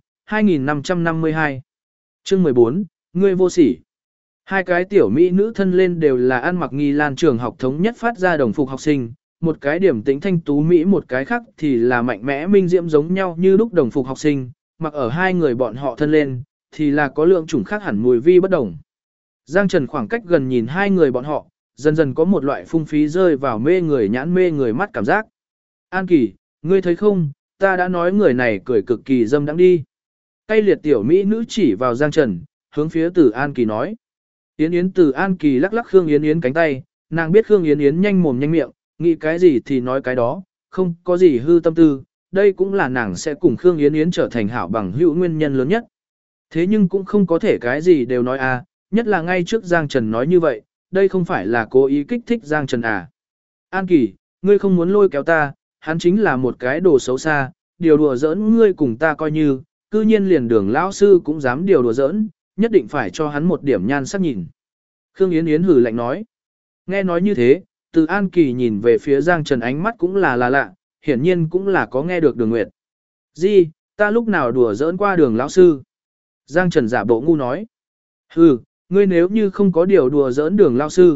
2552. Chương 14, ngươi vô sỉ. Hai cái tiểu mỹ nữ thân lên đều là ăn mặc Nghi Lan trường học thống nhất phát ra đồng phục học sinh, một cái điểm tĩnh thanh tú mỹ một cái khác thì là mạnh mẽ minh diễm giống nhau như lúc đồng phục học sinh, mặc ở hai người bọn họ thân lên, thì là có lượng chủng khác hẳn mùi vi bất đồng. Giang Trần khoảng cách gần nhìn hai người bọn họ, dần dần có một loại phung phí rơi vào mê người nhãn mê người mắt cảm giác. An Kỳ, ngươi thấy không, ta đã nói người này cười cực kỳ dâm đãng đi. Cây liệt tiểu mỹ nữ chỉ vào Giang Trần, hướng phía Từ An Kỳ nói. Yến Yến Từ An Kỳ lắc lắc Khương Yến Yến cánh tay, nàng biết Khương Yến Yến nhanh mồm nhanh miệng, nghĩ cái gì thì nói cái đó, không có gì hư tâm tư, đây cũng là nàng sẽ cùng Khương Yến Yến trở thành hảo bằng hữu nguyên nhân lớn nhất. Thế nhưng cũng không có thể cái gì đều nói à, nhất là ngay trước Giang Trần nói như vậy, đây không phải là cố ý kích thích Giang Trần à. An Kỳ, ngươi không muốn lôi kéo ta, hắn chính là một cái đồ xấu xa, điều đùa giỡn ngươi cùng ta coi như, cư nhiên liền Đường lão sư cũng dám điều đùa giỡn, nhất định phải cho hắn một điểm nhan sắc nhìn. Khương Yến Yến hử lạnh nói. Nghe nói như thế, Từ An Kỳ nhìn về phía Giang Trần ánh mắt cũng là lạ, hiển nhiên cũng là có nghe được Đường Nguyệt. Gì, ta lúc nào đùa giỡn qua Đường lão sư? Giang Trần giả bộ ngu nói. Hừ, ngươi nếu như không có điều đùa giỡn Đường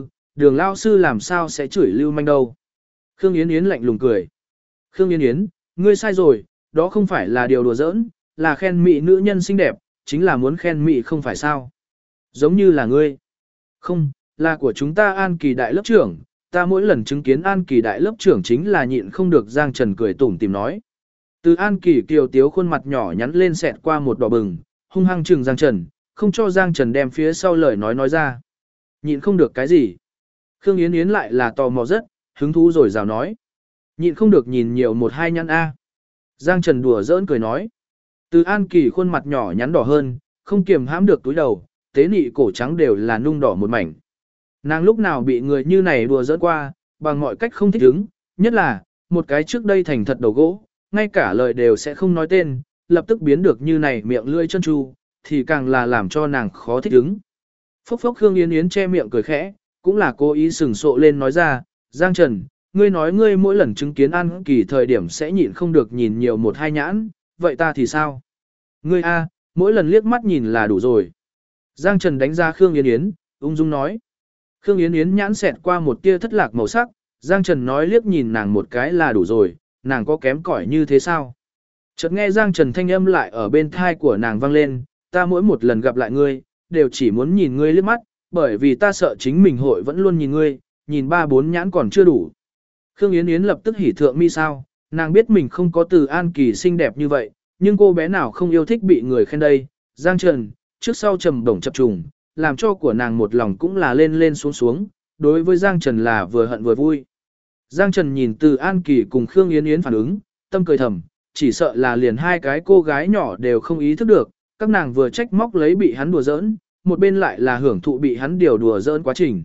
lão sư làm sao sẽ chửi lưu manh đâu? Khương Yến Yến lạnh lùng cười. Khương Yến Yến, ngươi sai rồi, đó không phải là điều đùa giỡn, là khen mỹ nữ nhân xinh đẹp, chính là muốn khen mỹ không phải sao? Giống như là ngươi. Không, là của chúng ta An Kỳ đại lớp trưởng, ta mỗi lần chứng kiến An Kỳ đại lớp trưởng chính là nhịn không được. Giang Trần cười tủm tìm nói. Từ An Kỳ kiều tiếu khuôn mặt nhỏ nhắn lên xẹt qua một đỏ bừng, hung hăng trừng Giang Trần, không cho Giang Trần đem phía sau lời nói ra. Nhịn không được cái gì? Khương Yến Yến lại là tò mò rất, hứng thú rồi rào nói. Nhịn không được nhìn nhiều một hai nhăn a. Giang Trần đùa giỡn cười nói. Từ An Kỳ khuôn mặt nhỏ nhắn đỏ hơn, không kiềm hãm được túi đầu, tế nị cổ trắng đều là nung đỏ một mảnh. Nàng lúc nào bị người như này đùa giỡn qua, bằng mọi cách không thích ứng, nhất là, một cái trước đây thành thật đầu gỗ, ngay cả lời đều sẽ không nói tên, lập tức biến được như này miệng lưỡi chân tru, thì càng là làm cho nàng khó thích ứng. Phốc phốc Khương Yến Yến che miệng cười khẽ, cũng là cố ý sừng sộ lên nói ra, Giang Trần, ngươi nói ngươi mỗi lần chứng kiến An Kỳ thời điểm sẽ nhịn không được nhìn nhiều một hai nhãn, vậy ta thì sao? Ngươi a, mỗi lần liếc mắt nhìn là đủ rồi. Giang Trần đánh ra Khương Yến Yến, ung dung nói. Khương Yến Yến nhãn xẹt qua một tia thất lạc màu sắc, Giang Trần nói liếc nhìn nàng một cái là đủ rồi, nàng có kém cỏi như thế sao? Chợt nghe Giang Trần thanh âm lại ở bên thai của nàng vang lên, ta mỗi một lần gặp lại ngươi, đều chỉ muốn nhìn ngươi liếc mắt, bởi vì ta sợ chính mình hội vẫn luôn nhìn ngươi, nhìn ba bốn nhãn còn chưa đủ. Khương Yến Yến lập tức hỉ thượng mi sao, nàng biết mình không có Từ An Kỳ xinh đẹp như vậy, nhưng cô bé nào không yêu thích bị người khen đây. Giang Trần, trước sau trầm bổng chập trùng, làm cho của nàng một lòng cũng là lên lên xuống xuống, đối với Giang Trần là vừa hận vừa vui. Giang Trần nhìn Từ An Kỳ cùng Khương Yến Yến phản ứng, tâm cười thầm, chỉ sợ là liền hai cái cô gái nhỏ đều không ý thức được, các nàng vừa trách móc lấy bị hắn đùa giỡn, một bên lại là hưởng thụ bị hắn điều đùa giỡn quá trình.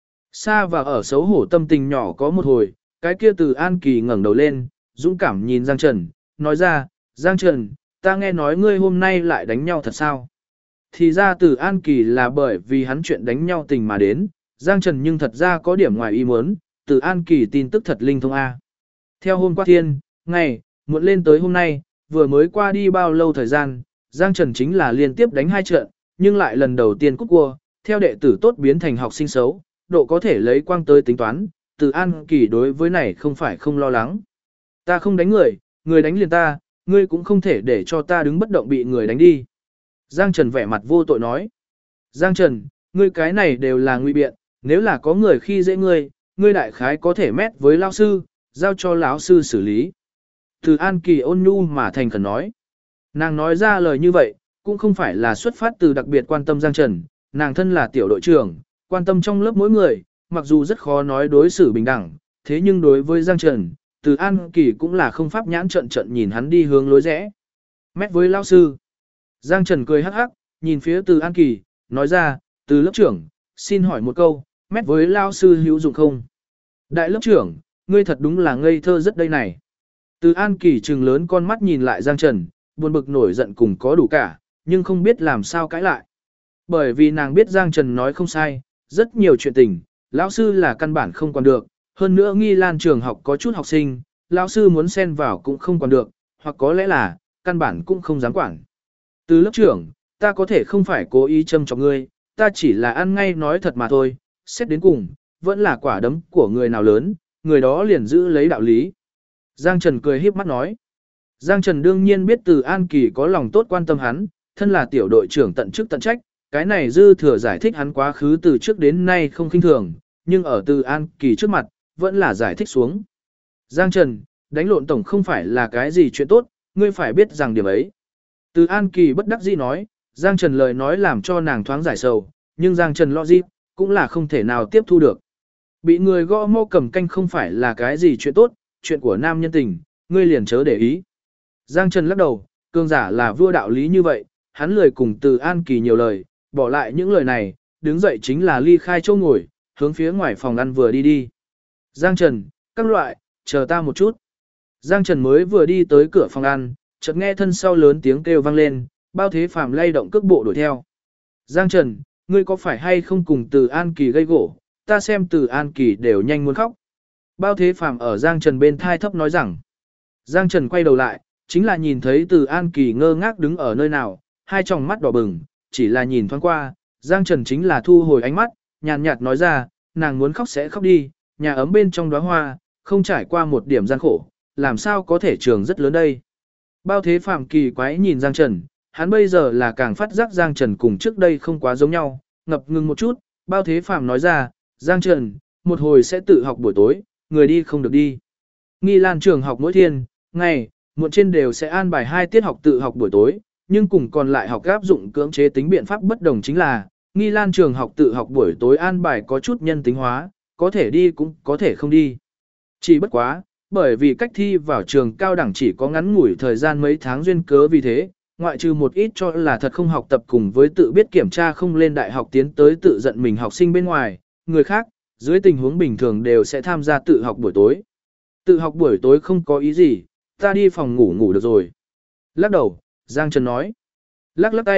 Xa và ở xấu hổ tâm tình nhỏ có một hồi, cái kia Từ An Kỳ ngẩng đầu lên, dũng cảm nhìn Giang Trần, nói ra, Giang Trần, ta nghe nói ngươi hôm nay lại đánh nhau thật sao? Thì ra Từ An Kỳ là bởi vì hắn chuyện đánh nhau tình mà đến, Giang Trần nhưng thật ra có điểm ngoài ý muốn, Từ An Kỳ tin tức thật linh thông A. Theo hôm qua thiên, ngày, muộn lên tới hôm nay, vừa mới qua đi bao lâu thời gian, Giang Trần chính là liên tiếp đánh hai trận, nhưng lại lần đầu tiên cút cua, theo đệ tử tốt biến thành học sinh xấu, độ có thể lấy quang tới tính toán, Từ An Kỳ đối với này không phải không lo lắng. Ta không đánh người, người đánh liền ta, ngươi cũng không thể để cho ta đứng bất động bị người đánh đi. Giang Trần vẻ mặt vô tội nói. Giang Trần, ngươi cái này đều là nguy biện, nếu là có người khi dễ ngươi, ngươi đại khái có thể mét với lão sư, giao cho lão sư xử lý. Từ An Kỳ ôn nhu mà thành khẩn nói. Nàng nói ra lời như vậy, cũng không phải là xuất phát từ đặc biệt quan tâm Giang Trần, nàng thân là tiểu đội trưởng, quan tâm trong lớp mỗi người, mặc dù rất khó nói đối xử bình đẳng, thế nhưng đối với Giang Trần, Từ An Kỳ cũng là không pháp nhãn trận trận nhìn hắn đi hướng lối rẽ. Mét với lão sư. Giang Trần cười hắc hắc, nhìn phía Từ An Kỳ, nói ra, Từ lớp trưởng, xin hỏi một câu, mét với lão sư hữu dụng không? Đại lớp trưởng, ngươi thật đúng là ngây thơ rất đây này. Từ An Kỳ trừng lớn con mắt nhìn lại Giang Trần, buồn bực nổi giận cùng có đủ cả, nhưng không biết làm sao cãi lại. Bởi vì nàng biết Giang Trần nói không sai, rất nhiều chuyện tình, lão sư là căn bản không quản được, hơn nữa Nghi Lan trường học có chút học sinh, lão sư muốn xen vào cũng không quản được, hoặc có lẽ là, căn bản cũng không dám quản. Từ lớp trưởng, ta có thể không phải cố ý châm chọc ngươi, ta chỉ là ăn ngay nói thật mà thôi, xét đến cùng, vẫn là quả đấm của người nào lớn, người đó liền giữ lấy đạo lý. Giang Trần cười híp mắt nói. Giang Trần đương nhiên biết Từ An Kỳ có lòng tốt quan tâm hắn, thân là tiểu đội trưởng tận chức tận trách, cái này dư thừa giải thích hắn quá khứ từ trước đến nay không khinh thường, nhưng ở Từ An Kỳ trước mặt, vẫn là giải thích xuống. Giang Trần, đánh lộn tổng không phải là cái gì chuyện tốt, ngươi phải biết rằng điểm ấy. Từ An Kỳ bất đắc dĩ nói, Giang Trần lời nói làm cho nàng thoáng giải sầu, nhưng Giang Trần lo gì, cũng là không thể nào tiếp thu được. Bị người gõ mô cầm canh không phải là cái gì chuyện tốt, chuyện của nam nhân tình, ngươi liền chớ để ý. Giang Trần lắc đầu, cường giả là vua đạo lý như vậy, hắn lười cùng Từ An Kỳ nhiều lời, bỏ lại những lời này, đứng dậy chính là ly khai chỗ ngồi, hướng phía ngoài phòng ăn vừa đi đi. Giang Trần, các loại, chờ ta một chút. Giang Trần mới vừa đi tới cửa phòng ăn, chợt nghe thân sau lớn tiếng kêu vang lên, Bao Thế Phàm lay động cước bộ đuổi theo. Giang Trần, ngươi có phải hay không cùng Từ An Kỳ gây gỗ, ta xem Từ An Kỳ đều nhanh muốn khóc. Bao Thế Phàm ở Giang Trần bên thai thấp nói rằng. Giang Trần quay đầu lại, chính là nhìn thấy Từ An Kỳ ngơ ngác đứng ở nơi nào, hai tròng mắt đỏ bừng, chỉ là nhìn thoáng qua, Giang Trần chính là thu hồi ánh mắt, nhàn nhạt nói ra, nàng muốn khóc sẽ khóc đi, nhà ấm bên trong đóa hoa, không trải qua một điểm gian khổ, làm sao có thể trường rất lớn đây. Bao Thế Phàm kỳ quái nhìn Giang Trần, hắn bây giờ là càng phát giác Giang Trần cùng trước đây không quá giống nhau, ngập ngừng một chút, Bao Thế Phàm nói ra, Giang Trần, một hồi sẽ tự học buổi tối, người đi không được đi. Nghi Lan trường học mỗi thiên, ngày, muộn trên đều sẽ an bài 2 tiết học tự học buổi tối, nhưng cùng còn lại học áp dụng cưỡng chế tính biện pháp bất đồng chính là, Nghi Lan trường học tự học buổi tối an bài có chút nhân tính hóa, có thể đi cũng có thể không đi. Chỉ bất quá, bởi vì cách thi vào trường cao đẳng chỉ có ngắn ngủi thời gian mấy tháng duyên cớ vì thế, ngoại trừ một ít cho là thật không học tập cùng với tự biết kiểm tra không lên đại học tiến tới tự giận mình học sinh bên ngoài, người khác, dưới tình huống bình thường đều sẽ tham gia tự học buổi tối. Tự học buổi tối không có ý gì, ta đi phòng ngủ ngủ được rồi. Lắc đầu, Giang Trần nói. Lắc lắc tay,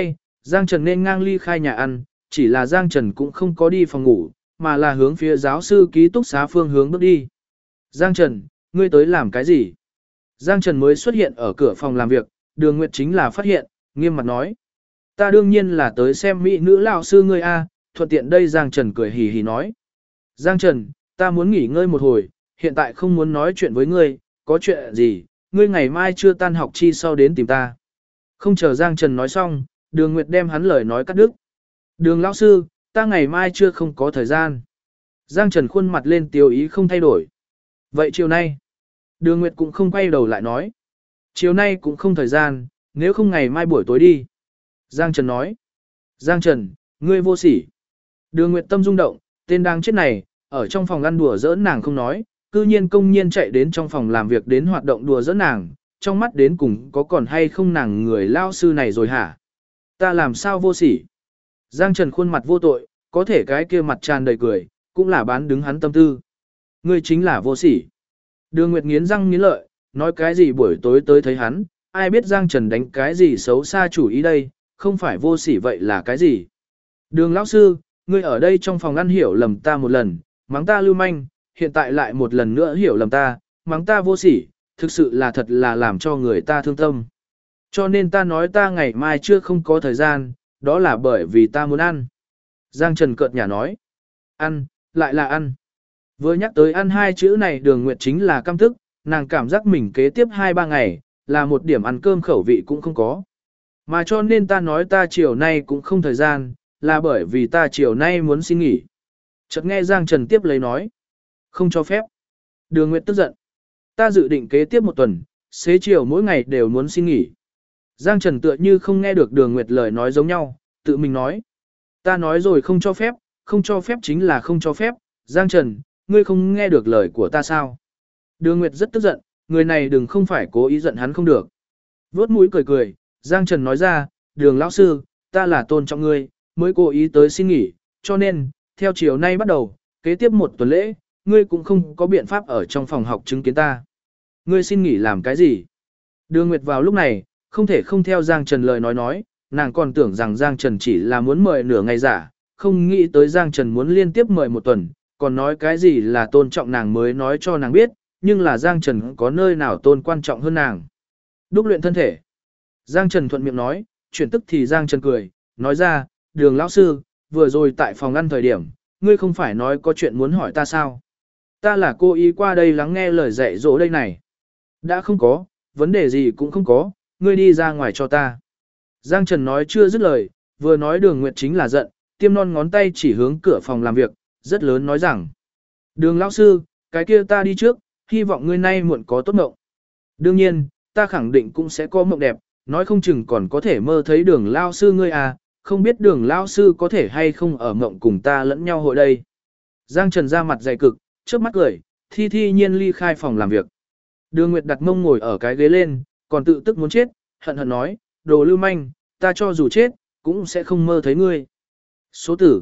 Giang Trần nên ngang ly khai nhà ăn, chỉ là Giang Trần cũng không có đi phòng ngủ, mà là hướng phía giáo sư ký túc xá phương hướng bước đi. Giang Trần, ngươi tới làm cái gì? Giang Trần mới xuất hiện ở cửa phòng làm việc, Đường Nguyệt chính là phát hiện, nghiêm mặt nói. Ta đương nhiên là tới xem mỹ nữ lão sư ngươi a, thuận tiện đây Giang Trần cười hì hì nói. Giang Trần, ta muốn nghỉ ngơi một hồi, hiện tại không muốn nói chuyện với ngươi, có chuyện gì, ngươi ngày mai chưa tan học chi sau đến tìm ta. Không chờ Giang Trần nói xong, Đường Nguyệt đem hắn lời nói cắt đứt. Đường lão sư, ta ngày mai chưa không có thời gian. Giang Trần khuôn mặt lên tiêu ý không thay đổi. Vậy chiều nay? Đường Nguyệt cũng không quay đầu lại nói. Chiều nay cũng không thời gian, nếu không ngày mai buổi tối đi. Giang Trần nói. Giang Trần, ngươi vô sỉ. Đường Nguyệt tâm rung động, tên đang chết này, ở trong phòng ăn đùa giỡn nàng không nói, cư nhiên công nhiên chạy đến trong phòng làm việc đến hoạt động đùa giỡn nàng, trong mắt đến cùng có còn hay không nàng người lao sư này rồi hả? Ta làm sao vô sỉ? Giang Trần khuôn mặt vô tội, có thể cái kia mặt tràn đầy cười, cũng là bán đứng hắn tâm tư. Ngươi chính là vô sỉ. Đường Nguyệt nghiến răng nghiến lợi, nói cái gì buổi tối tới thấy hắn, ai biết Giang Trần đánh cái gì xấu xa chủ ý đây, không phải vô sỉ vậy là cái gì? Đường lão sư, ngươi ở đây trong phòng ăn hiểu lầm ta một lần, mắng ta lưu manh, hiện tại lại một lần nữa hiểu lầm ta, mắng ta vô sỉ, thực sự là thật là làm cho người ta thương tâm. Cho nên ta nói ta ngày mai chưa không có thời gian, đó là bởi vì ta muốn ăn. Giang Trần cợt nhả nói. Ăn, lại là ăn. Vừa nhắc tới ăn hai chữ này Đường Nguyệt chính là căm tức, nàng cảm giác mình kế tiếp 2-3 ngày, là một điểm ăn cơm khẩu vị cũng không có. Mà cho nên ta nói ta chiều nay cũng không thời gian, là bởi vì ta chiều nay muốn xin nghỉ. Chợt nghe Giang Trần tiếp lấy nói. Không cho phép. Đường Nguyệt tức giận. Ta dự định kế tiếp một tuần, xế chiều mỗi ngày đều muốn xin nghỉ. Giang Trần tựa như không nghe được Đường Nguyệt lời nói giống nhau, tự mình nói. Ta nói rồi không cho phép chính là không cho phép. Giang Trần, ngươi không nghe được lời của ta sao? Đường Nguyệt rất tức giận, người này đừng không phải cố ý giận hắn không được. Vốt mũi cười cười, Giang Trần nói ra, Đường lão sư, ta là tôn trọng ngươi, mới cố ý tới xin nghỉ, cho nên, theo chiều nay bắt đầu, kế tiếp một tuần lễ, ngươi cũng không có biện pháp ở trong phòng học chứng kiến ta. Ngươi xin nghỉ làm cái gì? Đường Nguyệt vào lúc này, không thể không theo Giang Trần lời nói, nàng còn tưởng rằng Giang Trần chỉ là muốn mời nửa ngày giả, không nghĩ tới Giang Trần muốn liên tiếp mời một tuần, còn nói cái gì là tôn trọng nàng mới nói cho nàng biết, nhưng là Giang Trần có nơi nào tôn quan trọng hơn nàng. Đúc luyện thân thể. Giang Trần thuận miệng nói, chuyển tức thì Giang Trần cười, nói ra, Đường lão sư, vừa rồi tại phòng ăn thời điểm, ngươi không phải nói có chuyện muốn hỏi ta sao? Ta là cô ý qua đây lắng nghe lời dạy dỗ đây này. Đã không có, vấn đề gì cũng không có, ngươi đi ra ngoài cho ta. Giang Trần nói chưa dứt lời, vừa nói Đường Nguyệt chính là giận, tiêm non ngón tay chỉ hướng cửa phòng làm việc, rất lớn nói rằng. Đường lão sư, cái kia ta đi trước, hy vọng ngươi nay muộn có tốt mộng. Đương nhiên, ta khẳng định cũng sẽ có mộng đẹp, nói không chừng còn có thể mơ thấy Đường lão sư ngươi à, không biết Đường lão sư có thể hay không ở mộng cùng ta lẫn nhau hội đây. Giang Trần ra mặt dày cực, trước mắt cười, thi nhiên ly khai phòng làm việc. Đường Nguyệt đặt mông ngồi ở cái ghế lên, còn tự tức muốn chết, hận hận nói, đồ lưu manh, ta cho dù chết, cũng sẽ không mơ thấy ngươi. Số tử,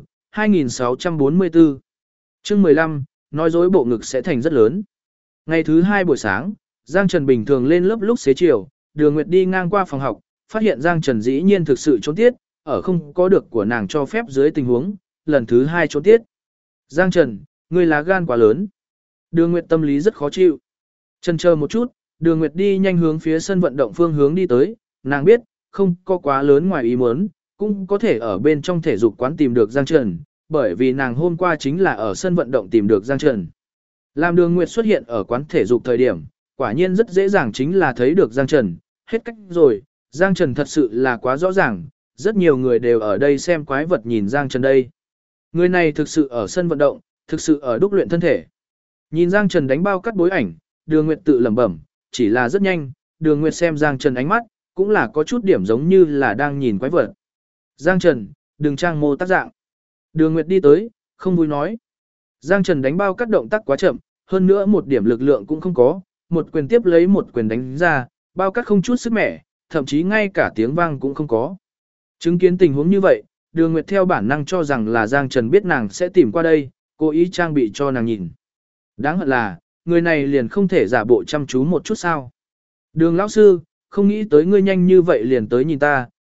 2644. Chương 15, nói dối bộ ngực sẽ thành rất lớn. Ngày thứ 2 buổi sáng, Giang Trần bình thường lên lớp lúc xế chiều, Đường Nguyệt đi ngang qua phòng học, phát hiện Giang Trần dĩ nhiên thực sự trốn tiết, ở không có được của nàng cho phép dưới tình huống, lần thứ 2 trốn tiết. Giang Trần, ngươi lá gan quá lớn. Đường Nguyệt tâm lý rất khó chịu. Chần chờ một chút, Đường Nguyệt đi nhanh hướng phía sân vận động phương hướng đi tới, nàng biết, không có quá lớn ngoài ý muốn, cũng có thể ở bên trong thể dục quán tìm được Giang Trần, bởi vì nàng hôm qua chính là ở sân vận động tìm được Giang Trần. Làm Đường Nguyệt xuất hiện ở quán thể dục thời điểm, quả nhiên rất dễ dàng chính là thấy được Giang Trần, hết cách rồi, Giang Trần thật sự là quá rõ ràng, rất nhiều người đều ở đây xem quái vật nhìn Giang Trần đây. Người này thực sự ở sân vận động, thực sự ở đúc luyện thân thể. Nhìn Giang Trần đánh bao cắt bối ảnh, Đường Nguyệt tự lẩm bẩm, chỉ là rất nhanh, Đường Nguyệt xem Giang Trần ánh mắt, cũng là có chút điểm giống như là đang nhìn quái vật. Giang Trần, đừng trang mô tác dạng. Đường Nguyệt đi tới, không vui nói. Giang Trần đánh bao cắt động tác quá chậm, hơn nữa một điểm lực lượng cũng không có, một quyền tiếp lấy một quyền đánh ra, bao cắt không chút sức mẻ, thậm chí ngay cả tiếng vang cũng không có. Chứng kiến tình huống như vậy, Đường Nguyệt theo bản năng cho rằng là Giang Trần biết nàng sẽ tìm qua đây, cố ý trang bị cho nàng nhìn. Đáng hận là, người này liền không thể giả bộ chăm chú một chút sao. Đường lão sư, không nghĩ tới ngươi nhanh như vậy liền tới nhìn ta,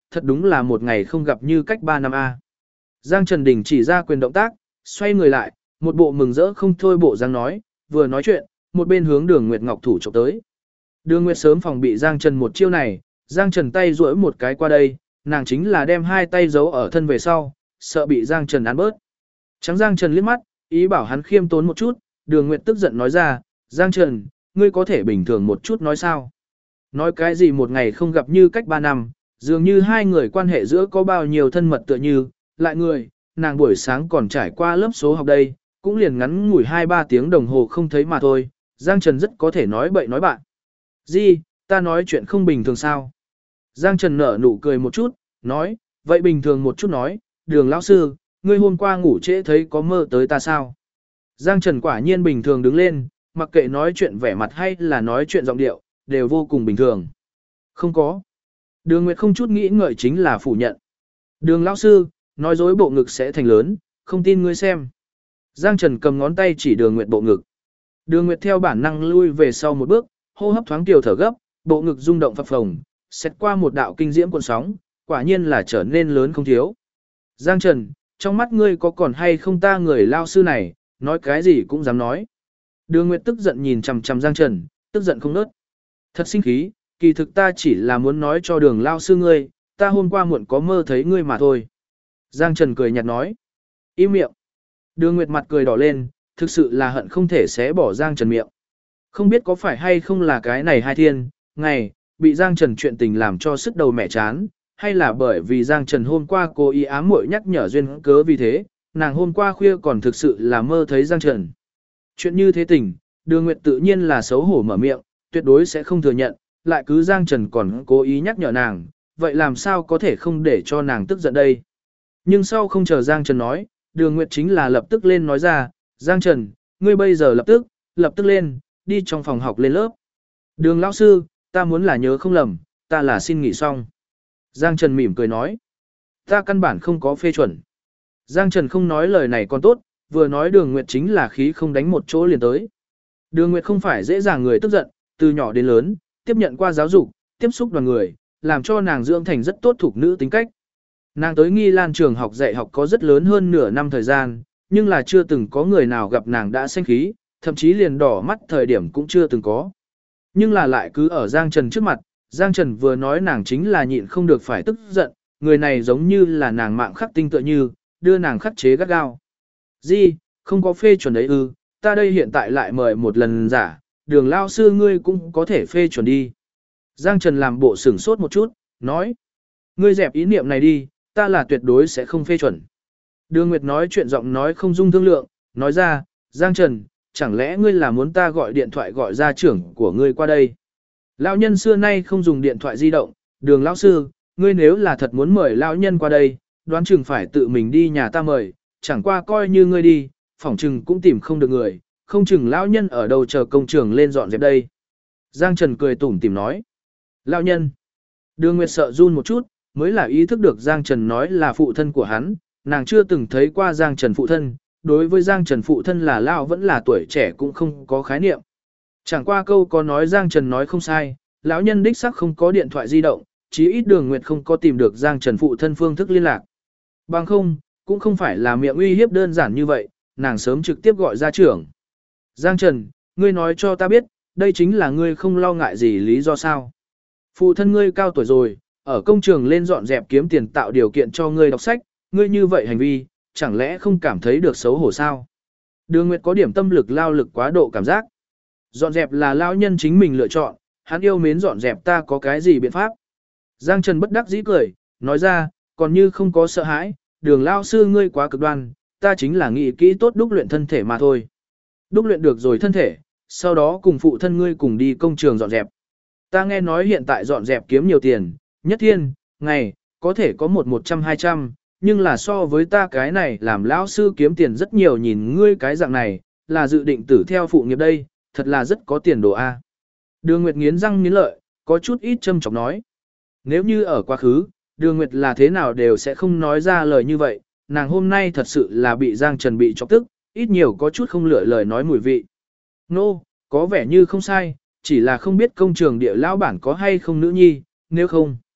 thật đúng là một ngày không gặp như cách 3 năm a. Giang Trần đình chỉ ra quyền động tác, xoay người lại, một bộ mừng rỡ không thôi bộ dáng nói, vừa nói chuyện, một bên hướng Đường Nguyệt Ngọc thủ chụp tới. Đường Nguyệt sớm phòng bị Giang Trần một chiêu này, Giang Trần tay duỗi một cái qua đây, nàng chính là đem hai tay giấu ở thân về sau, sợ bị Giang Trần ăn bớt. Trắng Giang Trần liếc mắt, ý bảo hắn khiêm tốn một chút, Đường Nguyệt tức giận nói ra, Giang Trần, ngươi có thể bình thường một chút nói sao? Nói cái gì một ngày không gặp như cách 3 năm, dường như hai người quan hệ giữa có bao nhiêu thân mật tựa như, lại người, nàng buổi sáng còn trải qua lớp số học đây, cũng liền ngắn ngủi 2-3 tiếng đồng hồ không thấy mà thôi, Giang Trần rất có thể nói bậy nói bạn. Gì, ta nói chuyện không bình thường sao? Giang Trần nở nụ cười một chút, nói, vậy bình thường một chút nói, Đường lão sư, ngươi hôm qua ngủ trễ thấy có mơ tới ta sao? Giang Trần quả nhiên bình thường đứng lên, mặc kệ nói chuyện vẻ mặt hay là nói chuyện giọng điệu, đều vô cùng bình thường. Không có. Đường Nguyệt không chút nghĩ ngợi chính là phủ nhận. Đường lão sư, nói dối bộ ngực sẽ thành lớn, không tin ngươi xem. Giang Trần cầm ngón tay chỉ Đường Nguyệt bộ ngực. Đường Nguyệt theo bản năng lui về sau một bước, hô hấp thoáng tiểu thở gấp, bộ ngực rung động phập phồng, xét qua một đạo kinh diễm cuộn sóng, quả nhiên là trở nên lớn không thiếu. Giang Trần, trong mắt ngươi có còn hay không ta người lao sư này, nói cái gì cũng dám nói. Đường Nguyệt tức giận nhìn chằm chằm Giang Trần, tức giận không nớt. Thật sinh khí, kỳ thực ta chỉ là muốn nói cho Đường lao sư ngươi, ta hôm qua muộn có mơ thấy ngươi mà thôi. Giang Trần cười nhạt nói. Im miệng. Đường Nguyệt mặt cười đỏ lên, thực sự là hận không thể xé bỏ Giang Trần miệng. Không biết có phải hay không là cái này hai thiên, ngày, bị Giang Trần chuyện tình làm cho sức đầu mẹ chán, hay là bởi vì Giang Trần hôm qua cố ý ám muội nhắc nhở duyên cớ vì thế, nàng hôm qua khuya còn thực sự là mơ thấy Giang Trần. Chuyện như thế tình, Đường Nguyệt tự nhiên là xấu hổ mở miệng, tuyệt đối sẽ không thừa nhận, lại cứ Giang Trần còn cố ý nhắc nhở nàng, vậy làm sao có thể không để cho nàng tức giận đây. Nhưng sau không chờ Giang Trần nói, Đường Nguyệt chính là lập tức lên nói ra, Giang Trần, ngươi bây giờ lập tức lên, đi trong phòng học lên lớp. Đường lão sư, ta muốn là nhớ không lầm, ta là xin nghỉ xong. Giang Trần mỉm cười nói, ta căn bản không có phê chuẩn. Giang Trần không nói lời này còn tốt, vừa nói Đường Nguyệt chính là khí không đánh một chỗ liền tới. Đường Nguyệt không phải dễ dàng người tức giận, từ nhỏ đến lớn, tiếp nhận qua giáo dục, tiếp xúc đoàn người, làm cho nàng dưỡng thành rất tốt thuộc nữ tính cách. Nàng tới Nghi Lan trường học dạy học có rất lớn hơn nửa năm thời gian, nhưng là chưa từng có người nào gặp nàng đã sinh khí, thậm chí liền đỏ mắt thời điểm cũng chưa từng có. Nhưng là lại cứ ở Giang Trần trước mặt, Giang Trần vừa nói nàng chính là nhịn không được phải tức giận, người này giống như là nàng mạng khắc tinh tựa như, đưa nàng khắc chế gắt gao. Gì, không có phê chuẩn đấy ư, ta đây hiện tại lại mời một lần giả, Đường lao sư ngươi cũng có thể phê chuẩn đi. Giang Trần làm bộ sửng sốt một chút, nói, ngươi dẹp ý niệm này đi, ta là tuyệt đối sẽ không phê chuẩn. Đường Nguyệt nói chuyện giọng nói không dung thương lượng, nói ra, Giang Trần, chẳng lẽ ngươi là muốn ta gọi điện thoại gọi gia trưởng của ngươi qua đây? Lão nhân xưa nay không dùng điện thoại di động, Đường lão sư, ngươi nếu là thật muốn mời lão nhân qua đây, đoán chừng phải tự mình đi nhà ta mời, chẳng qua coi như ngươi đi, phỏng chừng cũng tìm không được người, không chừng lão nhân ở đâu chờ công trường lên dọn dẹp đây. Giang Trần cười tủm tỉm nói, lão nhân. Đường Nguyệt sợ run một chút, mới là ý thức được Giang Trần nói là phụ thân của hắn, nàng chưa từng thấy qua Giang Trần phụ thân, đối với Giang Trần phụ thân là lão vẫn là tuổi trẻ cũng không có khái niệm. Chẳng qua câu có nói Giang Trần nói không sai, lão nhân đích xác không có điện thoại di động, chí ít Đường Nguyệt không có tìm được Giang Trần phụ thân phương thức liên lạc. Bằng không, cũng không phải là miệng uy hiếp đơn giản như vậy, nàng sớm trực tiếp gọi ra trưởng. Giang Trần, ngươi nói cho ta biết, đây chính là ngươi không lo ngại gì lý do sao? Phụ thân ngươi cao tuổi rồi, ở công trường lên dọn dẹp kiếm tiền tạo điều kiện cho ngươi đọc sách, ngươi như vậy hành vi, chẳng lẽ không cảm thấy được xấu hổ sao? Đường Nguyệt có điểm tâm lực lao lực quá độ cảm giác. Dọn dẹp là lão nhân chính mình lựa chọn, hắn yêu mến dọn dẹp ta có cái gì biện pháp? Giang Trần bất đắc dĩ cười, nói ra, còn như không có sợ hãi, Đường lao sư ngươi quá cực đoan, ta chính là nghĩ kỹ tốt đúc luyện thân thể mà thôi. Đúc luyện được rồi thân thể, sau đó cùng phụ thân ngươi cùng đi công trường dọn dẹp. Ta nghe nói hiện tại dọn dẹp kiếm nhiều tiền, nhất thiên, ngày, có thể có 100-200, nhưng là so với ta cái này làm lão sư kiếm tiền rất nhiều nhìn ngươi cái dạng này, là dự định tử theo phụ nghiệp đây, thật là rất có tiền đồ a. Đường Nguyệt nghiến răng nghiến lợi, có chút ít châm chọc nói. Nếu như ở quá khứ, Đường Nguyệt là thế nào đều sẽ không nói ra lời như vậy, nàng hôm nay thật sự là bị Giang Trần bị chọc tức, ít nhiều có chút không lựa lời nói mùi vị. Nô, có vẻ như không sai, chỉ là không biết công trường địa lão bản có hay không nữ nhi, nếu không.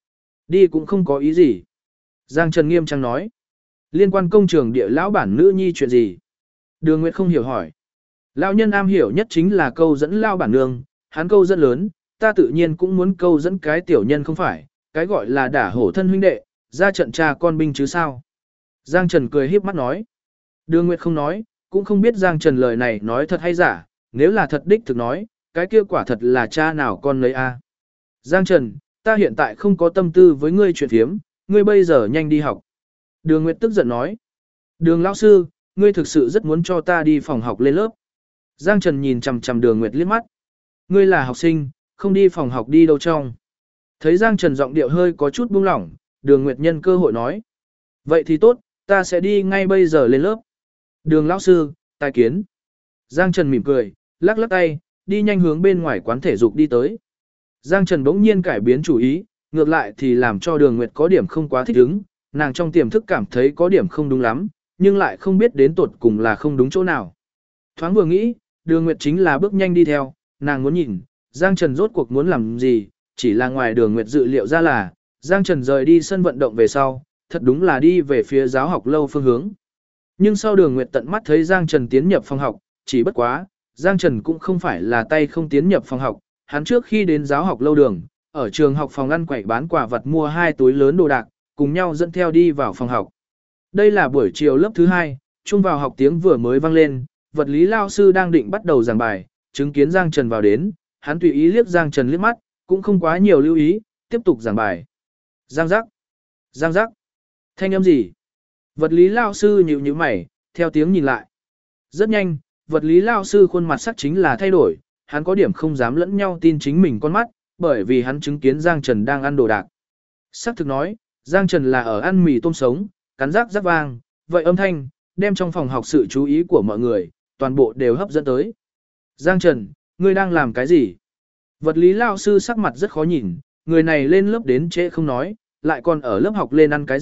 Đi cũng không có ý gì. Giang Trần nghiêm trang nói. Liên quan công trường địa lão bản nữ nhi chuyện gì? Đường Nguyệt không hiểu hỏi. Lão nhân am hiểu nhất chính là câu dẫn lão bản nương, hắn câu dẫn lớn, ta tự nhiên cũng muốn câu dẫn cái tiểu nhân không phải, cái gọi là đả hổ thân huynh đệ, ra trận cha con binh chứ sao. Giang Trần cười híp mắt nói. Đường Nguyệt không nói, cũng không biết Giang Trần lời này nói thật hay giả, nếu là thật đích thực nói, cái kia quả thật là cha nào con lấy a. Giang Trần, ta hiện tại không có tâm tư với ngươi chuyện thiếm, ngươi bây giờ nhanh đi học. Đường Nguyệt tức giận nói. Đường lão sư, ngươi thực sự rất muốn cho ta đi phòng học lên lớp. Giang Trần nhìn chằm chằm Đường Nguyệt liếc mắt. Ngươi là học sinh, không đi phòng học đi đâu trong. Thấy Giang Trần giọng điệu hơi có chút buông lỏng, Đường Nguyệt nhân cơ hội nói. Vậy thì tốt, ta sẽ đi ngay bây giờ lên lớp. Đường lão sư, tài kiến. Giang Trần mỉm cười, lắc lắc tay, đi nhanh hướng bên ngoài quán thể dục đi tới. Giang Trần bỗng nhiên cải biến chủ ý, ngược lại thì làm cho Đường Nguyệt có điểm không quá thích ứng, nàng trong tiềm thức cảm thấy có điểm không đúng lắm, nhưng lại không biết đến tột cùng là không đúng chỗ nào. Thoáng vừa nghĩ, Đường Nguyệt chính là bước nhanh đi theo, nàng muốn nhìn, Giang Trần rốt cuộc muốn làm gì, chỉ là ngoài Đường Nguyệt dự liệu ra là, Giang Trần rời đi sân vận động về sau, thật đúng là đi về phía giáo học lâu phương hướng. Nhưng sau Đường Nguyệt tận mắt thấy Giang Trần tiến nhập phòng học, chỉ bất quá, Giang Trần cũng không phải là tay không tiến nhập phòng học, hắn trước khi đến giáo học lâu đường, ở trường học phòng ăn quẩy bán quả vật mua 2 túi lớn đồ đạc, cùng nhau dẫn theo đi vào phòng học. Đây là buổi chiều lớp thứ 2, chung vào học tiếng vừa mới vang lên, vật lý lao sư đang định bắt đầu giảng bài, chứng kiến Giang Trần vào đến, hắn tùy ý liếc Giang Trần liếc mắt, cũng không quá nhiều lưu ý, tiếp tục giảng bài. Giang giác, Giang giác, thanh âm gì? Vật lý lao sư nhíu nhíu mày, theo tiếng nhìn lại. Rất nhanh, vật lý lao sư khuôn mặt sắc chính là thay đổi, hắn có điểm không dám lẫn nhau tin chính mình con mắt, bởi vì hắn chứng kiến Giang Trần đang ăn đồ đạc. Sắc thực nói, Giang Trần là ở ăn mì tôm sống, cắn rác rác vang, vậy âm thanh, đem trong phòng học sự chú ý của mọi người, toàn bộ đều hấp dẫn tới. Giang Trần, ngươi đang làm cái gì? Vật lý lao sư sắc mặt rất khó nhìn, người này lên lớp đến trễ không nói, lại còn ở lớp học lên ăn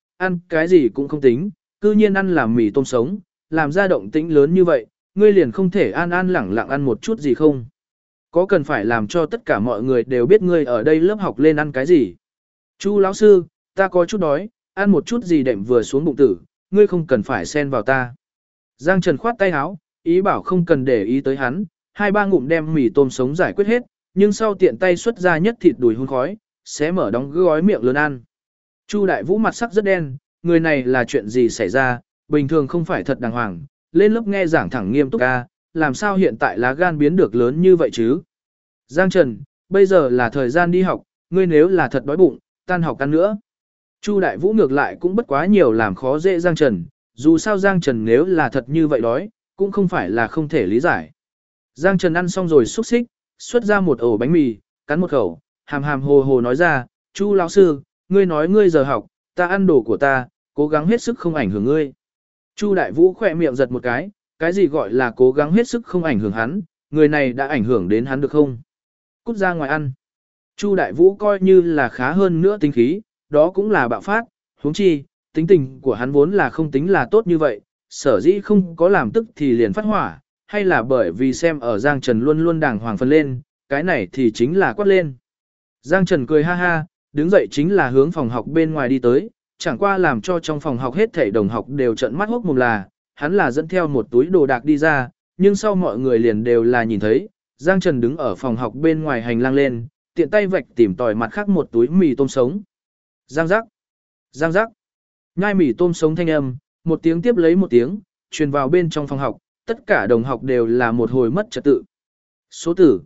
cái gì cũng không tính, cư nhiên ăn làm mì tôm sống, làm ra động tĩnh lớn như vậy, ngươi liền không thể an an lẳng lặng ăn một chút gì không? Có cần phải làm cho tất cả mọi người đều biết ngươi ở đây lớp học lên ăn cái gì? Chu lão sư, ta có chút đói, ăn một chút gì đệm vừa xuống bụng tử, ngươi không cần phải xen vào ta. Giang Trần khoát tay áo, ý bảo không cần để ý tới hắn, 2-3 ngụm đem mì tôm sống giải quyết hết, nhưng sau tiện tay xuất ra nhất thịt đùi hun khói, xé mở đóng gói miệng lớn ăn. Chu Đại Vũ mặt sắc rất đen, người này là chuyện gì xảy ra, bình thường không phải thật đàng hoàng, lên lớp nghe giảng thẳng nghiêm túc ca, làm sao hiện tại lá gan biến được lớn như vậy chứ? Giang Trần, bây giờ là thời gian đi học, ngươi nếu là thật đói bụng, tan học ăn nữa. Chu Đại Vũ ngược lại cũng bất quá nhiều làm khó dễ Giang Trần, dù sao Giang Trần nếu là thật như vậy đói, cũng không phải là không thể lý giải. Giang Trần ăn xong rồi xúc xích, xuất ra một ổ bánh mì, cắn một khẩu, hàm hàm hồ hồ nói ra, Chu lão sư, ngươi nói ngươi giờ học, ta ăn đồ của ta, cố gắng hết sức không ảnh hưởng ngươi. Chu Đại Vũ khỏe miệng giật một cái gì gọi là cố gắng hết sức không ảnh hưởng hắn, người này đã ảnh hưởng đến hắn được không? Cút ra ngoài ăn. Chu Đại Vũ coi như là khá hơn nữa tính khí, đó cũng là bạo phát, huống chi, tính tình của hắn vốn là không tính là tốt như vậy, sở dĩ không có làm tức thì liền phát hỏa, hay là bởi vì xem ở Giang Trần luôn luôn đàng hoàng phân lên, cái này thì chính là quát lên. Giang Trần cười ha ha, đứng dậy chính là hướng phòng học bên ngoài đi tới, chẳng qua làm cho trong phòng học hết thảy đồng học đều trợn mắt hốt mồm là, hắn là dẫn theo một túi đồ đạc đi ra, nhưng sau mọi người liền đều là nhìn thấy, Giang Trần đứng ở phòng học bên ngoài hành lang lên, tiện tay vạch tìm tòi mặt khác một túi mì tôm sống. Giang giác, giang giác, nhai mì tôm sống thanh âm, một tiếng tiếp lấy một tiếng, truyền vào bên trong phòng học, tất cả đồng học đều là một hồi mất trật tự. Số tử,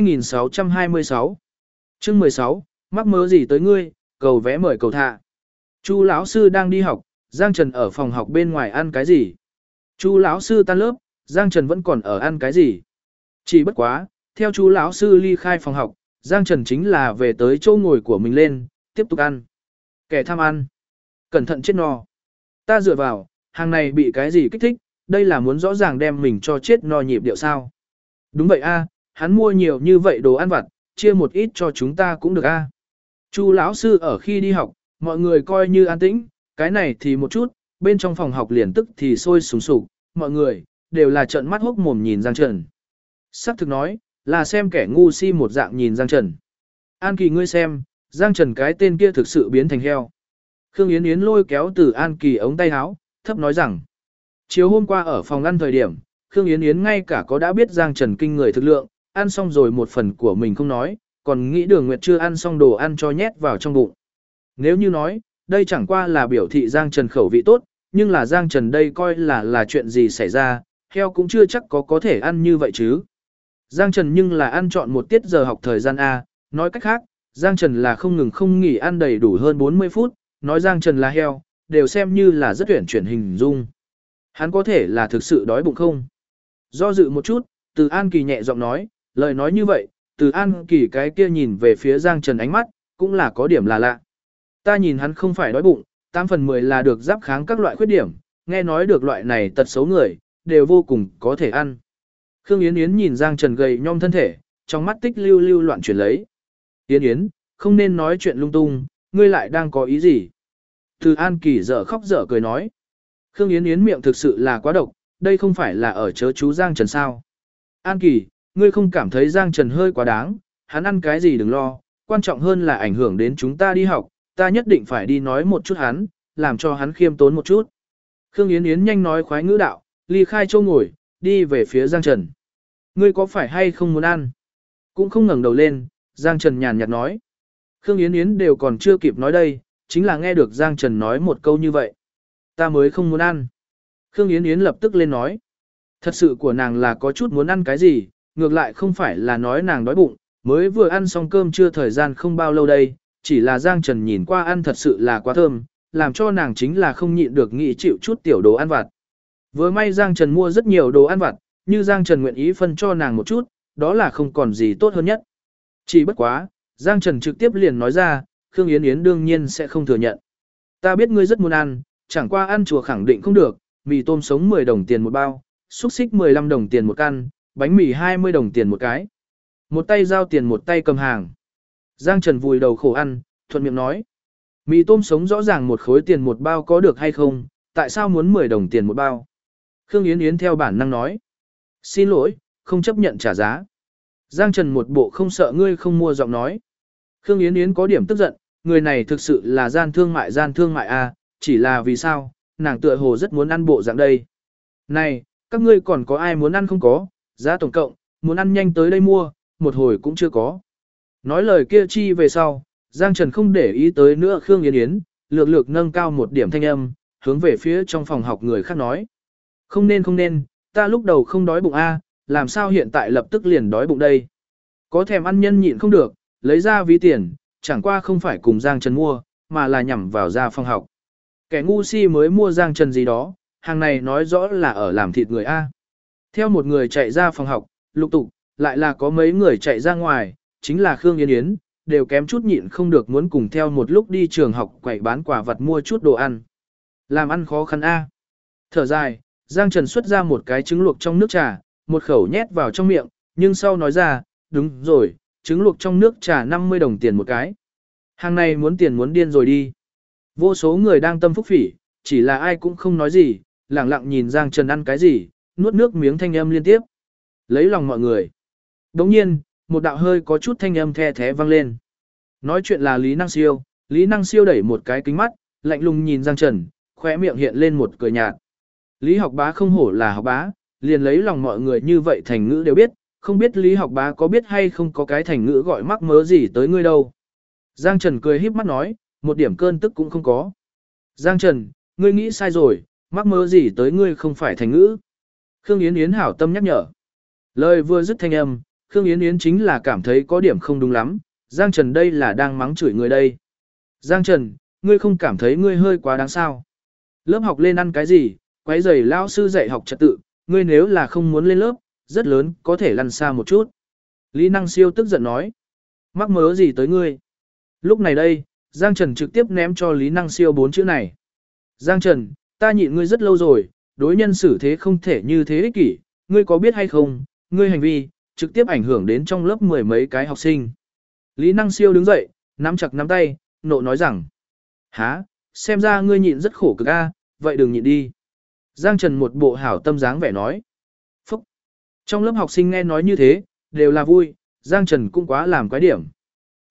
2626. Chương 16, mắc mớ gì tới ngươi, cầu vẽ mời cầu thạ. Chu lão sư đang đi học, Giang Trần ở phòng học bên ngoài ăn cái gì? Chu lão sư tan lớp, Giang Trần vẫn còn ở ăn cái gì? Chỉ bất quá, theo Chu lão sư ly khai phòng học, Giang Trần chính là về tới chỗ ngồi của mình lên, tiếp tục ăn. Kẻ tham ăn, cẩn thận chết no. Ta dựa vào, hàng này bị cái gì kích thích, đây là muốn rõ ràng đem mình cho chết no nhịp điệu sao? Đúng vậy a, hắn mua nhiều như vậy đồ ăn vặt, chia một ít cho chúng ta cũng được a. Chu lão sư ở khi đi học, mọi người coi như an tĩnh, cái này thì một chút, bên trong phòng học liền tức thì sôi sùng sục, mọi người đều là trợn mắt hốc mồm nhìn Giang Trần. Sắc thực nói, là xem kẻ ngu si một dạng nhìn Giang Trần. An Kỳ ngươi xem, Giang Trần cái tên kia thực sự biến thành heo. Khương Yến Yến lôi kéo Từ An Kỳ ống tay áo, thấp nói rằng, chiều hôm qua ở phòng ăn thời điểm, Khương Yến Yến ngay cả có đã biết Giang Trần kinh người thực lượng, ăn xong rồi một phần của mình không nói, còn nghĩ Đường Nguyệt chưa ăn xong đồ ăn cho nhét vào trong bụng. Nếu như nói, đây chẳng qua là biểu thị Giang Trần khẩu vị tốt, nhưng là Giang Trần đây coi là chuyện gì xảy ra, heo cũng chưa chắc có thể ăn như vậy chứ. Giang Trần nhưng là ăn chọn một tiết giờ học thời gian A, nói cách khác, Giang Trần là không ngừng không nghỉ ăn đầy đủ hơn 40 phút, nói Giang Trần là heo, đều xem như là rất tuyển chuyển hình dung. Hắn có thể là thực sự đói bụng không? Do dự một chút, Từ An Kỳ nhẹ giọng nói, lời nói như vậy, Từ An Kỳ cái kia nhìn về phía Giang Trần ánh mắt, cũng là có điểm là lạ. Ta nhìn hắn không phải đói bụng, 8 phần 10 là được giáp kháng các loại khuyết điểm, nghe nói được loại này tật xấu người, đều vô cùng có thể ăn. Khương Yến Yến nhìn Giang Trần gầy nhom thân thể, trong mắt tích lưu lưu loạn chuyển lấy. Yến Yến, không nên nói chuyện lung tung, ngươi lại đang có ý gì? Từ An Kỳ dở khóc dở cười nói. Khương Yến Yến miệng thực sự là quá độc, đây không phải là ở chớ chú Giang Trần sao? An Kỳ, ngươi không cảm thấy Giang Trần hơi quá đáng, hắn ăn cái gì đừng lo, quan trọng hơn là ảnh hưởng đến chúng ta đi học, ta nhất định phải đi nói một chút hắn, làm cho hắn khiêm tốn một chút. Khương Yến Yến nhanh nói khoái ngữ đạo, ly khai châu ngồi, đi về phía Giang Trần. Ngươi có phải hay không muốn ăn? Cũng không ngẩng đầu lên, Giang Trần nhàn nhạt nói. Khương Yến Yến đều còn chưa kịp nói đây, chính là nghe được Giang Trần nói một câu như vậy. Ta mới không muốn ăn. Khương Yến Yến lập tức lên nói. Thật sự của nàng là có chút muốn ăn cái gì, ngược lại không phải là nói nàng đói bụng, mới vừa ăn xong cơm chưa thời gian không bao lâu đây, chỉ là Giang Trần nhìn qua ăn thật sự là quá thơm, làm cho nàng chính là không nhịn được nghĩ chịu chút tiểu đồ ăn vặt. Vừa may Giang Trần mua rất nhiều đồ ăn vặt, như Giang Trần nguyện ý phân cho nàng một chút, đó là không còn gì tốt hơn nhất. Chỉ bất quá, Giang Trần trực tiếp liền nói ra, Khương Yến Yến đương nhiên sẽ không thừa nhận. Ta biết ngươi rất muốn ăn, chẳng qua ăn chùa khẳng định không được, mì tôm sống 10 đồng tiền một bao, xúc xích 15 đồng tiền một căn, bánh mì 20 đồng tiền một cái. Một tay giao tiền một tay cầm hàng. Giang Trần vùi đầu khổ ăn, thuận miệng nói. Mì tôm sống rõ ràng một khối tiền một bao có được hay không, tại sao muốn 10 đồng tiền một bao? Khương Yến Yến theo bản năng nói. Xin lỗi, không chấp nhận trả giá. Giang Trần một bộ không sợ ngươi không mua giọng nói. Khương Yến Yến có điểm tức giận, người này thực sự là gian thương mại a, chỉ là vì sao, nàng tựa hồ rất muốn ăn bộ dạng đây. Này, các ngươi còn có ai muốn ăn không có, giá tổng cộng, muốn ăn nhanh tới đây mua, một hồi cũng chưa có. Nói lời kia chi về sau, Giang Trần không để ý tới nữa Khương Yến Yến, lược lược nâng cao một điểm thanh âm, hướng về phía trong phòng học người khác nói. Không nên, ta lúc đầu không đói bụng a, làm sao hiện tại lập tức liền đói bụng đây. Có thèm ăn nhân nhịn không được, lấy ra ví tiền, chẳng qua không phải cùng Giang Trần mua, mà là nhằm vào ra phòng học. Kẻ ngu si mới mua Giang Trần gì đó, hàng này nói rõ là ở làm thịt người A. Theo một người chạy ra phòng học, lục tục, lại là có mấy người chạy ra ngoài, chính là Khương Yến Yến, đều kém chút nhịn không được muốn cùng theo một lúc đi trường học quậy bán quả vật mua chút đồ ăn. Làm ăn khó khăn A. Thở dài, Giang Trần xuất ra một cái trứng luộc trong nước trà, một khẩu nhét vào trong miệng, nhưng sau nói ra, đúng rồi, trứng luộc trong nước trà 50 đồng tiền một cái. Hàng này muốn tiền muốn điên rồi đi. Vô số người đang tâm phúc phỉ, chỉ là ai cũng không nói gì, lặng lặng nhìn Giang Trần ăn cái gì, nuốt nước miếng thanh âm liên tiếp. Lấy lòng mọi người. Đồng nhiên, một đạo hơi có chút thanh âm the thé vang lên. Nói chuyện là Lý Năng Siêu đẩy một cái kính mắt, lạnh lùng nhìn Giang Trần, khóe miệng hiện lên một cười nhạt. Lý Học Bá không hổ là học bá, liền lấy lòng mọi người như vậy thành ngữ đều biết, không biết Lý Học Bá có biết hay không có cái thành ngữ gọi mắc mớ gì tới ngươi đâu. Giang Trần cười híp mắt nói, một điểm cơn tức cũng không có. Giang Trần, ngươi nghĩ sai rồi, mắc mớ gì tới ngươi không phải thành ngữ. Khương Yến Yến hảo tâm nhắc nhở. Lời vừa dứt thanh âm, Khương Yến Yến chính là cảm thấy có điểm không đúng lắm, Giang Trần đây là đang mắng chửi người đây. Giang Trần, ngươi không cảm thấy ngươi hơi quá đáng sao? Lớp học lên ăn cái gì, quấy rầy lão sư dạy học trật tự, ngươi nếu là không muốn lên lớp, rất lớn, có thể lăn xa một chút. Lý Năng Siêu tức giận nói. Mắc mớ gì tới ngươi? Lúc này đây, Giang Trần trực tiếp ném cho Lý Năng Siêu 4 chữ này. Giang Trần, ta nhịn ngươi rất lâu rồi, đối nhân xử thế không thể như thế ích kỷ, ngươi có biết hay không, ngươi hành vi, trực tiếp ảnh hưởng đến trong lớp 10 mấy cái học sinh. Lý Năng Siêu đứng dậy, nắm chặt nắm tay, nộ nói rằng. Hả, xem ra ngươi nhịn rất khổ cực a, vậy đừng nhịn đi. Giang Trần một bộ hảo tâm dáng vẻ nói. Phúc. Trong lớp học sinh nghe nói như thế, đều là vui, Giang Trần cũng quá làm quái điểm.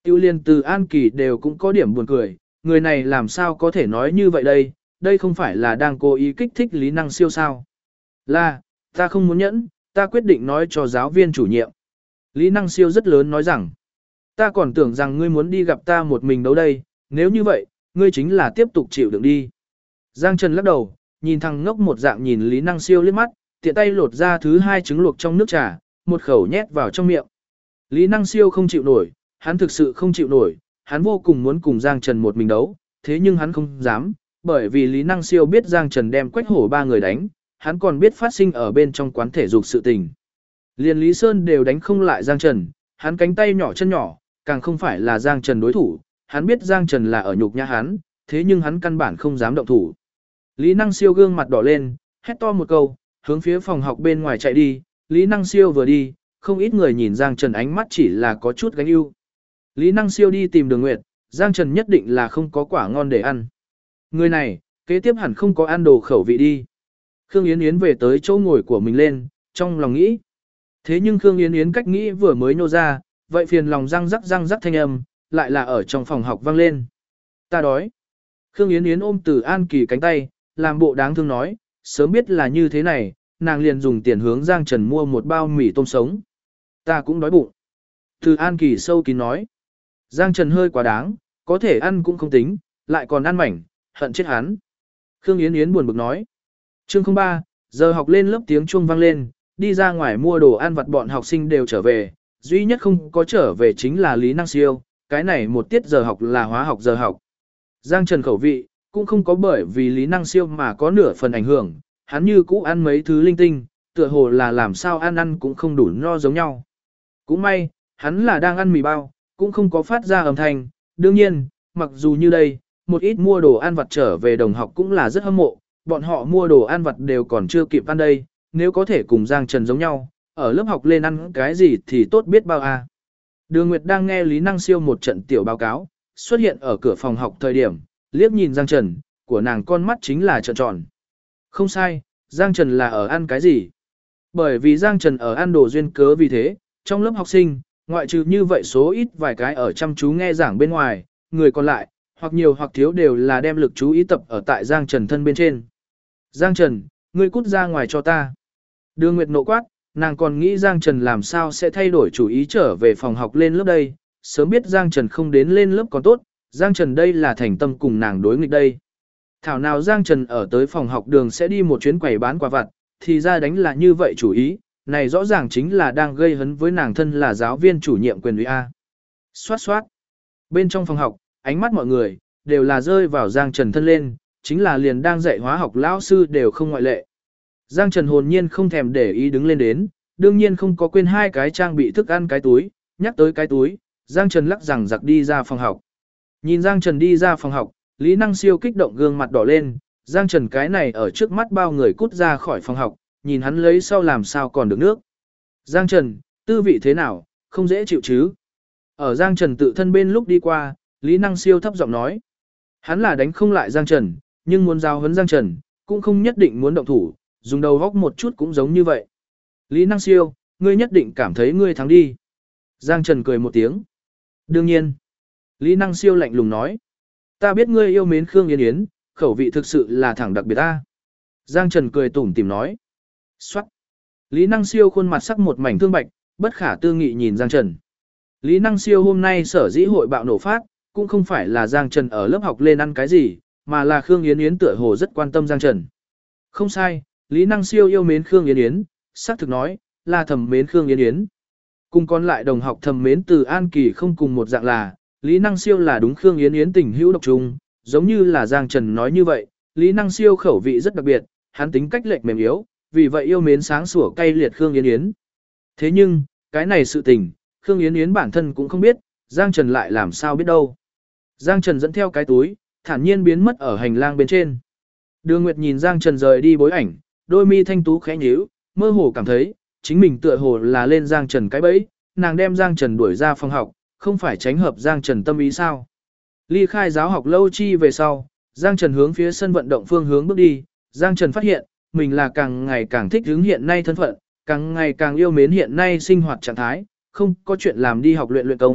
Tiêu liên từ An Kỳ đều cũng có điểm buồn cười, người này làm sao có thể nói như vậy đây, đây không phải là đang cố ý kích thích Lý Năng Siêu sao. Là, ta không muốn nhẫn, ta quyết định nói cho giáo viên chủ nhiệm. Lý Năng Siêu rất lớn nói rằng, ta còn tưởng rằng ngươi muốn đi gặp ta một mình đấu đây, nếu như vậy, ngươi chính là tiếp tục chịu đựng đi. Giang Trần lắc đầu, nhìn thằng ngốc một dạng nhìn Lý Năng Siêu liếc mắt, tiện tay lột ra thứ 2 trứng luộc trong nước trà, một khẩu nhét vào trong miệng. Lý Năng Siêu không chịu nổi, hắn thực sự không chịu nổi, hắn vô cùng muốn cùng Giang Trần một mình đấu, thế nhưng hắn không dám, bởi vì Lý Năng Siêu biết Giang Trần đem Quách Hổ 3 người đánh, hắn còn biết phát sinh ở bên trong quán thể dục sự tình. Liên Lý Sơn đều đánh không lại Giang Trần, hắn cánh tay nhỏ chân nhỏ, càng không phải là Giang Trần đối thủ, hắn biết Giang Trần là ở nhục nhã hắn, thế nhưng hắn căn bản không dám động thủ. Lý Năng Siêu gương mặt đỏ lên, hét to một câu, hướng phía phòng học bên ngoài chạy đi, Lý Năng Siêu vừa đi, không ít người nhìn Giang Trần ánh mắt chỉ là có chút gánh ưu. Lý Năng Siêu đi tìm Đường Nguyệt, Giang Trần nhất định là không có quả ngon để ăn. Người này, kế tiếp hẳn không có ăn đồ khẩu vị đi. Khương Yến Yến về tới chỗ ngồi của mình lên, trong lòng nghĩ. Thế nhưng Khương Yến Yến cách nghĩ vừa mới nô ra, vậy phiền lòng răng rắc thanh âm, lại là ở trong phòng học vang lên. Ta đói. Khương Yến Yến ôm Từ An Kỳ cánh tay, làm bộ đáng thương nói, sớm biết là như thế này, nàng liền dùng tiền hướng Giang Trần mua một bao mì tôm sống. Ta cũng đói bụng. Từ An Kỳ sâu kín nói. Giang Trần hơi quá đáng, có thể ăn cũng không tính, lại còn ăn mảnh, hận chết hắn. Khương Yến Yến buồn bực nói. Chương 03, giờ học lên lớp tiếng chuông vang lên, đi ra ngoài mua đồ ăn vặt bọn học sinh đều trở về, duy nhất không có trở về chính là Lý Năng Siêu, cái này một tiết giờ học là hóa học giờ học. Giang Trần khẩu vị, cũng không có bởi vì Lý Năng Siêu mà có nửa phần ảnh hưởng, hắn như cũ ăn mấy thứ linh tinh, tựa hồ là làm sao ăn cũng không đủ no giống nhau. Cũng may, hắn là đang ăn mì bao, cũng không có phát ra âm thanh, đương nhiên, mặc dù như đây, một ít mua đồ ăn vặt trở về đồng học cũng là rất hâm mộ, bọn họ mua đồ ăn vặt đều còn chưa kịp ăn đây, nếu có thể cùng Giang Trần giống nhau, ở lớp học lên ăn cái gì thì tốt biết bao à. Đường Nguyệt đang nghe Lý Năng Siêu một trận tiểu báo cáo, xuất hiện ở cửa phòng học thời điểm, liếc nhìn Giang Trần, của nàng con mắt chính là trợn tròn. Không sai, Giang Trần là ở ăn cái gì? Bởi vì Giang Trần ở ăn đồ duyên cớ vì thế, trong lớp học sinh, ngoại trừ như vậy số ít vài cái ở chăm chú nghe giảng bên ngoài, người còn lại, hoặc nhiều hoặc thiếu đều là đem lực chú ý tập ở tại Giang Trần thân bên trên. Giang Trần, ngươi cút ra ngoài cho ta. Đường Nguyệt nộ quát, nàng còn nghĩ Giang Trần làm sao sẽ thay đổi chủ ý trở về phòng học lên lớp đây, sớm biết Giang Trần không đến lên lớp còn tốt, Giang Trần đây là thành tâm cùng nàng đối nghịch đây. Thảo nào Giang Trần ở tới phòng học đường sẽ đi một chuyến quầy bán quà vặt, thì ra đánh là như vậy chủ ý, này rõ ràng chính là đang gây hấn với nàng thân là giáo viên chủ nhiệm quyền ủy A. Xoát xoát. Bên trong phòng học, ánh mắt mọi người, đều là rơi vào Giang Trần thân lên, chính là liền đang dạy hóa học lão sư đều không ngoại lệ. Giang Trần hồn nhiên không thèm để ý đứng lên đến, đương nhiên không có quên hai cái trang bị thức ăn cái túi, nhắc tới cái túi, Giang Trần lắc rằng giặc đi ra phòng học. Nhìn Giang Trần đi ra phòng học, Lý Năng Siêu kích động gương mặt đỏ lên, Giang Trần cái này ở trước mắt bao người cút ra khỏi phòng học, nhìn hắn lấy sau làm sao còn được nước. Giang Trần, tư vị thế nào, không dễ chịu chứ. Ở Giang Trần tự thân bên lúc đi qua, Lý Năng Siêu thấp giọng nói. Hắn là đánh không lại Giang Trần, nhưng muốn giao hấn Giang Trần, cũng không nhất định muốn động thủ, dùng đầu góc một chút cũng giống như vậy. Lý Năng Siêu, ngươi nhất định cảm thấy ngươi thắng đi. Giang Trần cười một tiếng. Đương nhiên. Lý Năng Siêu lạnh lùng nói. Ta biết ngươi yêu mến Khương Yến Yến, khẩu vị thực sự là thẳng đặc biệt ta. Giang Trần cười tủm tỉm nói. Xoát. Lý Năng Siêu khuôn mặt sắc một mảnh thương bạch, bất khả tư nghị nhìn Giang Trần. Lý Năng Siêu hôm nay sở dĩ hội bạo nổ phát, cũng không phải là Giang Trần ở lớp học lên ăn cái gì, mà là Khương Yến Yến tựa hồ rất quan tâm Giang Trần. Không sai, Lý Năng Siêu yêu mến Khương Yến Yến, xác thực nói, là thầm mến Khương Yến Yến. Cùng còn lại đồng học thầm mến Từ An Kỳ không cùng một dạng là, Lý Năng Siêu là đúng Khương Yến Yến tình hữu độc trùng, giống như là Giang Trần nói như vậy, Lý Năng Siêu khẩu vị rất đặc biệt, hắn tính cách lệch mềm yếu, vì vậy yêu mến sáng sủa cay liệt Khương Yến Yến. Thế nhưng, cái này sự tình, Khương Yến Yến bản thân cũng không biết, Giang Trần lại làm sao biết đâu. Giang Trần dẫn theo cái túi, thản nhiên biến mất ở hành lang bên trên. Đường Nguyệt nhìn Giang Trần rời đi bối ảnh, đôi mi thanh tú khẽ nhíu, mơ hồ cảm thấy, chính mình tựa hồ là lên Giang Trần cái bẫy, nàng đem Giang Trần đuổi ra phòng học, không phải tránh hợp Giang Trần tâm ý sao. Ly khai giáo học lâu chi về sau, Giang Trần hướng phía sân vận động phương hướng bước đi, Giang Trần phát hiện, mình là càng ngày càng thích hướng hiện nay thân phận, càng ngày càng yêu mến hiện nay sinh hoạt trạng thái, không có chuyện làm đi học luyện luyện công,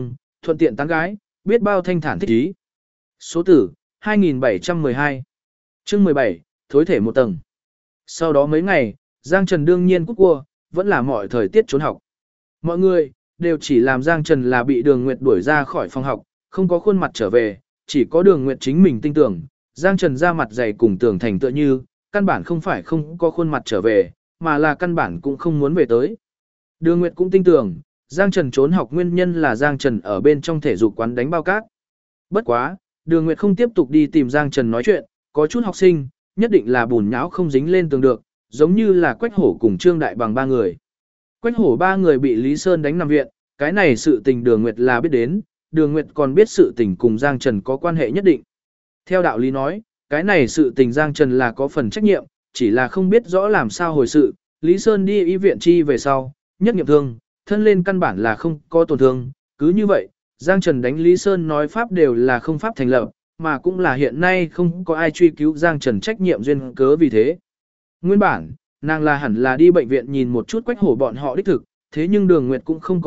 thuận tiện tán gái, biết bao thanh thản thích ý. Số tử, 2712. Chương 17, thối thể một tầng. Sau đó mấy ngày, Giang Trần đương nhiên cút cua, vẫn là mọi thời tiết trốn học. Mọi người, đều chỉ làm Giang Trần là bị Đường Nguyệt đuổi ra khỏi phòng học, không có khuôn mặt trở về, chỉ có Đường Nguyệt chính mình tin tưởng, Giang Trần ra mặt dày cùng tưởng thành tựa như, căn bản không phải không có khuôn mặt trở về, mà là căn bản cũng không muốn về tới. Đường Nguyệt cũng tin tưởng, Giang Trần trốn học nguyên nhân là Giang Trần ở bên trong thể dục quán đánh bao cát. Bất quá, Đường Nguyệt không tiếp tục đi tìm Giang Trần nói chuyện, có chút học sinh, nhất định là bùn nhão không dính lên tường được, giống như là Quách Hổ cùng Trương Đại Bằng ba người. Quách Hổ ba người bị Lý Sơn đánh nằm viện, cái này sự tình Đường Nguyệt là biết đến, Đường Nguyệt còn biết sự tình cùng Giang Trần có quan hệ nhất định. Theo đạo lý nói, cái này sự tình Giang Trần là có phần trách nhiệm, chỉ là không biết rõ làm sao hồi sự, Lý Sơn đi y viện chi về sau, nhất nghiệm thương, thân lên căn bản là không có tổn thương, cứ như vậy, Giang Trần đánh Lý Sơn nói pháp đều là không pháp thành lập, mà cũng là hiện nay không có ai truy cứu Giang Trần trách nhiệm duyên cớ vì thế. Nguyên bản, nàng là hẳn là đi bệnh viện nhìn một chút Quách Hổ bọn họ đích thực, thế nhưng Đường Nguyệt cũng không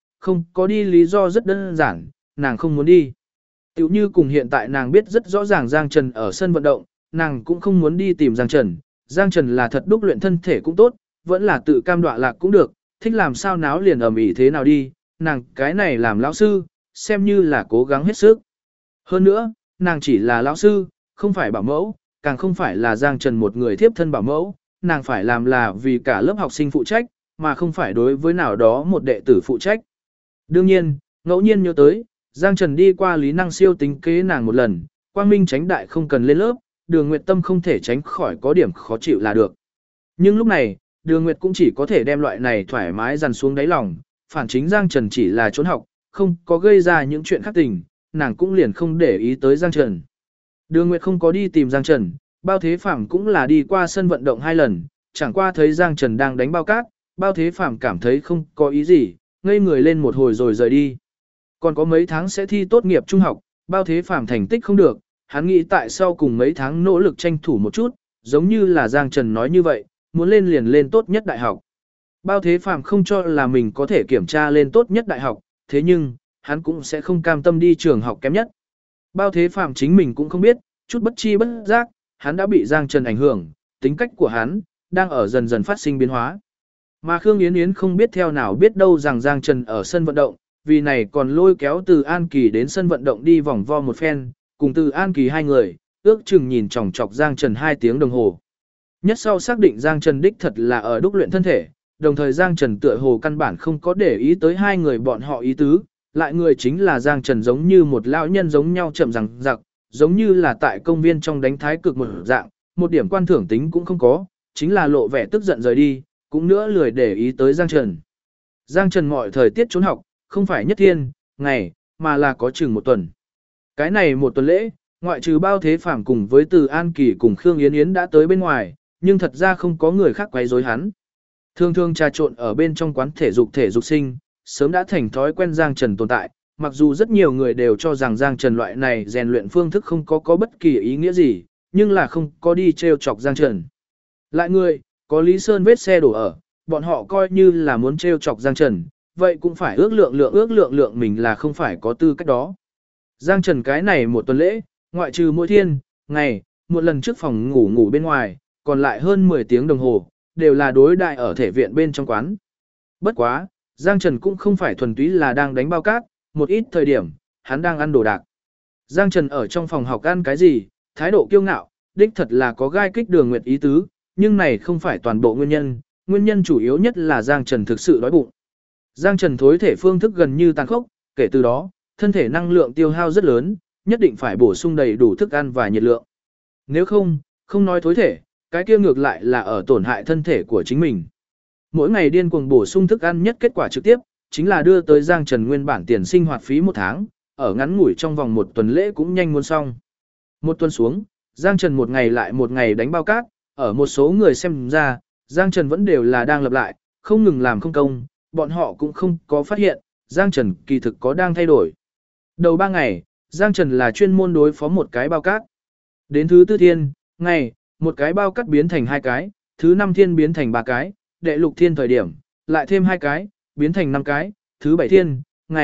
có đi lý do rất đơn giản, nàng không muốn đi. Tiểu như cùng hiện tại nàng biết rất rõ ràng Giang Trần ở sân vận động, nàng cũng không muốn đi tìm Giang Trần. Giang Trần là thật đúc luyện thân thể cũng tốt, vẫn là tự cam đoạ lạc cũng được, thích làm sao náo liền ầm ĩ thế nào đi, nàng cái này làm lão sư, xem như là cố gắng hết sức. Hơn nữa, nàng chỉ là lão sư, không phải bảo mẫu, càng không phải là Giang Trần một người thiếp thân bảo mẫu, nàng phải làm là vì cả lớp học sinh phụ trách, mà không phải đối với nào đó một đệ tử phụ trách. Đương nhiên, ngẫu nhiên nhớ tới, Giang Trần đi qua lý năng siêu tính kế nàng một lần, quang minh tránh đại không cần lên lớp, Đường Nguyệt tâm không thể tránh khỏi có điểm khó chịu là được. Nhưng lúc này, Đường Nguyệt cũng chỉ có thể đem loại này thoải mái dằn xuống đáy lòng, phản chính Giang Trần chỉ là trốn học, không có gây ra những chuyện khác tình, nàng cũng liền không để ý tới Giang Trần. Đường Nguyệt không có đi tìm Giang Trần, Bao Thế Phàm cũng là đi qua sân vận động 2 lần, chẳng qua thấy Giang Trần đang đánh bao cát, Bao Thế Phàm cảm thấy không có ý gì, ngây người lên một hồi rồi rời đi. Còn có mấy tháng sẽ thi tốt nghiệp trung học, Bao Thế Phàm thành tích không được, hắn nghĩ tại sau cùng mấy tháng nỗ lực tranh thủ một chút, giống như là Giang Trần nói như vậy, muốn lên liền lên tốt nhất đại học. Bao Thế Phàm không cho là mình có thể kiểm tra lên tốt nhất đại học, thế nhưng, hắn cũng sẽ không cam tâm đi trường học kém nhất. Bao Thế Phàm chính mình cũng không biết, chút bất chi bất giác, hắn đã bị Giang Trần ảnh hưởng, tính cách của hắn đang ở dần dần phát sinh biến hóa. Mà Khương Yến Yến không biết theo nào biết đâu rằng Giang Trần ở sân vận động, vì này còn lôi kéo Từ An Kỳ đến sân vận động đi vòng vo một phen, cùng Từ An Kỳ hai người, ước chừng nhìn chòng chọc Giang Trần 2 tiếng đồng hồ. Nhất sau xác định Giang Trần đích thật là ở đúc luyện thân thể, đồng thời Giang Trần tựa hồ căn bản không có để ý tới hai người bọn họ ý tứ, lại người chính là Giang Trần giống như một lão nhân giống nhau chậm rằng giặc, giống như là tại công viên trong đánh thái cực một dạng, một điểm quan thưởng tính cũng không có, chính là lộ vẻ tức giận rời đi, cũng nữa lười để ý tới Giang Trần. Giang Trần mọi thời tiết trốn học, không phải nhất thiên, ngày, mà là có chừng 1 tuần. Cái này 1 tuần lễ, ngoại trừ Bao Thế Phàm cùng với Từ An Kỳ cùng Khương Yến Yến đã tới bên ngoài, nhưng thật ra không có người khác quấy rối hắn. Thường thường trà trộn ở bên trong quán thể dục sinh, sớm đã thành thói quen Giang Trần tồn tại, mặc dù rất nhiều người đều cho rằng Giang Trần loại này rèn luyện phương thức không có bất kỳ ý nghĩa gì, nhưng là không có đi trêu chọc Giang Trần. Lại người, có Lý Sơn vết xe đổ ở, bọn họ coi như là muốn trêu chọc Giang Trần, vậy cũng phải ước lượng mình là không phải có tư cách đó. Giang Trần cái này 1 tuần lễ, ngoại trừ mỗi thiên, ngày, một lần trước phòng ngủ bên ngoài, còn lại hơn 10 tiếng đồng hồ, đều là đối đại ở thể viện bên trong quán. Bất quá, Giang Trần cũng không phải thuần túy là đang đánh bao cát, một ít thời điểm, hắn đang ăn đồ đạc. Giang Trần ở trong phòng học ăn cái gì, thái độ kiêu ngạo, đích thật là có gai kích Đường Nguyệt ý tứ, nhưng này không phải toàn bộ nguyên nhân chủ yếu nhất là Giang Trần thực sự đói bụng. Giang Trần thối thể phương thức gần như tàn khốc, kể từ đó, thân thể năng lượng tiêu hao rất lớn, nhất định phải bổ sung đầy đủ thức ăn và nhiệt lượng. Nếu không nói thối thể, cái kia ngược lại là ở tổn hại thân thể của chính mình. Mỗi ngày điên cuồng bổ sung thức ăn nhất kết quả trực tiếp, chính là đưa tới Giang Trần nguyên bản tiền sinh hoạt phí 1 tháng, ở ngắn ngủi trong vòng 1 tuần lễ cũng nhanh muốn xong. 1 tuần xuống, Giang Trần một ngày lại một ngày đánh bao cát, ở một số người xem ra, Giang Trần vẫn đều là đang lặp lại, không ngừng làm không công, bọn họ cũng không có phát hiện, Giang Trần kỳ thực có đang thay đổi. Đầu 3 ngày, Giang Trần là chuyên môn đối phó một cái bao cát. Đến thứ 4 thiên, ngày, một cái bao cát biến thành 2 cái, thứ 5 thiên biến thành 3 cái, đệ lục thiên thời điểm, lại thêm 2 cái, biến thành 5 cái, thứ 7 thiên, ngày,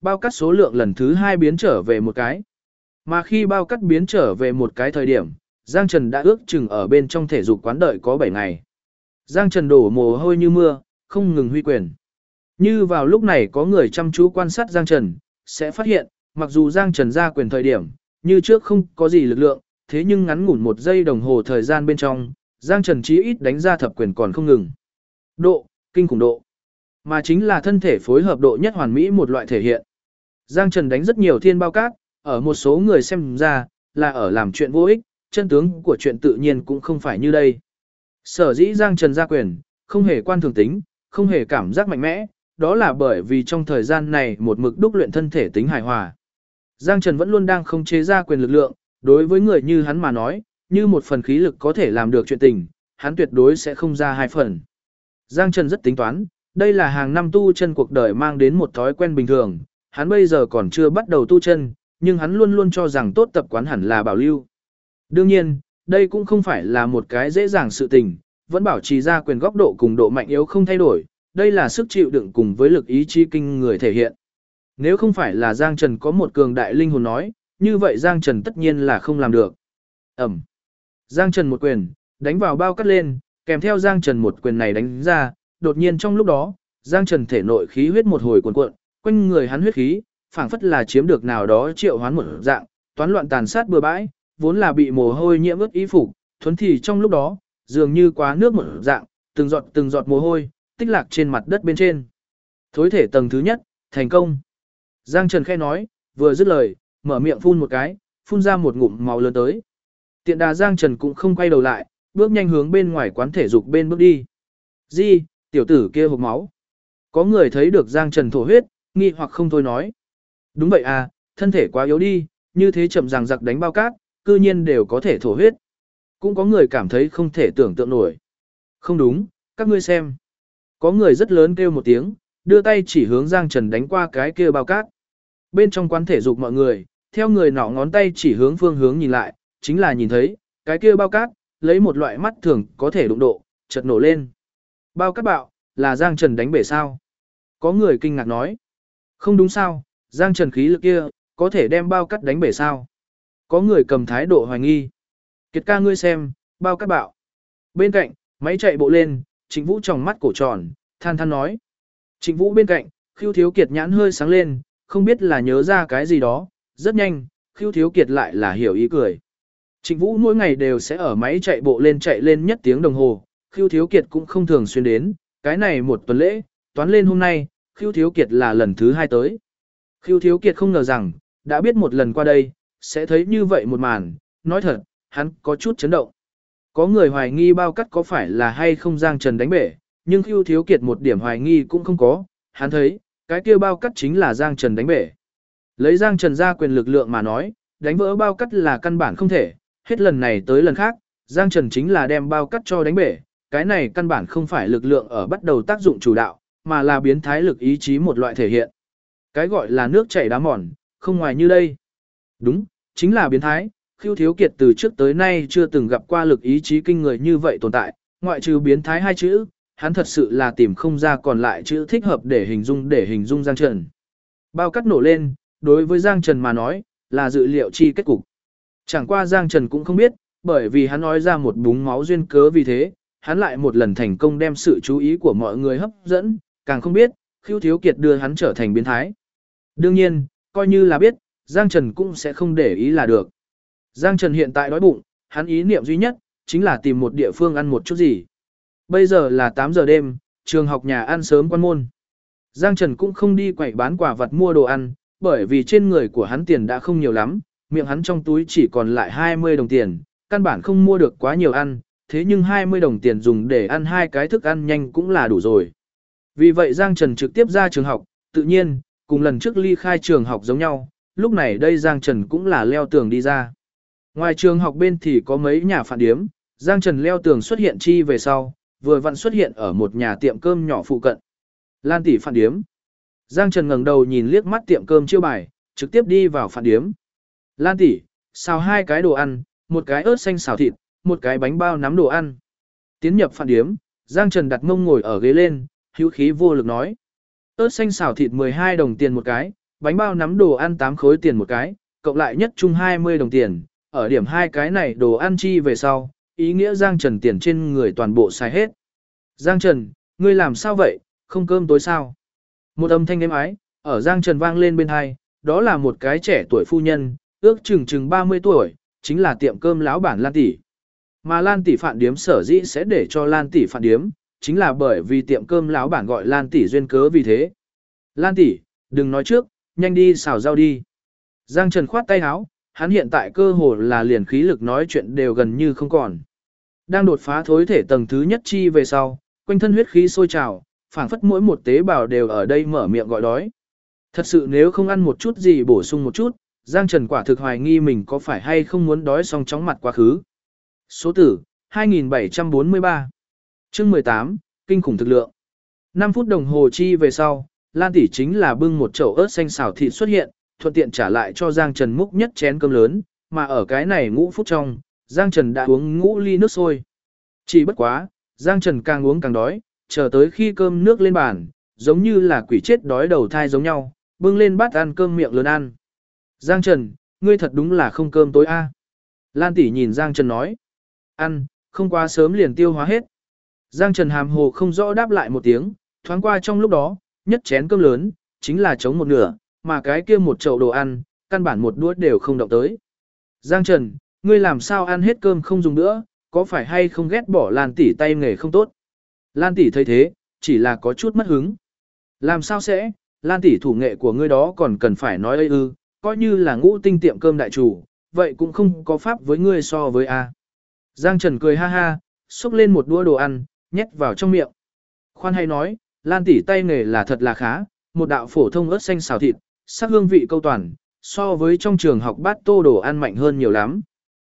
bao cát số lượng lần thứ 2 biến trở về một cái. Mà khi bao cát biến trở về một cái thời điểm, Giang Trần đã ước chừng ở bên trong thể dục quán đợi có 7 ngày. Giang Trần đổ mồ hôi như mưa, không ngừng huy quyền. Như vào lúc này có người chăm chú quan sát Giang Trần, sẽ phát hiện, mặc dù Giang Trần ra quyền thời điểm, như trước không có gì lực lượng, thế nhưng ngắn ngủn 1 giây đồng hồ thời gian bên trong, Giang Trần chí ít đánh ra thập quyền còn không ngừng. Độ, kinh khủng độ, mà chính là thân thể phối hợp độ nhất hoàn mỹ một loại thể hiện. Giang Trần đánh rất nhiều thiên bao cát, ở một số người xem ra, là ở làm chuyện vô ích, chân tướng của chuyện tự nhiên cũng không phải như đây. Sở dĩ Giang Trần ra quyền, không hề quan thường tính, không hề cảm giác mạnh mẽ, đó là bởi vì trong thời gian này một mực đúc luyện thân thể tính hài hòa. Giang Trần vẫn luôn đang không chế ra quyền lực lượng, đối với người như hắn mà nói, như một phần khí lực có thể làm được chuyện tình, hắn tuyệt đối sẽ không ra 2 phần. Giang Trần rất tính toán, đây là hàng năm tu chân cuộc đời mang đến một thói quen bình thường, hắn bây giờ còn chưa bắt đầu tu chân, nhưng hắn luôn luôn cho rằng tốt tập quán hẳn là bảo lưu. Đương nhiên, đây cũng không phải là một cái dễ dàng sự tình, vẫn bảo trì ra quyền góc độ cùng độ mạnh yếu không thay đổi, đây là sức chịu đựng cùng với lực ý chí kinh người thể hiện. Nếu không phải là Giang Trần có một cường đại linh hồn nói, như vậy Giang Trần tất nhiên là không làm được. Ẩm. Giang Trần một quyền, đánh vào bao cắt lên, kèm theo Giang Trần một quyền này đánh ra, đột nhiên trong lúc đó, Giang Trần thể nội khí huyết một hồi cuồn cuộn, quanh người hắn huyết khí, phảng phất là chiếm được nào đó triệu hoán một dạng, toán loạn tàn sát bừa bãi, vốn là bị mồ hôi nhiễm ướt y phục, thuần thì trong lúc đó, dường như quá nước một dạng, từng giọt mồ hôi, tích lạc trên mặt đất bên trên. Thối thể tầng thứ nhất, thành công. Giang Trần khẽ nói, vừa dứt lời, mở miệng phun một cái, phun ra một ngụm máu lớn tới. Tiện đà Giang Trần cũng không quay đầu lại, bước nhanh hướng bên ngoài quán thể dục bên bước đi. Di, tiểu tử kia hộc máu. Có người thấy được Giang Trần thổ huyết, nghi hoặc không thôi nói. Đúng vậy à, thân thể quá yếu đi, như thế chậm ràng giặc đánh bao cát, cư nhiên đều có thể thổ huyết. Cũng có người cảm thấy không thể tưởng tượng nổi. Không đúng, các ngươi xem. Có người rất lớn kêu một tiếng, đưa tay chỉ hướng Giang Trần đánh qua cái kia bao cát. Bên trong quán thể dục mọi người, theo người nọ ngón tay chỉ hướng phương hướng nhìn lại, chính là nhìn thấy, cái kia bao cát, lấy một loại mắt thường có thể đụng độ, chợt nổ lên. Bao cát bạo, là Giang Trần đánh bể sao? Có người kinh ngạc nói. Không đúng sao, Giang Trần khí lực kia, có thể đem bao cát đánh bể sao? Có người cầm thái độ hoài nghi. Kiệt ca ngươi xem, bao cát bạo. Bên cạnh, máy chạy bộ lên, Trịnh Vũ tròng mắt cổ tròn, than than nói. Trịnh Vũ bên cạnh, Khưu Thiếu Kiệt nhãn hơi sáng lên, không biết là nhớ ra cái gì đó, rất nhanh, Khưu Thiếu Kiệt lại là hiểu ý cười. Trịnh Vũ mỗi ngày đều sẽ ở máy chạy bộ lên chạy lên nhất tiếng đồng hồ, Khưu Thiếu Kiệt cũng không thường xuyên đến, cái này một tuần lễ, toán lên hôm nay, Khưu Thiếu Kiệt là lần thứ 2 tới. Khưu Thiếu Kiệt không ngờ rằng, đã biết một lần qua đây, sẽ thấy như vậy một màn, nói thật, hắn có chút chấn động. Có người hoài nghi bao cắt có phải là hay không Giang Trần đánh bể, nhưng Khưu Thiếu Kiệt một điểm hoài nghi cũng không có, hắn thấy, cái kia bao cắt chính là Giang Trần đánh bể. Lấy Giang Trần ra quyền lực lượng mà nói, đánh vỡ bao cắt là căn bản không thể, hết lần này tới lần khác, Giang Trần chính là đem bao cắt cho đánh bể, cái này căn bản không phải lực lượng ở bắt đầu tác dụng chủ đạo, mà là biến thái lực ý chí một loại thể hiện. Cái gọi là nước chảy đá mòn, không ngoài như đây. Đúng, chính là biến thái. Khưu Thiếu Kiệt từ trước tới nay chưa từng gặp qua lực ý chí kinh người như vậy tồn tại, ngoại trừ biến thái 2 chữ, hắn thật sự là tìm không ra còn lại chữ thích hợp để hình dung Giang Trần. Bao cắt nổ lên, đối với Giang Trần mà nói, là dự liệu chi kết cục. Chẳng qua Giang Trần cũng không biết, bởi vì hắn nói ra một búng máu duyên cớ vì thế, hắn lại một lần thành công đem sự chú ý của mọi người hấp dẫn, càng không biết, Khưu Thiếu Kiệt đưa hắn trở thành biến thái. Đương nhiên, coi như là biết, Giang Trần cũng sẽ không để ý là được. Giang Trần hiện tại đói bụng, hắn ý niệm duy nhất, chính là tìm một địa phương ăn một chút gì. Bây giờ là 8 giờ đêm, trường học nhà ăn sớm quan môn. Giang Trần cũng không đi quậy bán quả vật mua đồ ăn, bởi vì trên người của hắn tiền đã không nhiều lắm, miệng hắn trong túi chỉ còn lại 20 đồng tiền, căn bản không mua được quá nhiều ăn, thế nhưng 20 đồng tiền dùng để ăn 2 cái thức ăn nhanh cũng là đủ rồi. Vì vậy Giang Trần trực tiếp ra trường học, tự nhiên, cùng lần trước ly khai trường học giống nhau, lúc này đây Giang Trần cũng là leo tường đi ra. Ngoài trường học bên thì có mấy nhà phản điếm, Giang Trần leo tường xuất hiện chi về sau, vừa vặn xuất hiện ở một nhà tiệm cơm nhỏ phụ cận. Lan tỷ phản điếm. Giang Trần ngẩng đầu nhìn liếc mắt tiệm cơm chiêu bài, trực tiếp đi vào phản điếm. Lan tỷ, xào 2 cái đồ ăn, một cái ớt xanh xào thịt, một cái bánh bao nắm đồ ăn. Tiến nhập phản điếm, Giang Trần đặt mông ngồi ở ghế lên, hữu khí vô lực nói. Ớt xanh xào thịt 12 đồng tiền một cái, bánh bao nắm đồ ăn 8 khối tiền một cái, cộng lại nhất chung 20 đồng tiền, ở điểm hai cái này đồ ăn chi về sau, ý nghĩa Giang Trần tiền trên người toàn bộ xài hết. Giang Trần, ngươi làm sao vậy, không cơm tối sao? Một âm thanh êm ái, ở Giang Trần vang lên bên hai, đó là một cái trẻ tuổi phu nhân, ước chừng 30 tuổi, chính là tiệm cơm lão bản Lan Tỷ. Mà Lan Tỷ phạn điếm sở dĩ sẽ để cho Lan Tỷ phạn điếm, chính là bởi vì tiệm cơm lão bản gọi Lan Tỷ duyên cớ vì thế. Lan Tỷ, đừng nói trước, nhanh đi xào rau đi. Giang Trần khoát tay áo, hắn hiện tại cơ hồ là liền khí lực nói chuyện đều gần như không còn. Đang đột phá thối thể tầng thứ nhất chi về sau, quanh thân huyết khí sôi trào, phảng phất mỗi một tế bào đều ở đây mở miệng gọi đói. Thật sự nếu không ăn một chút gì bổ sung một chút, Giang Trần quả thực hoài nghi mình có phải hay không muốn đói xong chóng mặt quá khứ. Số tử, 2743. Chương 18, kinh khủng thực lượng. 5 phút đồng hồ chi về sau, Lan Tỷ chính là bưng một chậu ớt xanh xào thịt xuất hiện, thuận tiện trả lại cho Giang Trần múc nhất chén cơm lớn, mà ở cái này ngũ phút trong, Giang Trần đã uống ngũ ly nước sôi. Chỉ bất quá, Giang Trần càng uống càng đói, chờ tới khi cơm nước lên bàn, giống như là quỷ chết đói đầu thai giống nhau, bưng lên bát ăn cơm miệng lớn ăn. Giang Trần, ngươi thật đúng là không cơm tối a. Lan Tỷ nhìn Giang Trần nói. Ăn, không quá sớm liền tiêu hóa hết. Giang Trần hàm hồ không rõ đáp lại một tiếng, thoáng qua trong lúc đó, nhất chén cơm lớn, chính là chống một nửa, mà cái kia một chậu đồ ăn, căn bản một đũa đều không động tới. Giang Trần, ngươi làm sao ăn hết cơm không dùng nữa, có phải hay không ghét bỏ Lan Tỷ tay nghề không tốt? Lan Tỷ thấy thế, chỉ là có chút mất hứng. Làm sao sẽ, Lan Tỷ thủ nghệ của ngươi đó còn cần phải nói ư, coi như là ngũ tinh tiệm cơm đại chủ, vậy cũng không có pháp với ngươi so với A. Giang Trần cười ha ha, xúc lên một đũa đồ ăn, nhét vào trong miệng. Khoan hay nói, Lan Tỷ tay nghề là thật là khá, một đạo phổ thông ớt xanh xào thịt, sắc hương vị câu toàn, so với trong trường học bát tô đồ ăn mạnh hơn nhiều lắm.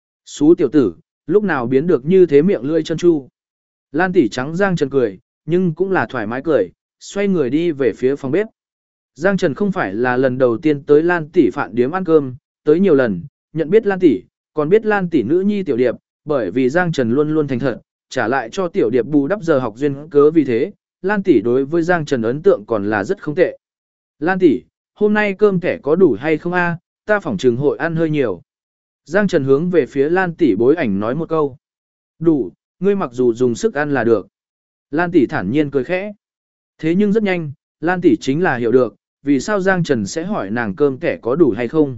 Xú tiểu tử, lúc nào biến được như thế miệng lưỡi chân chu. Lan Tỷ trắng Giang Trần cười, nhưng cũng là thoải mái cười, xoay người đi về phía phòng bếp. Giang Trần không phải là lần đầu tiên tới Lan Tỷ phạn điếm ăn cơm, tới nhiều lần, nhận biết Lan Tỷ, còn biết Lan Tỷ nữ nhi tiểu điệp, bởi vì Giang Trần luôn luôn thành thật, trả lại cho tiểu điệp bù đắp giờ học duyên cớ vì thế, Lan Tỷ đối với Giang Trần ấn tượng còn là rất không tệ. Lan Tỷ, hôm nay cơm kẻ có đủ hay không a? Ta phỏng trường hội ăn hơi nhiều. Giang Trần hướng về phía Lan Tỷ bối ảnh nói một câu. Đủ, ngươi mặc dù dùng sức ăn là được. Lan Tỷ thản nhiên cười khẽ. Thế nhưng rất nhanh, Lan Tỷ chính là hiểu được, vì sao Giang Trần sẽ hỏi nàng cơm kẻ có đủ hay không.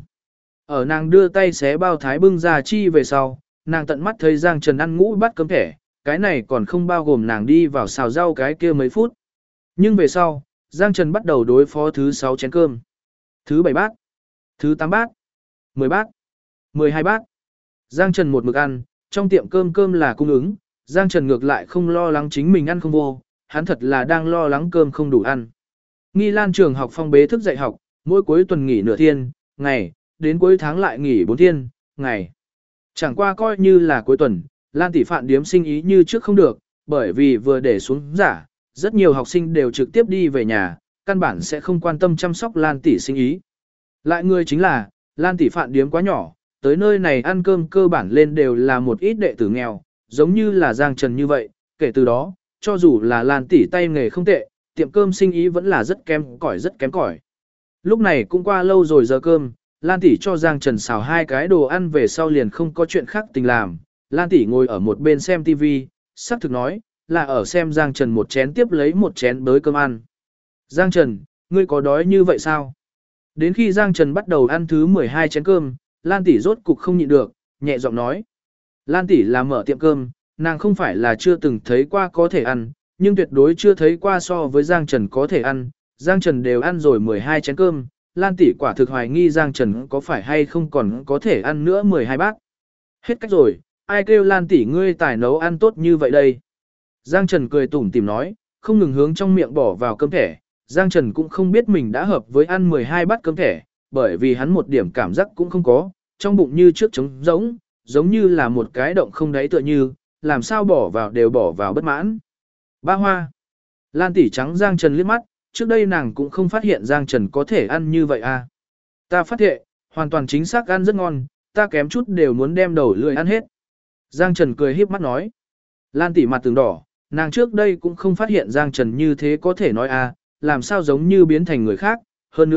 Ở nàng đưa tay xé bao thái bưng ra chi về sau, nàng tận mắt thấy Giang Trần ăn ngũ bát cơm kẻ, cái này còn không bao gồm nàng đi vào xào rau cái kia mấy phút. Nhưng về sau, Giang Trần bắt đầu đối phó thứ 6 chén cơm, thứ 7 bát, thứ 8 bát, 10 bát, 12 bát. Giang Trần một mực ăn, trong tiệm cơm là cung ứng, Giang Trần ngược lại không lo lắng chính mình ăn không vô, hắn thật là đang lo lắng cơm không đủ ăn. Nghi Lan trường học phong bế thức dạy học, mỗi cuối tuần nghỉ nửa thiên, ngày, đến cuối tháng lại nghỉ 4 thiên, ngày. Chẳng qua coi như là cuối tuần, Lan Tỷ phạn điếm sinh ý như trước không được, bởi vì vừa để xuống giả, rất nhiều học sinh đều trực tiếp đi về nhà, căn bản sẽ không quan tâm chăm sóc Lan Tỷ sinh ý. Lại người chính là, Lan Tỷ phạn điếm quá nhỏ, tới nơi này ăn cơm cơ bản lên đều là một ít đệ tử nghèo, giống như là Giang Trần như vậy, kể từ đó, cho dù là Lan Tỷ tay nghề không tệ, tiệm cơm sinh ý vẫn là rất kém cỏi. Lúc này cũng qua lâu rồi giờ cơm, Lan Tỷ cho Giang Trần xào 2 cái đồ ăn về sau liền không có chuyện khác tình làm. Lan Tỷ ngồi ở một bên xem TV, xác thực nói, là ở xem Giang Trần một chén tiếp lấy một chén bới cơm ăn. Giang Trần, ngươi có đói như vậy sao? Đến khi Giang Trần bắt đầu ăn thứ 12 chén cơm, Lan Tỷ rốt cục không nhịn được, nhẹ giọng nói. Lan Tỷ là mở tiệm cơm, nàng không phải là chưa từng thấy qua có thể ăn, nhưng tuyệt đối chưa thấy qua so với Giang Trần có thể ăn. Giang Trần đều ăn rồi 12 chén cơm, Lan Tỷ quả thực hoài nghi Giang Trần có phải hay không còn có thể ăn nữa 12 bát. Hết cách rồi, ai kêu Lan Tỷ ngươi tài nấu ăn tốt như vậy đây. Giang Trần cười tủm tỉm nói, không ngừng hướng trong miệng bỏ vào cơm thẻ. Giang Trần cũng không biết mình đã hợp với ăn 12 bát cơm thẻ, bởi vì hắn một điểm cảm giác cũng không có, trong bụng như trước trống rỗng, giống như là một cái động không đáy tựa như, làm sao bỏ vào đều bỏ vào bất mãn. Ba hoa. Lan Tỷ trắng Giang Trần liếc mắt, trước đây nàng cũng không phát hiện Giang Trần có thể ăn như vậy à. Ta phát hiện, hoàn toàn chính xác ăn rất ngon, ta kém chút đều muốn đem đầu lưỡi ăn hết. Giang Trần cười híp mắt nói. Lan Tỷ mặt tường đỏ, nàng trước đây cũng không phát hiện Giang Trần như thế có thể nói à, làm sao giống như biến thành người khác. Hơn nữa,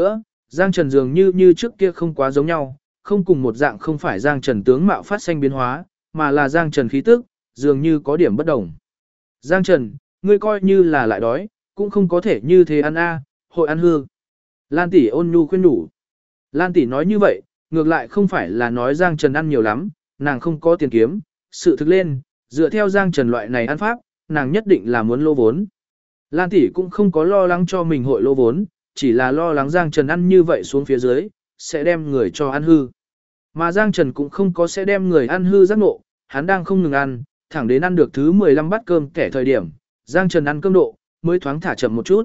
Giang Trần dường như trước kia không quá giống nhau, không cùng một dạng không phải Giang Trần tướng mạo phát sinh biến hóa, mà là Giang Trần khí tức, dường như có điểm bất đồng. Giang Trần, ngươi coi như là lại đói, cũng không có thể như thế ăn hội ăn hư. Lan tỷ ôn nhu khuyên nhủ. Lan tỷ nói như vậy, ngược lại không phải là nói Giang Trần ăn nhiều lắm, nàng không có tiền kiếm, sự thực lên, dựa theo Giang Trần loại này ăn pháp, nàng nhất định là muốn lô vốn. Lan tỷ cũng không có lo lắng cho mình hội lô vốn, chỉ là lo lắng Giang Trần ăn như vậy xuống phía dưới, sẽ đem người cho ăn hư. Mà Giang Trần cũng không có sẽ đem người ăn hư giác ngộ, hắn đang không ngừng ăn, thẳng đến ăn được thứ 15 bát cơm kẻ thời điểm, Giang Trần ăn cơm độ, mới thoáng thả chậm một chút.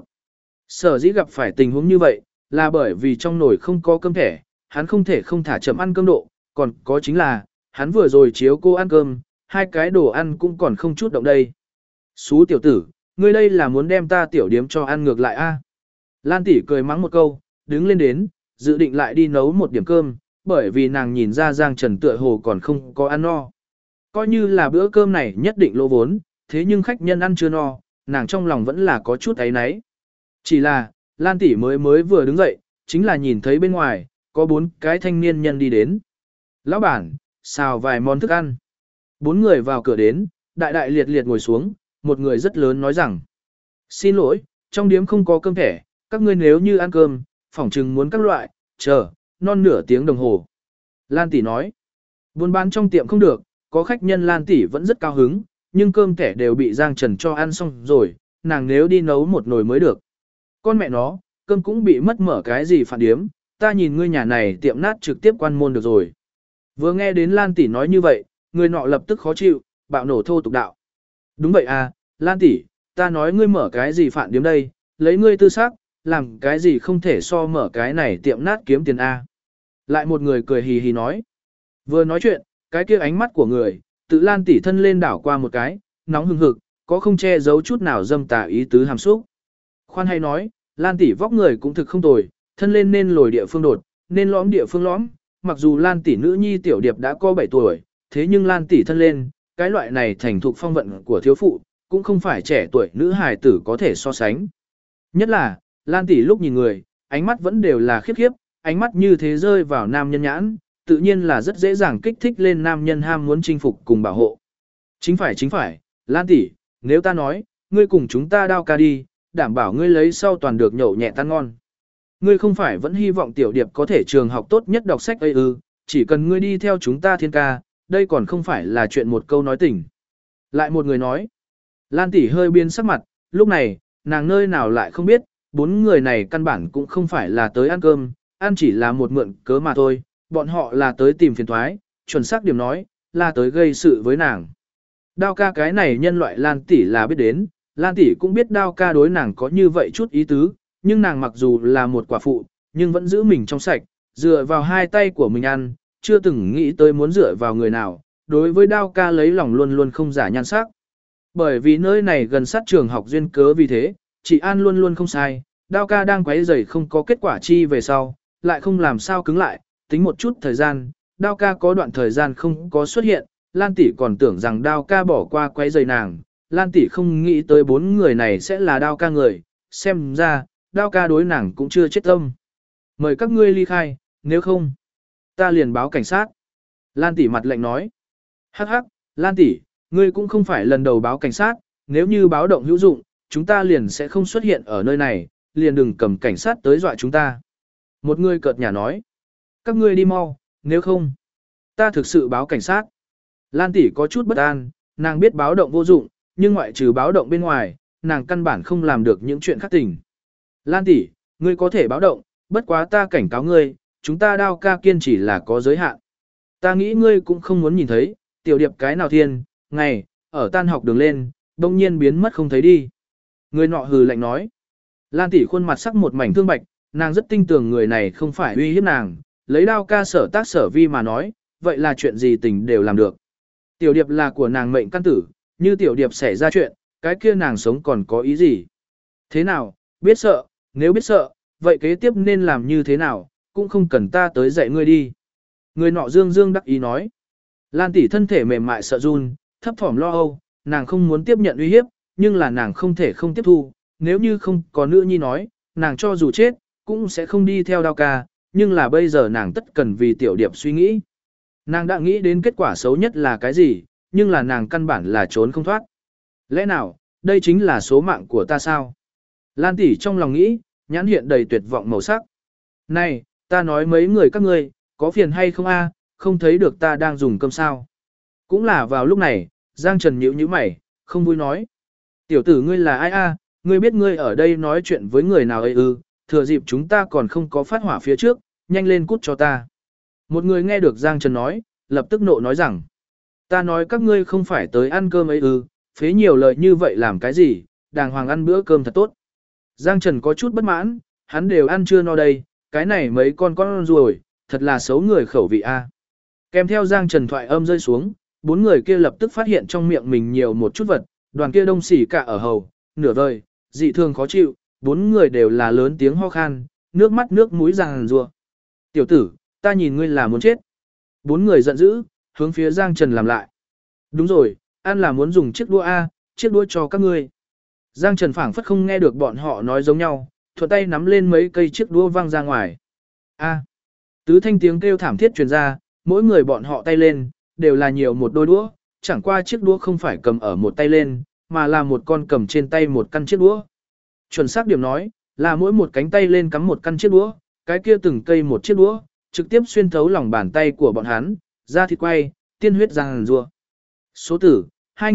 Sở dĩ gặp phải tình huống như vậy, là bởi vì trong nồi không có cơm kẻ, hắn không thể không thả chậm ăn cơm độ, còn có chính là, hắn vừa rồi chiếu cô ăn cơm, hai cái đồ ăn cũng còn không chút động đây. Xú tiểu tử, ngươi đây là muốn đem ta tiểu điếm cho ăn ngược lại a? Lan tỷ cười mắng một câu, đứng lên đến, dự định lại đi nấu một điểm cơm, bởi vì nàng nhìn ra Giang Trần tựa hồ còn không có ăn no. Coi như là bữa cơm này nhất định lỗ vốn, thế nhưng khách nhân ăn chưa no, nàng trong lòng vẫn là có chút áy náy. Chỉ là, Lan tỷ mới vừa đứng dậy, chính là nhìn thấy bên ngoài, có 4 cái thanh niên nhân đi đến. Lão bản, xào vài món thức ăn. 4 người vào cửa đến, đại liệt liệt ngồi xuống, một người rất lớn nói rằng. Xin lỗi, trong điếm không có cơm thẻ, các ngươi nếu như ăn cơm, phỏng chừng muốn các loại, chờ, non nửa tiếng đồng hồ. Lan tỷ nói, buôn bán trong tiệm không được, có khách nhân Lan tỷ vẫn rất cao hứng, nhưng cơm thẻ đều bị Giang Trần cho ăn xong rồi, nàng nếu đi nấu một nồi mới được. Con mẹ nó, cơm cũng bị mất mở cái gì phản điếm, ta nhìn ngươi nhà này tiệm nát trực tiếp quan môn được rồi. Vừa nghe đến Lan tỷ nói như vậy, người nọ lập tức khó chịu, bạo nổ thô tục đạo. Đúng vậy à, Lan tỷ, ta nói ngươi mở cái gì phản điếm đây, lấy ngươi tư xác, làm cái gì không thể so mở cái này tiệm nát kiếm tiền a. Lại một người cười hì hì nói. Vừa nói chuyện, cái kia ánh mắt của người, tự Lan tỷ thân lên đảo qua một cái, nóng hừng hực, có không che giấu chút nào dâm tà ý tứ hàm xúc. Khoan hay nói, Lan tỷ vóc người cũng thực không tồi, thân lên nên lồi địa phương đột, nên lõm địa phương lõm, mặc dù Lan tỷ nữ nhi tiểu điệp đã có 7 tuổi, thế nhưng Lan tỷ thân lên, cái loại này thành thục phong vận của thiếu phụ, cũng không phải trẻ tuổi nữ hài tử có thể so sánh. Nhất là, Lan tỷ lúc nhìn người, ánh mắt vẫn đều là khiếp khiếp, ánh mắt như thế rơi vào nam nhân nhãn, tự nhiên là rất dễ dàng kích thích lên nam nhân ham muốn chinh phục cùng bảo hộ. Chính phải, Lan tỷ, nếu ta nói, ngươi cùng chúng ta đao ca đi, đảm bảo ngươi lấy sau toàn được nhậu nhẹ tan ngon. Ngươi không phải vẫn hy vọng tiểu điệp có thể trường học tốt nhất đọc sách ấy ư, chỉ cần ngươi đi theo chúng ta thiên ca, đây còn không phải là chuyện một câu nói tình. Lại một người nói, Lan tỷ hơi biến sắc mặt, lúc này, nàng nơi nào lại không biết, 4 người này căn bản cũng không phải là tới ăn cơm, ăn chỉ là một mượn cớ mà thôi, bọn họ là tới tìm phiền toái, chuẩn xác điểm nói, là tới gây sự với nàng. Đao ca cái này nhân loại Lan tỷ là biết đến, Lan tỷ cũng biết đao ca đối nàng có như vậy chút ý tứ, nhưng nàng mặc dù là một quả phụ, nhưng vẫn giữ mình trong sạch, dựa vào hai tay của mình ăn, chưa từng nghĩ tới muốn dựa vào người nào, đối với đao ca lấy lòng luôn luôn không giả nhan sắc. Bởi vì nơi này gần sát trường học duyên cớ vì thế, chị An luôn luôn không sai, đao ca đang quấy rầy không có kết quả chi về sau, lại không làm sao cứng lại, tính một chút thời gian, đao ca có đoạn thời gian không có xuất hiện, Lan tỷ còn tưởng rằng đao ca bỏ qua quấy rầy nàng, Lan tỷ không nghĩ tới 4 người này sẽ là đao ca người, xem ra, đao ca đối nàng cũng chưa chết tâm. Mời các ngươi ly khai, nếu không, ta liền báo cảnh sát. Lan tỷ mặt lạnh nói, hắc hắc, Lan tỷ, ngươi cũng không phải lần đầu báo cảnh sát, nếu như báo động hữu dụng, chúng ta liền sẽ không xuất hiện ở nơi này, liền đừng cầm cảnh sát tới dọa chúng ta. Một người cợt nhả nói, các ngươi đi mau, nếu không, ta thực sự báo cảnh sát. Lan tỷ có chút bất an, nàng biết báo động vô dụng, nhưng ngoại trừ báo động bên ngoài, nàng căn bản không làm được những chuyện khác tình. Lan tỷ, ngươi có thể báo động, bất quá ta cảnh cáo ngươi, chúng ta đao ca kiên chỉ là có giới hạn. Ta nghĩ ngươi cũng không muốn nhìn thấy, tiểu điệp cái nào thiên, ngày, ở tan học đường lên, đông nhiên biến mất không thấy đi. Người nọ hừ lạnh nói. Lan tỷ khuôn mặt sắc một mảnh thương bạch, nàng rất tin tưởng người này không phải uy hiếp nàng, lấy đao ca sở tác sở vi mà nói, vậy là chuyện gì tình đều làm được. Tiểu điệp là của nàng mệnh căn tử, như tiểu điệp xảy ra chuyện, cái kia nàng sống còn có ý gì. Thế nào, biết sợ, nếu biết sợ, vậy kế tiếp nên làm như thế nào, cũng không cần ta tới dạy ngươi đi. Người nọ dương dương đắc ý nói. Lan tỷ thân thể mềm mại sợ run, thấp thỏm lo âu, nàng không muốn tiếp nhận uy hiếp, nhưng là nàng không thể không tiếp thu, nếu như không có nữ nhi nói, nàng cho dù chết, cũng sẽ không đi theo Đao ca, nhưng là bây giờ nàng tất cần vì Tiểu Điệp suy nghĩ. Nàng đã nghĩ đến kết quả xấu nhất là cái gì, nhưng là nàng căn bản là trốn không thoát. Lẽ nào, đây chính là số mạng của ta sao? Lan tỷ trong lòng nghĩ, nhãn hiện đầy tuyệt vọng màu sắc. Này, ta nói mấy người các ngươi, có phiền hay không a? Không thấy được ta đang dùng cơm sao? Cũng là vào lúc này, Giang Trần nhíu mày, không vui nói. Tiểu tử ngươi là ai a? Ngươi biết ngươi ở đây nói chuyện với người nào ấy ư? Thừa dịp chúng ta còn không có phát hỏa phía trước, nhanh lên cút cho ta. Một người nghe được Giang Trần nói, lập tức nộ nói rằng, ta nói các ngươi không phải tới ăn cơm ấy ư, phế nhiều lời như vậy làm cái gì, đàng hoàng ăn bữa cơm thật tốt. Giang Trần có chút bất mãn, hắn đều ăn chưa no đây, cái này mấy con ruồi, thật là xấu người khẩu vị a. Kèm theo Giang Trần thoại âm rơi xuống, bốn người kia lập tức phát hiện trong miệng mình nhiều một chút vật, đoàn kia đông xỉ cả ở hầu, nửa vời, dị thường khó chịu, bốn người đều là lớn tiếng ho khan, nước mắt nước mũi ràng rùa. Tiểu tử, ta nhìn ngươi là muốn chết. Bốn người giận dữ, hướng phía Giang Trần làm lại. Đúng rồi, ăn là muốn dùng chiếc đũa A, chiếc đũa cho các ngươi. Giang Trần phảng phất không nghe được bọn họ nói giống nhau, thuận tay nắm lên mấy cây chiếc đũa văng ra ngoài. A. Tứ thanh tiếng kêu thảm thiết truyền ra, mỗi người bọn họ tay lên, đều là nhiều một đôi đũa, chẳng qua chiếc đũa không phải cầm ở một tay lên, mà là một con cầm trên tay một căn chiếc đũa. Chuẩn xác điểm nói, là mỗi một cánh tay lên cắm một căn chiếc đũa, cái kia từng cây một chiếc đũa, trực tiếp xuyên thấu lòng bàn tay của bọn hắn, ra thịt quay, tiên huyết ràng rùa. Số tử,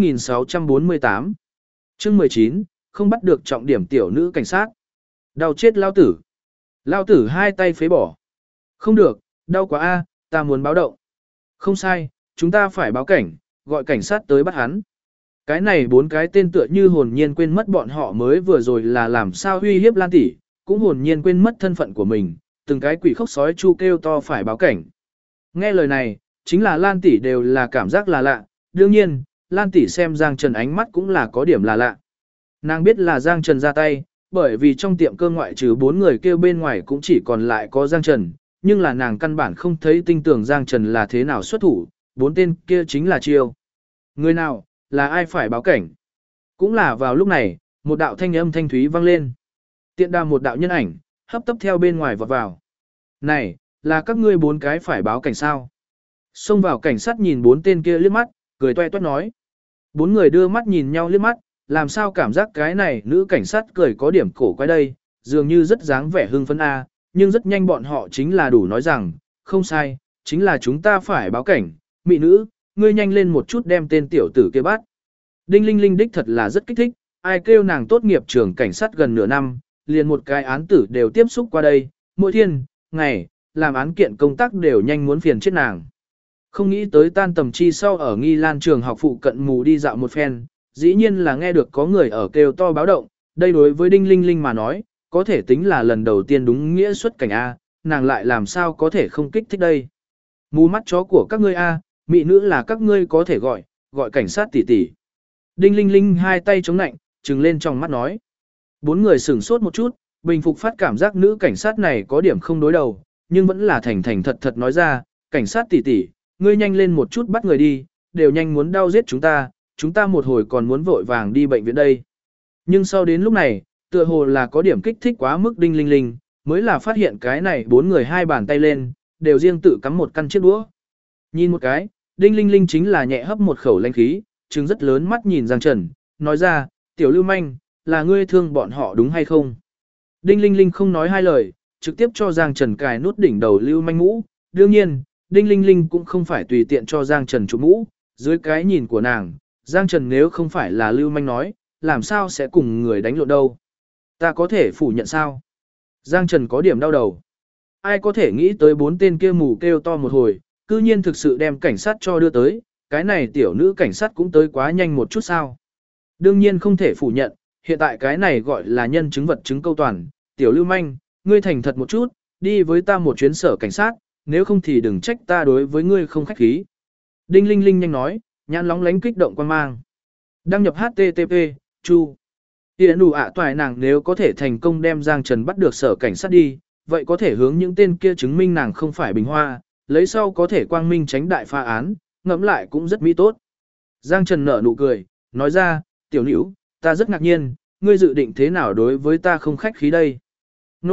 2648. Chương 19, không bắt được trọng điểm tiểu nữ cảnh sát. Đau chết lao tử. Lao tử hai tay phế bỏ. Không được, đau quá a, ta muốn báo động. Không sai, chúng ta phải báo cảnh, gọi cảnh sát tới bắt hắn. Cái này bốn cái tên tựa như hồn nhiên quên mất bọn họ mới vừa rồi là làm sao uy hiếp Lan tỷ, cũng hồn nhiên quên mất thân phận của mình, từng cái quỷ khóc sói chu kêu to phải báo cảnh. Nghe lời này, chính là Lan tỷ đều là cảm giác là lạ, đương nhiên, Lan tỷ xem Giang Trần ánh mắt cũng là có điểm là lạ. Nàng biết là Giang Trần ra tay, bởi vì trong tiệm cơm ngoại trừ bốn người kêu bên ngoài cũng chỉ còn lại có Giang Trần, nhưng là nàng căn bản không thấy tin tưởng Giang Trần là thế nào xuất thủ, bốn tên kia chính là chiêu. Người nào, là ai phải báo cảnh? Cũng là vào lúc này, một đạo thanh âm thanh thúy vang lên. Tiện đà một đạo nhân ảnh, hấp tấp theo bên ngoài vọt vào. Này, là các ngươi bốn cái phải báo cảnh sao? Xông vào cảnh sát nhìn bốn tên kia liếc mắt, cười toe toét nói. Bốn người đưa mắt nhìn nhau liếc mắt, làm sao cảm giác cái này nữ cảnh sát cười có điểm cổ quái đây, dường như rất dáng vẻ hưng phấn a, nhưng rất nhanh bọn họ chính là đủ nói rằng, không sai, chính là chúng ta phải báo cảnh, mỹ nữ, ngươi nhanh lên một chút đem tên tiểu tử kia bắt. Đinh Linh Linh đích thật là rất kích thích, ai kêu nàng tốt nghiệp trường cảnh sát gần nửa năm, liền một cái án tử đều tiếp xúc qua đây, mỗi thiên, ngày, làm án kiện công tác đều nhanh muốn phiền chết nàng. Không nghĩ tới tan tầm chi sau ở Nghi Lan trường học phụ cận mù đi dạo một phen, dĩ nhiên là nghe được có người ở kêu to báo động, đây đối với Đinh Linh Linh mà nói, có thể tính là lần đầu tiên đúng nghĩa xuất cảnh A, nàng lại làm sao có thể không kích thích đây. Mù mắt chó của các ngươi A, mỹ nữ là các ngươi có thể gọi cảnh sát tỷ tỷ. Đinh Linh Linh hai tay chống nạnh, trừng lên trong mắt nói. Bốn người sửng sốt một chút, bình phục phát cảm giác nữ cảnh sát này có điểm không đối đầu, nhưng vẫn là thành thành thật thật nói ra, cảnh sát tỷ tỷ, ngươi nhanh lên một chút bắt người đi, đều nhanh muốn đau giết chúng ta một hồi còn muốn vội vàng đi bệnh viện đây. Nhưng sau đến lúc này, tựa hồ là có điểm kích thích quá mức Đinh Linh Linh, mới là phát hiện cái này bốn người hai bàn tay lên, đều riêng tự cắm một căn chiếc đũa. Nhìn một cái, Đinh Linh Linh chính là nhẹ hấp một khẩu lãnh khí, trừng rất lớn mắt nhìn Giang Trần, nói ra, tiểu lưu manh, là ngươi thương bọn họ đúng hay không? Đinh Linh Linh không nói hai lời, trực tiếp cho Giang Trần cài nút đỉnh đầu lưu manh mũ, đương nhiên, Đinh Linh Linh cũng không phải tùy tiện cho Giang Trần chụp mũ, dưới cái nhìn của nàng, Giang Trần nếu không phải là lưu manh nói, làm sao sẽ cùng người đánh lộn đâu? Ta có thể phủ nhận sao? Giang Trần có điểm đau đầu. Ai có thể nghĩ tới bốn tên kia mù kêu to một hồi, cư nhiên thực sự đem cảnh sát cho đưa tới, cái này tiểu nữ cảnh sát cũng tới quá nhanh một chút sao? Đương nhiên không thể phủ nhận, hiện tại cái này gọi là nhân chứng vật chứng câu toàn, tiểu lưu manh, ngươi thành thật một chút, đi với ta một chuyến sở cảnh sát, nếu không thì đừng trách ta đối với ngươi không khách khí. Đinh Linh Linh nhanh nói, nhãn lóng lánh kích động quan mang. Đăng nhập HTTP, chu. Hiện đủ toại nàng nếu có thể thành công đem Giang Trần bắt được sở cảnh sát đi, vậy có thể hướng những tên kia chứng minh nàng không phải bình hoa, lấy sau có thể quang minh tránh đại pha án, ngẫm lại cũng rất mỹ tốt. Giang Trần nở nụ cười, nói ra, tiểu nữ, ta rất ngạc nhiên, ngươi dự định thế nào đối với ta không khách khí đây? Nô,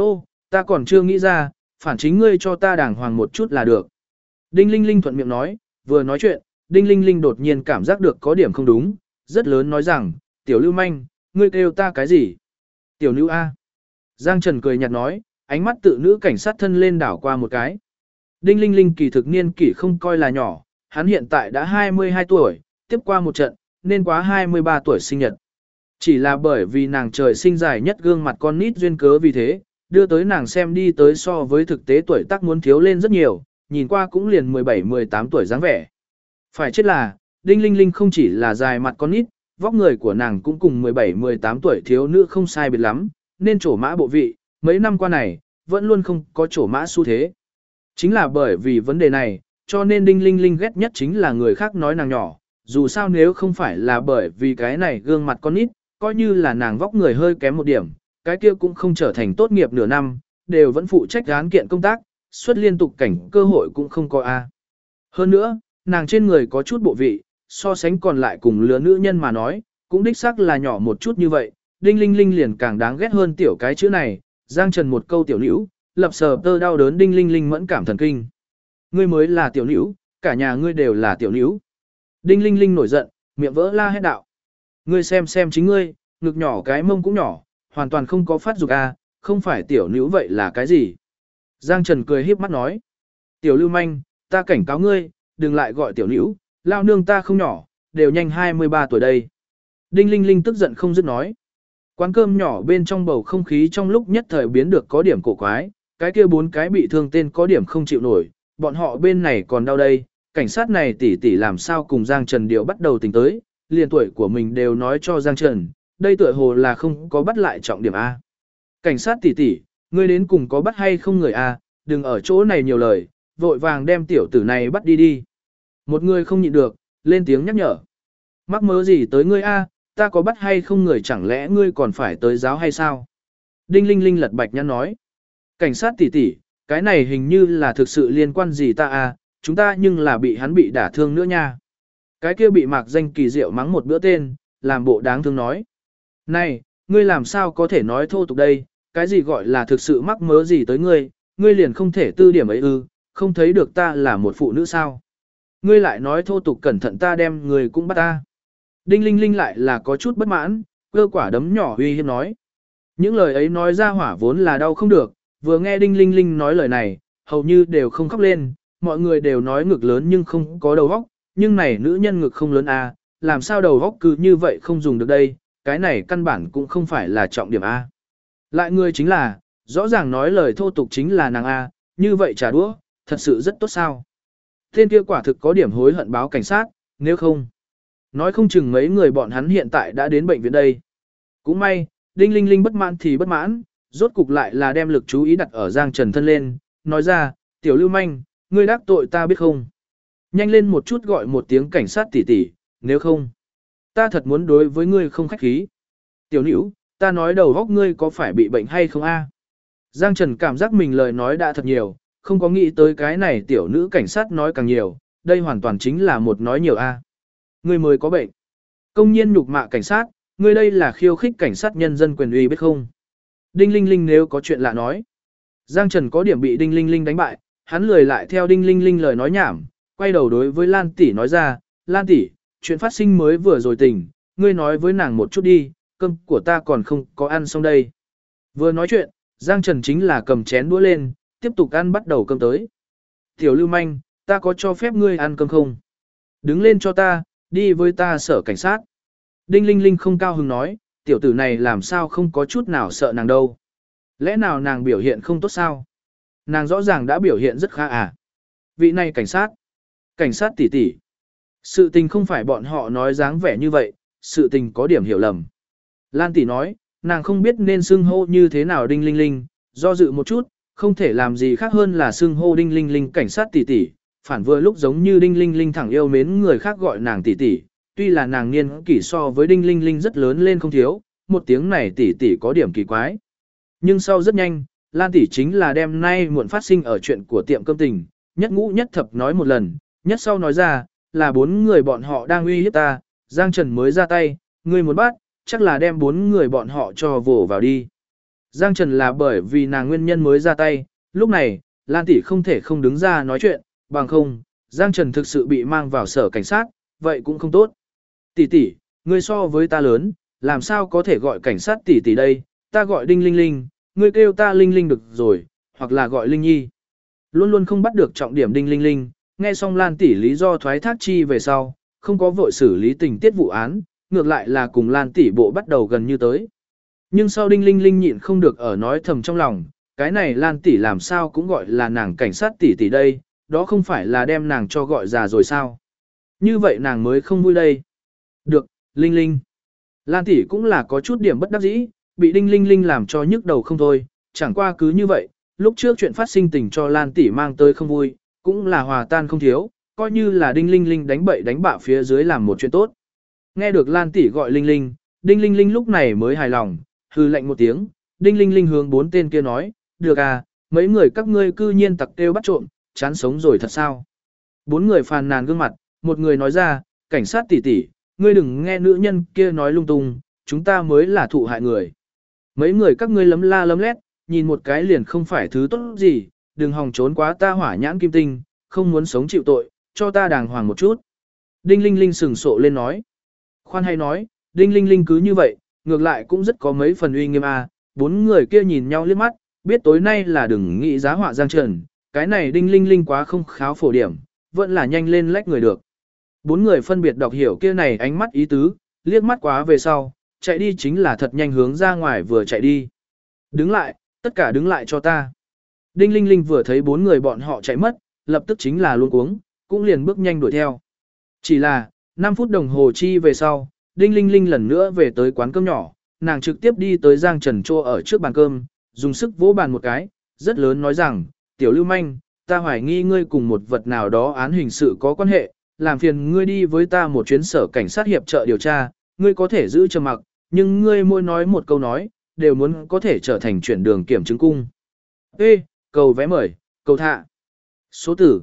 Ta còn chưa nghĩ ra, phản chính ngươi cho ta đàng hoàng một chút là được. Đinh Linh Linh thuận miệng nói, vừa nói chuyện, Đinh Linh Linh đột nhiên cảm giác được có điểm không đúng, rất lớn nói rằng, tiểu lưu manh, ngươi kêu ta cái gì? Tiểu nữ A. Giang Trần cười nhạt nói, ánh mắt tự nữ cảnh sát thân lên đảo qua một cái. Đinh Linh Linh kỳ thực niên kỷ không coi là nhỏ, hắn hiện tại đã 22 tuổi, tiếp qua một trận, nên quá 23 tuổi sinh nhật. Chỉ là bởi vì nàng trời sinh dài nhất gương mặt con nít duyên cớ vì thế, đưa tới nàng xem đi tới so với thực tế tuổi tác muốn thiếu lên rất nhiều, nhìn qua cũng liền 17-18 tuổi dáng vẻ. Phải chết là, Đinh Linh Linh không chỉ là dài mặt con nít, vóc người của nàng cũng cùng 17-18 tuổi thiếu nữ không sai biệt lắm, nên trổ mã bộ vị, mấy năm qua này, vẫn luôn không có trổ mã xu thế. Chính là bởi vì vấn đề này, cho nên Đinh Linh Linh ghét nhất chính là người khác nói nàng nhỏ, dù sao nếu không phải là bởi vì cái này gương mặt con nít, coi như là nàng vóc người hơi kém một điểm, cái kia cũng không trở thành tốt nghiệp nửa năm, đều vẫn phụ trách án kiện công tác, suốt liên tục cảnh cơ hội cũng không có a. Hơn nữa, nàng trên người có chút bộ vị, so sánh còn lại cùng lứa nữ nhân mà nói, cũng đích xác là nhỏ một chút như vậy, Đinh Linh Linh liền càng đáng ghét hơn tiểu cái chữ này, Giang Trần một câu tiểu nữ, lập sờ tơ đau đớn Đinh Linh Linh mẫn cảm thần kinh. Ngươi mới là tiểu nữ, cả nhà ngươi đều là tiểu nữ. Đinh Linh Linh nổi giận, miệng vỡ la hét đạo. Ngươi xem chính ngươi, ngực nhỏ cái mông cũng nhỏ, hoàn toàn không có phát dục a, không phải tiểu nữ vậy là cái gì? Giang Trần cười híp mắt nói. Tiểu lưu manh, ta cảnh cáo ngươi, đừng lại gọi tiểu nữ, lao nương ta không nhỏ, đều nhanh 23 tuổi đây. Đinh Linh Linh tức giận không dứt nói. Quán cơm nhỏ bên trong bầu không khí trong lúc nhất thời biến được có điểm cổ quái, cái kia bốn cái bị thương tên có điểm không chịu nổi, bọn họ bên này còn đau đây, cảnh sát này tỉ tỉ làm sao cùng Giang Trần điều bắt đầu tính tới, liền tuổi của mình đều nói cho Giang Trần, đây tựa hồ là không có bắt lại trọng điểm A. Cảnh sát tỉ tỉ, ngươi đến cùng có bắt hay không người A, đừng ở chỗ này nhiều lời, vội vàng đem tiểu tử này bắt đi đi. Một người không nhịn được, lên tiếng nhắc nhở. Mắc mớ gì tới ngươi A, ta có bắt hay không người chẳng lẽ ngươi còn phải tới giáo hay sao? Đinh Linh Linh lật bạch nhăn nói. Cảnh sát tỉ tỉ, cái này hình như là thực sự liên quan gì ta A, chúng ta nhưng là bị hắn bị đả thương nữa nha. Cái kia bị mạc danh kỳ diệu mắng một bữa tên, làm bộ đáng thương nói. Này, ngươi làm sao có thể nói thô tục đây, cái gì gọi là thực sự mắc mớ gì tới ngươi, ngươi liền không thể tư điểm ấy ư, không thấy được ta là một phụ nữ sao. Ngươi lại nói thô tục cẩn thận ta đem người cũng bắt ta. Đinh Linh Linh lại là có chút bất mãn, cơ quả đấm nhỏ uy hiếp nói. Những lời ấy nói ra hỏa vốn là đau không được, vừa nghe Đinh Linh Linh nói lời này, hầu như đều không khóc lên, mọi người đều nói ngực lớn nhưng không có đầu óc, nhưng này nữ nhân ngực không lớn a, làm sao đầu óc cứ như vậy không dùng được đây, cái này căn bản cũng không phải là trọng điểm a. Lại người chính là, rõ ràng nói lời thô tục chính là nàng a, như vậy trả đũa, thật sự rất tốt sao. Tên kia quả thực có điểm hối hận báo cảnh sát, nếu không, nói không chừng mấy người bọn hắn hiện tại đã đến bệnh viện đây. Cũng may, Đinh Linh Linh bất mãn thì bất mãn, rốt cục lại là đem lực chú ý đặt ở Giang Trần thân lên, nói ra, tiểu lưu manh, ngươi đắc tội ta biết không? Nhanh lên một chút gọi một tiếng cảnh sát tỉ tỉ, nếu không, ta thật muốn đối với ngươi không khách khí. Tiểu nữ, ta nói đầu góc ngươi có phải bị bệnh hay không a? Giang Trần cảm giác mình lời nói đã thật nhiều, không có nghĩ tới cái này tiểu nữ cảnh sát nói càng nhiều, đây hoàn toàn chính là một nói nhiều a. Ngươi mới có bệnh. Công nhiên nhục mạ cảnh sát, ngươi đây là khiêu khích cảnh sát nhân dân quyền uy biết không? Đinh Linh Linh nếu có chuyện lạ nói. Giang Trần có điểm bị Đinh Linh Linh đánh bại, hắn lười lại theo Đinh Linh Linh lời nói nhảm, quay đầu đối với Lan tỷ nói ra, Lan tỷ, chuyện phát sinh mới vừa rồi tình, ngươi nói với nàng một chút đi, cơm của ta còn không có ăn xong đây. Vừa nói chuyện, Giang Trần chính là cầm chén đũa lên, tiếp tục ăn bắt đầu cơm tới. Tiểu lưu manh, ta có cho phép ngươi ăn cơm không? Đứng lên cho ta, đi với ta sở cảnh sát. Đinh Linh Linh không cao hứng nói, tiểu tử này làm sao không có chút nào sợ nàng đâu. Lẽ nào nàng biểu hiện không tốt sao? Nàng rõ ràng đã biểu hiện rất khá à. Vị này cảnh sát tỷ tỷ. Sự tình không phải bọn họ nói dáng vẻ như vậy, sự tình có điểm hiểu lầm. Lan tỷ nói, nàng không biết nên xưng hô như thế nào Đinh Linh Linh, do dự một chút, không thể làm gì khác hơn là xưng hô Đinh Linh Linh cảnh sát tỷ tỷ, phản vừa lúc giống như Đinh Linh Linh thẳng yêu mến người khác gọi nàng tỷ tỷ, tuy là nàng niên kỷ so với Đinh Linh Linh rất lớn lên không thiếu, một tiếng này tỷ tỷ có điểm kỳ quái. Nhưng sau rất nhanh, Lan tỷ chính là đêm nay muộn phát sinh ở chuyện của tiệm cơm tình, nhất ngũ nhất thập nói một lần, nhất sau nói ra, là bốn người bọn họ đang uy hiếp ta, Giang Trần mới ra tay, ngươi muốn bắt, chắc là đem bốn người bọn họ cho vồ vào đi. Giang Trần là bởi vì nàng nguyên nhân mới ra tay, lúc này, Lan tỷ không thể không đứng ra nói chuyện, bằng không, Giang Trần thực sự bị mang vào sở cảnh sát, vậy cũng không tốt. Tỷ tỷ, ngươi so với ta lớn, làm sao có thể gọi cảnh sát tỷ tỷ đây, ta gọi Đinh Linh Linh, ngươi kêu ta Linh Linh được rồi, hoặc là gọi Linh Nhi. Luôn luôn không bắt được trọng điểm Đinh Linh Linh, nghe xong Lan tỷ lý do thoái thác chi về sau, không có vội xử lý tình tiết vụ án, ngược lại là cùng Lan tỷ bộ bắt đầu gần như tới. Nhưng sau Đinh Linh Linh nhịn không được ở nói thầm trong lòng, cái này Lan tỷ làm sao cũng gọi là nàng cảnh sát tỷ tỷ đây, đó không phải là đem nàng cho gọi già rồi sao? Như vậy nàng mới không vui đây. Được, Linh Linh. Lan tỷ cũng là có chút điểm bất đắc dĩ, bị Đinh Linh Linh làm cho nhức đầu không thôi, chẳng qua cứ như vậy, lúc trước chuyện phát sinh tình cho Lan tỷ mang tới không vui, cũng là hòa tan không thiếu, coi như là Đinh Linh Linh đánh bậy đánh bạ phía dưới làm một chuyện tốt. Nghe được Lan tỷ gọi Linh Linh, Đinh Linh Linh lúc này mới hài lòng, hừ lạnh một tiếng, Đinh Linh Linh hướng 4 tên kia nói, được à, mấy người các ngươi cư nhiên tặc kêu bắt trộm, chán sống rồi thật sao? 4 người phàn nàn gương mặt, một người nói ra, cảnh sát tỷ tỷ, ngươi đừng nghe nữ nhân kia nói lung tung, chúng ta mới là thụ hại người. Mấy người các ngươi lấm la lấm lét, nhìn một cái liền không phải thứ tốt gì, đừng hòng trốn quá ta hỏa nhãn kim tinh, không muốn sống chịu tội, cho ta đàng hoàng một chút. Đinh Linh Linh sừng sộ lên nói. Khoan hay nói, Đinh Linh Linh cứ như vậy, ngược lại cũng rất có mấy phần uy nghiêm a. 4 người kia nhìn nhau liếc mắt, biết tối nay là đừng nghĩ giá họa Giang Trần, cái này Đinh Linh Linh quá không kháo phổ điểm, vẫn là nhanh lên lách người được. 4 người phân biệt đọc hiểu kia này ánh mắt ý tứ, liếc mắt quá về sau, chạy đi chính là thật nhanh hướng ra ngoài vừa chạy đi. Đứng lại, tất cả đứng lại cho ta. Đinh Linh Linh vừa thấy 4 người bọn họ chạy mất, lập tức chính là luống cuống, cũng liền bước nhanh đuổi theo. Chỉ là, 5 phút đồng hồ chi về sau, Đinh Linh Linh lần nữa về tới quán cơm nhỏ, nàng trực tiếp đi tới Giang Trần Trô ở trước bàn cơm, dùng sức vỗ bàn một cái, rất lớn nói rằng, tiểu lưu manh, ta hoài nghi ngươi cùng một vật nào đó án hình sự có quan hệ, làm phiền ngươi đi với ta một chuyến sở cảnh sát hiệp trợ điều tra, ngươi có thể giữ trầm mặc, nhưng ngươi mỗi nói một câu nói, đều muốn có thể trở thành chuyển đường kiểm chứng cung. Ê, cầu vé mời, cầu thạ. Số tử,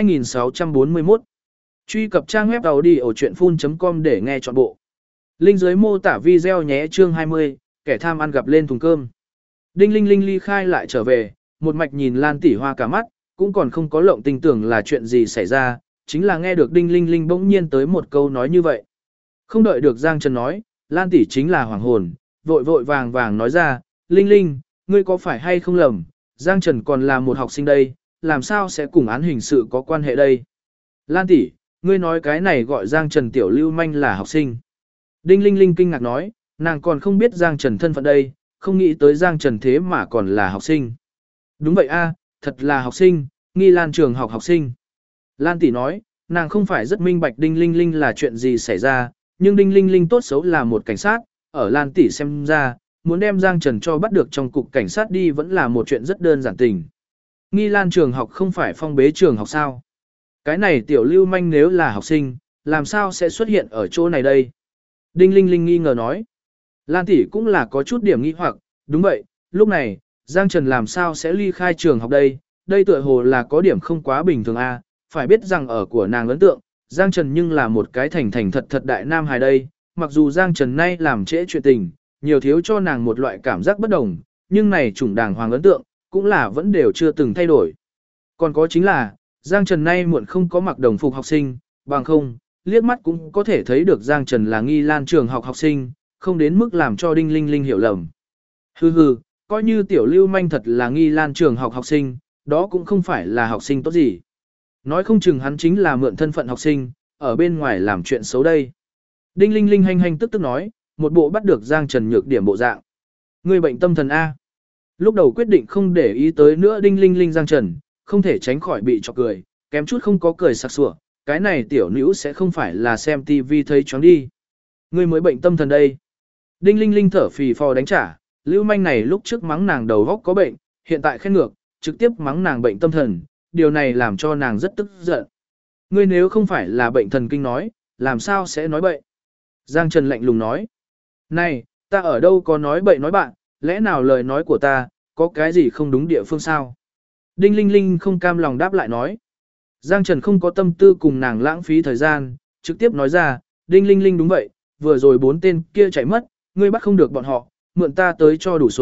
2641. Truy cập trang web audiochuyenphun.com để nghe trọn bộ. Link dưới mô tả video nhé chương 20, kẻ tham ăn gặp lên thùng cơm. Đinh Linh Linh ly khai lại trở về, một mạch nhìn Lan tỷ hoa cả mắt, cũng còn không có lộng tình tưởng là chuyện gì xảy ra, chính là nghe được Đinh Linh Linh bỗng nhiên tới một câu nói như vậy. Không đợi được Giang Trần nói, Lan tỷ chính là hoàng hồn, vội vội vàng vàng nói ra, Linh Linh, ngươi có phải hay không lầm, Giang Trần còn là một học sinh đây, làm sao sẽ cùng án hình sự có quan hệ đây? Lan tỷ, ngươi nói cái này gọi Giang Trần tiểu lưu manh là học sinh. Đinh Linh Linh kinh ngạc nói, nàng còn không biết Giang Trần thân phận đây, không nghĩ tới Giang Trần thế mà còn là học sinh. Đúng vậy a, thật là học sinh, Nghi Lan trường học học sinh. Lan tỷ nói, nàng không phải rất minh bạch Đinh Linh Linh là chuyện gì xảy ra, nhưng Đinh Linh Linh tốt xấu là một cảnh sát, ở Lan tỷ xem ra, muốn đem Giang Trần cho bắt được trong cục cảnh sát đi vẫn là một chuyện rất đơn giản tình. Nghi Lan trường học không phải phong bế trường học sao? Cái này tiểu lưu manh nếu là học sinh, làm sao sẽ xuất hiện ở chỗ này đây? Đinh Linh Linh nghi ngờ nói. Lan tỷ cũng là có chút điểm nghi hoặc, đúng vậy, lúc này, Giang Trần làm sao sẽ ly khai trường học đây? Đây tựa hồ là có điểm không quá bình thường a, phải biết rằng ở của nàng ấn tượng, Giang Trần nhưng là một cái thành thành thật thật đại nam hài đây, mặc dù Giang Trần nay làm trễ chuyện tình, nhiều thiếu cho nàng một loại cảm giác bất đồng, nhưng này chủng đàng hoàng ấn tượng, cũng là vẫn đều chưa từng thay đổi. Còn có chính là, Giang Trần nay muộn không có mặc đồng phục học sinh, bằng không, liếc mắt cũng có thể thấy được Giang Trần là Nghi Lan trường học học sinh, không đến mức làm cho Đinh Linh Linh hiểu lầm. Hừ hừ, coi như tiểu lưu manh thật là Nghi Lan trường học học sinh, đó cũng không phải là học sinh tốt gì. Nói không chừng hắn chính là mượn thân phận học sinh, ở bên ngoài làm chuyện xấu đây. Đinh Linh Linh hành tức tức nói, một bộ bắt được Giang Trần nhược điểm bộ dạng. Người bệnh tâm thần A. Lúc đầu quyết định không để ý tới nữa Đinh Linh Linh Giang Trần, không thể tránh khỏi bị chọc cười, kém chút không có cười sặc sủa, cái này tiểu nữ sẽ không phải là xem tivi thấy choáng đi. Người mới bệnh tâm thần đây. Đinh Linh Linh thở phì phò đánh trả, lưu manh này lúc trước mắng nàng đầu góc có bệnh, hiện tại khen ngược, trực tiếp mắng nàng bệnh tâm thần, điều này làm cho nàng rất tức giận. Ngươi nếu không phải là bệnh thần kinh nói, làm sao sẽ nói bậy? Giang Trần lạnh lùng nói. Này, ta ở đâu có nói bậy nói bạn, lẽ nào lời nói của ta, có cái gì không đúng địa phương sao? Đinh Linh Linh không cam lòng đáp lại nói. Giang Trần không có tâm tư cùng nàng lãng phí thời gian, trực tiếp nói ra, Đinh Linh Linh đúng vậy, vừa rồi 4 tên kia chạy mất, ngươi bắt không được bọn họ, mượn ta tới cho đủ số,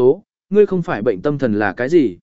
ngươi không phải bệnh tâm thần là cái gì?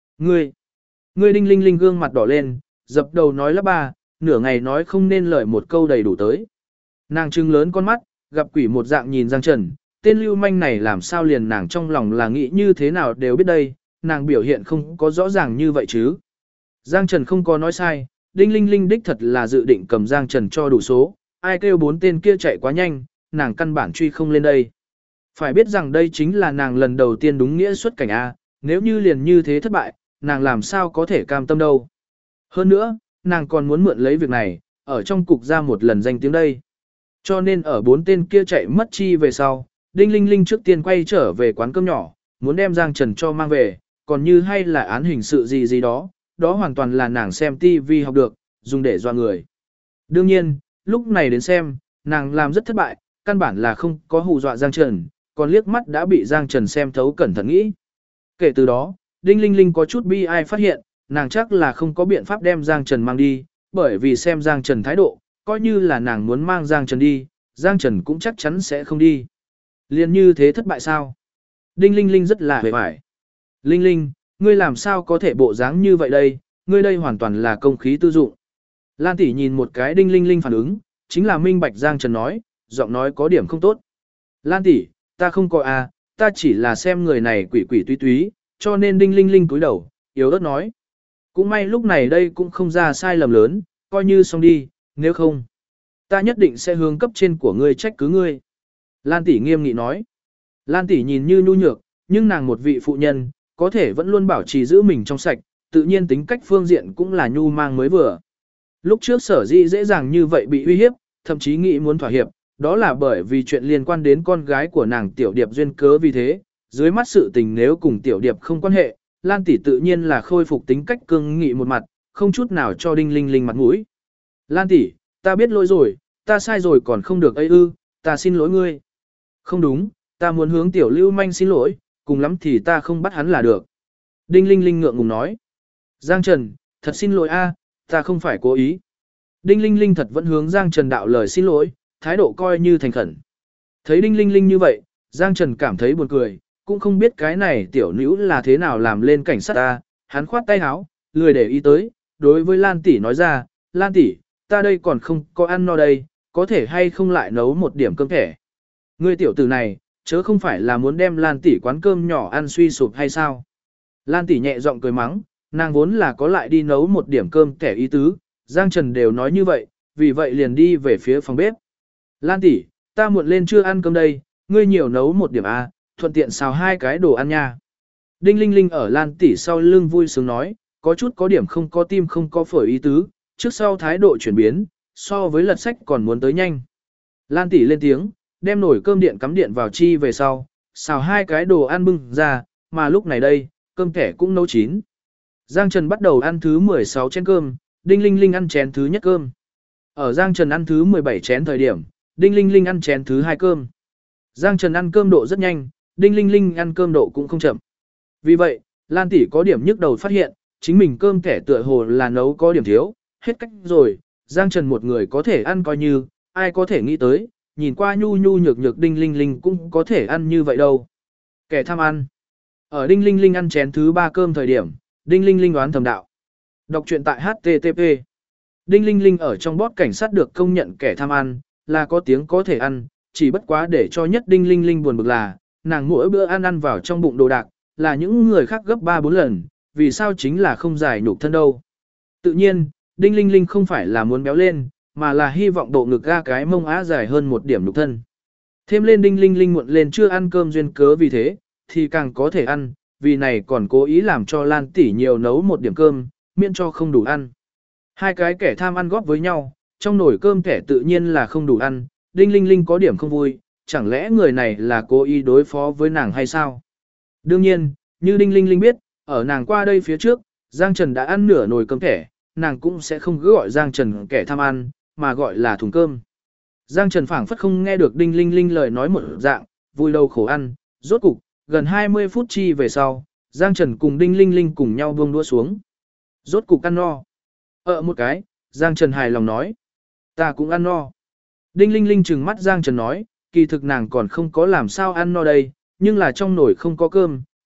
Ngươi Đinh Linh Linh gương mặt đỏ lên, dập đầu nói lắp ba, nửa ngày nói không nên lời một câu đầy đủ tới. Nàng trừng lớn con mắt, gặp quỷ một dạng nhìn Giang Trần, tên lưu manh này làm sao liền nàng trong lòng là nghĩ như thế nào đều biết đây, nàng biểu hiện không có rõ ràng như vậy chứ. Giang Trần không có nói sai, Đinh Linh Linh đích thật là dự định cầm Giang Trần cho đủ số, ai kêu 4 tên kia chạy quá nhanh, nàng căn bản truy không lên đây. Phải biết rằng đây chính là nàng lần đầu tiên đúng nghĩa xuất cảnh A, nếu như liền như thế thất bại, nàng làm sao có thể cam tâm đâu. Hơn nữa, nàng còn muốn mượn lấy việc này, ở trong cục ra một lần danh tiếng đây. Cho nên ở 4 tên kia chạy mất chi về sau, Đinh Linh Linh trước tiên quay trở về quán cơm nhỏ, muốn đem Giang Trần cho mang về, còn như hay là án hình sự gì gì đó, đó hoàn toàn là nàng xem TV học được, dùng để dọa người. Đương nhiên, lúc này đến xem, nàng làm rất thất bại, căn bản là không có hù dọa Giang Trần, còn liếc mắt đã bị Giang Trần xem thấu cẩn thận nghĩ. Kể từ đó, Đinh Linh Linh có chút bi ai phát hiện, nàng chắc là không có biện pháp đem Giang Trần mang đi, bởi vì xem Giang Trần thái độ, coi như là nàng muốn mang Giang Trần đi, Giang Trần cũng chắc chắn sẽ không đi. Liên như thế thất bại sao? Đinh Linh Linh rất là hề bại. Linh Linh, ngươi làm sao có thể bộ dáng như vậy đây, ngươi đây hoàn toàn là công khí tư dụng. Lan tỷ nhìn một cái Đinh Linh Linh phản ứng, chính là minh bạch Giang Trần nói, giọng nói có điểm không tốt. Lan tỷ, ta không có à, ta chỉ là xem người này quỷ quỷ túy túy, cho nên Đinh Linh Linh cúi đầu, yếu ớt nói. Cũng may lúc này đây cũng không ra sai lầm lớn, coi như xong đi, nếu không, ta nhất định sẽ hướng cấp trên của ngươi trách cứ ngươi. Lan tỷ nghiêm nghị nói. Lan tỷ nhìn như nhu nhược, nhưng nàng một vị phụ nhân, có thể vẫn luôn bảo trì giữ mình trong sạch, tự nhiên tính cách phương diện cũng là nhu mang mới vừa. Lúc trước Sở Dĩ dễ dàng như vậy bị uy hiếp, thậm chí nghĩ muốn thỏa hiệp, đó là bởi vì chuyện liên quan đến con gái của nàng Tiểu Điệp duyên cớ vì thế, dưới mắt sự tình nếu cùng Tiểu Điệp không quan hệ, Lan tỷ tự nhiên là khôi phục tính cách cương nghị một mặt, không chút nào cho Đinh Linh Linh mặt mũi. Lan tỷ, ta biết lỗi rồi, ta sai rồi còn không được ấy ư, ta xin lỗi ngươi. Không đúng, ta muốn hướng Tiểu Lưu Manh xin lỗi, cùng lắm thì ta không bắt hắn là được. Đinh Linh Linh ngượng ngùng nói. Giang Trần, thật xin lỗi a, ta không phải cố ý. Đinh Linh Linh thật vẫn hướng Giang Trần đạo lời xin lỗi, thái độ coi như thành khẩn. Thấy Đinh Linh Linh như vậy, Giang Trần cảm thấy buồn cười, cũng không biết cái này tiểu nữ là thế nào làm lên cảnh sát ta, hắn khoát tay áo, lười để ý tới, đối với Lan tỷ nói ra, Lan tỷ, ta đây còn không có ăn no đây, có thể hay không lại nấu một điểm cơm thẻ. Ngươi tiểu tử này, chớ không phải là muốn đem Lan tỷ quán cơm nhỏ ăn suy sụp hay sao? Lan tỷ nhẹ giọng cười mắng, nàng vốn là có lại đi nấu một điểm cơm thẻ ý tứ, Giang Trần đều nói như vậy, vì vậy liền đi về phía phòng bếp. Lan tỷ, ta muộn lên chưa ăn cơm đây, ngươi nhiều nấu một điểm a, thuận tiện xào 2 cái đồ ăn nha. Đinh Linh Linh ở Lan tỷ sau lưng vui sướng nói, có chút có điểm không có tim không có phổi ý tứ, trước sau thái độ chuyển biến, so với lật sách còn muốn tới nhanh. Lan tỷ lên tiếng, đem nồi cơm điện cắm điện vào chi về sau, xào 2 cái đồ ăn bưng ra, mà lúc này đây, cơm thẻ cũng nấu chín. Giang Trần bắt đầu ăn thứ 16 chén cơm, Đinh Linh Linh ăn chén thứ nhất cơm. Ở Giang Trần ăn thứ 17 chén thời điểm, Đinh Linh Linh ăn chén thứ 2 cơm. Giang Trần ăn cơm độ rất nhanh, Đinh Linh Linh ăn cơm độ cũng không chậm. Vì vậy, Lan tỷ có điểm nhức đầu phát hiện, chính mình cơm thẻ tựa hồ là nấu có điểm thiếu, hết cách rồi, Giang Trần một người có thể ăn coi như, ai có thể nghĩ tới, nhìn qua nhu nhu nhược nhược Đinh Linh Linh cũng có thể ăn như vậy đâu. Kẻ tham ăn. Ở Đinh Linh Linh ăn chén thứ 3 cơm thời điểm, Đinh Linh Linh đoán thầm đạo. Đọc truyện tại HTTP. Đinh Linh Linh ở trong bót cảnh sát được công nhận kẻ tham ăn, là có tiếng có thể ăn, chỉ bất quá để cho nhất Đinh Linh Linh buồn bực là, nàng mỗi bữa ăn vào trong bụng đồ đạc, là những người khác gấp 3-4 lần, vì sao chính là không giải nhục thân đâu. Tự nhiên, Đinh Linh Linh không phải là muốn béo lên, mà là hy vọng độ ngực ga cái mông á dài hơn một điểm nhục thân. Thêm lên Đinh Linh Linh muộn lên chưa ăn cơm duyên cớ vì thế, thì càng có thể ăn, vì này còn cố ý làm cho Lan tỷ nhiều nấu một điểm cơm, miễn cho không đủ ăn. 2 cái kẻ tham ăn góp với nhau, trong nồi cơm kẻ tự nhiên là không đủ ăn, Đinh Linh Linh có điểm không vui, chẳng lẽ người này là cố ý đối phó với nàng hay sao? Đương nhiên, như Đinh Linh Linh biết, ở nàng qua đây phía trước, Giang Trần đã ăn nửa nồi cơm kẻ, nàng cũng sẽ không cứ gọi Giang Trần kẻ tham ăn, mà gọi là thùng cơm. Giang Trần phảng phất không nghe được Đinh Linh Linh lời nói một dạng, vui đầu khổ ăn, rốt cục, gần 20 phút chi về sau, Giang Trần cùng Đinh Linh Linh cùng nhau buông đũa xuống. Rốt cục ăn no. Một cái, Giang Trần hài lòng nói. Ta cũng ăn no. Đinh Linh Linh trừng mắt Giang Trần nói, kỳ thực nàng còn không có làm sao ăn no đây, nhưng là trong nồi không có cơm,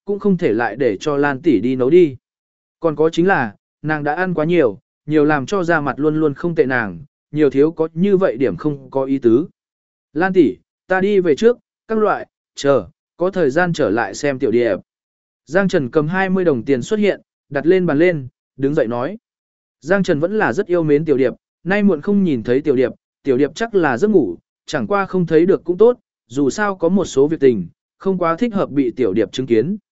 cũng không thể lại để cho Lan tỷ đi nấu đi. Còn có chính là, nàng đã ăn quá nhiều, nhiều làm cho da mặt luôn luôn không tệ nàng, nhiều thiếu có như vậy điểm không có ý tứ. Lan tỷ, ta đi về trước, các loại, chờ, có thời gian trở lại xem tiểu điệp. Giang Trần cầm 20 đồng tiền xuất hiện, đặt lên bàn lên, đứng dậy nói. Giang Trần vẫn là rất yêu mến tiểu điệp, nay muộn không nhìn thấy tiểu điệp chắc là giấc ngủ, chẳng qua không thấy được cũng tốt, dù sao có một số việc tình, không quá thích hợp bị tiểu điệp chứng kiến.